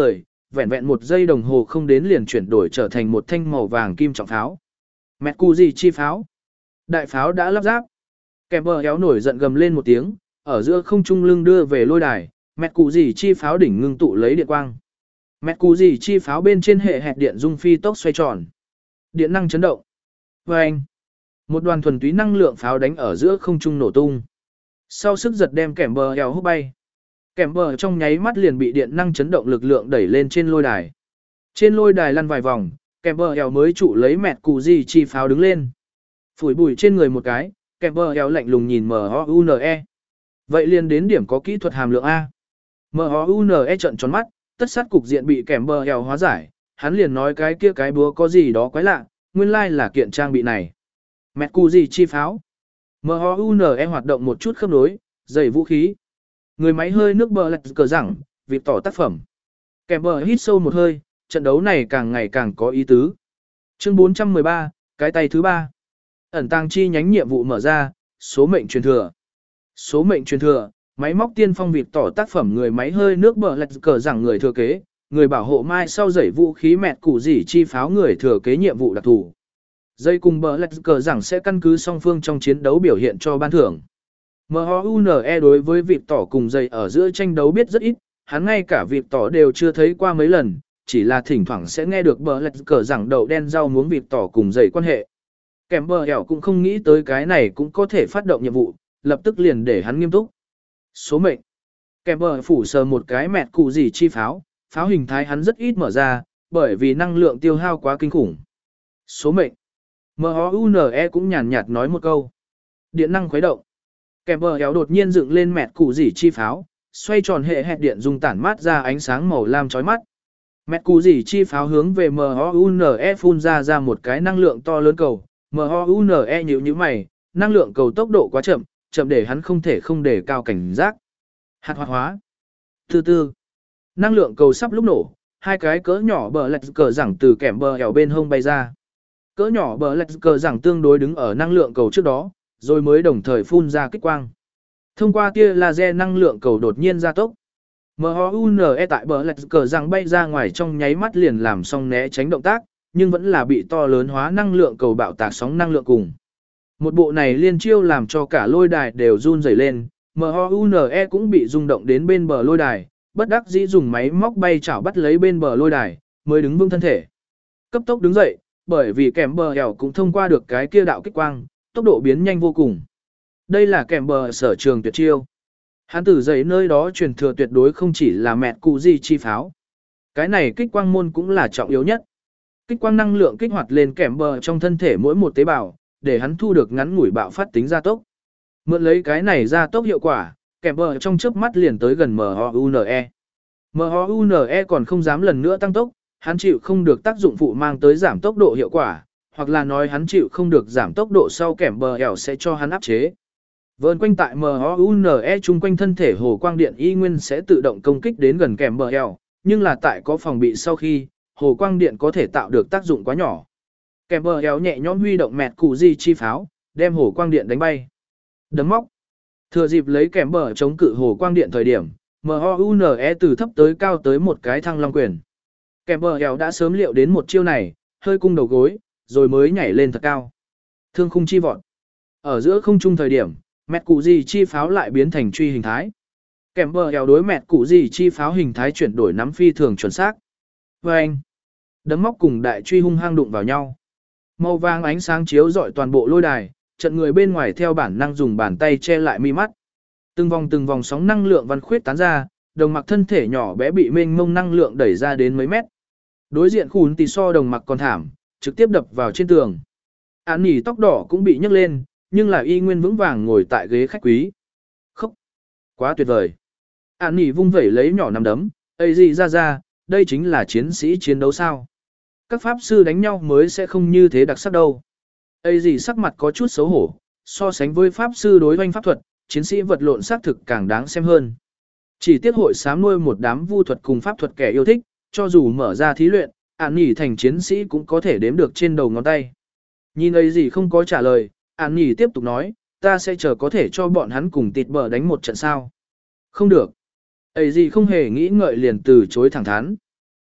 vẹn vẹn một giây đồng hồ không đến liền chuyển đổi trở thành một thanh màu vàng kim trọng pháo. Mẹt cù gì chi pháo. Đại pháo đã lắp ráp. Kèm bờ éo nổi giận gầm lên một tiếng, ở giữa không trung lưng đưa về lôi đài, mẹt cù gì chi pháo đỉnh ngưng tụ lấy điện quang. Mẹt cù gì chi pháo bên trên hệ hẹt điện dung phi tốc xoay tròn. Điện năng chấn động. Vâng! Một đoàn thuần túy năng lượng pháo đánh ở giữa không trung nổ tung. Sau sức giật đem kèm bờ éo hút bay. Kèm bờ trong nháy mắt liền bị điện năng chấn động lực lượng đẩy lên trên lôi đài. Trên lôi đài lăn vài vòng, kèm bờ éo mới trụ lấy mẹt cù gì chi pháo đứng lên. Phủi bụi trên người một cái, kèm bờ éo lạnh lùng nhìn em o u en e. Vậy liền đến điểm có kỹ thuật hàm lượng A. em o u en e trợn tròn mắt, tất sát cục diện bị kèm bờ éo hóa giải, hắn liền nói cái kia cái búa có gì đó quái lạ, nguyên lai là kiện trang bị này. Mẹt cù gì chi pháo. em o u en e hoạt động một chút khớp nối, dày vũ khí. Người máy hơi nước bờ lạch cờ rằng, việc tỏ tác phẩm. Kèm bờ hít sâu một hơi, trận đấu này càng ngày càng có ý tứ. Chương bốn trăm mười ba, cái tay thứ ba. Ẩn tàng chi nhánh nhiệm vụ mở ra, số mệnh truyền thừa. Số mệnh truyền thừa, máy móc tiên phong việc tỏ tác phẩm người máy hơi nước bờ lạch cờ rằng người thừa kế, người bảo hộ mai sau dãy vũ khí mẹt củ dỉ chi pháo người thừa kế nhiệm vụ đặc thù. Dây cùng bờ lạch cờ rằng sẽ căn cứ song phương trong chiến đấu biểu hiện cho ban thưởng. em o u en e đối với việc tỏ cùng dây ở giữa tranh đấu biết rất ít, hắn ngay cả việc tỏ đều chưa thấy qua mấy lần, chỉ là thỉnh thoảng sẽ nghe được bờ lạch cờ rằng đậu đen rau muống việc tỏ cùng dây quan hệ. Kèm bờ ẻo cũng không nghĩ tới cái này cũng có thể phát động nhiệm vụ, lập tức liền để hắn nghiêm túc. Số mệnh. Kèm bờ phủ sờ một cái mẹt cụ gì chi pháo, pháo hình thái hắn rất ít mở ra, bởi vì năng lượng tiêu hao quá kinh khủng. Số mệnh. em o u en e cũng nhàn nhạt nói một câu. Điện năng khuấy động. Kèm bờ ẻo đột nhiên dựng lên mẹt cụ gì chi pháo, xoay tròn hệ hẹt điện dùng tản mát ra ánh sáng màu lam chói mắt. Mẹt cụ gì chi pháo hướng về em o u en e phun ra ra một cái năng lượng to lớn cầu. em o u en e nhíu nhíu mày, năng lượng cầu tốc độ quá chậm, chậm để hắn không thể không đề cao cảnh giác. Hạt hoạt hóa. Từ từ, năng lượng cầu sắp lúc nổ, hai cái cỡ nhỏ bờ lạch cờ rằng từ kèm bờ ẻo bên hông bay ra. Cỡ nhỏ bờ lạch cờ rằng tương đối đứng ở năng lượng cầu trước đó, rồi mới đồng thời phun ra kích quang. Thông qua tia laser năng lượng cầu đột nhiên gia tốc. em o u en e tại bờ lạch cờ rằng bay ra ngoài trong nháy mắt liền làm xong né tránh động tác, nhưng vẫn là bị to lớn hóa năng lượng cầu bạo tạc sóng năng lượng cùng. Một bộ này liên chiêu làm cho cả lôi đài đều run rẩy lên, em o u en e cũng bị rung động đến bên bờ lôi đài, bất đắc dĩ dùng máy móc bay chảo bắt lấy bên bờ lôi đài, mới đứng vững thân thể. Cấp tốc đứng dậy, bởi vì kèm bờ ẻo cũng thông qua được cái kia đạo kích quang, tốc độ biến nhanh vô cùng. Đây là kèm bờ sở trường tuyệt chiêu. Hắn tử dậy nơi đó truyền thừa tuyệt đối không chỉ là mẹt cụ gì chi pháo. Cái này kích quang môn cũng là trọng yếu nhất. Kích quang năng lượng kích hoạt lên kèm bờ trong thân thể mỗi một tế bào, để hắn thu được ngắn ngủi bạo phát tính gia tốc. Mượn lấy cái này gia tốc hiệu quả, kèm bờ trong chớp mắt liền tới gần em o u en e. em o u en e còn không dám lần nữa tăng tốc, hắn chịu không được tác dụng phụ mang tới giảm tốc độ hiệu quả, hoặc là nói hắn chịu không được giảm tốc độ sau kèm bờ ẻo sẽ cho hắn áp chế. Vờn quanh tại em o u en e chung quanh thân thể hồ quang điện y nguyên sẽ tự động công kích đến gần kèm bờ ẻo, nhưng là tại có phòng bị sau khi, hồ quang điện có thể tạo được tác dụng quá nhỏ. Kèm bờ ẻo nhẹ nhõm huy động mẹt cụ di chi pháo, đem hồ quang điện đánh bay. Đấm móc. Thừa dịp lấy kèm bờ chống cự hồ quang điện thời điểm, em o u en e từ thấp tới cao tới một cái thăng long quyền. Kèm bờ ẻo đã sớm liệu đến một chiêu này, hơi cung đầu gối, rồi mới nhảy lên thật cao. Thương khung chi vọt. Ở giữa không trung thời điểm, mẹt cụ di chi pháo lại biến thành truy hình thái. Kèm bờ ẻo đối mẹt cụ di chi pháo hình thái chuyển đổi nắm phi thường chuẩn xác. Và anh, đấm móc cùng đại truy hung hăng đụng vào nhau. Màu vàng ánh sáng chiếu rọi toàn bộ lôi đài, trận người bên ngoài theo bản năng dùng bàn tay che lại mi mắt. Từng vòng từng vòng sóng năng lượng văn khuyết tán ra, đồng mặc thân thể nhỏ bé bị mênh mông năng lượng đẩy ra đến mấy mét. Đối diện khùn tì so đồng mặc còn thảm, trực tiếp đập vào trên tường. Án nỉ tóc đỏ cũng bị nhấc lên, nhưng là y nguyên vững vàng ngồi tại ghế khách quý. Khóc! Quá tuyệt vời! Án nỉ vung vẩy lấy nhỏ nắm đấm, Ây gì ra ra, đây chính là chiến sĩ chiến đấu sao? Các pháp sư đánh nhau mới sẽ không như thế đặc sắc đâu. Ây gì sắc mặt có chút xấu hổ, so sánh với pháp sư đối oanh pháp thuật, chiến sĩ vật lộn xác thực càng đáng xem hơn. Chỉ tiếc hội sám nuôi một đám vu thuật cùng pháp thuật kẻ yêu thích, cho dù mở ra thí luyện, Án nỉ thành chiến sĩ cũng có thể đếm được trên đầu ngón tay. Nhìn Ây gì không có trả lời, Án nỉ tiếp tục nói, ta sẽ chờ có thể cho bọn hắn cùng tịt bờ đánh một trận sao. Không được. Ây gì không hề nghĩ ngợi liền từ chối thẳng thắn.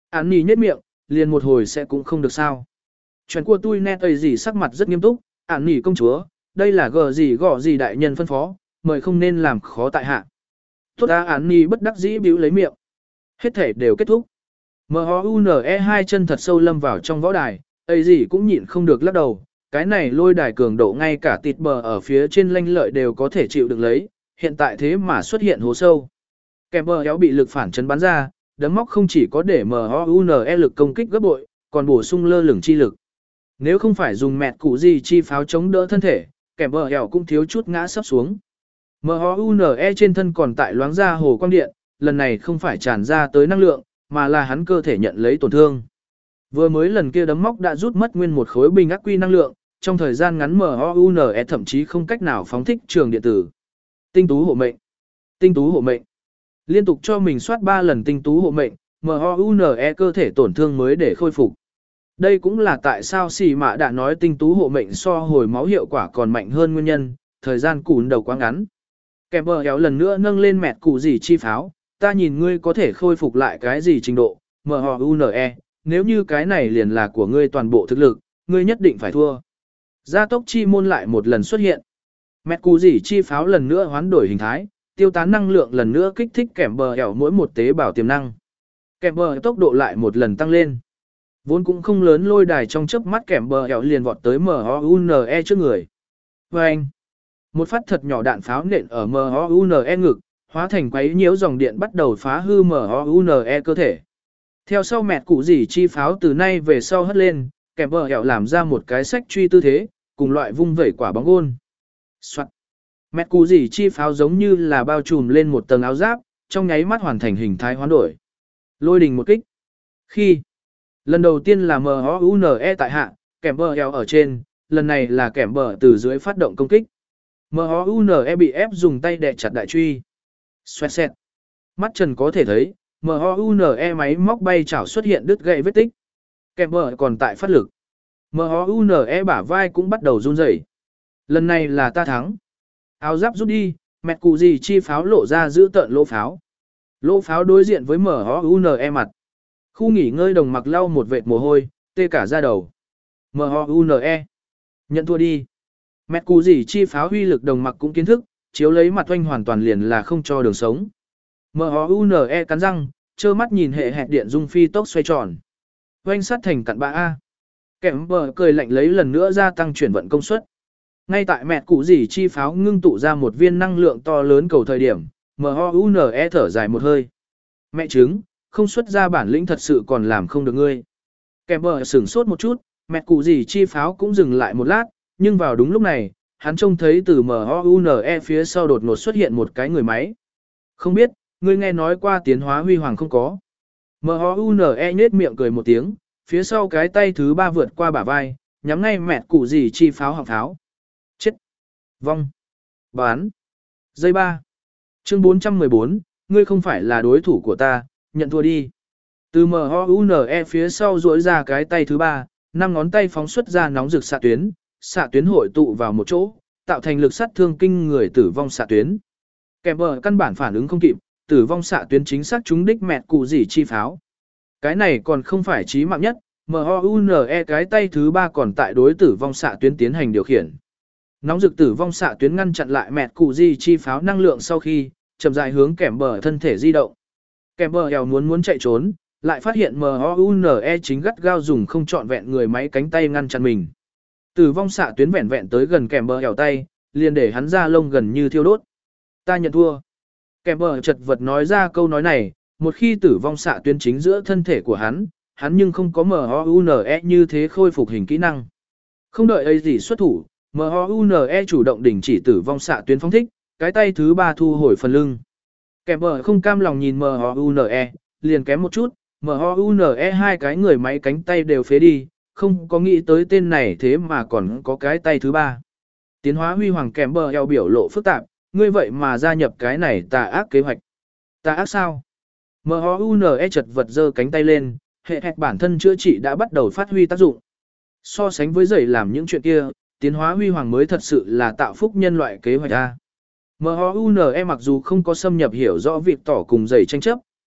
Án nì nhếch miệng, liền một hồi sẽ cũng không được sao. Chuyện của tôi nét ấy gì sắc mặt rất nghiêm túc, án nì công chúa, đây là gờ gì gọ gì đại nhân phân phó, mời không nên làm khó tại hạ. Tốt á, án nì bất đắc dĩ bĩu lấy miệng. Hết thể đều kết thúc. M H U N E hai chân thật sâu lâm vào trong võ đài, ấy gì cũng nhịn không được lắc đầu. Cái này lôi đài cường độ ngay cả tịt bờ ở phía trên lanh lợi đều có thể chịu được lấy, hiện tại thế mà xuất hiện hố sâu. Kèm bờ éo bị lực phản chấn bắn ra, đấm móc không chỉ có để M H U N E lực công kích gấp bội, còn bổ sung lơ lửng chi lực. Nếu không phải dùng mẹt cụ gì chi pháo chống đỡ thân thể, kèm bờ éo cũng thiếu chút ngã sắp xuống. M H U N E trên thân còn tại loáng ra hồ quang điện, lần này không phải tràn ra tới năng lượng, mà là hắn cơ thể nhận lấy tổn thương. Vừa mới lần kia đấm móc đã rút mất nguyên một khối bình ắc quy năng lượng, trong thời gian ngắn M H U N E thậm chí không cách nào phóng thích trường điện tử. Tinh tú hộ mệnh. Tinh tú hộ mệnh. Liên tục cho mình soát ba lần tinh tú hộ mệnh, M H U N E cơ thể tổn thương mới để khôi phục. Đây cũng là tại sao xì mạ đã nói tinh tú hộ mệnh so hồi máu hiệu quả còn mạnh hơn nguyên nhân, thời gian cùn đầu quá ngắn. Kèm bờ éo lần nữa nâng lên mẹt cụ gì chi pháo, ta nhìn ngươi có thể khôi phục lại cái gì trình độ, M H U N E, nếu như cái này liền là của ngươi toàn bộ thực lực, ngươi nhất định phải thua. Gia tốc chi môn lại một lần xuất hiện. Mẹt cụ gì chi pháo lần nữa hoán đổi hình thái, tiêu tán năng lượng lần nữa kích thích kèm bờ éo mỗi một tế bào tiềm năng. Kèm bờ tốc độ lại một lần tăng lên. Vốn cũng không lớn lôi đài trong chớp mắt kèm bờ éo liền vọt tới M H U N E trước người. Và anh, một phát thật nhỏ đạn pháo nện ở M H U N E ngực, hóa thành quấy nhiễu dòng điện bắt đầu phá hư M H U N E cơ thể. Theo sau mẹt cụ gì chi pháo từ nay về sau hất lên, kèm bờ éo làm ra một cái sách truy tư thế, cùng loại vung vẩy quả bóng gôn. Soạn. Mẹt cụ gì chi pháo giống như là bao trùm lên một tầng áo giáp, trong nháy mắt hoàn thành hình thái hoán đổi. Lôi đình một kích. Khi lần đầu tiên là M H U N E tại hạ, kèm bờ éo ở trên, lần này là kèm bờ từ dưới phát động công kích. M H U N E bị ép dùng tay đè chặt đại truy. Xoẹt xẹt. Mắt trần có thể thấy, M H U N E máy móc bay chảo xuất hiện đứt gãy vết tích. Kèm bờ còn tại phát lực. M H U N E bả vai cũng bắt đầu run rẩy. Lần này là ta thắng. Áo giáp rút đi, mẹt cụ gì chi pháo lộ ra giữ tợn lỗ pháo. Lỗ pháo đối diện với M H U N E mặt. Khu nghỉ ngơi đồng mặc lau một vệt mồ hôi, tê cả da đầu. M H U N E. Nhận thua đi. Mẹt cụ gì chi pháo huy lực đồng mặc cũng kiến thức, chiếu lấy mặt oanh hoàn toàn liền là không cho đường sống. M H U N E cắn răng, trơ mắt nhìn hệ hẹt điện dung phi tốc xoay tròn. Oanh sát thành cặn bã A. Kèm bờ cười lạnh lấy lần nữa gia tăng chuyển vận công suất. Ngay tại mẹt cụ gì chi pháo ngưng tụ ra một viên năng lượng to lớn cầu thời điểm, M H U N E thở dài một hơi. Mẹ trứng, không xuất ra bản lĩnh thật sự còn làm không được ngươi. Kèm bờ sửng sốt một chút, mẹt cụ gì chi pháo cũng dừng lại một lát, nhưng vào đúng lúc này, hắn trông thấy từ M H U N E phía sau đột ngột xuất hiện một cái người máy. Không biết, ngươi nghe nói qua tiến hóa huy hoàng không có. M H U N E nhếch miệng cười một tiếng, phía sau cái tay thứ ba vượt qua bả vai, nhắm ngay mẹt cụ gì chi pháo họng pháo. Chết. Vong. Bán. Dây ba. Chương bốn trăm mười bốn, ngươi không phải là đối thủ của ta, nhận thua đi. Từ M H U N E phía sau duỗi ra cái tay thứ ba, năm ngón tay phóng xuất ra nóng rực xạ tuyến, xạ tuyến hội tụ vào một chỗ, tạo thành lực sát thương kinh người tử vong xạ tuyến. Kèm bờ căn bản phản ứng không kịp, tử vong xạ tuyến chính xác trúng đích mẹt cụ gì chi pháo. Cái này còn không phải chí mạng nhất, M H U N E cái tay thứ ba còn tại đối tử vong xạ tuyến tiến hành điều khiển. Nóng rực tử vong xạ tuyến ngăn chặn lại mẹt cụ gì chi pháo năng lượng sau khi chậm rãi hướng kèm bờ thân thể di động. Kèm bờ eo muốn muốn chạy trốn, lại phát hiện M H U N E chính gắt gao dùng không trọn vẹn người máy cánh tay ngăn chặn mình. Tử vong xạ tuyến vẹn vẹn tới gần kèm bờ eo tay, liền để hắn ra lông gần như thiêu đốt. Ta nhận thua. Kèm bờ chật vật nói ra câu nói này, một khi tử vong xạ tuyến chính giữa thân thể của hắn, hắn nhưng không có M H U N E như thế khôi phục hình kỹ năng. Không đợi ấy gì xuất thủ, M H U N E chủ động đình chỉ tử vong xạ tuyến phóng thích, cái tay thứ ba thu hồi phần lưng. Kèm bờ không cam lòng nhìn M H U N E, liền kém một chút, M H U N E hai cái người máy cánh tay đều phế đi, không có nghĩ tới tên này thế mà còn có cái tay thứ ba. Tiến hóa huy hoàng kèm bờ eo biểu lộ phức tạp, ngươi vậy mà gia nhập cái này tà ác kế hoạch. Tà ác sao? M H U N E chật vật giơ cánh tay lên, hệ hẹt bản thân chữa trị đã bắt đầu phát huy tác dụng. So sánh với dậy làm những chuyện kia, tiến hóa huy hoàng mới thật sự là tạo phúc nhân loại kế hoạch A. M H U N E mặc dù không có xâm nhập hiểu rõ việc tỏ cùng dậy tranh chấp,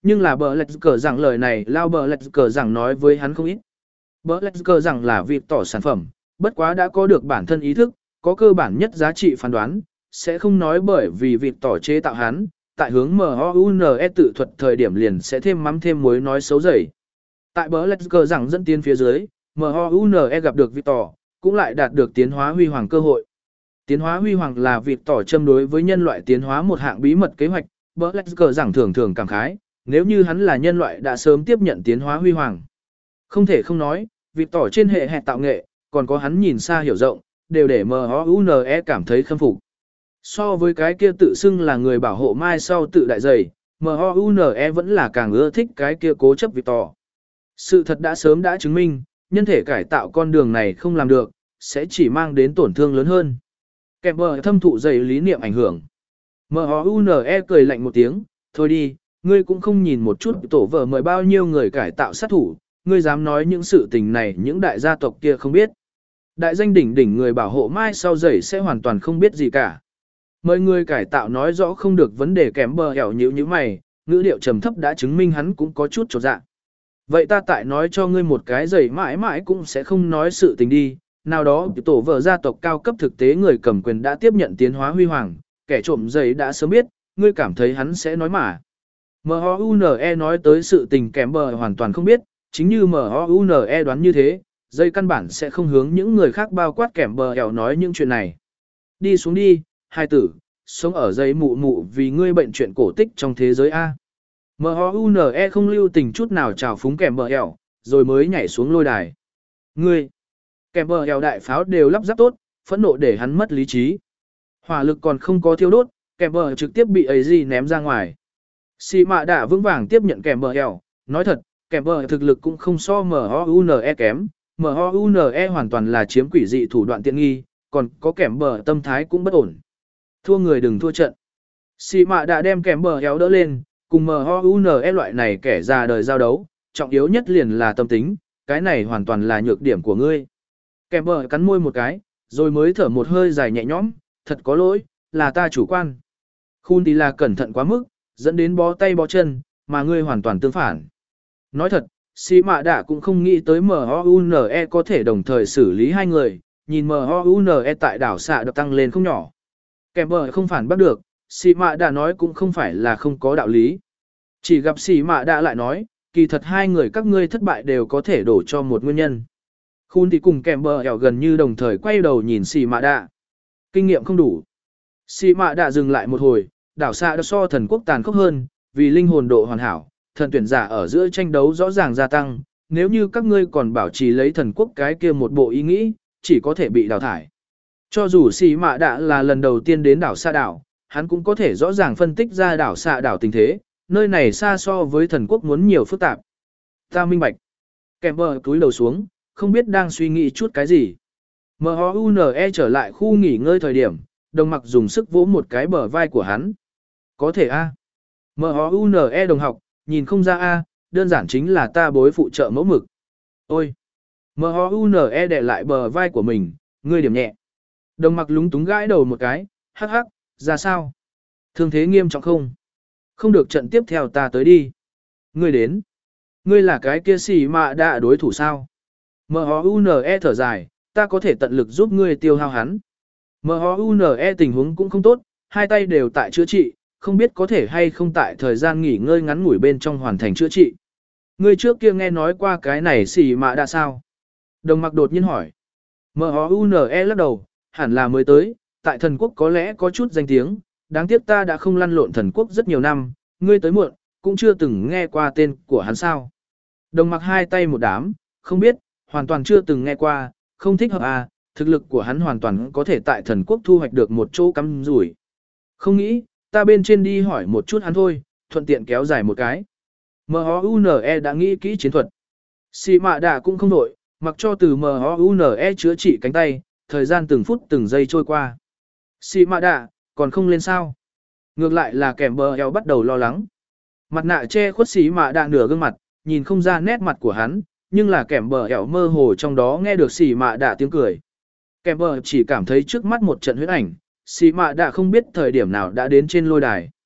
Nhưng là bờ lạch cờ rằng lời này lao bờ lạch cờ rằng nói với hắn không ít. Bờ lạch cờ rằng là việc tỏ sản phẩm, bất quá đã có được bản thân ý thức, có cơ bản nhất giá trị phán đoán, sẽ không nói bởi vì việc tỏ chế tạo hắn, tại hướng em o u en e tự thuật thời điểm liền sẽ thêm mắm thêm muối nói xấu dày. Tại bờ lạch cờ rằng dẫn tiến phía dưới, em o u en e gặp được việc tỏ, cũng lại đạt được tiến hóa huy hoàng cơ hội. Tiến hóa huy hoàng là việc tỏ châm đối với nhân loại tiến hóa một hạng bí mật kế hoạch, bờ lạch cờ rằng thường thường cảm khái, nếu như hắn là nhân loại đã sớm tiếp nhận tiến hóa huy hoàng. Không thể không nói, việc tỏ trên hệ hẹn tạo nghệ, còn có hắn nhìn xa hiểu rộng, đều để em o u en e cảm thấy khâm phục. So với cái kia tự xưng là người bảo hộ mai sau tự đại dày, em o u en e vẫn là càng ưa thích cái kia cố chấp việc tỏ. Sự thật đã sớm đã chứng minh, nhân thể cải tạo con đường này không làm được, sẽ chỉ mang đến tổn thương lớn hơn. Kèm bờ thâm thụ dày lý niệm ảnh hưởng. em o u en e cười lạnh một tiếng, thôi đi, ngươi cũng không nhìn một chút tổ vợ mời bao nhiêu người cải tạo sát thủ, ngươi dám nói những sự tình này những đại gia tộc kia không biết. Đại danh đỉnh đỉnh người bảo hộ mai sau dày sẽ hoàn toàn không biết gì cả. Mời người cải tạo nói rõ không được vấn đề kém bờ ẻo nhíu như mày, ngữ điệu trầm thấp đã chứng minh hắn cũng có chút chột dạ. Vậy ta tại nói cho ngươi một cái dày mãi mãi cũng sẽ không nói sự tình đi, nào đó tổ vợ gia tộc cao cấp thực tế người cầm quyền đã tiếp nhận tiến hóa huy hoàng, kẻ trộm giày đã sớm biết, ngươi cảm thấy hắn sẽ nói mà. em o u en e nói tới sự tình kém bờ hoàn toàn không biết, chính như em o u en e đoán như thế, dây căn bản sẽ không hướng những người khác bao quát kém bờ ẻo nói những chuyện này. Đi xuống đi, hai tử, sống ở dây mụ mụ vì ngươi bệnh chuyện cổ tích trong thế giới A. em o u en e không lưu tình chút nào chào phúng kèm bờ ẻo, rồi mới nhảy xuống lôi đài. Ngươi, kèm bờ ẻo đại pháo đều lắp ráp tốt, phẫn nộ để hắn mất lý trí. Hỏa lực còn không có thiêu đốt, kèm bờ trực tiếp bị ấy gì ném ra ngoài. Xì mạ đã vững vàng tiếp nhận kèm bờ ẻo, nói thật, kèm bờ thực lực cũng không so em o u en e kém, em o u en e hoàn toàn là chiếm quỷ dị thủ đoạn tiện nghi, còn có kèm bờ tâm thái cũng bất ổn. Thua người đừng thua trận. Xì mạ đã đem kèm bờ éo đỡ lên, cùng em o u en e loại này kẻ già đời giao đấu, trọng yếu nhất liền là tâm tính, cái này hoàn toàn là nhược điểm của ngươi. Kèm bờ cắn môi một cái, rồi mới thở một hơi dài nhẹ nhõm, thật có lỗi, là ta chủ quan. Khun thì là cẩn thận quá mức, dẫn đến bó tay bó chân, mà ngươi hoàn toàn tương phản. Nói thật, xì mạ đã cũng không nghĩ tới em o u en e có thể đồng thời xử lý hai người, nhìn em o u en e tại đảo xạ được tăng lên không nhỏ. Kèm bờ không phản bắt được, xì mạ đã nói cũng không phải là không có đạo lý. Chỉ gặp xì mạ đã lại nói, kỳ thật hai người các ngươi thất bại đều có thể đổ cho một nguyên nhân. Khun thì cùng kèm bờ ẻo gần như đồng thời quay đầu nhìn xì mạ đã. Kinh nghiệm không đủ. Xì mạ đã dừng lại một hồi, đảo xạ đã so thần quốc tàn khốc hơn, vì linh hồn độ hoàn hảo, thần tuyển giả ở giữa tranh đấu rõ ràng gia tăng. Nếu như các ngươi còn bảo trì lấy thần quốc cái kia một bộ ý nghĩ, chỉ có thể bị đào thải. Cho dù xì mạ đã là lần đầu tiên đến đảo xa đảo, hắn cũng có thể rõ ràng phân tích ra đảo xa đảo tình thế, nơi này xa so với thần quốc muốn nhiều phức tạp. Ta minh bạch. Kèm bờ túi đầu xuống, không biết đang suy nghĩ chút cái gì. em o u en e trở lại khu nghỉ ngơi thời điểm, đồng mặc dùng sức vỗ một cái bờ vai của hắn. Có thể a. em o u en e đồng học, nhìn không ra a, đơn giản chính là ta bối phụ trợ mẫu mực. Ôi. em o u en e để lại bờ vai của mình, ngươi điểm nhẹ. Đồng mặc lúng túng gãi đầu một cái, hắc hắc, ra sao? Thương thế nghiêm trọng không? Không được trận tiếp theo ta tới đi. Ngươi đến. Ngươi là cái kia xì mạ đã đối thủ sao? em o u en e thở dài, ta có thể tận lực giúp ngươi tiêu hao hắn. em o u en e tình huống cũng không tốt, hai tay đều tại chữa trị, không biết có thể hay không tại thời gian nghỉ ngơi ngắn ngủi bên trong hoàn thành chữa trị. Ngươi trước kia nghe nói qua cái này xì mạ đã sao? Đồng mặc đột nhiên hỏi. em o u en e lắc đầu, hẳn là mới tới, tại thần quốc có lẽ có chút danh tiếng, đáng tiếc ta đã không lăn lộn thần quốc rất nhiều năm, ngươi tới muộn, cũng chưa từng nghe qua tên của hắn sao. Đồng mặc hai tay một đám, không biết, hoàn toàn chưa từng nghe qua, không thích hợp à, thực lực của hắn hoàn toàn có thể tại thần quốc thu hoạch được một chỗ cắm rủi. Không nghĩ, ta bên trên đi hỏi một chút hắn thôi, thuận tiện kéo dài một cái. em o u en e đã nghĩ kỹ chiến thuật. Xì mạ đạ cũng không đổi, mặc cho từ em o u en e chữa trị cánh tay, thời gian từng phút từng giây trôi qua. Xì mạ đạ, còn không lên sao? Ngược lại là kèm bờ eo bắt đầu lo lắng. Mặt nạ che khuất xì mạ đạ nửa gương mặt, nhìn không ra nét mặt của hắn, nhưng là kèm bờ eo mơ hồ trong đó nghe được xì mạ đạ tiếng cười. Kèm bờ chỉ cảm thấy trước mắt một trận huyết ảnh, xì mạ đạ không biết thời điểm nào đã đến trên lôi đài.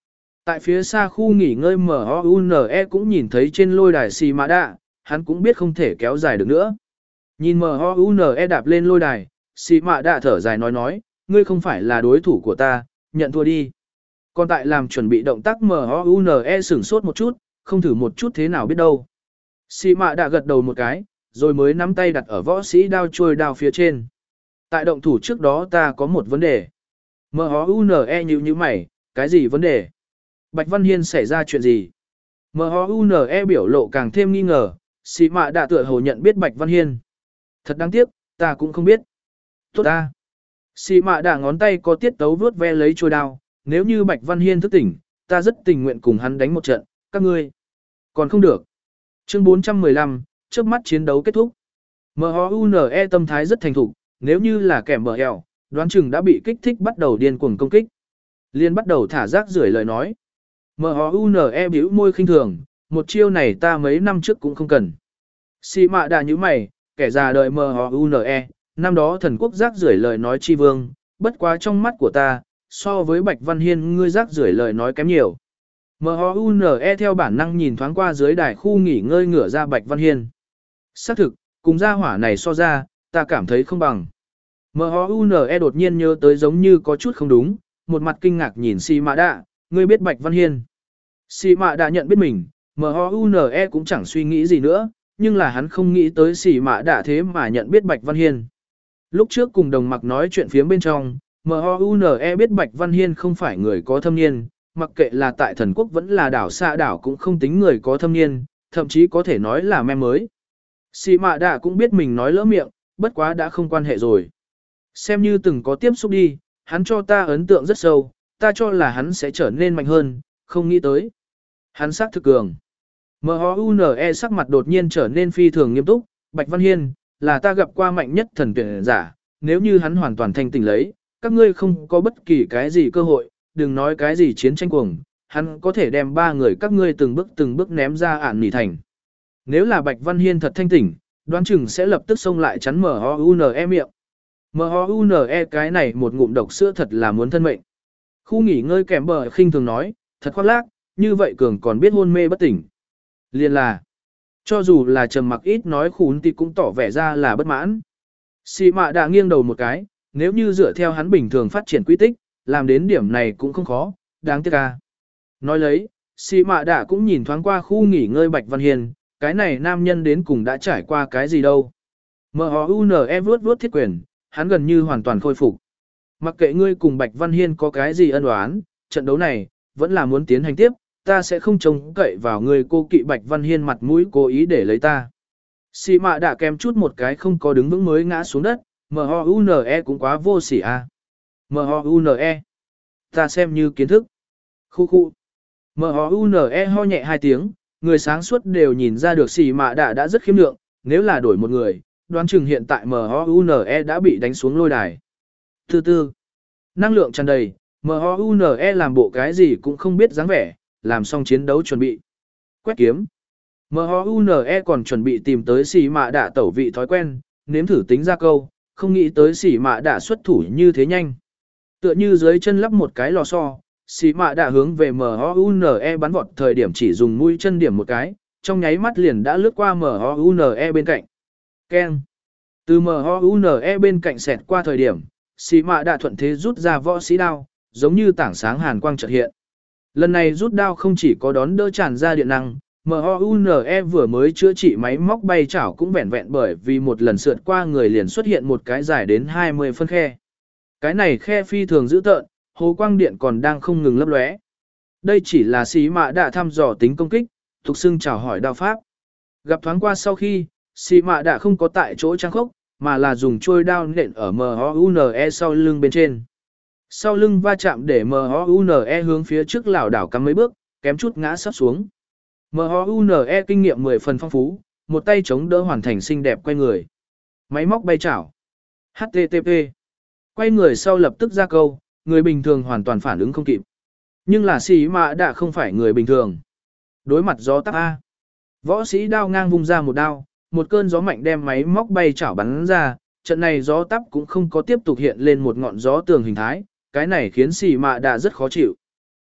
Tại phía xa khu nghỉ ngơi em o u en e cũng nhìn thấy trên lôi đài xì mạ đạ, hắn cũng biết không thể kéo dài được nữa. Nhìn em o u en e đạp lên lôi đài, xì mạ đạ thở dài nói nói, ngươi không phải là đối thủ của ta, nhận thua đi. Còn tại làm chuẩn bị động tác em o u en e sửng sốt một chút, không thử một chút thế nào biết đâu. Xì mạ đạ gật đầu một cái, rồi mới nắm tay đặt ở võ sĩ đao trôi đao phía trên. Tại động thủ trước đó ta có một vấn đề. em o u en e nhíu nhíu mày, cái gì vấn đề? Bạch Văn Hiên xảy ra chuyện gì? em o u en e biểu lộ càng thêm nghi ngờ, xì mạ đạ tựa hồ nhận biết Bạch Văn Hiên. Thật đáng tiếc, ta cũng không biết. Tốt ta. Xì mạ đạ ngón tay có tiết tấu vuốt ve lấy trôi đao, nếu như Bạch Văn Hiên thức tỉnh, ta rất tình nguyện cùng hắn đánh một trận, các ngươi. Còn không được. Chương bốn trăm mười lăm, trước mắt chiến đấu kết thúc. em o u en e tâm thái rất thành thục, nếu như là kẻ mở eo, đoán chừng đã bị kích thích bắt đầu điên cuồng công kích. Liên bắt đầu thả rác rưởi lời nói. em o u en e bĩu môi khinh thường, một chiêu này ta mấy năm trước cũng không cần. Xì mạ đạ như mày, kẻ già đời em o u en e, năm đó thần quốc rác rưởi lời nói chi vương, bất quá trong mắt của ta, so với Bạch Văn Hiên ngươi rác rưởi lời nói kém nhiều. em o u en e theo bản năng nhìn thoáng qua dưới đài khu nghỉ ngơi ngửa ra Bạch Văn Hiên. Xác thực, cùng gia hỏa này so ra, ta cảm thấy không bằng. em o u en e đột nhiên nhớ tới giống như có chút không đúng, một mặt kinh ngạc nhìn xì mạ đạ, ngươi biết Bạch Văn Hiên. Xì mạ đạ nhận biết mình, em o u en e cũng chẳng suy nghĩ gì nữa, nhưng là hắn không nghĩ tới xì mạ đạ thế mà nhận biết Bạch Văn Hiên. Lúc trước cùng đồng mặc nói chuyện phía bên trong, em o u en e biết Bạch Văn Hiên không phải người có thâm niên, mặc kệ là tại thần quốc vẫn là đảo xa đảo cũng không tính người có thâm niên, thậm chí có thể nói là mem mới. Xì mạ đạ cũng biết mình nói lỡ miệng, bất quá đã không quan hệ rồi. Xem như từng có tiếp xúc đi, hắn cho ta ấn tượng rất sâu, ta cho là hắn sẽ trở nên mạnh hơn, không nghĩ tới. Hắn sắc thực cường. em o u en e sắc mặt đột nhiên trở nên phi thường nghiêm túc, Bạch Văn Hiên, là ta gặp qua mạnh nhất thần tuyển giả, nếu như hắn hoàn toàn thanh tỉnh lấy, các ngươi không có bất kỳ cái gì cơ hội, đừng nói cái gì chiến tranh cuồng, hắn có thể đem ba người các ngươi từng bước từng bước ném ra ản nỉ thành. Nếu là Bạch Văn Hiên thật thanh tỉnh, đoán chừng sẽ lập tức xông lại chắn em o u en e miệng. em o u en e cái này một ngụm độc sữa thật là muốn thân mệnh. Khu nghỉ ngơi kèm bờ khinh thường nói, thật khoác lác, như vậy cường còn biết hôn mê bất tỉnh. Liên là, cho dù là trầm mặc ít nói khún thì cũng tỏ vẻ ra là bất mãn. Xì mạ đã nghiêng đầu một cái, nếu như dựa theo hắn bình thường phát triển quy tích, làm đến điểm này cũng không khó, đáng tiếc ca. Nói lấy, xì mạ đã cũng nhìn thoáng qua khu nghỉ ngơi Bạch Văn Hiên, cái này nam nhân đến cùng đã trải qua cái gì đâu. em o u en e vuốt vuốt thiết quyền, hắn gần như hoàn toàn khôi phục. Mặc kệ ngươi cùng Bạch Văn Hiên có cái gì ân oán, trận đấu này, vẫn là muốn tiến hành tiếp, ta sẽ không trông cậy vào ngươi cô kỵ Bạch Văn Hiên mặt mũi cố ý để lấy ta. Xì mạ đã kèm chút một cái không có đứng vững mới ngã xuống đất, em o u en e cũng quá vô sỉ à. em o u en e, ta xem như kiến thức. Khu khu. em o u en e ho nhẹ hai tiếng, người sáng suốt đều nhìn ra được xì mạ đã đã rất khiêm lượng, nếu là đổi một người, đoán chừng hiện tại em o u en e đã bị đánh xuống lôi đài. Thứ tư, năng lượng tràn đầy, em o u en e làm bộ cái gì cũng không biết dáng vẻ, làm xong chiến đấu chuẩn bị. Quét kiếm. em o u en e còn chuẩn bị tìm tới xì mạ đạ tẩu vị thói quen, nếm thử tính ra câu, không nghĩ tới xì mạ đạ xuất thủ như thế nhanh. Tựa như dưới chân lắp một cái lò xo, xì mạ đạ hướng về em o u en e bắn vọt thời điểm chỉ dùng mũi chân điểm một cái, trong nháy mắt liền đã lướt qua em o u en e bên cạnh. Keng. Từ em o u en e bên cạnh xẹt qua thời điểm, xì mạ đạ thuận thế rút ra võ sĩ đao, giống như tảng sáng hàn quang chợt hiện. Lần này rút đao không chỉ có đón đỡ tràn ra điện năng, em o u en e vừa mới chữa trị máy móc bay chảo cũng vẹn vẹn bởi vì một lần sượt qua người liền xuất hiện một cái dài đến hai mươi phân khe. Cái này khe phi thường dữ tợn, hồ quang điện còn đang không ngừng lấp lóe. Đây chỉ là xì mạ đạ thăm dò tính công kích, thuộc xưng chào hỏi đao pháp. Gặp thoáng qua sau khi, xì mạ đạ không có tại chỗ trang khốc, mà là dùng trôi đao nện ở em o u en e sau lưng bên trên. Sau lưng va chạm để em o u en e hướng phía trước lảo đảo cắm mấy bước, kém chút ngã sắp xuống. em o u en e kinh nghiệm mười phần phong phú, một tay chống đỡ hoàn thành xinh đẹp quay người. Máy móc bay chảo. hát tê tê pê. Quay người sau lập tức ra câu, người bình thường hoàn toàn phản ứng không kịp. Nhưng là xì mạ đã không phải người bình thường. Đối mặt gió táp A. Võ sĩ đao ngang vung ra một đao, một cơn gió mạnh đem máy móc bay chảo bắn ra, trận này gió táp cũng không có tiếp tục hiện lên một ngọn gió tường hình thái, cái này khiến xì mạ đã rất khó chịu.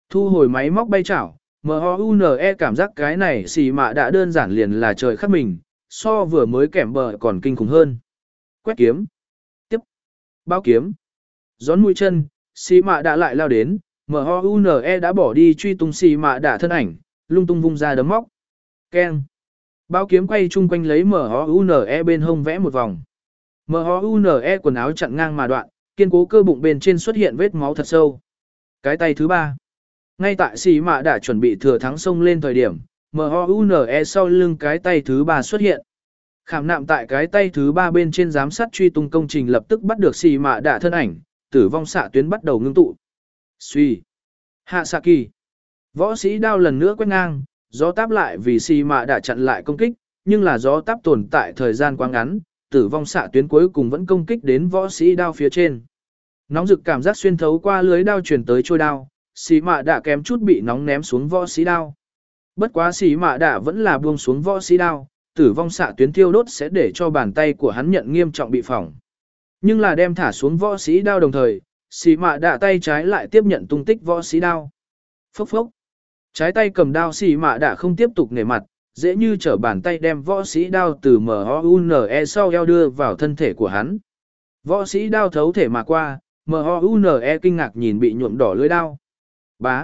Thu hồi máy móc bay chảo, em o u en e cảm giác cái này xì mạ đã đơn giản liền là trời khắc mình, so vừa mới kèm bờ còn kinh khủng hơn. Quét kiếm. Tiếp. Bao kiếm. Gión mũi chân, xì mạ đã lại lao đến, em o u en e đã bỏ đi truy tung xì mạ đã thân ảnh, lung tung vung ra đấm móc. Keng. Bao kiếm quay chung quanh lấy em o u en e bên hông vẽ một vòng. em o u en e quần áo chặn ngang mà đoạn, kiên cố cơ bụng bên trên xuất hiện vết máu thật sâu. Cái tay thứ ba. Ngay tại xì mạ đã chuẩn bị thừa thắng xông lên thời điểm, em o u en e sau lưng cái tay thứ ba xuất hiện. Khảm nạm tại cái tay thứ ba bên trên giám sát truy tung công trình lập tức bắt được xì mạ đã thân ảnh, tử vong xạ tuyến bắt đầu ngưng tụ. Suy. Hạ xạ kỳ. Võ sĩ đao lần nữa quét ngang, gió táp lại vì xì mạ đã chặn lại công kích, nhưng là gió táp tồn tại thời gian quá ngắn, tử vong xạ tuyến cuối cùng vẫn công kích đến võ sĩ đao phía trên. Nóng rực cảm giác xuyên thấu qua lưới đao truyền tới trôi đao, xì mạ đã kém chút bị nóng ném xuống võ sĩ đao. Bất quá xì mạ đã vẫn là buông xuống võ sĩ đao, tử vong xạ tuyến thiêu đốt sẽ để cho bàn tay của hắn nhận nghiêm trọng bị phỏng. Nhưng là đem thả xuống võ sĩ đao đồng thời, xì mạ đã tay trái lại tiếp nhận tung tích võ sĩ đao. Phốc phốc. Trái tay cầm đao xì mạ đã không tiếp tục nể mặt, dễ như trở bàn tay đem võ sĩ đao từ em o u en e sau eo đưa vào thân thể của hắn. Võ sĩ đao thấu thể mà qua, em o u en e kinh ngạc nhìn bị nhuộm đỏ lưỡi đao. Bá.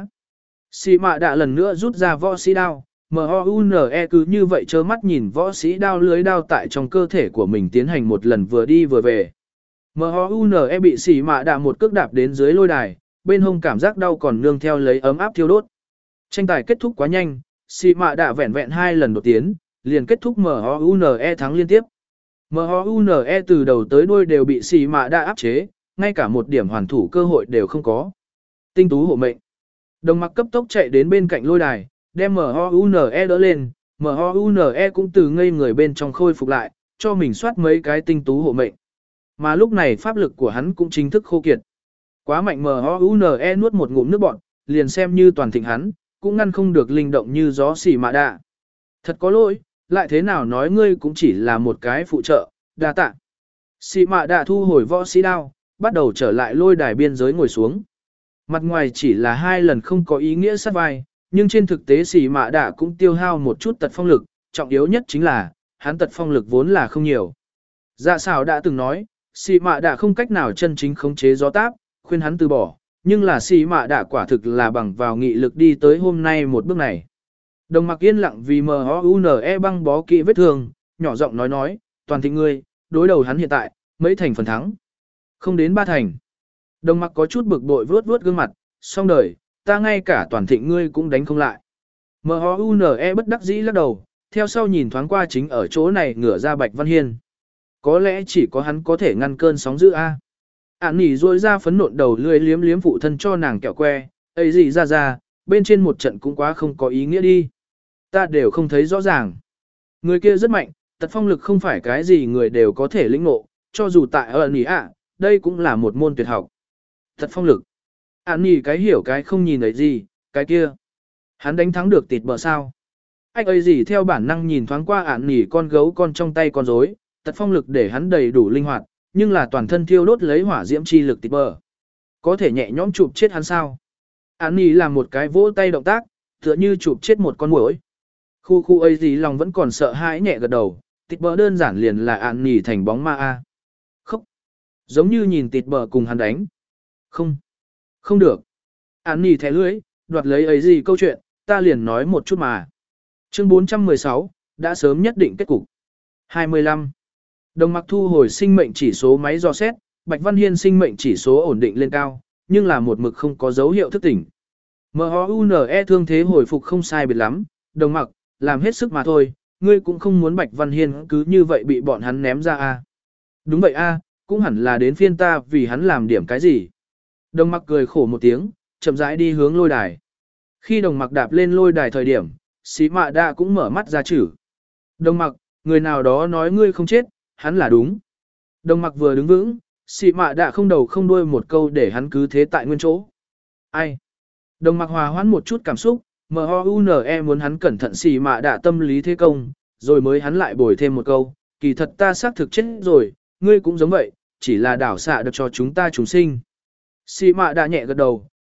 Xì mạ đã lần nữa rút ra võ sĩ đao, em o u en e cứ như vậy trơ mắt nhìn võ sĩ đao lưới đao tại trong cơ thể của mình tiến hành một lần vừa đi vừa về. em o u en e bị xì mạ đã một cước đạp đến dưới lôi đài, bên hông cảm giác đau còn nương theo lấy ấm áp thiêu đốt. Tranh tài kết thúc quá nhanh, xì mạ đã vẹn vẹn hai lần đột tiến, liền kết thúc em o u en e thắng liên tiếp. em o u en e từ đầu tới đuôi đều bị xì mạ đã áp chế, ngay cả một điểm hoàn thủ cơ hội đều không có. Tinh tú hộ mệnh. Đồng mặc cấp tốc chạy đến bên cạnh lôi đài, đem em o u en e đỡ lên, em o u en e cũng từ ngây người bên trong khôi phục lại, cho mình soát mấy cái tinh tú hộ mệnh. Mà lúc này pháp lực của hắn cũng chính thức khô kiệt. Quá mạnh em o u en e nuốt một ngụm nước bọt, liền xem như toàn thịnh hắn, cũng ngăn không được linh động như gió xì mạ đạ. Thật có lỗi, lại thế nào nói ngươi cũng chỉ là một cái phụ trợ, đa tạ. Xì mạ đạ thu hồi võ sĩ đao, bắt đầu trở lại lôi đài biên giới ngồi xuống. Mặt ngoài chỉ là hai lần không có ý nghĩa sát vai, nhưng trên thực tế xì mạ đạ cũng tiêu hao một chút tật phong lực, trọng yếu nhất chính là, hắn tật phong lực vốn là không nhiều. Dạ xảo đã từng nói, xì mạ đạ không cách nào chân chính khống chế gió táp, khuyên hắn từ bỏ, nhưng là xì mạ đạ quả thực là bằng vào nghị lực đi tới hôm nay một bước này. Đồng mặc yên lặng vì em o u en e băng bó kỹ vết thương, nhỏ giọng nói nói, toàn thị ngươi, đối đầu hắn hiện tại, mấy thành phần thắng. Không đến ba thành. Đồng mặc có chút bực bội vuốt vuốt gương mặt, xong đời, ta ngay cả toàn thịnh ngươi cũng đánh không lại. em o u en e bất đắc dĩ lắc đầu, theo sau nhìn thoáng qua chính ở chỗ này ngửa ra Bạch Văn Hiên. Có lẽ chỉ có hắn có thể ngăn cơn sóng dữ A. Ản nỉ rôi ra phấn nộn đầu lươi liếm liếm phụ thân cho nàng kẹo que, ấy gì ra ra, bên trên một trận cũng quá không có ý nghĩa đi. Ta đều không thấy rõ ràng. Người kia rất mạnh, tật phong lực không phải cái gì người đều có thể lĩnh ngộ, cho dù tại ẩn nỉ ạ, đây cũng là một môn tuyệt học. Tật phong lực. Ản nỉ cái hiểu cái không nhìn thấy gì, cái kia. Hắn đánh thắng được tịt bờ sao. Anh ấy gì theo bản năng nhìn thoáng qua ản nỉ con gấu con trong tay con rối, tật phong lực để hắn đầy đủ linh hoạt, nhưng là toàn thân thiêu đốt lấy hỏa diễm chi lực tịt bờ. Có thể nhẹ nhõm chụp chết hắn sao? Án nỉ làm một cái vỗ tay động tác, tựa như chụp chết một con muỗi. Khu khu ấy gì lòng vẫn còn sợ hãi nhẹ gật đầu, tịt bờ đơn giản liền là án nỉ thành bóng ma a. Khóc. Giống như nhìn tịt bờ cùng hắn đánh. Không. Không được. Án nỉ thẻ lưới, đoạt lấy ấy gì câu chuyện, ta liền nói một chút mà. Chương bốn trăm mười sáu, đã sớm nhất định kết cục. hai mươi lăm. Đồng mặc thu hồi sinh mệnh chỉ số máy dò xét, Bạch Văn Hiên sinh mệnh chỉ số ổn định lên cao, nhưng là một mực không có dấu hiệu thức tỉnh. em o u en e thương thế hồi phục không sai biệt lắm, đồng mặc, làm hết sức mà thôi, ngươi cũng không muốn Bạch Văn Hiên cứ như vậy bị bọn hắn ném ra a. Đúng vậy a, cũng hẳn là đến phiên ta vì hắn làm điểm cái gì. Đồng mặc cười khổ một tiếng, chậm rãi đi hướng lôi đài. Khi đồng mặc đạp lên lôi đài thời điểm, xí mạ đa cũng mở mắt ra chử. Đồng mặc, người nào đó nói ngươi không chết, hắn là đúng. Đồng mặc vừa đứng vững, xì mạ đã không đầu không đuôi một câu để hắn cứ thế tại nguyên chỗ. Ai? Đồng mặc hòa hoãn một chút cảm xúc, em o u en e muốn hắn cẩn thận xì mạ đã tâm lý thế công, rồi mới hắn lại bồi thêm một câu, kỳ thật ta xác thực chết rồi, ngươi cũng giống vậy, chỉ là đảo xạ được cho chúng ta chúng sinh. Xì mạ đã nhẹ gật đầu,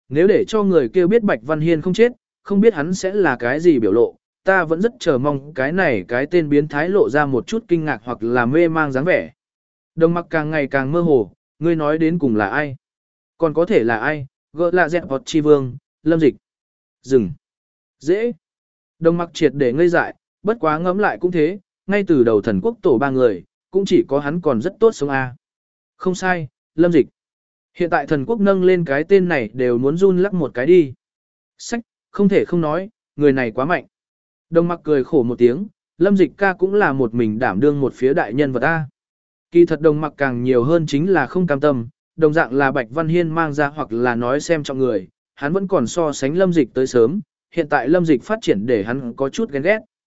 Nếu để cho người kia biết Bạch Văn Hiên không chết, không biết hắn sẽ là cái gì biểu lộ, ta vẫn rất chờ mong cái này cái tên biến thái lộ ra một chút kinh ngạc hoặc là mê mang dáng vẻ. Đồng mặc càng ngày càng mơ hồ, ngươi nói đến cùng là ai? Còn có thể là ai? Gỡ là dẹp hoặc chi vương, lâm dịch. Dừng. Dễ. Đồng mặc triệt để ngây dại, bất quá ngẫm lại cũng thế, ngay từ đầu thần quốc tổ ba người, cũng chỉ có hắn còn rất tốt sống a. Không sai, lâm dịch. Hiện tại thần quốc nâng lên cái tên này đều muốn run lắc một cái đi. Sách, không thể không nói, người này quá mạnh. Đồng mặc cười khổ một tiếng, lâm dịch ca cũng là một mình đảm đương một phía đại nhân vật a. Kỳ thật đồng mặc càng nhiều hơn chính là không cam tâm, đồng dạng là Bạch Văn Hiên mang ra hoặc là nói xem trọng người, hắn vẫn còn so sánh lâm dịch tới sớm, hiện tại lâm dịch phát triển để hắn có chút ghen ghét.